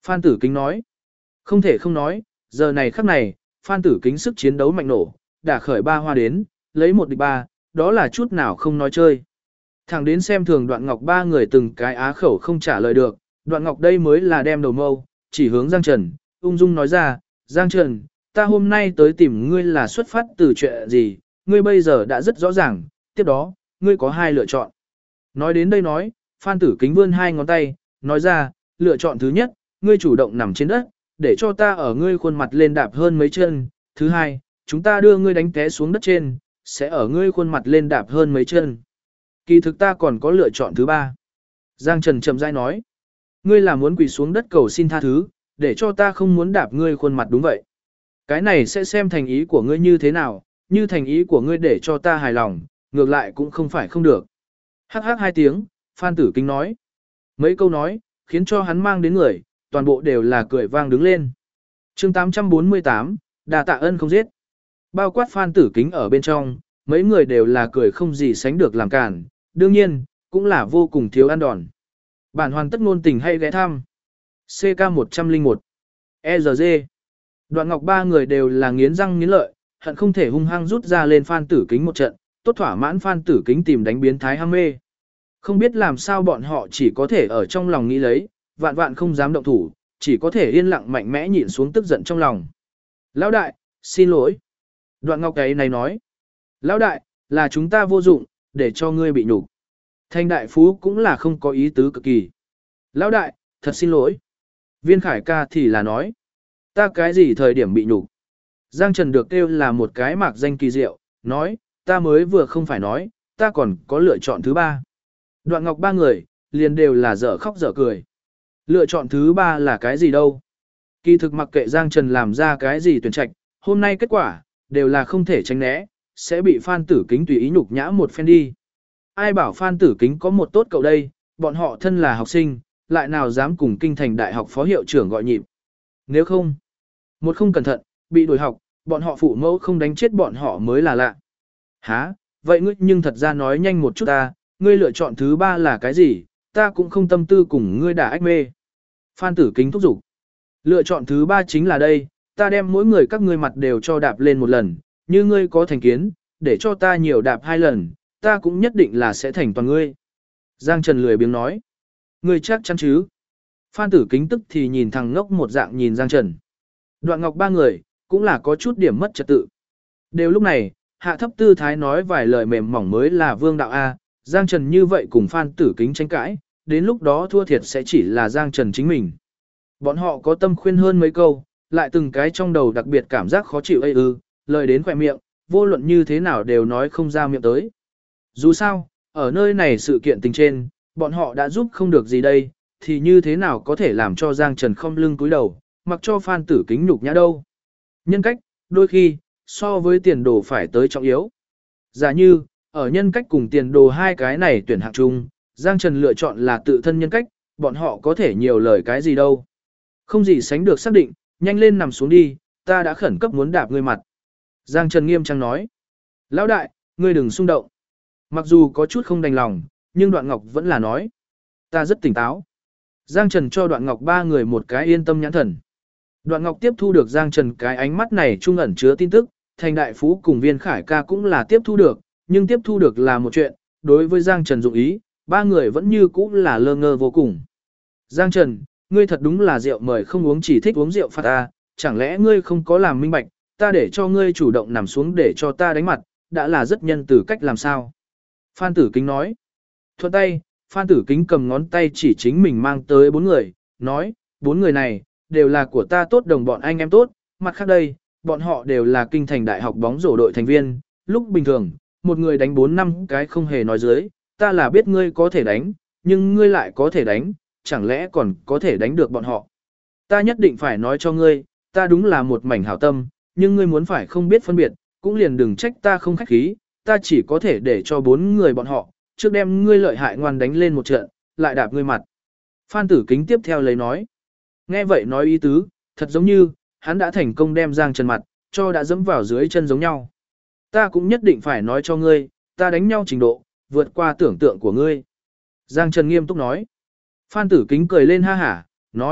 Phan Tử Kính nói. Không thể không nói, giờ này khắc này, Phan Tử Kính sức chiến đấu mạnh nổ, đã khởi 3 hoa đến, lấy 1 địch 3, đó là chút nào không nói chơi. Thẳng đến xem thường Đoạn Ngọc 3 người từng cái á khẩu không trả lời được, Đoạn Ngọc đây mới là đem đầu mâu, chỉ hướng Giang Trần, ung dung nói ra, Giang Trần, ta hôm nay tới tìm ngươi là xuất phát từ chuyện gì, ngươi bây giờ đã rất rõ ràng, tiếp đó, ngươi có 2 lựa chọn. Nói đến đây nói, Phan Tử Kính vươn 2 ngón tay, nói ra, lựa chọn thứ nhất, ngươi chủ động nằm trên đất, để cho ta ở ngươi khuôn mặt lên đạp hơn mấy chân, thứ hai, chúng ta đưa ngươi đánh té xuống đất trên, sẽ ở ngươi khuôn mặt lên đạp hơn mấy chân. Kỳ thực ta còn có lựa chọn thứ 3. Giang Trần chậm rãi nói, ngươi là muốn quỳ xuống đất cầu xin tha thứ, để cho ta không muốn đạp ngươi khuôn mặt đúng vậy. Cái này sẽ xem thành ý của ngươi như thế nào, như thành ý của ngươi để cho ta hài lòng, ngược lại cũng không phải không được. Hắc hắc 2 tiếng, Phan Tử Kính nói. Mấy câu nói, khiến cho hắn mang đến người, toàn bộ đều là cười vang đứng lên. chương 848, đà tạ ân không giết. Bao quát Phan Tử Kính ở bên trong, mấy người đều là cười không gì sánh được làm cản, đương nhiên, cũng là vô cùng thiếu ăn đòn. Bản hoàn tất ngôn tình hay ghé thăm. CK101 ERG. Đoạn Ngọc 3 người đều là nghiến răng nghiến lợi, hận không thể hung hăng rút ra lên Phan Tử Kính một trận, tốt thỏa mãn Phan Tử Kính tìm đánh biến thái ham mê. Không biết làm sao bọn họ chỉ có thể ở trong lòng nghĩ lấy, vạn vạn không dám động thủ, chỉ có thể yên lặng mạnh mẽ nhịn xuống tức giận trong lòng. Lão đại, xin lỗi. Đoạn Ngọc ấy này nói. Lão đại, là chúng ta vô dụng, để cho ngươi bị nhục. Thanh đại phú cũng là không có ý tứ cực kỳ. Lão đại, thật xin lỗi. Viên Khải ca thì là nói. Ta cái gì thời điểm bị nhục? Giang Trần được kêu là một cái mạc danh kỳ diệu, nói, ta mới vừa không phải nói, ta còn có lựa chọn thứ 3. Đoạn Ngọc 3 người, liền đều là dở khóc dở cười. Lựa chọn thứ 3 là cái gì đâu? Kỳ thực mặc kệ Giang Trần làm ra cái gì tuyển trạch, hôm nay kết quả, đều là không thể tránh né, sẽ bị Phan Tử Kính tùy ý nhục nhã một phen đi. Ai bảo Phan Tử Kính có một tốt cậu đây, bọn họ thân là học sinh, lại nào dám cùng kinh thành đại học phó hiệu trưởng gọi nhịp. Nếu không, một không cẩn thận, bị đuổi học, bọn họ phụ mẫu không đánh chết bọn họ mới là lạ. Hả, vậy ngươi nhưng thật ra nói nhanh một chút ta, ngươi lựa chọn thứ 3 là cái gì, ta cũng không tâm tư cùng ngươi đả ách mê. Phan Tử Kính thúc giục. Lựa chọn thứ 3 chính là đây, ta đem mỗi người các ngươi mặt đều cho đạp lên một lần, như ngươi có thành kiến, để cho ta nhiều đạp 2 lần, ta cũng nhất định là sẽ thành toàn ngươi. Giang Trần lười biếng nói. Ngươi chắc chắn chứ? Phan Tử Kính tức thì nhìn thằng ngốc một dạng nhìn Giang Trần. Đoạn Ngọc 3 người, cũng là có chút điểm mất trật tự. Đều lúc này, hạ thấp tư thái nói vài lời mềm mỏng mới là vương đạo A, Giang Trần như vậy cùng Phan Tử Kính tranh cãi, đến lúc đó thua thiệt sẽ chỉ là Giang Trần chính mình. Bọn họ có tâm khuyên hơn mấy câu, lại từng cái trong đầu đặc biệt cảm giác khó chịu lời đến khỏe miệng, vô luận như thế nào đều nói không ra miệng tới. Dù sao, ở nơi này sự kiện tình trên, bọn họ đã giúp không được gì đây, thì như thế nào có thể làm cho Giang Trần không lưng cúi đầu, mặc cho Phan Tử Kính nhục nhã đâu. Nhân cách, đôi khi, so với tiền đồ phải tới trọng yếu. Giả như, ở nhân cách cùng tiền đồ hai cái này tuyển hạng chung, Giang Trần lựa chọn là tự thân nhân cách, bọn họ có thể nhiều lời cái gì đâu. Không gì sánh được xác định, nhanh lên nằm xuống đi, ta đã khẩn cấp muốn đạp ngươi mặt. Giang Trần nghiêm trang nói. Lão đại, ngươi đừng xung động. Mặc dù có chút không đành lòng, nhưng Đoạn Ngọc vẫn là nói. Ta rất tỉnh táo. Giang Trần cho Đoạn Ngọc 3 người một cái yên tâm nhãn thần. Đoạn Ngọc tiếp thu được Giang Trần cái ánh mắt này trung ẩn chứa tin tức, Thành Đại Phú cùng Viên Khải ca cũng là tiếp thu được, nhưng tiếp thu được là một chuyện, đối với Giang Trần dụng ý, 3 người vẫn như cũ là lơ ngơ vô cùng. Giang Trần, ngươi thật đúng là rượu mời không uống chỉ thích uống rượu phạt ta, chẳng lẽ ngươi không có làm minh bạch, ta để cho ngươi chủ động nằm xuống để cho ta đánh mặt, đã là rất nhân từ cách làm sao. Phan Tử Kính nói. Thuận tay, Phan Tử Kính cầm ngón tay chỉ chính mình mang tới 4 người, nói, 4 người này, đều là của ta tốt đồng bọn anh em tốt, mặt khác đây, bọn họ đều là kinh thành đại học bóng rổ đội thành viên, lúc bình thường, một người đánh 4 năm cái không hề nói dưới, ta là biết ngươi có thể đánh, nhưng ngươi lại có thể đánh, chẳng lẽ còn có thể đánh được bọn họ. Ta nhất định phải nói cho ngươi, ta đúng là một mảnh hảo tâm, nhưng ngươi muốn phải không biết phân biệt, cũng liền đừng trách ta không khách khí, ta chỉ có thể để cho 4 người bọn họ, trước đem ngươi lợi hại ngoan đánh lên một trận, lại đạp ngươi mặt. Phan Tử Kính tiếp theo lấy nói. Nghe vậy nói ý tứ, thật giống như, hắn đã thành công đem Giang Trần mặt, cho đã dẫm vào dưới chân giống nhau. Ta cũng nhất định phải nói cho ngươi, ta đánh nhau trình độ, vượt qua tưởng tượng của ngươi. Giang Trần nghiêm túc nói. Phan Tử Kính cười lên ha hả, nói,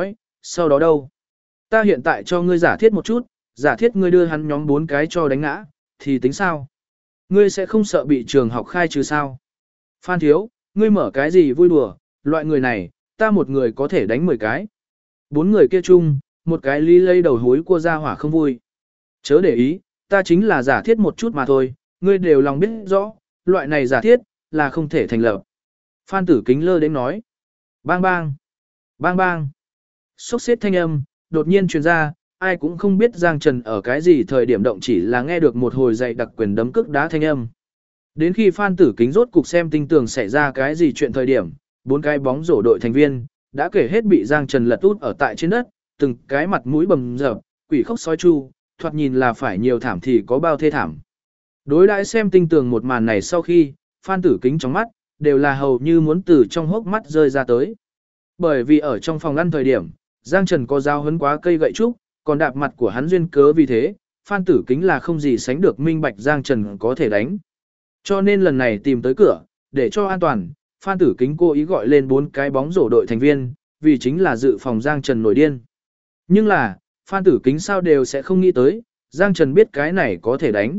Sau đó đâu? Ta hiện tại cho ngươi giả thiết một chút, giả thiết ngươi đưa hắn nhóm 4 cái cho đánh ngã, thì tính sao? Ngươi sẽ không sợ bị trường học khai trừ sao? Phan Thiếu, ngươi mở cái gì vui đùa, loại người này, ta một người có thể đánh 10 cái. 4 người kia chung, một cái ly lây đầu hối cua ra hỏa không vui. Chớ để ý, ta chính là giả thiết một chút mà thôi, ngươi đều lòng biết rõ, loại này giả thiết, là không thể thành lập. Phan Tử Kính lơ đến nói. Bang bang, bang bang. Sốc xếp thanh âm, đột nhiên truyền ra, ai cũng không biết Giang Trần ở cái gì thời điểm động, chỉ là nghe được một hồi dậy đặc quyền đấm cước đá thanh âm. Đến khi Phan Tử Kính rốt cục xem tinh tường xảy ra cái gì chuyện thời điểm, 4 cái bóng rổ đội thành viên, đã kể hết bị Giang Trần lật út ở tại trên đất, từng cái mặt mũi bầm dập, quỷ khóc sói chu, thoạt nhìn là phải nhiều thảm thì có bao thê thảm. Đối đãi xem tinh tường một màn này sau khi, Phan Tử Kính trong mắt, đều là hầu như muốn từ trong hốc mắt rơi ra tới. Bởi vì ở trong phòng ăn thời điểm, Giang Trần có dao hấn quá cây gậy trúc, còn đạp mặt của hắn duyên cớ vì thế, Phan Tử Kính là không gì sánh được minh bạch Giang Trần có thể đánh. Cho nên lần này tìm tới cửa, để cho an toàn, Phan Tử Kính cố ý gọi lên 4 cái bóng rổ đội thành viên, vì chính là dự phòng Giang Trần nổi điên. Nhưng là, Phan Tử Kính sao đều sẽ không nghĩ tới, Giang Trần biết cái này có thể đánh.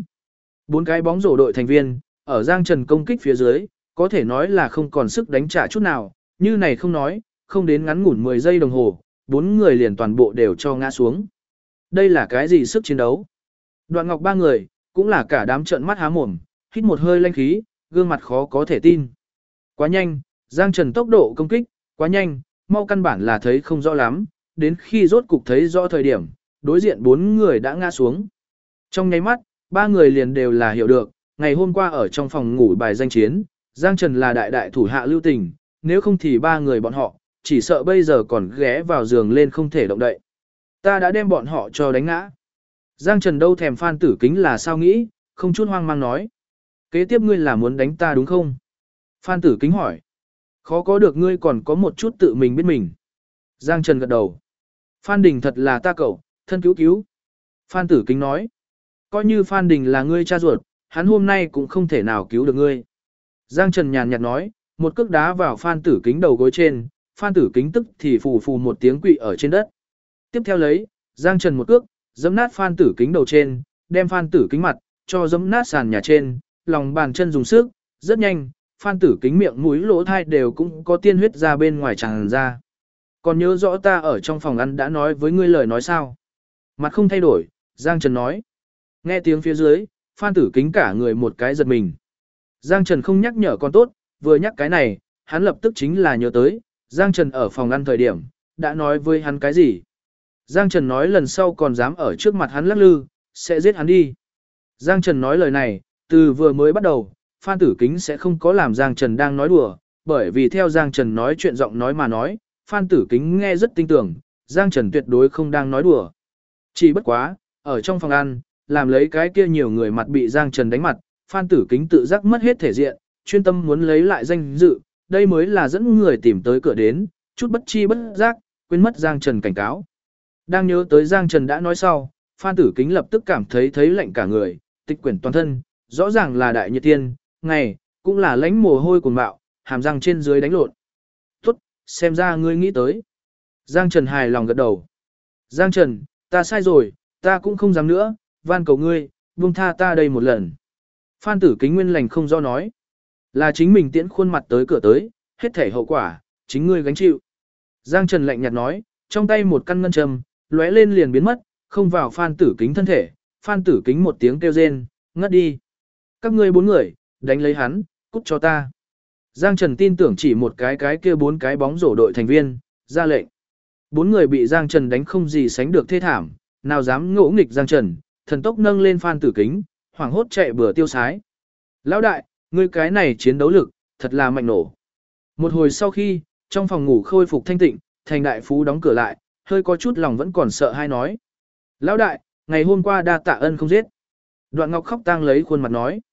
4 cái bóng rổ đội thành viên, ở Giang Trần công kích phía dưới, có thể nói là không còn sức đánh trả chút nào, như này không nói, không đến ngắn ngủn 10 giây đồng hồ, 4 người liền toàn bộ đều cho ngã xuống. Đây là cái gì sức chiến đấu? Đoạn Ngọc 3 người, cũng là cả đám trợn mắt há mồm, hít một hơi lanh khí, gương mặt khó có thể tin. Quá nhanh, Giang Trần tốc độ công kích, quá nhanh, mau căn bản là thấy không rõ lắm, đến khi rốt cục thấy rõ thời điểm, đối diện 4 người đã ngã xuống. Trong nháy mắt, 3 người liền đều là hiểu được, ngày hôm qua ở trong phòng ngủ bài danh chiến, Giang Trần là đại đại thủ hạ lưu tình, nếu không thì 3 người bọn họ, chỉ sợ bây giờ còn ghé vào giường lên không thể động đậy. Ta đã đem bọn họ cho đánh ngã. Giang Trần đâu thèm Phan Tử Kính là sao nghĩ, không chút hoang mang nói. Kế tiếp ngươi là muốn đánh ta đúng không? Phan Tử Kính hỏi. Khó có được ngươi còn có một chút tự mình biết mình. Giang Trần gật đầu. Phan Đình thật là ta cậu, thân cứu cứu. Phan Tử Kính nói. Coi như Phan Đình là ngươi cha ruột, hắn hôm nay cũng không thể nào cứu được ngươi. Giang Trần nhàn nhạt nói, một cước đá vào Phan Tử Kính đầu gối trên, Phan Tử Kính tức thì phù phù một tiếng quỵ ở trên đất. Tiếp theo lấy, Giang Trần một cước, giẫm nát Phan Tử Kính đầu trên, đem Phan Tử Kính mặt, cho giẫm nát sàn nhà trên, lòng bàn chân dùng sức, rất nhanh, Phan Tử Kính miệng mũi lỗ thai đều cũng có tiên huyết ra bên ngoài tràn ra. Còn nhớ rõ ta ở trong phòng ăn đã nói với ngươi lời nói sao? Mặt không thay đổi, Giang Trần nói. Nghe tiếng phía dưới, Phan Tử Kính cả người một cái giật mình. Giang Trần không nhắc nhở con tốt, vừa nhắc cái này, hắn lập tức chính là nhớ tới, Giang Trần ở phòng ăn thời điểm, đã nói với hắn cái gì. Giang Trần nói lần sau còn dám ở trước mặt hắn lắc lư, sẽ giết hắn đi. Giang Trần nói lời này, từ vừa mới bắt đầu, Phan Tử Kính sẽ không có làm Giang Trần đang nói đùa, bởi vì theo Giang Trần nói chuyện giọng nói mà nói, Phan Tử Kính nghe rất tin tưởng, Giang Trần tuyệt đối không đang nói đùa. Chỉ bất quá, ở trong phòng ăn, làm lấy cái kia nhiều người mặt bị Giang Trần đánh mặt, Phan Tử Kính tự giác mất hết thể diện, chuyên tâm muốn lấy lại danh dự, đây mới là dẫn người tìm tới cửa đến, chút bất chi bất giác, quên mất Giang Trần cảnh cáo. Đang nhớ tới Giang Trần đã nói sau, Phan Tử Kính lập tức cảm thấy lạnh cả người, tịch quyển toàn thân, rõ ràng là đại nhiệt tiên, ngày, cũng là lánh mồ hôi cuồng bạo, hàm răng trên dưới đánh lộn. Tốt, xem ra ngươi nghĩ tới. Giang Trần hài lòng gật đầu. Giang Trần, ta sai rồi, ta cũng không dám nữa, van cầu ngươi, buông tha ta đây một lần. Phan Tử Kính nguyên lành không do nói. Là chính mình tiễn khuôn mặt tới cửa tới, hết thể hậu quả, chính ngươi gánh chịu. Giang Trần lạnh nhạt nói, trong tay một căn ngân châm, lóe lên liền biến mất, không vào Phan Tử Kính thân thể. Phan Tử Kính một tiếng kêu rên, ngất đi. Các ngươi 4 người, đánh lấy hắn, cút cho ta. Giang Trần tin tưởng chỉ một cái kia 4 cái bóng rổ đội thành viên, ra lệnh. 4 người bị Giang Trần đánh không gì sánh được thê thảm, nào dám ngỗ nghịch Giang Trần, thần tốc nâng lên Phan Tử Kính, hoảng hốt chạy bừa tiêu sái. Lão đại, ngươi cái này chiến đấu lực, thật là mạnh nổ. Một hồi sau khi, trong phòng ngủ khôi phục thanh tịnh, Thành đại phú đóng cửa lại, hơi có chút lòng vẫn còn sợ hay nói. Lão đại, ngày hôm qua đa tạ ân không giết. Đoạn Ngọc khóc tang lấy khuôn mặt nói.